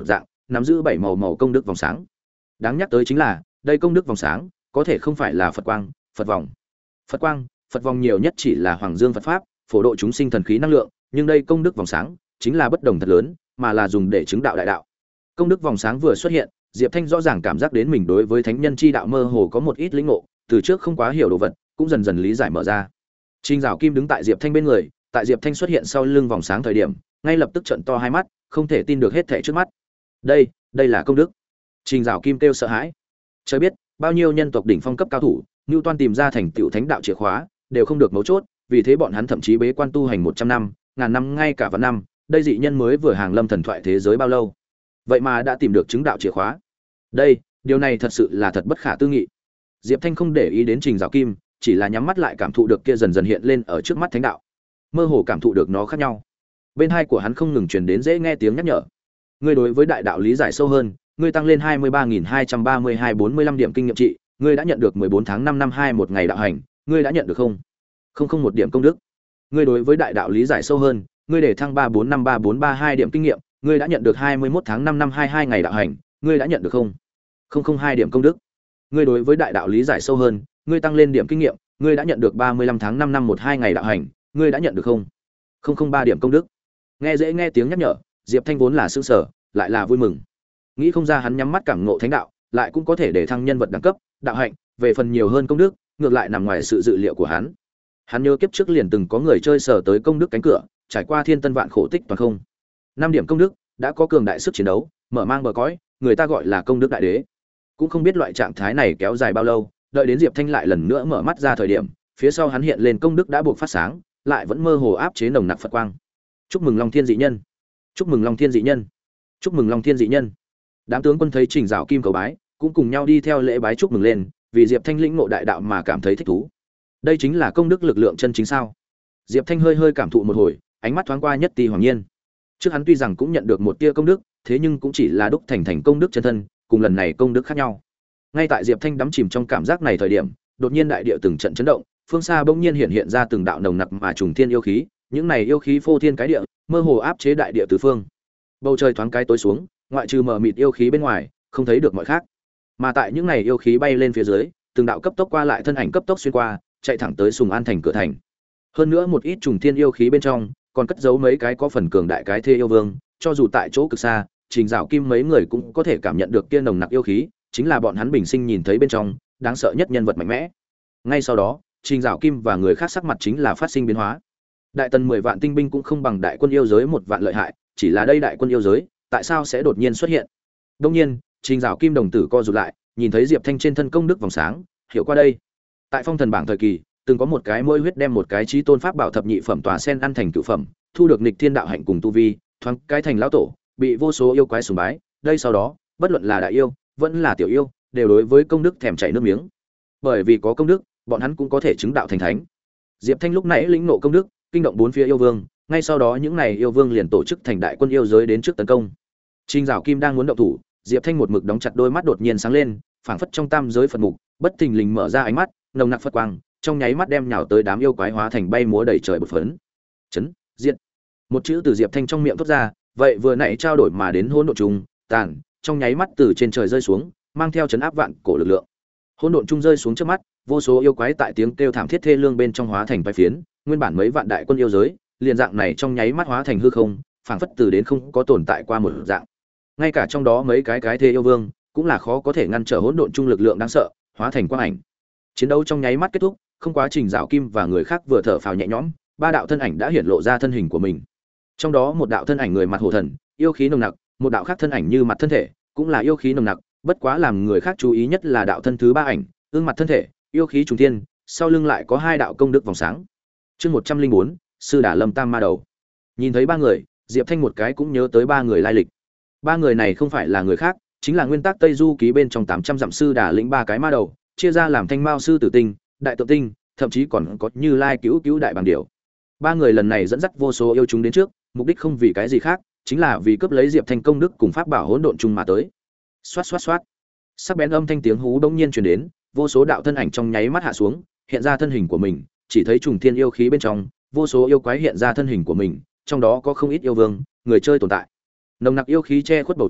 nắm giữ bảy màu màu công đức vòng sáng. Đáng nhắc tới chính là, đây công đức vòng sáng có thể không phải là Phật quang, Phật vòng. Phật quang, Phật vòng nhiều nhất chỉ là Hoàng Dương Phật pháp, phổ độ chúng sinh thần khí năng lượng, nhưng đây công đức vòng sáng chính là bất đồng thật lớn, mà là dùng để chứng đạo đại đạo. Công đức vòng sáng vừa xuất hiện, Diệp Thanh rõ ràng cảm giác đến mình đối với thánh nhân chi đạo mơ hồ có một ít lĩnh ngộ, từ trước không quá hiểu đồ vật, cũng dần dần lý giải mở ra. Trình Dạo Kim đứng tại Diệp Thanh bên người, tại Diệp Thanh xuất hiện sau lưng vòng sáng thời điểm, ngay lập tức trợn to hai mắt, không thể tin được hết thảy trước mắt. Đây, đây là công đức. Trình Dạo Kim kêu sợ hãi. Trời biết, bao nhiêu nhân tộc đỉnh phong cấp cao thủ, Newton tìm ra thành tựu thánh đạo chìa khóa, đều không được mấu chốt, vì thế bọn hắn thậm chí bế quan tu hành một trăm năm, ngàn năm ngay cả vạn năm, đây dị nhân mới vừa hàng lâm thần thoại thế giới bao lâu? Vậy mà đã tìm được chứng đạo chìa khóa. Đây, điều này thật sự là thật bất khả tư nghị. Diệp Thanh không để ý đến Trình Dạo Kim, chỉ là nhắm mắt lại cảm thụ được kia dần dần hiện lên ở trước mắt thánh đạo. Mơ hồ cảm thụ được nó khác nhau. Bên hai của hắn không ngừng truyền đến dễ nghe tiếng nhắc nhở. Ngươi đối với đại đạo lý giải sâu hơn, ngươi tăng lên hai mươi ba nghìn hai trăm ba mươi hai bốn mươi lăm điểm kinh nghiệm trị, ngươi đã nhận được mười bốn tháng năm năm hai một ngày đạo hành, ngươi đã nhận được không? Không không một điểm công đức. Ngươi đối với đại đạo lý giải sâu hơn, ngươi để thăng ba bốn năm ba bốn ba hai điểm kinh nghiệm, ngươi đã nhận được hai mươi mốt tháng năm năm hai hai ngày đạo hành, ngươi đã nhận được không? Không không hai điểm công đức. Ngươi đối với đại đạo lý giải sâu hơn, ngươi tăng lên điểm kinh nghiệm, ngươi đã nhận được ba mươi lăm tháng năm năm một hai ngày đạo hành, ngươi đã nhận được không? Không không ba điểm công đức. Nghe dễ nghe tiếng nhắc nhở, Diệp Thanh vốn là sững sờ, lại là vui mừng. Nghĩ không ra hắn nhắm mắt cảm ngộ thánh đạo, lại cũng có thể để thăng nhân vật đẳng cấp, đạo hạnh, về phần nhiều hơn công đức, ngược lại nằm ngoài sự dự liệu của hắn. Hắn nhớ kiếp trước liền từng có người chơi sở tới công đức cánh cửa, trải qua thiên tân vạn khổ tích toàn không. Năm điểm công đức, đã có cường đại sức chiến đấu, mở mang bờ cõi, người ta gọi là công đức đại đế. Cũng không biết loại trạng thái này kéo dài bao lâu, đợi đến Diệp Thanh lại lần nữa mở mắt ra thời điểm, phía sau hắn hiện lên công đức đã buộc phát sáng, lại vẫn mơ hồ áp chế nồng nặc Phật quang. Chúc mừng Long Thiên dị nhân, chúc mừng Long Thiên dị nhân, chúc mừng Long Thiên dị nhân. Đám tướng quân thấy Trình Dạo Kim cầu bái, cũng cùng nhau đi theo lễ bái chúc mừng lên, vì Diệp Thanh lĩnh ngộ đại đạo mà cảm thấy thích thú. Đây chính là công đức lực lượng chân chính sao? Diệp Thanh hơi hơi cảm thụ một hồi, ánh mắt thoáng qua Nhất Ti Hoàng Nhiên. Trước hắn tuy rằng cũng nhận được một tia công đức, thế nhưng cũng chỉ là đúc thành thành công đức chân thân, cùng lần này công đức khác nhau. Ngay tại Diệp Thanh đắm chìm trong cảm giác này thời điểm, đột nhiên đại địa từng trận chấn động, phương xa bỗng nhiên hiện hiện ra từng đạo nồng nặc mà trùng thiên yêu khí, những này yêu khí phô thiên cái địa, mơ hồ áp chế đại địa tứ phương. Bầu trời thoáng cái tối xuống, ngoại trừ mờ mịt yêu khí bên ngoài, không thấy được mọi khác. Mà tại những này yêu khí bay lên phía dưới, từng đạo cấp tốc qua lại thân ảnh cấp tốc xuyên qua, chạy thẳng tới Sùng An thành cửa thành. Hơn nữa một ít trùng thiên yêu khí bên trong, còn cất giấu mấy cái có phần cường đại cái thê yêu vương, cho dù tại chỗ cực xa, Trình Dạo Kim mấy người cũng có thể cảm nhận được kia nồng nặc yêu khí, chính là bọn hắn bình sinh nhìn thấy bên trong đáng sợ nhất nhân vật mạnh mẽ. Ngay sau đó, Trình Dạo Kim và người khác sắc mặt chính là phát sinh biến hóa. Đại tần mười vạn tinh binh cũng không bằng đại quân yêu giới một vạn lợi hại, chỉ là đây đại quân yêu giới, tại sao sẽ đột nhiên xuất hiện? Đương nhiên, Trình Dạo Kim đồng tử co rụt lại, nhìn thấy Diệp Thanh trên thân công đức vòng sáng, hiểu qua đây. Tại phong thần bảng thời kỳ, từng có một cái mỗi huyết đem một cái chí tôn pháp bảo thập nhị phẩm tòa sen ăn thành cửu phẩm, thu được nghịch thiên đạo hạnh cùng tu vi, thoáng cái thành lão tổ, bị vô số yêu quái sùng bái. Đây sau đó, bất luận là đại yêu, vẫn là tiểu yêu, đều đối với công đức thèm chảy nước miếng. Bởi vì có công đức, bọn hắn cũng có thể chứng đạo thành thánh. Diệp Thanh lúc nãy lĩnh ngộ công đức, kinh động bốn phía yêu vương, ngay sau đó những này yêu vương liền tổ chức thành đại quân yêu giới đến trước tấn công. Trình Dạo Kim đang muốn động thủ, Diệp Thanh một mực đóng chặt đôi mắt đột nhiên sáng lên, phảng phất trong tam giới Phật mục, bất thình lình mở ra ánh mắt, nồng nặc Phật quang, trong nháy mắt đem nhào tới đám yêu quái hóa thành bay múa đầy trời bột phấn. Chấn, diệt. Một chữ từ Diệp Thanh trong miệng thốt ra, vậy vừa nãy trao đổi mà đến hỗn độn trùng, tàn, trong nháy mắt từ trên trời rơi xuống, mang theo chấn áp vạn cổ lực lượng. Hỗn độn trung rơi xuống trước mắt, vô số yêu quái tại tiếng kêu thảm thiết thê lương bên trong hóa thành vài phiến, nguyên bản mấy vạn đại quân yêu giới, liền dạng này trong nháy mắt hóa thành hư không, phảng phất từ đến không có tồn tại qua một dạng. Ngay cả trong đó mấy cái cái thê yêu vương, cũng là khó có thể ngăn trở hỗn độn trung lực lượng đáng sợ, hóa thành quang ảnh. Chiến đấu trong nháy mắt kết thúc, không quá trình Dạo Kim và người khác vừa thở phào nhẹ nhõm, ba đạo thân ảnh đã hiển lộ ra thân hình của mình. Trong đó một đạo thân ảnh người mặt hổ thần, yêu khí nồng nặc, một đạo khác thân ảnh như mặt thân thể, cũng là yêu khí nồng nặc, bất quá làm người khác chú ý nhất là đạo thân thứ ba ảnh, ương mặt thân thể, yêu khí trùng thiên, sau lưng lại có hai đạo công đức vòng sáng. Chương một trăm linh bốn, Sư Đả Lâm Tam Ma Đầu. Nhìn thấy ba người, Diệp Thanh một cái cũng nhớ tới ba người lai lịch. Ba người này không phải là người khác, chính là nguyên tắc Tây Du ký bên trong tám trăm dặm sư đà lĩnh ba cái ma đầu, chia ra làm Thanh Mao sư tử tinh, đại tự tinh, thậm chí còn có Như Lai cứu cứu đại bàng điểu. Ba người lần này dẫn dắt vô số yêu chúng đến trước, mục đích không vì cái gì khác, chính là vì cướp lấy Diệp Thanh công đức cùng pháp bảo hỗn độn chung mà tới. Xoát xoát xoát. Sắc bén âm thanh tiếng hú bỗng nhiên truyền đến, vô số đạo thân ảnh trong nháy mắt hạ xuống, hiện ra thân hình của mình, chỉ thấy trùng thiên yêu khí bên trong, vô số yêu quái hiện ra thân hình của mình, trong đó có không ít yêu vương, người chơi tồn tại. Nồng nặc yêu khí che khuất bầu trời,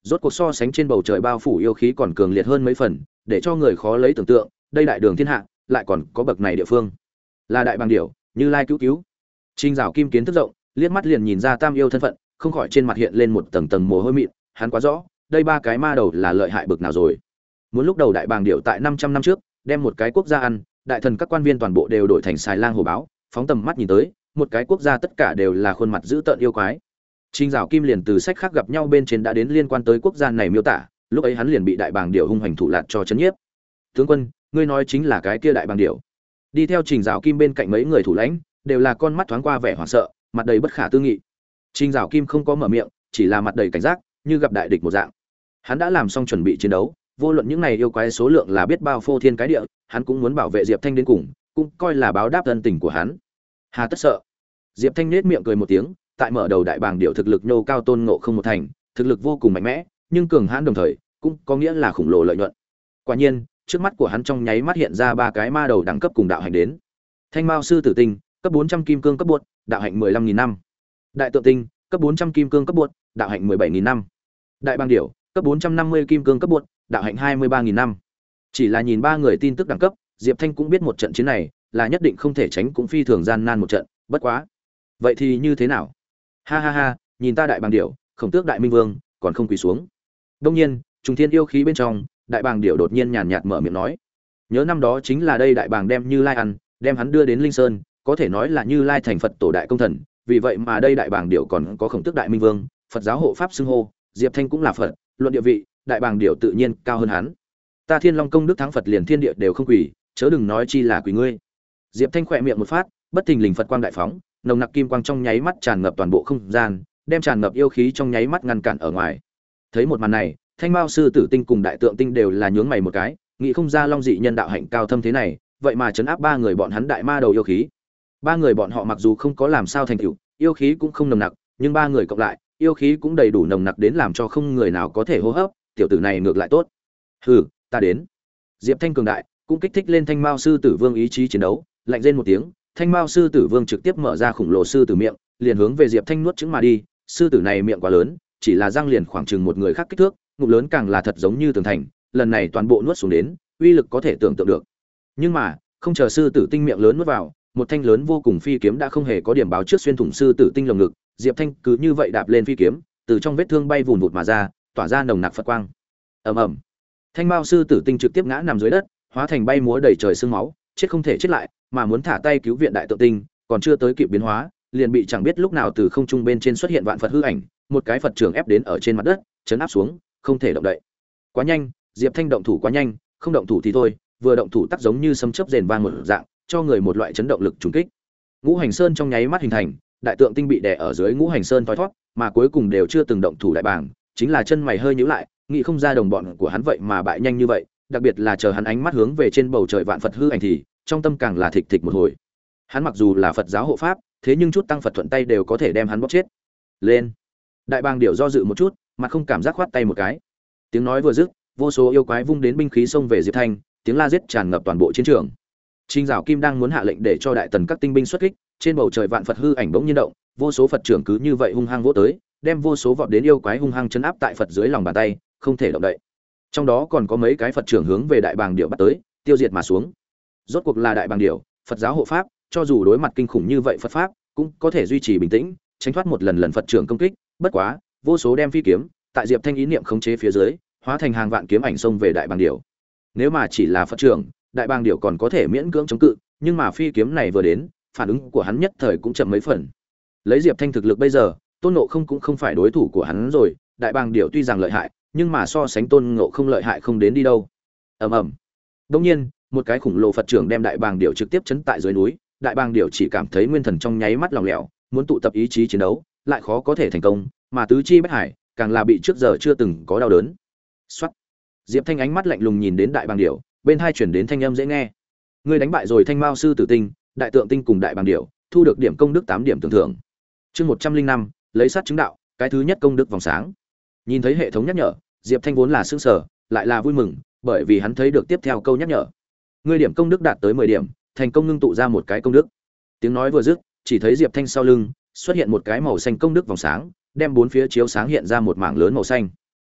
rốt cuộc so sánh trên bầu trời bao phủ yêu khí còn cường liệt hơn mấy phần, để cho người khó lấy tưởng tượng, đây đại đường thiên hạ, lại còn có bậc này địa phương. Là đại bàng điểu, Như Lai cứu cứu. Trình Dạo Kim kiến thức rộng, liếc mắt liền nhìn ra Tam yêu thân phận, không khỏi trên mặt hiện lên một tầng tầng mồ hôi mịn, hắn quá rõ, đây ba cái ma đầu là lợi hại bậc nào rồi. Muốn lúc đầu đại bàng điểu tại năm trăm năm trước, đem một cái quốc gia ăn, đại thần các quan viên toàn bộ đều đổi thành xài lang hổ báo, phóng tầm mắt nhìn tới, một cái quốc gia tất cả đều là khuôn mặt dữ tợn yêu quái. Trình Dạo Kim liền từ sách khác gặp nhau bên trên đã đến liên quan tới quốc gia này miêu tả, lúc ấy hắn liền bị đại bàng điểu hung hành thủ lạt cho chấn nhiếp. Tướng quân, ngươi nói chính là cái kia đại bàng điểu? Đi theo Trình Dạo Kim bên cạnh mấy người thủ lãnh, đều là con mắt thoáng qua vẻ hoảng sợ, mặt đầy bất khả tư nghị. Trình Dạo Kim không có mở miệng, chỉ là mặt đầy cảnh giác, như gặp đại địch một dạng. Hắn đã làm xong chuẩn bị chiến đấu, vô luận những này yêu quái số lượng là biết bao phô thiên cái địa, hắn cũng muốn bảo vệ Diệp Thanh đến cùng, cũng coi là báo đáp ân tình của hắn. Hà tất sợ? Diệp Thanh nhếch miệng cười một tiếng, tại mở đầu đại bàng điểu thực lực nhô cao tôn ngộ không một thành, thực lực vô cùng mạnh mẽ, nhưng cường hãn đồng thời, cũng có nghĩa là khủng lồ lợi nhuận. Quả nhiên, trước mắt của hắn trong nháy mắt hiện ra ba cái ma đầu đẳng cấp cùng đạo hạnh đến. Thanh Mao sư tử tinh, cấp bốn trăm kim cương cấp bột, đạo hạnh mười lăm nghìn năm. Đại tượng tinh, cấp bốn trăm kim cương cấp bột, đạo hạnh mười bảy nghìn năm. Đại bàng điểu, cấp bốn trăm năm mươi kim cương cấp bột, đạo hạnh hai mươi ba nghìn năm. Chỉ là nhìn ba người tin tức đẳng cấp, Diệp Thanh cũng biết một trận chiến này là nhất định không thể tránh cũng phi thường gian nan một trận, bất quá. Vậy thì như thế nào? Ha ha ha, nhìn ta đại bàng điểu, Khổng Tước đại minh vương, còn không quỳ xuống. Đương nhiên, trùng thiên yêu khí bên trong, đại bàng điểu đột nhiên nhàn nhạt mở miệng nói: "Nhớ năm đó chính là đây đại bàng đem Như Lai ăn, đem hắn đưa đến Linh Sơn, có thể nói là Như Lai thành Phật tổ đại công thần, vì vậy mà đây đại bàng điểu còn có Khổng Tước đại minh vương, Phật giáo hộ pháp xưng hô, Diệp Thanh cũng là Phật, luận địa vị, đại bàng điểu tự nhiên cao hơn hắn. Ta Thiên Long công đức thắng Phật liền thiên địa đều không quỳ, chớ đừng nói chi là quỳ ngươi." Diệp Thanh khẽ miệng một phát, bất thình lình Phật quang đại phóng, nồng nặc kim quang trong nháy mắt tràn ngập toàn bộ không gian, đem tràn ngập yêu khí trong nháy mắt ngăn cản ở ngoài. Thấy một màn này, Thanh Mao sư tử tinh cùng đại tượng tinh đều là nhướng mày một cái, nghĩ không ra Long dị nhân đạo hạnh cao thâm thế này, vậy mà chấn áp ba người bọn hắn đại ma đầu yêu khí. Ba người bọn họ mặc dù không có làm sao thành tựu, yêu khí cũng không nồng nặc, nhưng ba người cộng lại, yêu khí cũng đầy đủ nồng nặc đến làm cho không người nào có thể hô hấp, tiểu tử này ngược lại tốt. Hừ, ta đến. Diệp Thanh cường đại, cũng kích thích lên Thanh Mao sư tử vương ý chí chiến đấu, lạnh rên một tiếng, Thanh Mao sư tử vương trực tiếp mở ra khủng lồ sư tử miệng, liền hướng về Diệp Thanh nuốt trứng mà đi. Sư tử này miệng quá lớn, chỉ là răng liền khoảng chừng một người khác kích thước, ngụm lớn càng là thật giống như tường thành, lần này toàn bộ nuốt xuống đến, uy lực có thể tưởng tượng được. Nhưng mà, không chờ sư tử tinh miệng lớn nuốt vào, một thanh lớn vô cùng phi kiếm đã không hề có điểm báo trước xuyên thủng sư tử tinh lồng ngực, Diệp Thanh cứ như vậy đạp lên phi kiếm, từ trong vết thương bay vụn vụt mà ra, tỏa ra nồng nặc Phật quang. Ầm ầm. Thanh Mao sư tử tinh trực tiếp ngã nằm dưới đất, hóa thành bay múa đầy trời sương máu, chết không thể chết lại, mà muốn thả tay cứu viện đại tượng tinh, còn chưa tới kịp biến hóa, liền bị chẳng biết lúc nào từ không trung bên trên xuất hiện vạn Phật hư ảnh, một cái Phật trưởng ép đến ở trên mặt đất, chấn áp xuống, không thể động đậy. Quá nhanh, Diệp Thanh động thủ quá nhanh, không động thủ thì thôi, vừa động thủ tác giống như sấm chớp rền vang một dạng, cho người một loại chấn động lực trùng kích. Ngũ Hành Sơn trong nháy mắt hình thành, đại tượng tinh bị đè ở dưới Ngũ Hành Sơn thoi thoát, mà cuối cùng đều chưa từng động thủ đại bàng, chính là chân mày hơi nhíu lại, nghĩ không ra đồng bọn của hắn vậy mà bại nhanh như vậy, đặc biệt là chờ hắn ánh mắt hướng về trên bầu trời vạn Phật hư ảnh thì, trong tâm càng là thịch thịch một hồi. Hắn mặc dù là Phật giáo hộ pháp, thế nhưng chút tăng Phật thuận tay đều có thể đem hắn bóp chết. Lên. Đại bàng điểu do dự một chút, mặt không cảm giác khoát tay một cái. Tiếng nói vừa dứt, vô số yêu quái vung đến binh khí xông về Diệp Thanh, tiếng la giết tràn ngập toàn bộ chiến trường. Trình Dạo Kim đang muốn hạ lệnh để cho đại tần các tinh binh xuất kích, trên bầu trời vạn Phật hư ảnh bỗng nhiên động, vô số Phật trưởng cứ như vậy hung hăng vỗ tới, đem vô số vọt đến yêu quái hung hăng chấn áp tại Phật dưới lòng bàn tay, không thể động đậy. Trong đó còn có mấy cái Phật trưởng hướng về đại bàng điểu bắt tới, tiêu diệt mà xuống. Rốt cuộc là đại bàng điểu, Phật giáo hộ pháp, cho dù đối mặt kinh khủng như vậy Phật pháp, cũng có thể duy trì bình tĩnh, tránh thoát một lần lần Phật trưởng công kích, bất quá, vô số đem phi kiếm, tại Diệp Thanh ý niệm khống chế phía dưới, hóa thành hàng vạn kiếm ảnh xông về đại bàng điểu. Nếu mà chỉ là Phật trưởng, đại bàng điểu còn có thể miễn cưỡng chống cự, nhưng mà phi kiếm này vừa đến, phản ứng của hắn nhất thời cũng chậm mấy phần. Lấy Diệp Thanh thực lực bây giờ, Tôn Ngộ Không cũng không phải đối thủ của hắn rồi, đại bàng điểu tuy rằng lợi hại, nhưng mà so sánh Tôn Ngộ Không lợi hại không đến đi đâu. Ầm ầm. Đương nhiên, một cái khủng lồ Phật trưởng đem đại bàng điểu trực tiếp chấn tại dưới núi, đại bàng điểu chỉ cảm thấy nguyên thần trong nháy mắt lỏng lẻo, muốn tụ tập ý chí chiến đấu, lại khó có thể thành công, mà tứ chi bách hải, càng là bị trước giờ chưa từng có đau đớn. Soát. Diệp Thanh ánh mắt lạnh lùng nhìn đến đại bàng điểu, bên hai chuyển đến thanh âm dễ nghe. Ngươi đánh bại rồi Thanh Mao sư tử tinh, đại tượng tinh cùng đại bàng điểu, thu được điểm công đức tám điểm tưởng thưởng. Chương một trăm linh năm, lấy sát chứng đạo, cái thứ nhất công đức vòng sáng. Nhìn thấy hệ thống nhắc nhở, Diệp Thanh vốn là sững sờ, lại là vui mừng, bởi vì hắn thấy được tiếp theo câu nhắc nhở. Ngươi điểm công đức đạt tới mười điểm, thành công ngưng tụ ra một cái công đức. Tiếng nói vừa dứt, chỉ thấy Diệp Thanh sau lưng xuất hiện một cái màu xanh công đức vòng sáng, đem bốn phía chiếu sáng hiện ra một mảng lớn màu xanh.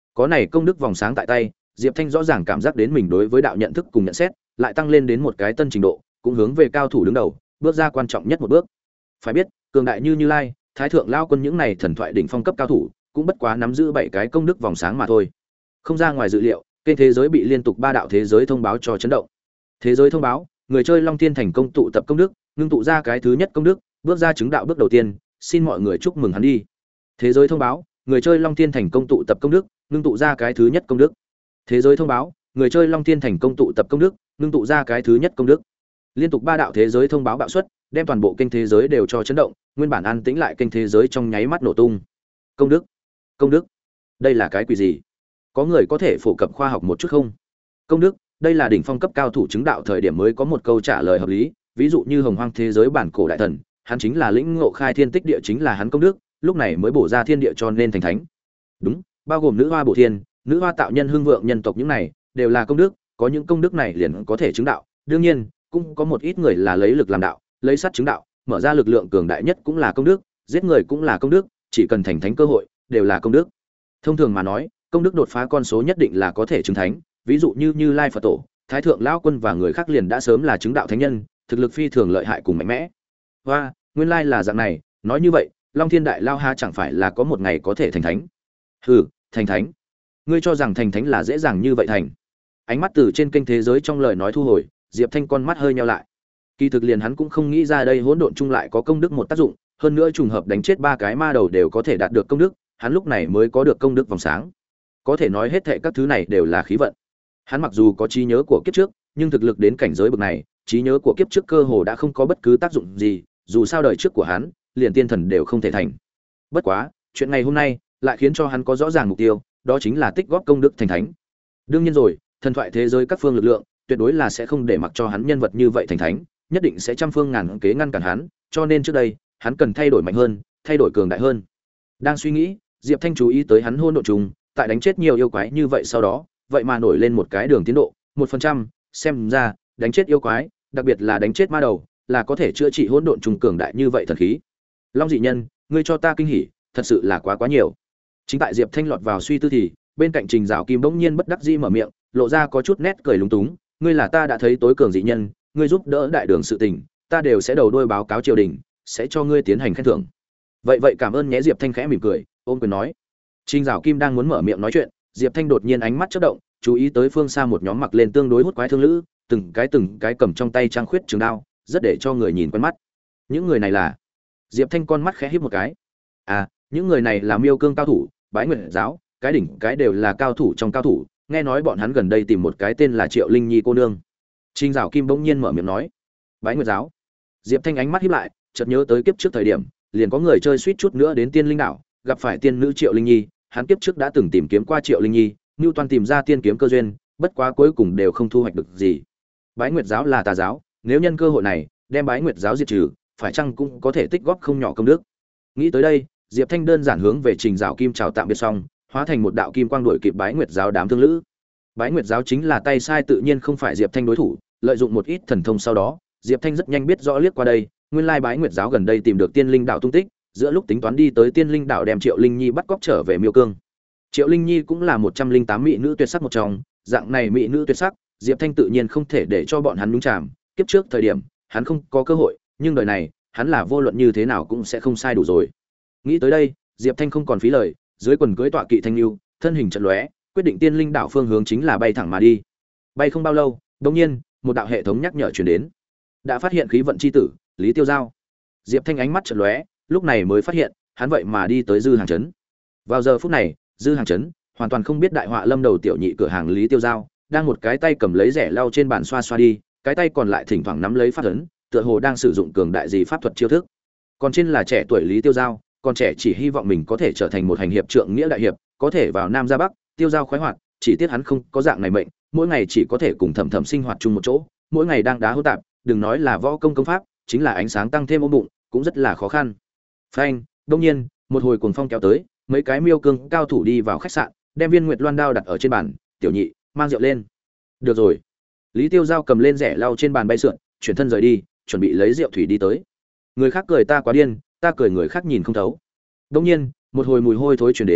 Có này công đức vòng sáng tại tay, Diệp Thanh rõ ràng cảm giác đến mình đối với đạo nhận thức cùng nhận xét lại tăng lên đến một cái tân trình độ, cũng hướng về cao thủ đứng đầu, bước ra quan trọng nhất một bước. Phải biết, cường đại như Như Lai, Thái thượng lao quân những này thần thoại đỉnh phong cấp cao thủ, cũng bất quá nắm giữ bảy cái công đức vòng sáng mà thôi. Không ra ngoài dự liệu, kênh thế giới bị liên tục ba đạo thế giới thông báo cho chấn động. Thế giới thông báo, người chơi Long Thiên thành công tụ tập công đức, ngưng tụ ra cái thứ nhất công đức, bước ra chứng đạo bước đầu tiên, xin mọi người chúc mừng hắn đi. Thế giới thông báo, người chơi Long Thiên thành công tụ tập công đức, ngưng tụ ra cái thứ nhất công đức. Thế giới thông báo, người chơi Long Thiên thành công tụ tập công đức, ngưng tụ ra cái thứ nhất công đức. Liên tục ba đạo thế giới thông báo bạo suất, đem toàn bộ kênh thế giới đều cho chấn động, nguyên bản an tĩnh lại kênh thế giới trong nháy mắt nổ tung. Công đức, công đức, đây là cái quỷ gì? Có người có thể phổ cập khoa học một chút không? Công đức, đây là đỉnh phong cấp cao thủ chứng đạo thời điểm mới có một câu trả lời hợp lý, ví dụ như Hồng Hoang thế giới bản cổ đại thần, hắn chính là lĩnh ngộ khai thiên tích địa chính là hắn công đức, lúc này mới bổ ra thiên địa cho nên thành thánh. Đúng, bao gồm nữ hoa bổ thiên, nữ hoa tạo nhân hưng vượng nhân tộc những này, đều là công đức, có những công đức này liền có thể chứng đạo. Đương nhiên, cũng có một ít người là lấy lực làm đạo, lấy sắt chứng đạo, mở ra lực lượng cường đại nhất cũng là công đức, giết người cũng là công đức, chỉ cần thành thánh cơ hội, đều là công đức. Thông thường mà nói, công đức đột phá con số nhất định là có thể chứng thánh, ví dụ như Như Lai Phật Tổ, Thái thượng lão quân và người khác liền đã sớm là chứng đạo thánh nhân, thực lực phi thường lợi hại cùng mạnh mẽ. Hoa, nguyên lai là dạng này, nói như vậy, Long Thiên đại lao ha chẳng phải là có một ngày có thể thành thánh? Hừ, thành thánh? Ngươi cho rằng thành thánh là dễ dàng như vậy thành? Ánh mắt từ trên kênh thế giới trong lời nói thu hồi, Diệp Thanh con mắt hơi nheo lại. Kỳ thực liền hắn cũng không nghĩ ra đây hỗn độn chung lại có công đức một tác dụng, hơn nữa trùng hợp đánh chết ba cái ma đầu đều có thể đạt được công đức, hắn lúc này mới có được công đức vòng sáng. Có thể nói hết thệ các thứ này đều là khí vận. Hắn mặc dù có trí nhớ của kiếp trước, nhưng thực lực đến cảnh giới bậc này, trí nhớ của kiếp trước cơ hồ đã không có bất cứ tác dụng gì, dù sao đời trước của hắn, liền tiên thần đều không thể thành. Bất quá, chuyện ngày hôm nay lại khiến cho hắn có rõ ràng mục tiêu, đó chính là tích góp công đức thành thánh. Đương nhiên rồi, thần thoại thế giới các phương lực lượng, tuyệt đối là sẽ không để mặc cho hắn nhân vật như vậy thành thánh, nhất định sẽ trăm phương ngàn kế ngăn cản hắn, cho nên trước đây, hắn cần thay đổi mạnh hơn, thay đổi cường đại hơn. Đang suy nghĩ, Diệp Thanh chú ý tới hắn hôn độ trùng, tại đánh chết nhiều yêu quái như vậy sau đó, vậy mà nổi lên một cái đường tiến độ, một phần trăm, xem ra, đánh chết yêu quái, đặc biệt là đánh chết ma đầu, là có thể chữa trị hỗn độn trùng cường đại như vậy thần khí. Long dị nhân, ngươi cho ta kinh hỉ, thật sự là quá quá nhiều. Chính tại Diệp Thanh lọt vào suy tư thì, bên cạnh Trình Giảo Kim bỗng nhiên bất đắc dĩ mở miệng, lộ ra có chút nét cười lúng túng, ngươi là ta đã thấy tối cường dị nhân, ngươi giúp đỡ đại đường sự tình, ta đều sẽ đầu đuôi báo cáo triều đình, sẽ cho ngươi tiến hành khen thưởng. Vậy vậy cảm ơn nhé. Diệp Thanh khẽ mỉm cười, ôm quyền nói. Trình Giảo Kim đang muốn mở miệng nói chuyện, Diệp Thanh đột nhiên ánh mắt chớp động, chú ý tới phương xa một nhóm mặc lên tương đối hút quái thương lữ, từng cái từng cái cầm trong tay trang khuyết trường đao, rất để cho người nhìn quen mắt. Những người này là? Diệp Thanh con mắt khẽ híp một cái. À, những người này là Miêu Cương cao thủ, Bái Nguyệt giáo, cái đỉnh cái đều là cao thủ trong cao thủ, nghe nói bọn hắn gần đây tìm một cái tên là Triệu Linh Nhi cô nương. Trình Giảo Kim bỗng nhiên mở miệng nói. Bái Nguyệt giáo? Diệp Thanh ánh mắt híp lại, chợt nhớ tới kiếp trước thời điểm, liền có người chơi suýt chút nữa đến Tiên Linh đảo, gặp phải tiên nữ Triệu Linh Nhi, hắn kiếp trước đã từng tìm kiếm qua Triệu Linh Nhi, Nưu Toan tìm ra tiên kiếm cơ duyên, bất quá cuối cùng đều không thu hoạch được gì. Bái Nguyệt giáo là tà giáo, nếu nhân cơ hội này đem Bái Nguyệt giáo diệt trừ, phải chăng cũng có thể tích góp không nhỏ công đức. Nghĩ tới đây, Diệp Thanh đơn giản hướng về Trình Giảo Kim chào tạm biệt xong, hóa thành một đạo kim quang đuổi kịp Bái Nguyệt giáo đám thương lữ. Bái Nguyệt giáo chính là tay sai tự nhiên không phải Diệp Thanh đối thủ, lợi dụng một ít thần thông sau đó, Diệp Thanh rất nhanh biết rõ liếc qua đây, nguyên lai Bái Nguyệt giáo gần đây tìm được Tiên Linh đảo tung tích, giữa lúc tính toán đi tới Tiên Linh đảo đem Triệu Linh Nhi bắt cóc trở về Miêu Cương. Triệu Linh Nhi cũng là một trăm linh tám mỹ nữ tuyệt sắc một trong, dạng này mỹ nữ tuyệt sắc, Diệp Thanh tự nhiên không thể để cho bọn hắn nhúng chàm, kiếp trước thời điểm, hắn không có cơ hội, nhưng đời này, hắn là vô luận như thế nào cũng sẽ không sai đủ rồi. Nghĩ tới đây, Diệp Thanh không còn phí lời, dưới quần cưới tọa kỵ thanh lưu, thân hình chợt lóe, quyết định Tiên Linh đảo phương hướng chính là bay thẳng mà đi. Bay không bao lâu, đột nhiên, một đạo hệ thống nhắc nhở truyền đến. Đã phát hiện khí vận chi tử, Lý Tiêu Giao. Diệp Thanh ánh mắt chợt lóe, lúc này mới phát hiện, hắn vậy mà đi tới Dư Hàng trấn. Vào giờ phút này, Dư Hàng trấn hoàn toàn không biết đại họa lâm đầu tiểu nhị cửa hàng Lý Tiêu Giao, đang một cái tay cầm lấy rẻ lau trên bàn xoa xoa đi, cái tay còn lại thỉnh thoảng nắm lấy pháp ấn, tựa hồ đang sử dụng cường đại gì pháp thuật chiêu thức. Còn trên là trẻ tuổi Lý Tiêu Giao, còn trẻ chỉ hy vọng mình có thể trở thành một hành hiệp trượng nghĩa đại hiệp, có thể vào Nam ra Bắc, tiêu giao khoái hoạt, chỉ tiếc hắn không có dạng này mệnh, mỗi ngày chỉ có thể cùng Thẩm Thẩm sinh hoạt chung một chỗ, mỗi ngày đang đá hỗn tạp, đừng nói là võ công công pháp, chính là ánh sáng tăng thêm ôm bụng, cũng rất là khó khăn. Phanh, đương nhiên, một hồi cuồng phong kéo tới, mấy cái Miêu Cương cao thủ đi vào khách sạn, đem viên Nguyệt Loan đao đặt ở trên bàn, "Tiểu nhị, mang rượu lên." "Được rồi." Lý Tiêu Giao cầm lên rẻ lau trên bàn bay sượn, chuyển thân rời đi, chuẩn bị lấy rượu thủy đi tới. Người khác cười ta quá điên, ta cười người khác nhìn không thấu. Đương nhiên, một hồi mùi hôi thối truyền đến,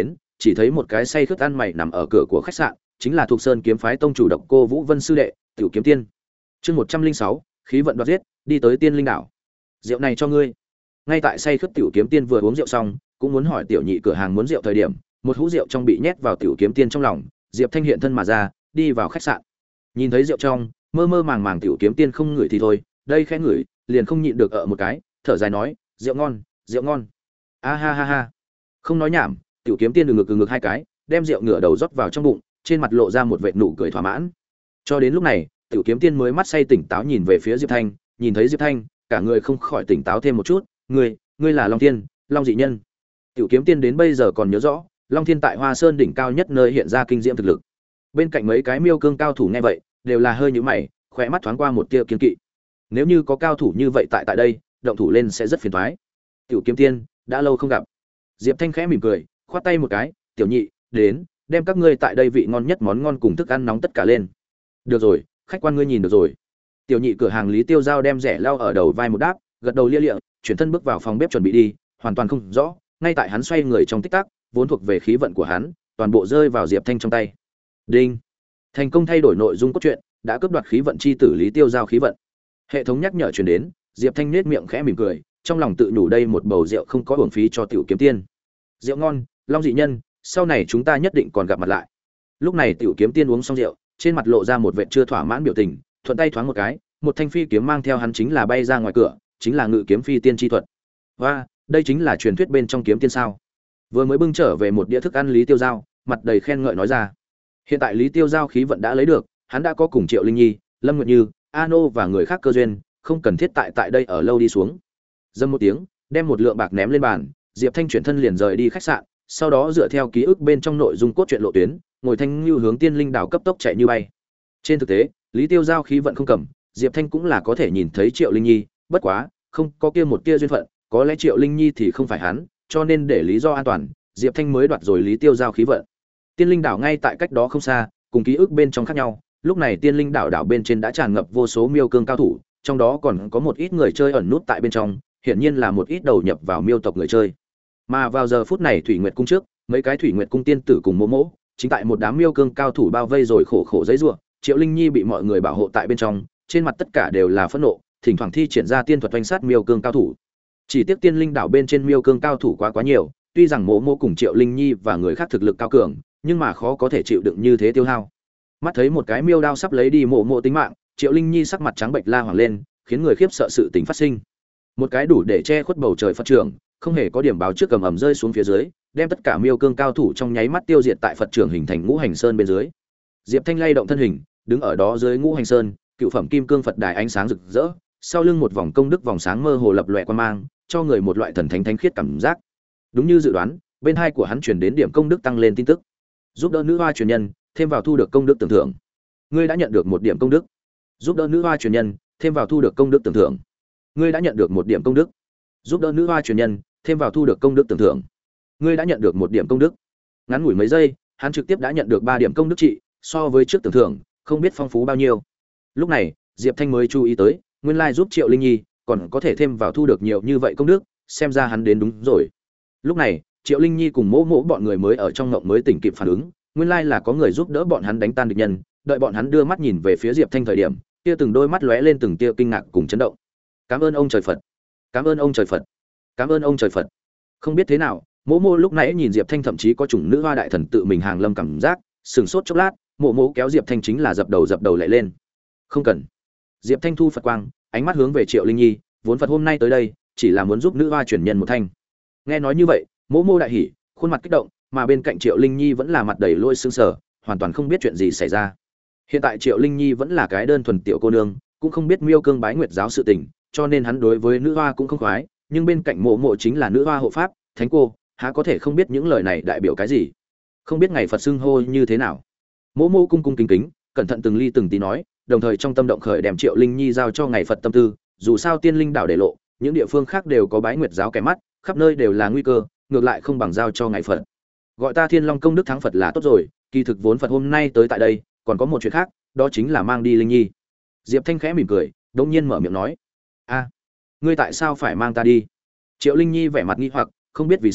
chỉ thấy một cái say khướt ăn mày nằm ở cửa của khách sạn, chính là thuộc Sơn kiếm phái tông chủ Độc Cô Vũ Vân sư đệ, Tiểu Kiếm Tiên. Chương một trăm linh sáu, khí vận đoạt giết, đi tới Tiên Linh đảo. Rượu này cho ngươi. Ngay tại say khướt Tiểu Kiếm Tiên vừa uống rượu xong, cũng muốn hỏi tiểu nhị cửa hàng muốn rượu thời điểm, một hũ rượu trong bị nhét vào Tiểu Kiếm Tiên trong lòng, Diệp Thanh hiện thân mà ra, đi vào khách sạn. Nhìn thấy rượu trong, mơ mơ màng màng Tiểu Kiếm Tiên không ngửi thì thôi, đây khẽ ngửi, liền không nhịn được ở một cái, thở dài nói, rượu ngon, rượu ngon. A ha ha ha. Không nói nhảm, Tiểu Kiếm Tiên ngực ngực hai cái, đem rượu ngửa đầu rót vào trong bụng, trên mặt lộ ra một vệt nụ cười thỏa mãn. Cho đến lúc này, Tiểu Kiếm Tiên mới mắt say tỉnh táo nhìn về phía Diệp Thanh, nhìn thấy Diệp Thanh, cả người không khỏi tỉnh táo thêm một chút, "Ngươi, ngươi là Long Thiên, Long dị nhân." Tiểu Kiếm Tiên đến bây giờ còn nhớ rõ, Long Thiên tại Hoa Sơn đỉnh cao nhất nơi hiện ra kinh diễm thực lực. Bên cạnh mấy cái miêu cương cao thủ nghe vậy, đều là hơi nhíu mày, khóe mắt thoáng qua một tia kiêng kỵ. Nếu như có cao thủ như vậy tại tại đây, động thủ lên sẽ rất phiền toái. Tiểu Kiếm Tiên, đã lâu không gặp. Diệp Thanh khẽ mỉm cười, khoát tay một cái, "Tiểu nhị, đến, đem các ngươi tại đây vị ngon nhất món ngon cùng thức ăn nóng tất cả lên." "Được rồi, khách quan ngươi nhìn được rồi." Tiểu nhị cửa hàng Lý Tiêu Giao đem rẻ lau ở đầu vai một đáp, gật đầu lia lịa, chuyển thân bước vào phòng bếp chuẩn bị đi, hoàn toàn không rõ, ngay tại hắn xoay người trong tích tắc, vốn thuộc về khí vận của hắn, toàn bộ rơi vào Diệp Thanh trong tay. Đinh. Thành công thay đổi nội dung cốt truyện, đã cướp đoạt khí vận chi tử Lý Tiêu Giao khí vận. Hệ thống nhắc nhở truyền đến, Diệp Thanh nhếch miệng khẽ mỉm cười, trong lòng tự nhủ đây một bầu rượu không có uổng phí cho Tiểu Kiếm Tiên. Rượu ngon, Long dị nhân, sau này chúng ta nhất định còn gặp mặt lại. Lúc này Tiểu Kiếm Tiên uống xong rượu, trên mặt lộ ra một vẻ chưa thỏa mãn biểu tình, thuận tay thoáng một cái, một thanh phi kiếm mang theo hắn chính là bay ra ngoài cửa, chính là ngự kiếm phi tiên chi thuật. Và, đây chính là truyền thuyết bên trong kiếm tiên sao? Vừa mới bưng trở về một đĩa thức ăn Lý Tiêu Giao, mặt đầy khen ngợi nói ra. Hiện tại Lý Tiêu Giao khí vận đã lấy được, hắn đã có cùng Triệu Linh Nhi, Lâm Nguyệt Như, Ano và người khác cơ duyên, không cần thiết tại tại đây ở lâu đi xuống. Dâm một tiếng, đem một lượng bạc ném lên bàn, Diệp Thanh chuyển thân liền rời đi khách sạn, sau đó dựa theo ký ức bên trong nội dung cốt truyện lộ tuyến, ngồi thanh lưu hướng Tiên Linh đảo cấp tốc chạy như bay. Trên thực tế, Lý Tiêu Giao khí vận không cầm, Diệp Thanh cũng là có thể nhìn thấy Triệu Linh Nhi, bất quá, không có kia một kia duyên phận, có lẽ Triệu Linh Nhi thì không phải hắn, cho nên để lý do an toàn, Diệp Thanh mới đoạt rồi Lý Tiêu Giao khí vận. Tiên Linh đảo ngay tại cách đó không xa, cùng ký ức bên trong khác nhau, lúc này Tiên Linh đảo đảo bên trên đã tràn ngập vô số miêu cương cao thủ, trong đó còn có một ít người chơi ẩn nút tại bên trong, hiển nhiên là một ít đầu nhập vào miêu tộc người chơi. Mà vào giờ phút này Thủy Nguyệt cung trước, mấy cái Thủy Nguyệt cung tiên tử cùng Mộ Mộ, chính tại một đám miêu cương cao thủ bao vây rồi khổ khổ giãy giụa, Triệu Linh Nhi bị mọi người bảo hộ tại bên trong, trên mặt tất cả đều là phẫn nộ, thỉnh thoảng thi triển ra tiên thuật oanh sát miêu cương cao thủ. Chỉ tiếc Tiên Linh đảo bên trên miêu cương cao thủ quá quá nhiều, tuy rằng Mộ Mộ cùng Triệu Linh Nhi và người khác thực lực cao cường, nhưng mà khó có thể chịu đựng như thế tiêu hao. Mắt thấy một cái miêu đao sắp lấy đi Mộ Mộ tính mạng, Triệu Linh Nhi sắc mặt trắng bệch la hoảng lên, khiến người khiếp sợ sự tình phát sinh. Một cái đủ để che khuất bầu trời Phật trưởng, không hề có điểm báo trước cầm ầm rơi xuống phía dưới, đem tất cả miêu cương cao thủ trong nháy mắt tiêu diệt tại Phật trưởng hình thành Ngũ Hành Sơn bên dưới. Diệp Thanh lay động thân hình, đứng ở đó dưới Ngũ Hành Sơn, cựu phẩm kim cương Phật đài ánh sáng rực rỡ, sau lưng một vòng công đức vòng sáng mơ hồ lập lòe quan mang, cho người một loại thần thánh thánh khiết cảm giác. Đúng như dự đoán, bên hai của hắn truyền đến điểm công đức tăng lên tin tức. Giúp đỡ nữ hoa truyền nhân, thêm vào thu được công đức tưởng thưởng. Ngươi đã nhận được một điểm công đức. Giúp đỡ nữ hoa truyền nhân, thêm vào thu được công đức tưởng thưởng. Ngươi đã nhận được một điểm công đức. Giúp đỡ nữ hoa truyền nhân, thêm vào thu được công đức tưởng thưởng. Ngươi đã nhận được một điểm công đức. Ngắn ngủi mấy giây, hắn trực tiếp đã nhận được ba điểm công đức trị, so với trước tưởng thưởng, không biết phong phú bao nhiêu. Lúc này, Diệp Thanh mới chú ý tới, nguyên lai giúp Triệu Linh Nhi, còn có thể thêm vào thu được nhiều như vậy công đức, xem ra hắn đến đúng rồi. Lúc này, Triệu Linh Nhi cùng Mỗ Mỗ bọn người mới ở trong ngộng mới tỉnh kịp phản ứng, nguyên lai là có người giúp đỡ bọn hắn đánh tan địch nhân, đợi bọn hắn đưa mắt nhìn về phía Diệp Thanh thời điểm, kia từng đôi mắt lóe lên từng tia kinh ngạc cùng chấn động. Cảm ơn ông trời Phật, cảm ơn ông trời Phật, cảm ơn ông trời Phật. Không biết thế nào, Mỗ Mỗ lúc nãy nhìn Diệp Thanh thậm chí có chủng nữ hoa đại thần tự mình hàng lâm cảm giác, sừng sốt chốc lát, Mỗ Mỗ kéo Diệp Thanh chính là dập đầu dập đầu lại lên. Không cần. Diệp Thanh thu Phật quang, ánh mắt hướng về Triệu Linh Nhi, vốn Phật hôm nay tới đây, chỉ là muốn giúp nữ hoa chuyển nhân một thanh. Nghe nói như vậy, Mỗ Mỗ đại hỉ, khuôn mặt kích động, mà bên cạnh Triệu Linh Nhi vẫn là mặt đầy lôi sững sờ, hoàn toàn không biết chuyện gì xảy ra. Hiện tại Triệu Linh Nhi vẫn là cái đơn thuần tiểu cô nương, cũng không biết Miêu Cương bái nguyệt giáo sự tình, cho nên hắn đối với nữ hoa cũng không khoái, nhưng bên cạnh Mộ Mộ chính là nữ hoa hộ pháp, thánh cô, há có thể không biết những lời này đại biểu cái gì? Không biết ngày Phật xưng hô như thế nào? Mộ Mộ cung cung kính kính, cẩn thận từng ly từng tí nói, đồng thời trong tâm động khởi đem Triệu Linh Nhi giao cho ngày Phật tâm tư, dù sao Tiên Linh đảo để lộ, những địa phương khác đều có bái nguyệt giáo kẻ mắt, khắp nơi đều là nguy cơ, ngược lại không bằng giao cho ngày Phật. Gọi ta Thiên Long công đức thắng Phật là tốt rồi, kỳ thực vốn Phật hôm nay tới tại đây, còn có một chuyện khác, đó chính là mang đi Linh Nhi. Diệp Thanh khẽ mỉm cười, đột nhiên mở miệng nói: "A, ngươi tại sao phải mang ta đi?" Triệu Linh Nhi vẻ mặt nghi hoặc, không biết vì sao,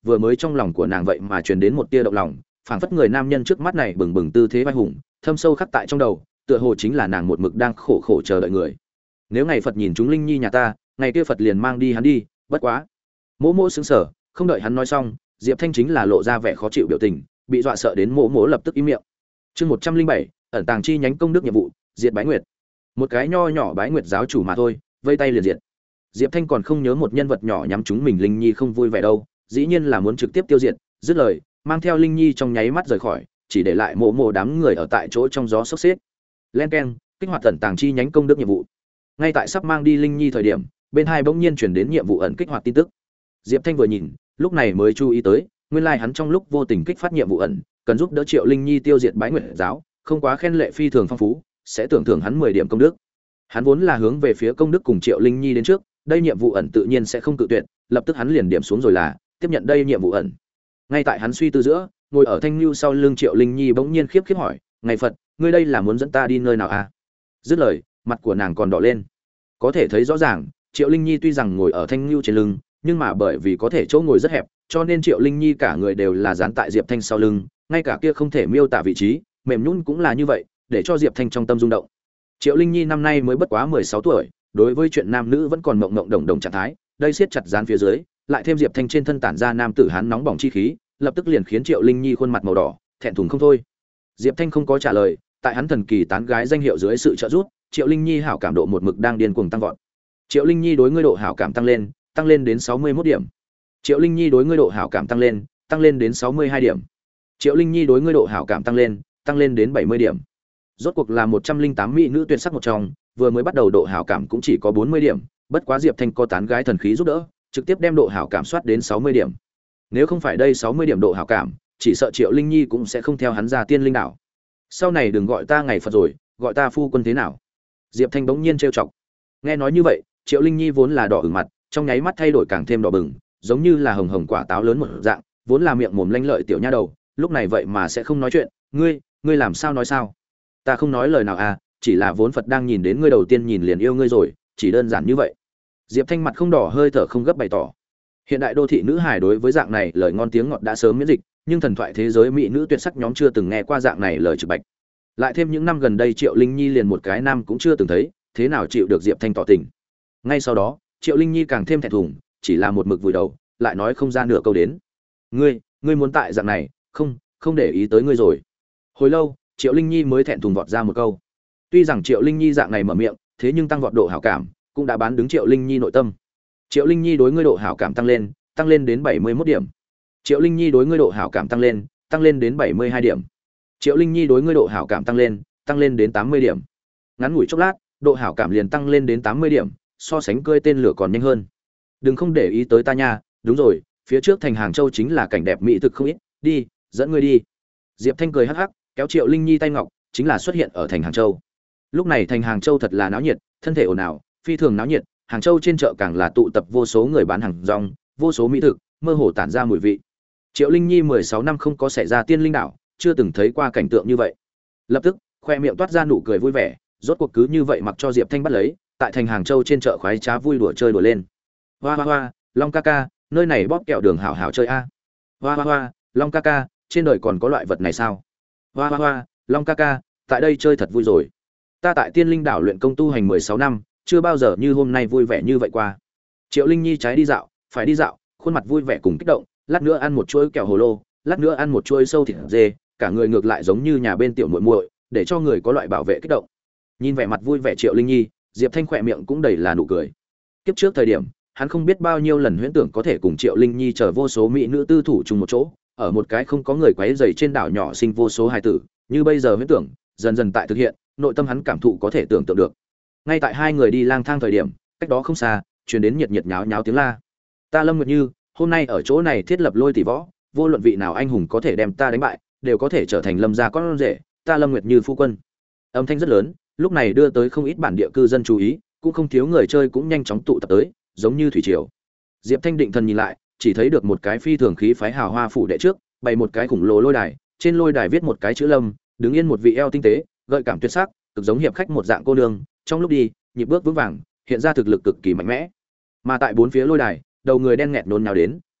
vừa mới trong lòng của nàng vậy mà truyền đến một tia động lòng, phảng phất người nam nhân trước mắt này bừng bừng tư thế vai hùng, thâm sâu khắc tại trong đầu, tựa hồ chính là nàng một mực đang khổ khổ chờ đợi người. Nếu ngày Phật nhìn chúng Linh Nhi nhà ta, ngày kia Phật liền mang đi hắn đi, bất quá. Mỗ Mỗ sững sờ, không đợi hắn nói xong, Diệp Thanh chính là lộ ra vẻ khó chịu biểu tình, bị dọa sợ đến Mỗ Mỗ lập tức im miệng. Chương một trăm linh bảy, ẩn tàng chi nhánh công đức nhiệm vụ, diệt Bái Nguyệt. Một cái nho nhỏ Bái Nguyệt giáo chủ mà thôi, vây tay liền diệt. Diệp Thanh còn không nhớ một nhân vật nhỏ nhắm chúng mình Linh Nhi không vui vẻ đâu, dĩ nhiên là muốn trực tiếp tiêu diệt, dứt lời, mang theo Linh Nhi trong nháy mắt rời khỏi, chỉ để lại Mộ Mộ đám người ở tại chỗ trong gió sốc xếp. Len keng, kích hoạt ẩn tàng chi nhánh công đức nhiệm vụ. Ngay tại sắp mang đi Linh Nhi thời điểm, bên hai bỗng nhiên chuyển đến nhiệm vụ ẩn kích hoạt tin tức. Diệp Thanh vừa nhìn, lúc này mới chú ý tới, nguyên lai like hắn trong lúc vô tình kích phát nhiệm vụ ẩn, cần giúp đỡ Triệu Linh Nhi tiêu diệt Bái Nguyệt giáo, không quá khen lệ phi thường phong phú, sẽ tưởng thưởng hắn mười điểm công đức. Hắn vốn là hướng về phía công đức cùng Triệu Linh Nhi đến trước, đây nhiệm vụ ẩn tự nhiên sẽ không cự tuyệt, lập tức hắn liền điểm xuống rồi là tiếp nhận đây nhiệm vụ ẩn. Ngay tại hắn suy tư giữa, ngồi ở thanh lưu sau lưng Triệu Linh Nhi bỗng nhiên khiếp khiếp hỏi, "Ngày Phật, ngươi đây là muốn dẫn ta đi nơi nào à?" Dứt lời, mặt của nàng còn đỏ lên. Có thể thấy rõ ràng, Triệu Linh Nhi tuy rằng ngồi ở thanh lưu trên lưng, nhưng mà bởi vì có thể chỗ ngồi rất hẹp, cho nên Triệu Linh Nhi cả người đều là dán tại Diệp Thanh sau lưng, ngay cả kia không thể miêu tả vị trí, mềm nhũn cũng là như vậy, để cho Diệp Thanh trong tâm rung động. Triệu Linh Nhi năm nay mới bất quá mười sáu tuổi, đối với chuyện nam nữ vẫn còn mộng mộng đồng đồng trạng thái, đây siết chặt dán phía dưới, lại thêm Diệp Thanh trên thân tản ra nam tử hán nóng bỏng chi khí, lập tức liền khiến Triệu Linh Nhi khuôn mặt màu đỏ, thẹn thùng không thôi. Diệp Thanh không có trả lời, tại hắn thần kỳ tán gái danh hiệu dưới sự trợ giúp, Triệu Linh Nhi hảo cảm độ một mực đang điên cuồng tăng vọt. Triệu Linh Nhi đối ngươi độ hảo cảm tăng lên, tăng lên đến sáu mươi mốt điểm. Triệu Linh Nhi đối ngươi độ hảo cảm tăng lên, tăng lên đến sáu mươi hai điểm. Triệu Linh Nhi đối ngươi độ hảo cảm tăng lên, tăng lên đến bảy mươi điểm. Rốt cuộc là một trăm linh tám mỹ nữ tuyệt sắc một trong, vừa mới bắt đầu độ hảo cảm cũng chỉ có bốn mươi điểm, bất quá Diệp Thanh có tán gái thần khí giúp đỡ, trực tiếp đem độ hảo cảm soát đến sáu mươi điểm. Nếu không phải đây sáu mươi điểm độ hảo cảm, chỉ sợ Triệu Linh Nhi cũng sẽ không theo hắn ra Tiên Linh đảo. Sau này đừng gọi ta ngày Phật rồi, gọi ta phu quân thế nào? Diệp Thanh bỗng nhiên trêu chọc. Nghe nói như vậy, Triệu Linh Nhi vốn là đỏ ửng mặt, trong nháy mắt thay đổi càng thêm đỏ bừng, giống như là hồng hồng quả táo lớn một dạng, vốn là miệng mồm lanh lợi tiểu nha đầu, lúc này vậy mà sẽ không nói chuyện, ngươi, ngươi làm sao nói sao? Ta không nói lời nào à, chỉ là vốn Phật đang nhìn đến ngươi đầu tiên nhìn liền yêu ngươi rồi, chỉ đơn giản như vậy. Diệp Thanh mặt không đỏ hơi thở không gấp bày tỏ. Hiện đại đô thị nữ hài đối với dạng này lời ngon tiếng ngọt đã sớm miễn dịch, nhưng thần thoại thế giới mỹ nữ tuyệt sắc nhóm chưa từng nghe qua dạng này lời trực bạch. Lại thêm những năm gần đây Triệu Linh Nhi liền một cái nam cũng chưa từng thấy, thế nào chịu được Diệp Thanh tỏ tình. Ngay sau đó, Triệu Linh Nhi càng thêm thẹn thùng, chỉ là một mực vùi đầu, lại nói không ra nửa câu đến. Ngươi, ngươi muốn tại dạng này, không, không để ý tới ngươi rồi. Hồi lâu, Triệu Linh Nhi mới thẹn thùng vọt ra một câu. Tuy rằng Triệu Linh Nhi dạng này mở miệng, thế nhưng tăng vọt độ hảo cảm, cũng đã bán đứng Triệu Linh Nhi nội tâm. Triệu Linh Nhi đối ngươi độ hảo cảm tăng lên, tăng lên đến bảy mươi mốt điểm. Triệu Linh Nhi đối ngươi độ hảo cảm tăng lên, tăng lên đến bảy mươi hai điểm. Triệu Linh Nhi đối ngươi độ hảo cảm tăng lên, tăng lên đến tám mươi điểm. Ngắn ngủi chốc lát, độ hảo cảm liền tăng lên đến tám mươi điểm, so sánh cơi tên lửa còn nhanh hơn. Đừng không để ý tới ta nha, đúng rồi, phía trước thành Hàng Châu chính là cảnh đẹp mỹ thực không ít, đi, dẫn ngươi đi. Diệp Thanh cười hắc hắc, kéo Triệu Linh Nhi tay ngọc, chính là xuất hiện ở thành Hàng Châu. Lúc này thành Hàng Châu thật là náo nhiệt, thân thể ồn ào, phi thường náo nhiệt, Hàng Châu trên chợ càng là tụ tập vô số người bán hàng rong, vô số mỹ thực, mơ hồ tản ra mùi vị. Triệu Linh Nhi mười sáu năm không có xảy ra Tiên Linh đảo, chưa từng thấy qua cảnh tượng như vậy. Lập tức, khoe miệng toát ra nụ cười vui vẻ, rốt cuộc cứ như vậy mặc cho Diệp Thanh bắt lấy, tại thành Hàng Châu trên chợ khoái trá vui đùa chơi đùa lên. Hoa hoa hoa, Long ca ca, nơi này bóp kẹo đường hảo hảo chơi a. Hoa hoa hoa, Long ca ca, trên đời còn có loại vật này sao? Hoa hoa hoa, Long ca ca, tại đây chơi thật vui rồi. Ta tại Tiên Linh đảo luyện công tu hành mười sáu năm, chưa bao giờ như hôm nay vui vẻ như vậy qua. Triệu Linh Nhi trái đi dạo, phải đi dạo, khuôn mặt vui vẻ cùng kích động, lát nữa ăn một chuỗi kẹo hồ lô, lát nữa ăn một chuỗi sâu thịt dê, cả người ngược lại giống như nhà bên tiểu muội muội, để cho người có loại bảo vệ kích động. Nhìn vẻ mặt vui vẻ Triệu Linh Nhi, Diệp Thanh khỏe miệng cũng đầy là nụ cười. Kiếp trước thời điểm, hắn không biết bao nhiêu lần huyễn tưởng có thể cùng Triệu Linh Nhi chờ vô số mỹ nữ tư thủ chung một chỗ, ở một cái không có người quấy rầy trên đảo nhỏ sinh vô số hài tử, như bây giờ huyễn tưởng, dần dần tại thực hiện, nội tâm hắn cảm thụ có thể tưởng tượng được. Ngay tại hai người đi lang thang thời điểm, cách đó không xa, truyền đến nhiệt nhiệt nháo nháo tiếng la. Ta Lâm Nguyệt Như, hôm nay ở chỗ này thiết lập lôi tỷ võ, vô luận vị nào anh hùng có thể đem ta đánh bại, đều có thể trở thành Lâm gia con rể, ta Lâm Nguyệt Như phu quân. Âm thanh rất lớn, lúc này đưa tới không ít bản địa cư dân chú ý, cũng không thiếu người chơi cũng nhanh chóng tụ tập tới, giống như thủy triều. Diệp Thanh định thần nhìn lại, chỉ thấy được một cái phi thường khí phái hào hoa phủ đệ trước, bày một cái khủng lồ lôi đài, trên lôi đài viết một cái chữ Lâm, đứng yên một vị eo tinh tế, gợi cảm tuyệt sắc, cực giống hiệp khách một dạng cô nương, trong lúc đi, nhịp bước vững vàng, hiện ra thực lực cực kỳ mạnh mẽ. Mà tại bốn phía lôi đài, đầu người đen nghẹt nôn nhào đến,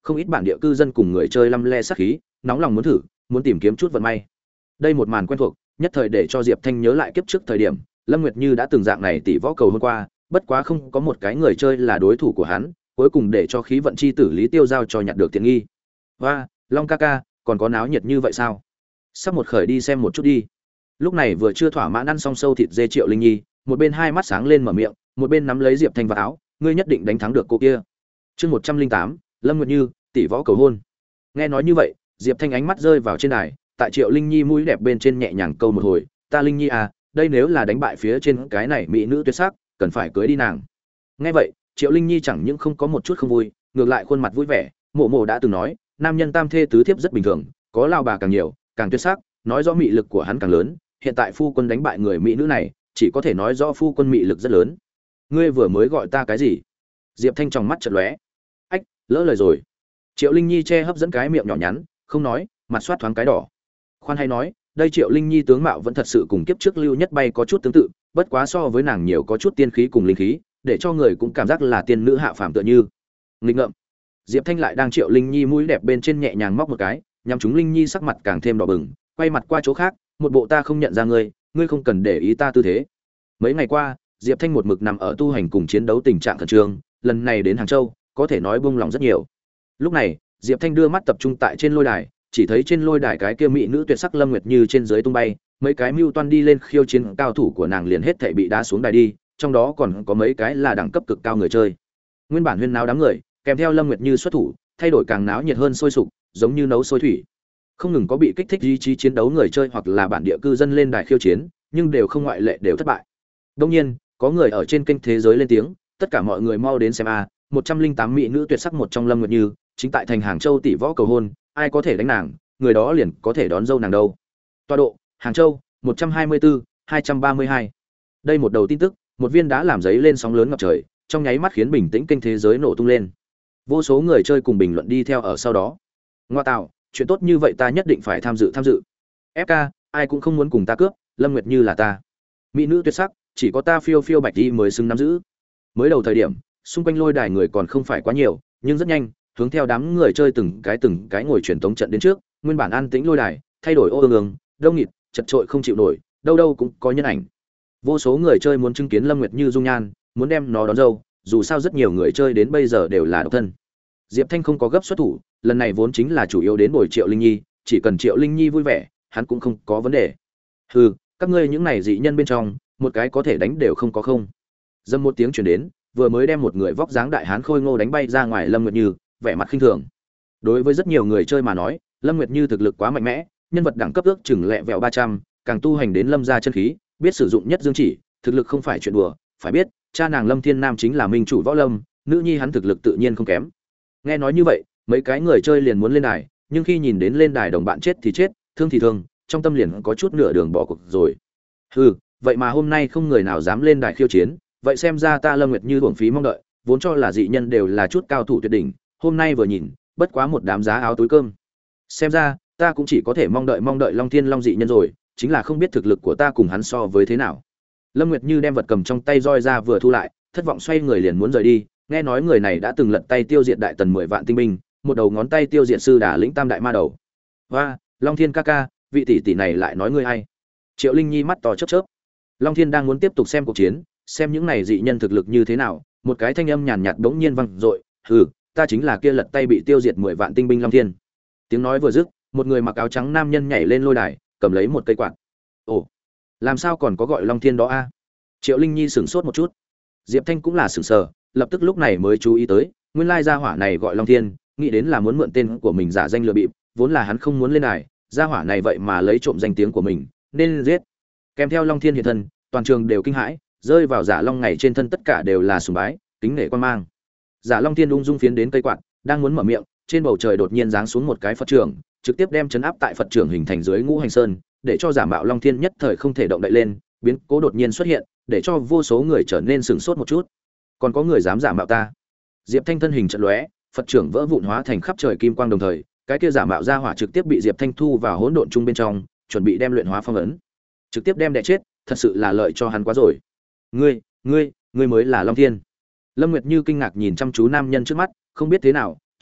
không ít bản địa cư dân cùng người chơi lăm le sát khí, nóng lòng muốn thử, muốn tìm kiếm chút vận may. Đây một màn quen thuộc, nhất thời để cho Diệp Thanh nhớ lại kiếp trước thời điểm, Lâm Nguyệt Như đã từng dạng này tỷ võ cầu hôm qua, bất quá không có một cái người chơi là đối thủ của hắn, cuối cùng để cho khí vận chi tử Lý Tiêu giao cho nhặt được tiện nghi. Hoa, Long ca ca, còn có náo nhiệt như vậy sao? Sắp một khởi đi xem một chút đi. Lúc này vừa chưa thỏa mãn ăn xong sâu thịt dê Triệu Linh Nhi, một bên hai mắt sáng lên mở miệng, một bên nắm lấy Diệp Thanh vào áo, ngươi nhất định đánh thắng được cô kia. Chương một trăm linh tám, Lâm Nguyệt Như, tỷ võ cầu hôn. Nghe nói như vậy, Diệp Thanh ánh mắt rơi vào trên đài, tại Triệu Linh Nhi mũi đẹp bên trên nhẹ nhàng câu một hồi, "Ta Linh Nhi à, đây nếu là đánh bại phía trên cái này mỹ nữ tuyệt sắc, cần phải cưới đi nàng." Nghe vậy, Triệu Linh Nhi chẳng những không có một chút không vui, ngược lại khuôn mặt vui vẻ, Mộ Mộ đã từng nói, nam nhân tam thê tứ thiếp rất bình thường, có lao bà càng nhiều, càng tuyệt sắc, nói rõ mị lực của hắn càng lớn, hiện tại phu quân đánh bại người mỹ nữ này, chỉ có thể nói rõ phu quân mị lực rất lớn. Ngươi vừa mới gọi ta cái gì? Diệp Thanh trong mắt chợt lóe. Ách, lỡ lời rồi. Triệu Linh Nhi che hấp dẫn cái miệng nhỏ nhắn, không nói, mặt soát thoáng cái đỏ. Khoan hay nói, đây Triệu Linh Nhi tướng mạo vẫn thật sự cùng kiếp trước Lưu Nhất Bay có chút tương tự, bất quá so với nàng nhiều có chút tiên khí cùng linh khí, để cho người cũng cảm giác là tiên nữ hạ phàm tựa như. Nghịch ngợm. Diệp Thanh lại đang Triệu Linh Nhi mũi đẹp bên trên nhẹ nhàng móc một cái, nhằm chúng Linh Nhi sắc mặt càng thêm đỏ bừng, quay mặt qua chỗ khác, một bộ ta không nhận ra ngươi, ngươi không cần để ý ta tư thế. Mấy ngày qua, Diệp Thanh một mực nằm ở tu hành cùng chiến đấu tình trạng khẩn trương, lần này đến Hàng Châu, có thể nói buông lòng rất nhiều. Lúc này, Diệp Thanh đưa mắt tập trung tại trên lôi đài, chỉ thấy trên lôi đài cái kia mỹ nữ tuyệt sắc Lâm Nguyệt Như trên dưới tung bay, mấy cái mưu toan đi lên khiêu chiến cao thủ của nàng liền hết thảy bị đá xuống đài đi, trong đó còn có mấy cái là đẳng cấp cực cao người chơi. Nguyên bản huyên náo đám người, kèm theo Lâm Nguyệt Như xuất thủ, thay đổi càng náo nhiệt hơn sôi sục, giống như nấu sôi thủy. Không ngừng có bị kích thích ý chí chiến đấu người chơi hoặc là bản địa cư dân lên đài khiêu chiến, nhưng đều không ngoại lệ đều thất bại. Đương nhiên, có người ở trên kênh thế giới lên tiếng, tất cả mọi người mau đến xem a, một trăm linh tám mỹ nữ tuyệt sắc một trong Lâm Nguyệt Như, chính tại thành Hàng Châu tỷ võ cầu hôn, ai có thể đánh nàng, người đó liền có thể đón dâu nàng đâu. Tọa độ: Hàng Châu, một trăm hai mươi tư, hai trăm ba mươi hai. Đây một đầu tin tức, một viên đá làm giấy lên sóng lớn ngập trời, trong nháy mắt khiến bình tĩnh kênh thế giới nổ tung lên. Vô số người chơi cùng bình luận đi theo ở sau đó. Ngoa tạo, chuyện tốt như vậy ta nhất định phải tham dự tham dự. ép ca, ai cũng không muốn cùng ta cướp, Lâm Nguyệt Như là ta. Mỹ nữ tuyệt sắc, chỉ có ta phiêu phiêu bạch đi mới xứng nắm giữ. Mới đầu thời điểm, xung quanh lôi đài người còn không phải quá nhiều, nhưng rất nhanh, hướng theo đám người chơi từng cái từng cái ngồi truyền tống trận đến trước, nguyên bản an tĩnh lôi đài, thay đổi ô ương ương, đông nghịt, chật trội không chịu nổi, đâu đâu cũng có nhân ảnh. Vô số người chơi muốn chứng kiến Lâm Nguyệt Như dung nhan, muốn đem nó đón dâu, dù sao rất nhiều người chơi đến bây giờ đều là độc thân. Diệp Thanh không có gấp xuất thủ, lần này vốn chính là chủ yếu đến bồi Triệu Linh Nhi, chỉ cần Triệu Linh Nhi vui vẻ, hắn cũng không có vấn đề. Hừ, các ngươi những này dị nhân bên trong, một cái có thể đánh đều không có không. Dâm một tiếng truyền đến, vừa mới đem một người vóc dáng đại hán khôi ngô đánh bay ra ngoài Lâm Nguyệt Như, vẻ mặt khinh thường. Đối với rất nhiều người chơi mà nói, Lâm Nguyệt Như thực lực quá mạnh mẽ, nhân vật đẳng cấp ước chừng lẹ vẹo ba trăm, càng tu hành đến lâm gia chân khí, biết sử dụng nhất dương chỉ, thực lực không phải chuyện đùa, phải biết, cha nàng Lâm Thiên Nam chính là minh chủ võ lâm, nữ nhi hắn thực lực tự nhiên không kém. Nghe nói như vậy, mấy cái người chơi liền muốn lên đài, nhưng khi nhìn đến lên đài đồng bạn chết thì chết, thương thì thương, trong tâm liền có chút nửa đường bỏ cuộc rồi. Hừ, vậy mà hôm nay không người nào dám lên đài khiêu chiến, vậy xem ra ta Lâm Nguyệt Như uổng phí mong đợi, vốn cho là dị nhân đều là chút cao thủ tuyệt đỉnh, hôm nay vừa nhìn, bất quá một đám giá áo túi cơm. Xem ra, ta cũng chỉ có thể mong đợi mong đợi Long Thiên Long dị nhân rồi, chính là không biết thực lực của ta cùng hắn so với thế nào. Lâm Nguyệt Như đem vật cầm trong tay roi ra vừa thu lại, thất vọng xoay người liền muốn rời đi, nghe nói người này đã từng lật tay tiêu diệt đại tần mười vạn tinh binh, một đầu ngón tay tiêu diệt sư đà lĩnh tam đại ma đầu. Hoa, Long Thiên ca ca, vị tỷ tỷ này lại nói ngươi hay. Triệu Linh Nhi mắt to chớp chớp. Long Thiên đang muốn tiếp tục xem cuộc chiến, xem những này dị nhân thực lực như thế nào, một cái thanh âm nhàn nhạt bỗng nhiên vang dội, "Hừ, ta chính là kia lật tay bị tiêu diệt mười vạn tinh binh Long Thiên." Tiếng nói vừa dứt, một người mặc áo trắng nam nhân nhảy lên lôi đài, cầm lấy một cây quạt. "Ồ, làm sao còn có gọi Long Thiên đó a?" Triệu Linh Nhi sửng sốt một chút. Diệp Thanh cũng là sửng sờ, lập tức lúc này mới chú ý tới, nguyên lai gia hỏa này gọi Long Thiên, nghĩ đến là muốn mượn tên của mình giả danh lừa bịp, vốn là hắn không muốn lên đài, gia hỏa này vậy mà lấy trộm danh tiếng của mình, nên giết. Kèm theo Long Thiên hiện thân, toàn trường đều kinh hãi, rơi vào giả long ngày trên thân tất cả đều là sùng bái, kính nể quan mang. Giả Long Thiên ung dung phiến đến cây quạt, đang muốn mở miệng, trên bầu trời đột nhiên giáng xuống một cái Phật trưởng, trực tiếp đem chấn áp tại Phật trưởng hình thành dưới Ngũ Hành Sơn, để cho giả mạo Long Thiên nhất thời không thể động đậy lên, biến cố đột nhiên xuất hiện, để cho vô số người trở nên sửng sốt một chút. Còn có người dám giả mạo ta? Diệp Thanh thân hình chợt lóe, Phật trưởng vỡ vụn hóa thành khắp trời kim quang đồng thời, cái kia giả mạo ra hỏa trực tiếp bị Diệp Thanh thu vào hỗn độn trung bên trong, chuẩn bị đem luyện hóa phong ấn. Trực tiếp đem đè chết, thật sự là lợi cho hắn quá rồi. Ngươi, ngươi, ngươi mới là Long Thiên. Lâm Nguyệt Như kinh ngạc nhìn chăm chú nam nhân trước mắt, không biết thế nào,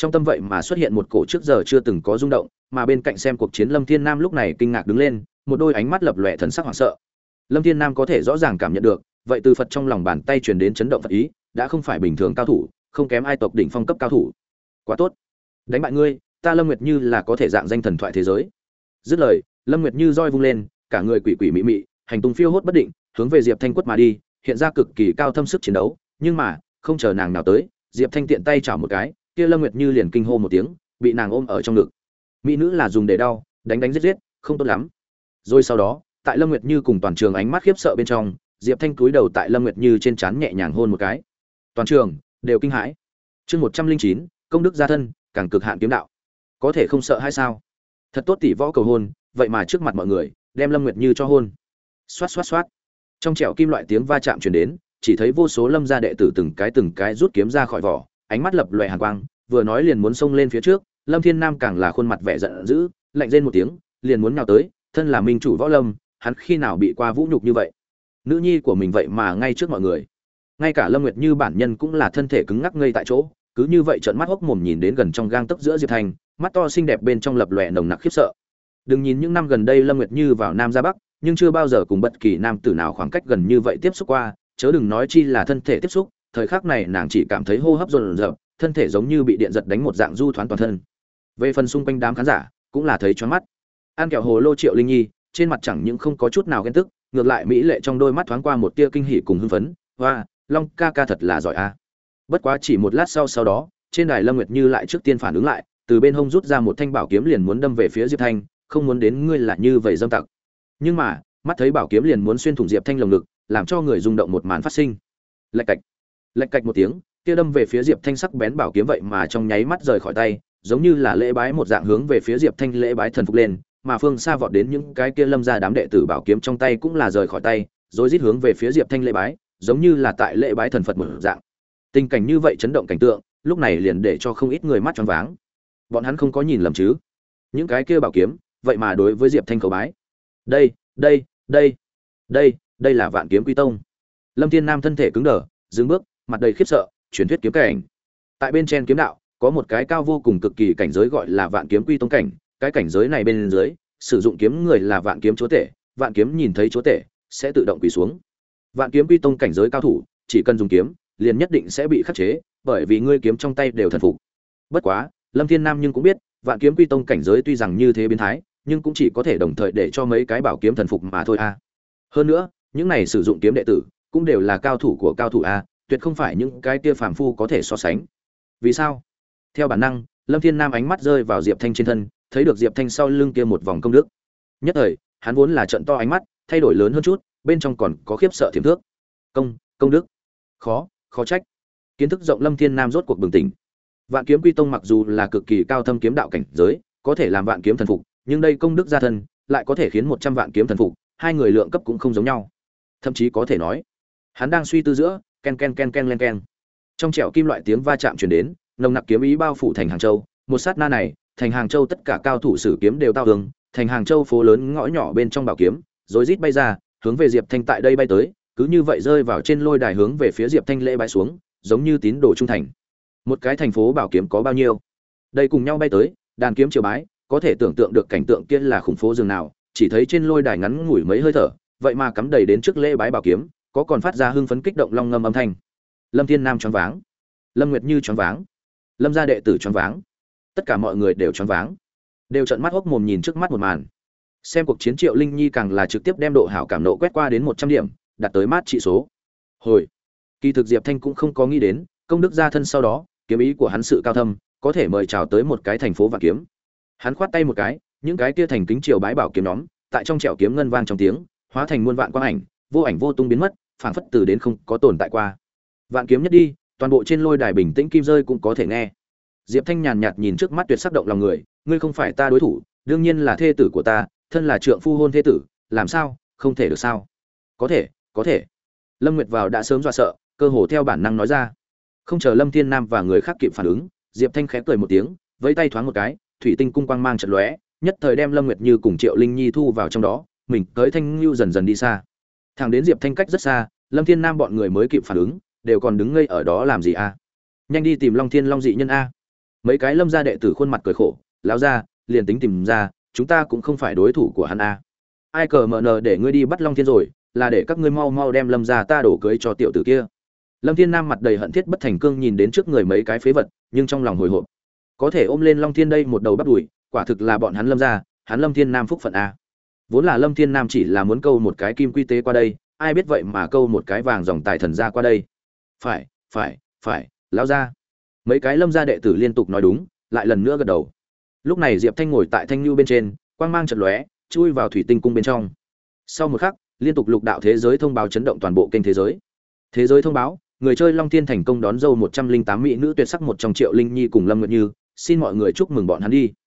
trong tâm vậy mà xuất hiện một cổ trước giờ chưa từng có rung động, mà bên cạnh xem cuộc chiến Lâm Thiên Nam lúc này kinh ngạc đứng lên, một đôi ánh mắt lập lòe thần sắc hoảng sợ. Lâm Thiên Nam có thể rõ ràng cảm nhận được, vậy từ Phật trong lòng bàn tay truyền đến chấn động Phật ý, đã không phải bình thường cao thủ, không kém ai tộc đỉnh phong cấp cao thủ. Quá tốt, đánh bại ngươi, ta Lâm Nguyệt Như là có thể dạng danh thần thoại thế giới. Dứt lời, Lâm Nguyệt Như roi vung lên, cả người quỷ quỷ mị mị, hành tung phiêu hốt bất định, hướng về Diệp Thanh quất mà đi, hiện ra cực kỳ cao thâm sức chiến đấu, nhưng mà, không chờ nàng nào tới, Diệp Thanh tiện tay chảo một cái, kia Lâm Nguyệt Như liền kinh hô một tiếng, bị nàng ôm ở trong ngực. Mỹ nữ là dùng để đau, đánh đánh giết giết, không tốt lắm. Rồi sau đó, tại Lâm Nguyệt Như cùng toàn trường ánh mắt khiếp sợ bên trong, Diệp Thanh cúi đầu tại Lâm Nguyệt Như trên trán nhẹ nhàng hôn một cái. Toàn trường đều kinh hãi. Chương một trăm linh chín, công đức gia thân, càng cực hạn kiếm đạo. Có thể không sợ hay sao? Thật tốt tỷ võ cầu hôn, vậy mà trước mặt mọi người, đem Lâm Nguyệt Như cho hôn. Xoát xoát xoát. Trong trẻo kim loại tiếng va chạm truyền đến, chỉ thấy vô số Lâm gia đệ tử từng cái từng cái rút kiếm ra khỏi vỏ, ánh mắt lập lòe hàn quang, vừa nói liền muốn xông lên phía trước, Lâm Thiên Nam càng là khuôn mặt vẻ giận dữ, lạnh rên một tiếng, liền muốn nhào tới, thân là minh chủ võ lâm, hắn khi nào bị qua vũ nhục như vậy? Nữ nhi của mình vậy mà ngay trước mọi người. Ngay cả Lâm Nguyệt Như bản nhân cũng là thân thể cứng ngắc ngây tại chỗ, cứ như vậy trợn mắt hốc mồm nhìn đến gần trong gang tấc giữa Diệp Thanh, mắt to xinh đẹp bên trong lập lòe nồng nặc khiếp sợ. Đừng nhìn những năm gần đây Lâm Nguyệt Như vào Nam ra Bắc, nhưng chưa bao giờ cùng bất kỳ nam tử nào khoảng cách gần như vậy tiếp xúc qua, chớ đừng nói chi là thân thể tiếp xúc, thời khắc này nàng chỉ cảm thấy hô hấp dồn dập, thân thể giống như bị điện giật đánh một dạng du thoán toàn thân. Về phần xung quanh đám khán giả, cũng là thấy choáng mắt. An kẹo hồ lô Triệu Linh Nhi, trên mặt chẳng những không có chút nào ghen tức, ngược lại mỹ lệ trong đôi mắt thoáng qua một tia kinh hỉ cùng hưng phấn, "Oa, Long ca ca thật là giỏi a." Bất quá chỉ một lát sau sau đó, trên đài Lâm Nguyệt Như lại trước tiên phản ứng lại, từ bên hông rút ra một thanh bảo kiếm liền muốn đâm về phía Diệp Thanh, "Không muốn đến ngươi là như vậy dâm tặc." Nhưng mà, mắt thấy bảo kiếm liền muốn xuyên thủng Diệp Thanh lồng ngực, làm cho người rung động một màn phát sinh. Lạch cạch, lạch cạch một tiếng, kia đâm về phía Diệp Thanh sắc bén bảo kiếm vậy mà trong nháy mắt rời khỏi tay, giống như là lễ bái một dạng hướng về phía Diệp Thanh lễ bái thần phục lên, mà phương xa vọt đến những cái kia Lâm gia đám đệ tử bảo kiếm trong tay cũng là rời khỏi tay, rồi rít hướng về phía Diệp Thanh lễ bái, giống như là tại lễ bái thần Phật một dạng. Tình cảnh như vậy chấn động cảnh tượng, lúc này liền để cho không ít người mắt choáng váng. Bọn hắn không có nhìn lầm chứ? Những cái kia bảo kiếm, vậy mà đối với Diệp Thanh cầu bái. Đây, đây, đây, đây, đây là Vạn Kiếm Quy Tông. Lâm Thiên Nam thân thể cứng đờ, dừng bước, mặt đầy khiếp sợ, truyền thuyết kiếm cảnh. Tại bên trên kiếm đạo, có một cái cao vô cùng cực kỳ cảnh giới gọi là Vạn Kiếm Quy Tông cảnh, cái cảnh giới này bên dưới, sử dụng kiếm người là Vạn Kiếm chúa tể, Vạn Kiếm nhìn thấy chúa tể sẽ tự động quỳ xuống. Vạn Kiếm Quy Tông cảnh giới cao thủ, chỉ cần dùng kiếm, liền nhất định sẽ bị khắc chế, bởi vì ngươi kiếm trong tay đều thần phục. Bất quá, Lâm Thiên Nam nhưng cũng biết, Vạn Kiếm Quy Tông cảnh giới tuy rằng như thế biến thái, nhưng cũng chỉ có thể đồng thời để cho mấy cái bảo kiếm thần phục mà thôi a. Hơn nữa, những này sử dụng kiếm đệ tử, cũng đều là cao thủ của cao thủ a, tuyệt không phải những cái kia phàm phu có thể so sánh. Vì sao? Theo bản năng, Lâm Thiên Nam ánh mắt rơi vào Diệp Thanh trên thân, thấy được Diệp Thanh sau lưng kia một vòng công đức. Nhất thời, hắn vốn là trận to ánh mắt, thay đổi lớn hơn chút, bên trong còn có khiếp sợ thiểm thước. Công, công đức. Khó, khó trách. Kiến thức rộng Lâm Thiên Nam rốt cuộc bừng tỉnh. Vạn Kiếm Quy Tông mặc dù là cực kỳ cao thâm kiếm đạo cảnh giới, có thể làm vạn kiếm thần phục, nhưng đây công đức gia thân, lại có thể khiến một trăm vạn kiếm thần phục, hai người lượng cấp cũng không giống nhau. Thậm chí có thể nói, hắn đang suy tư giữa, ken ken ken ken len ken. Trong trẻo kim loại tiếng va chạm truyền đến, nồng nặc kiếm ý bao phủ thành Hàng Châu, một sát na này, thành Hàng Châu tất cả cao thủ sử kiếm đều tao hướng, thành Hàng Châu phố lớn ngõ nhỏ bên trong bảo kiếm, rối rít bay ra, hướng về Diệp Thanh tại đây bay tới, cứ như vậy rơi vào trên lôi đài hướng về phía Diệp Thanh lễ bái xuống, giống như tín đồ trung thành. Một cái thành phố bảo kiếm có bao nhiêu? Đây cùng nhau bay tới, đàn kiếm triều bái, có thể tưởng tượng được cảnh tượng kia là khủng phố dường nào, chỉ thấy trên lôi đài ngắn ngủi mấy hơi thở, vậy mà cắm đầy đến trước lễ bái bảo kiếm, có còn phát ra hưng phấn kích động long ngâm âm thanh. Lâm Thiên Nam choáng váng, Lâm Nguyệt Như choáng váng, Lâm gia đệ tử choáng váng, tất cả mọi người đều choáng váng, đều trợn mắt hốc mồm nhìn trước mắt một màn. Xem cuộc chiến Triệu Linh Nhi càng là trực tiếp đem độ hảo cảm nộ quét qua đến một trăm điểm, đạt tới mát trị số. Hồi, kỳ thực Diệp Thanh cũng không có nghĩ đến, công đức gia thân sau đó, kiếm ý của hắn sự cao thâm, có thể mời chào tới một cái thành phố vạn kiếm. Hắn khoát tay một cái, những cái kia thành kính triều bái bảo kiếm nhóm, tại trong trẻo kiếm ngân vang trong tiếng, hóa thành muôn vạn quang ảnh, vô ảnh vô tung biến mất, phảng phất từ đến không có tồn tại qua. Vạn kiếm nhất đi, toàn bộ trên lôi đài bình tĩnh kim rơi cũng có thể nghe. Diệp Thanh nhàn nhạt nhìn trước mắt tuyệt sắc động lòng người, ngươi không phải ta đối thủ, đương nhiên là thê tử của ta, thân là trượng phu hôn thê tử, làm sao, không thể được sao? Có thể, có thể. Lâm Nguyệt vào đã sớm dọa sợ, cơ hồ theo bản năng nói ra. Không chờ Lâm Thiên Nam và người khác kịp phản ứng, Diệp Thanh khẽ cười một tiếng, vẫy tay thoáng một cái, thủy tinh cung quang mang chợt lóe, nhất thời đem Lâm Nguyệt Như cùng Triệu Linh Nhi thu vào trong đó, mình tới Thanh Nưu dần dần đi xa. Thẳng đến Diệp Thanh cách rất xa, Lâm Thiên Nam bọn người mới kịp phản ứng, đều còn đứng ngây ở đó làm gì a? Nhanh đi tìm Long Thiên Long dị nhân a. Mấy cái lâm gia đệ tử khuôn mặt cười khổ, lão gia, liền tính tìm ra, chúng ta cũng không phải đối thủ của hắn a. Ai cờ mờ nờ để ngươi đi bắt Long Thiên rồi, là để các ngươi mau mau đem Lâm gia ta đổ cưới cho tiểu tử kia. Lâm Thiên Nam mặt đầy hận thiết bất thành cương nhìn đến trước người mấy cái phế vật, nhưng trong lòng hồi hộp. Có thể ôm lên Long Thiên đây một đầu bắp đùi, quả thực là bọn hắn Lâm gia, hắn Lâm Thiên Nam phúc phận a. Vốn là Lâm Thiên Nam chỉ là muốn câu một cái kim quy tế qua đây, ai biết vậy mà câu một cái vàng dòng tài thần ra qua đây. Phải, phải, phải, lão gia. Mấy cái Lâm gia đệ tử liên tục nói đúng, lại lần nữa gật đầu. Lúc này Diệp Thanh ngồi tại thanh lưu bên trên, quang mang chợt lóe, chui vào thủy tinh cung bên trong. Sau một khắc, liên tục lục đạo thế giới thông báo chấn động toàn bộ kênh thế giới. Thế giới thông báo, người chơi Long Thiên thành công đón dâu một trăm linh tám mỹ nữ tuyệt sắc một trong Triệu Linh Nhi cùng Lâm Nguyệt Như, xin mọi người chúc mừng bọn hắn đi.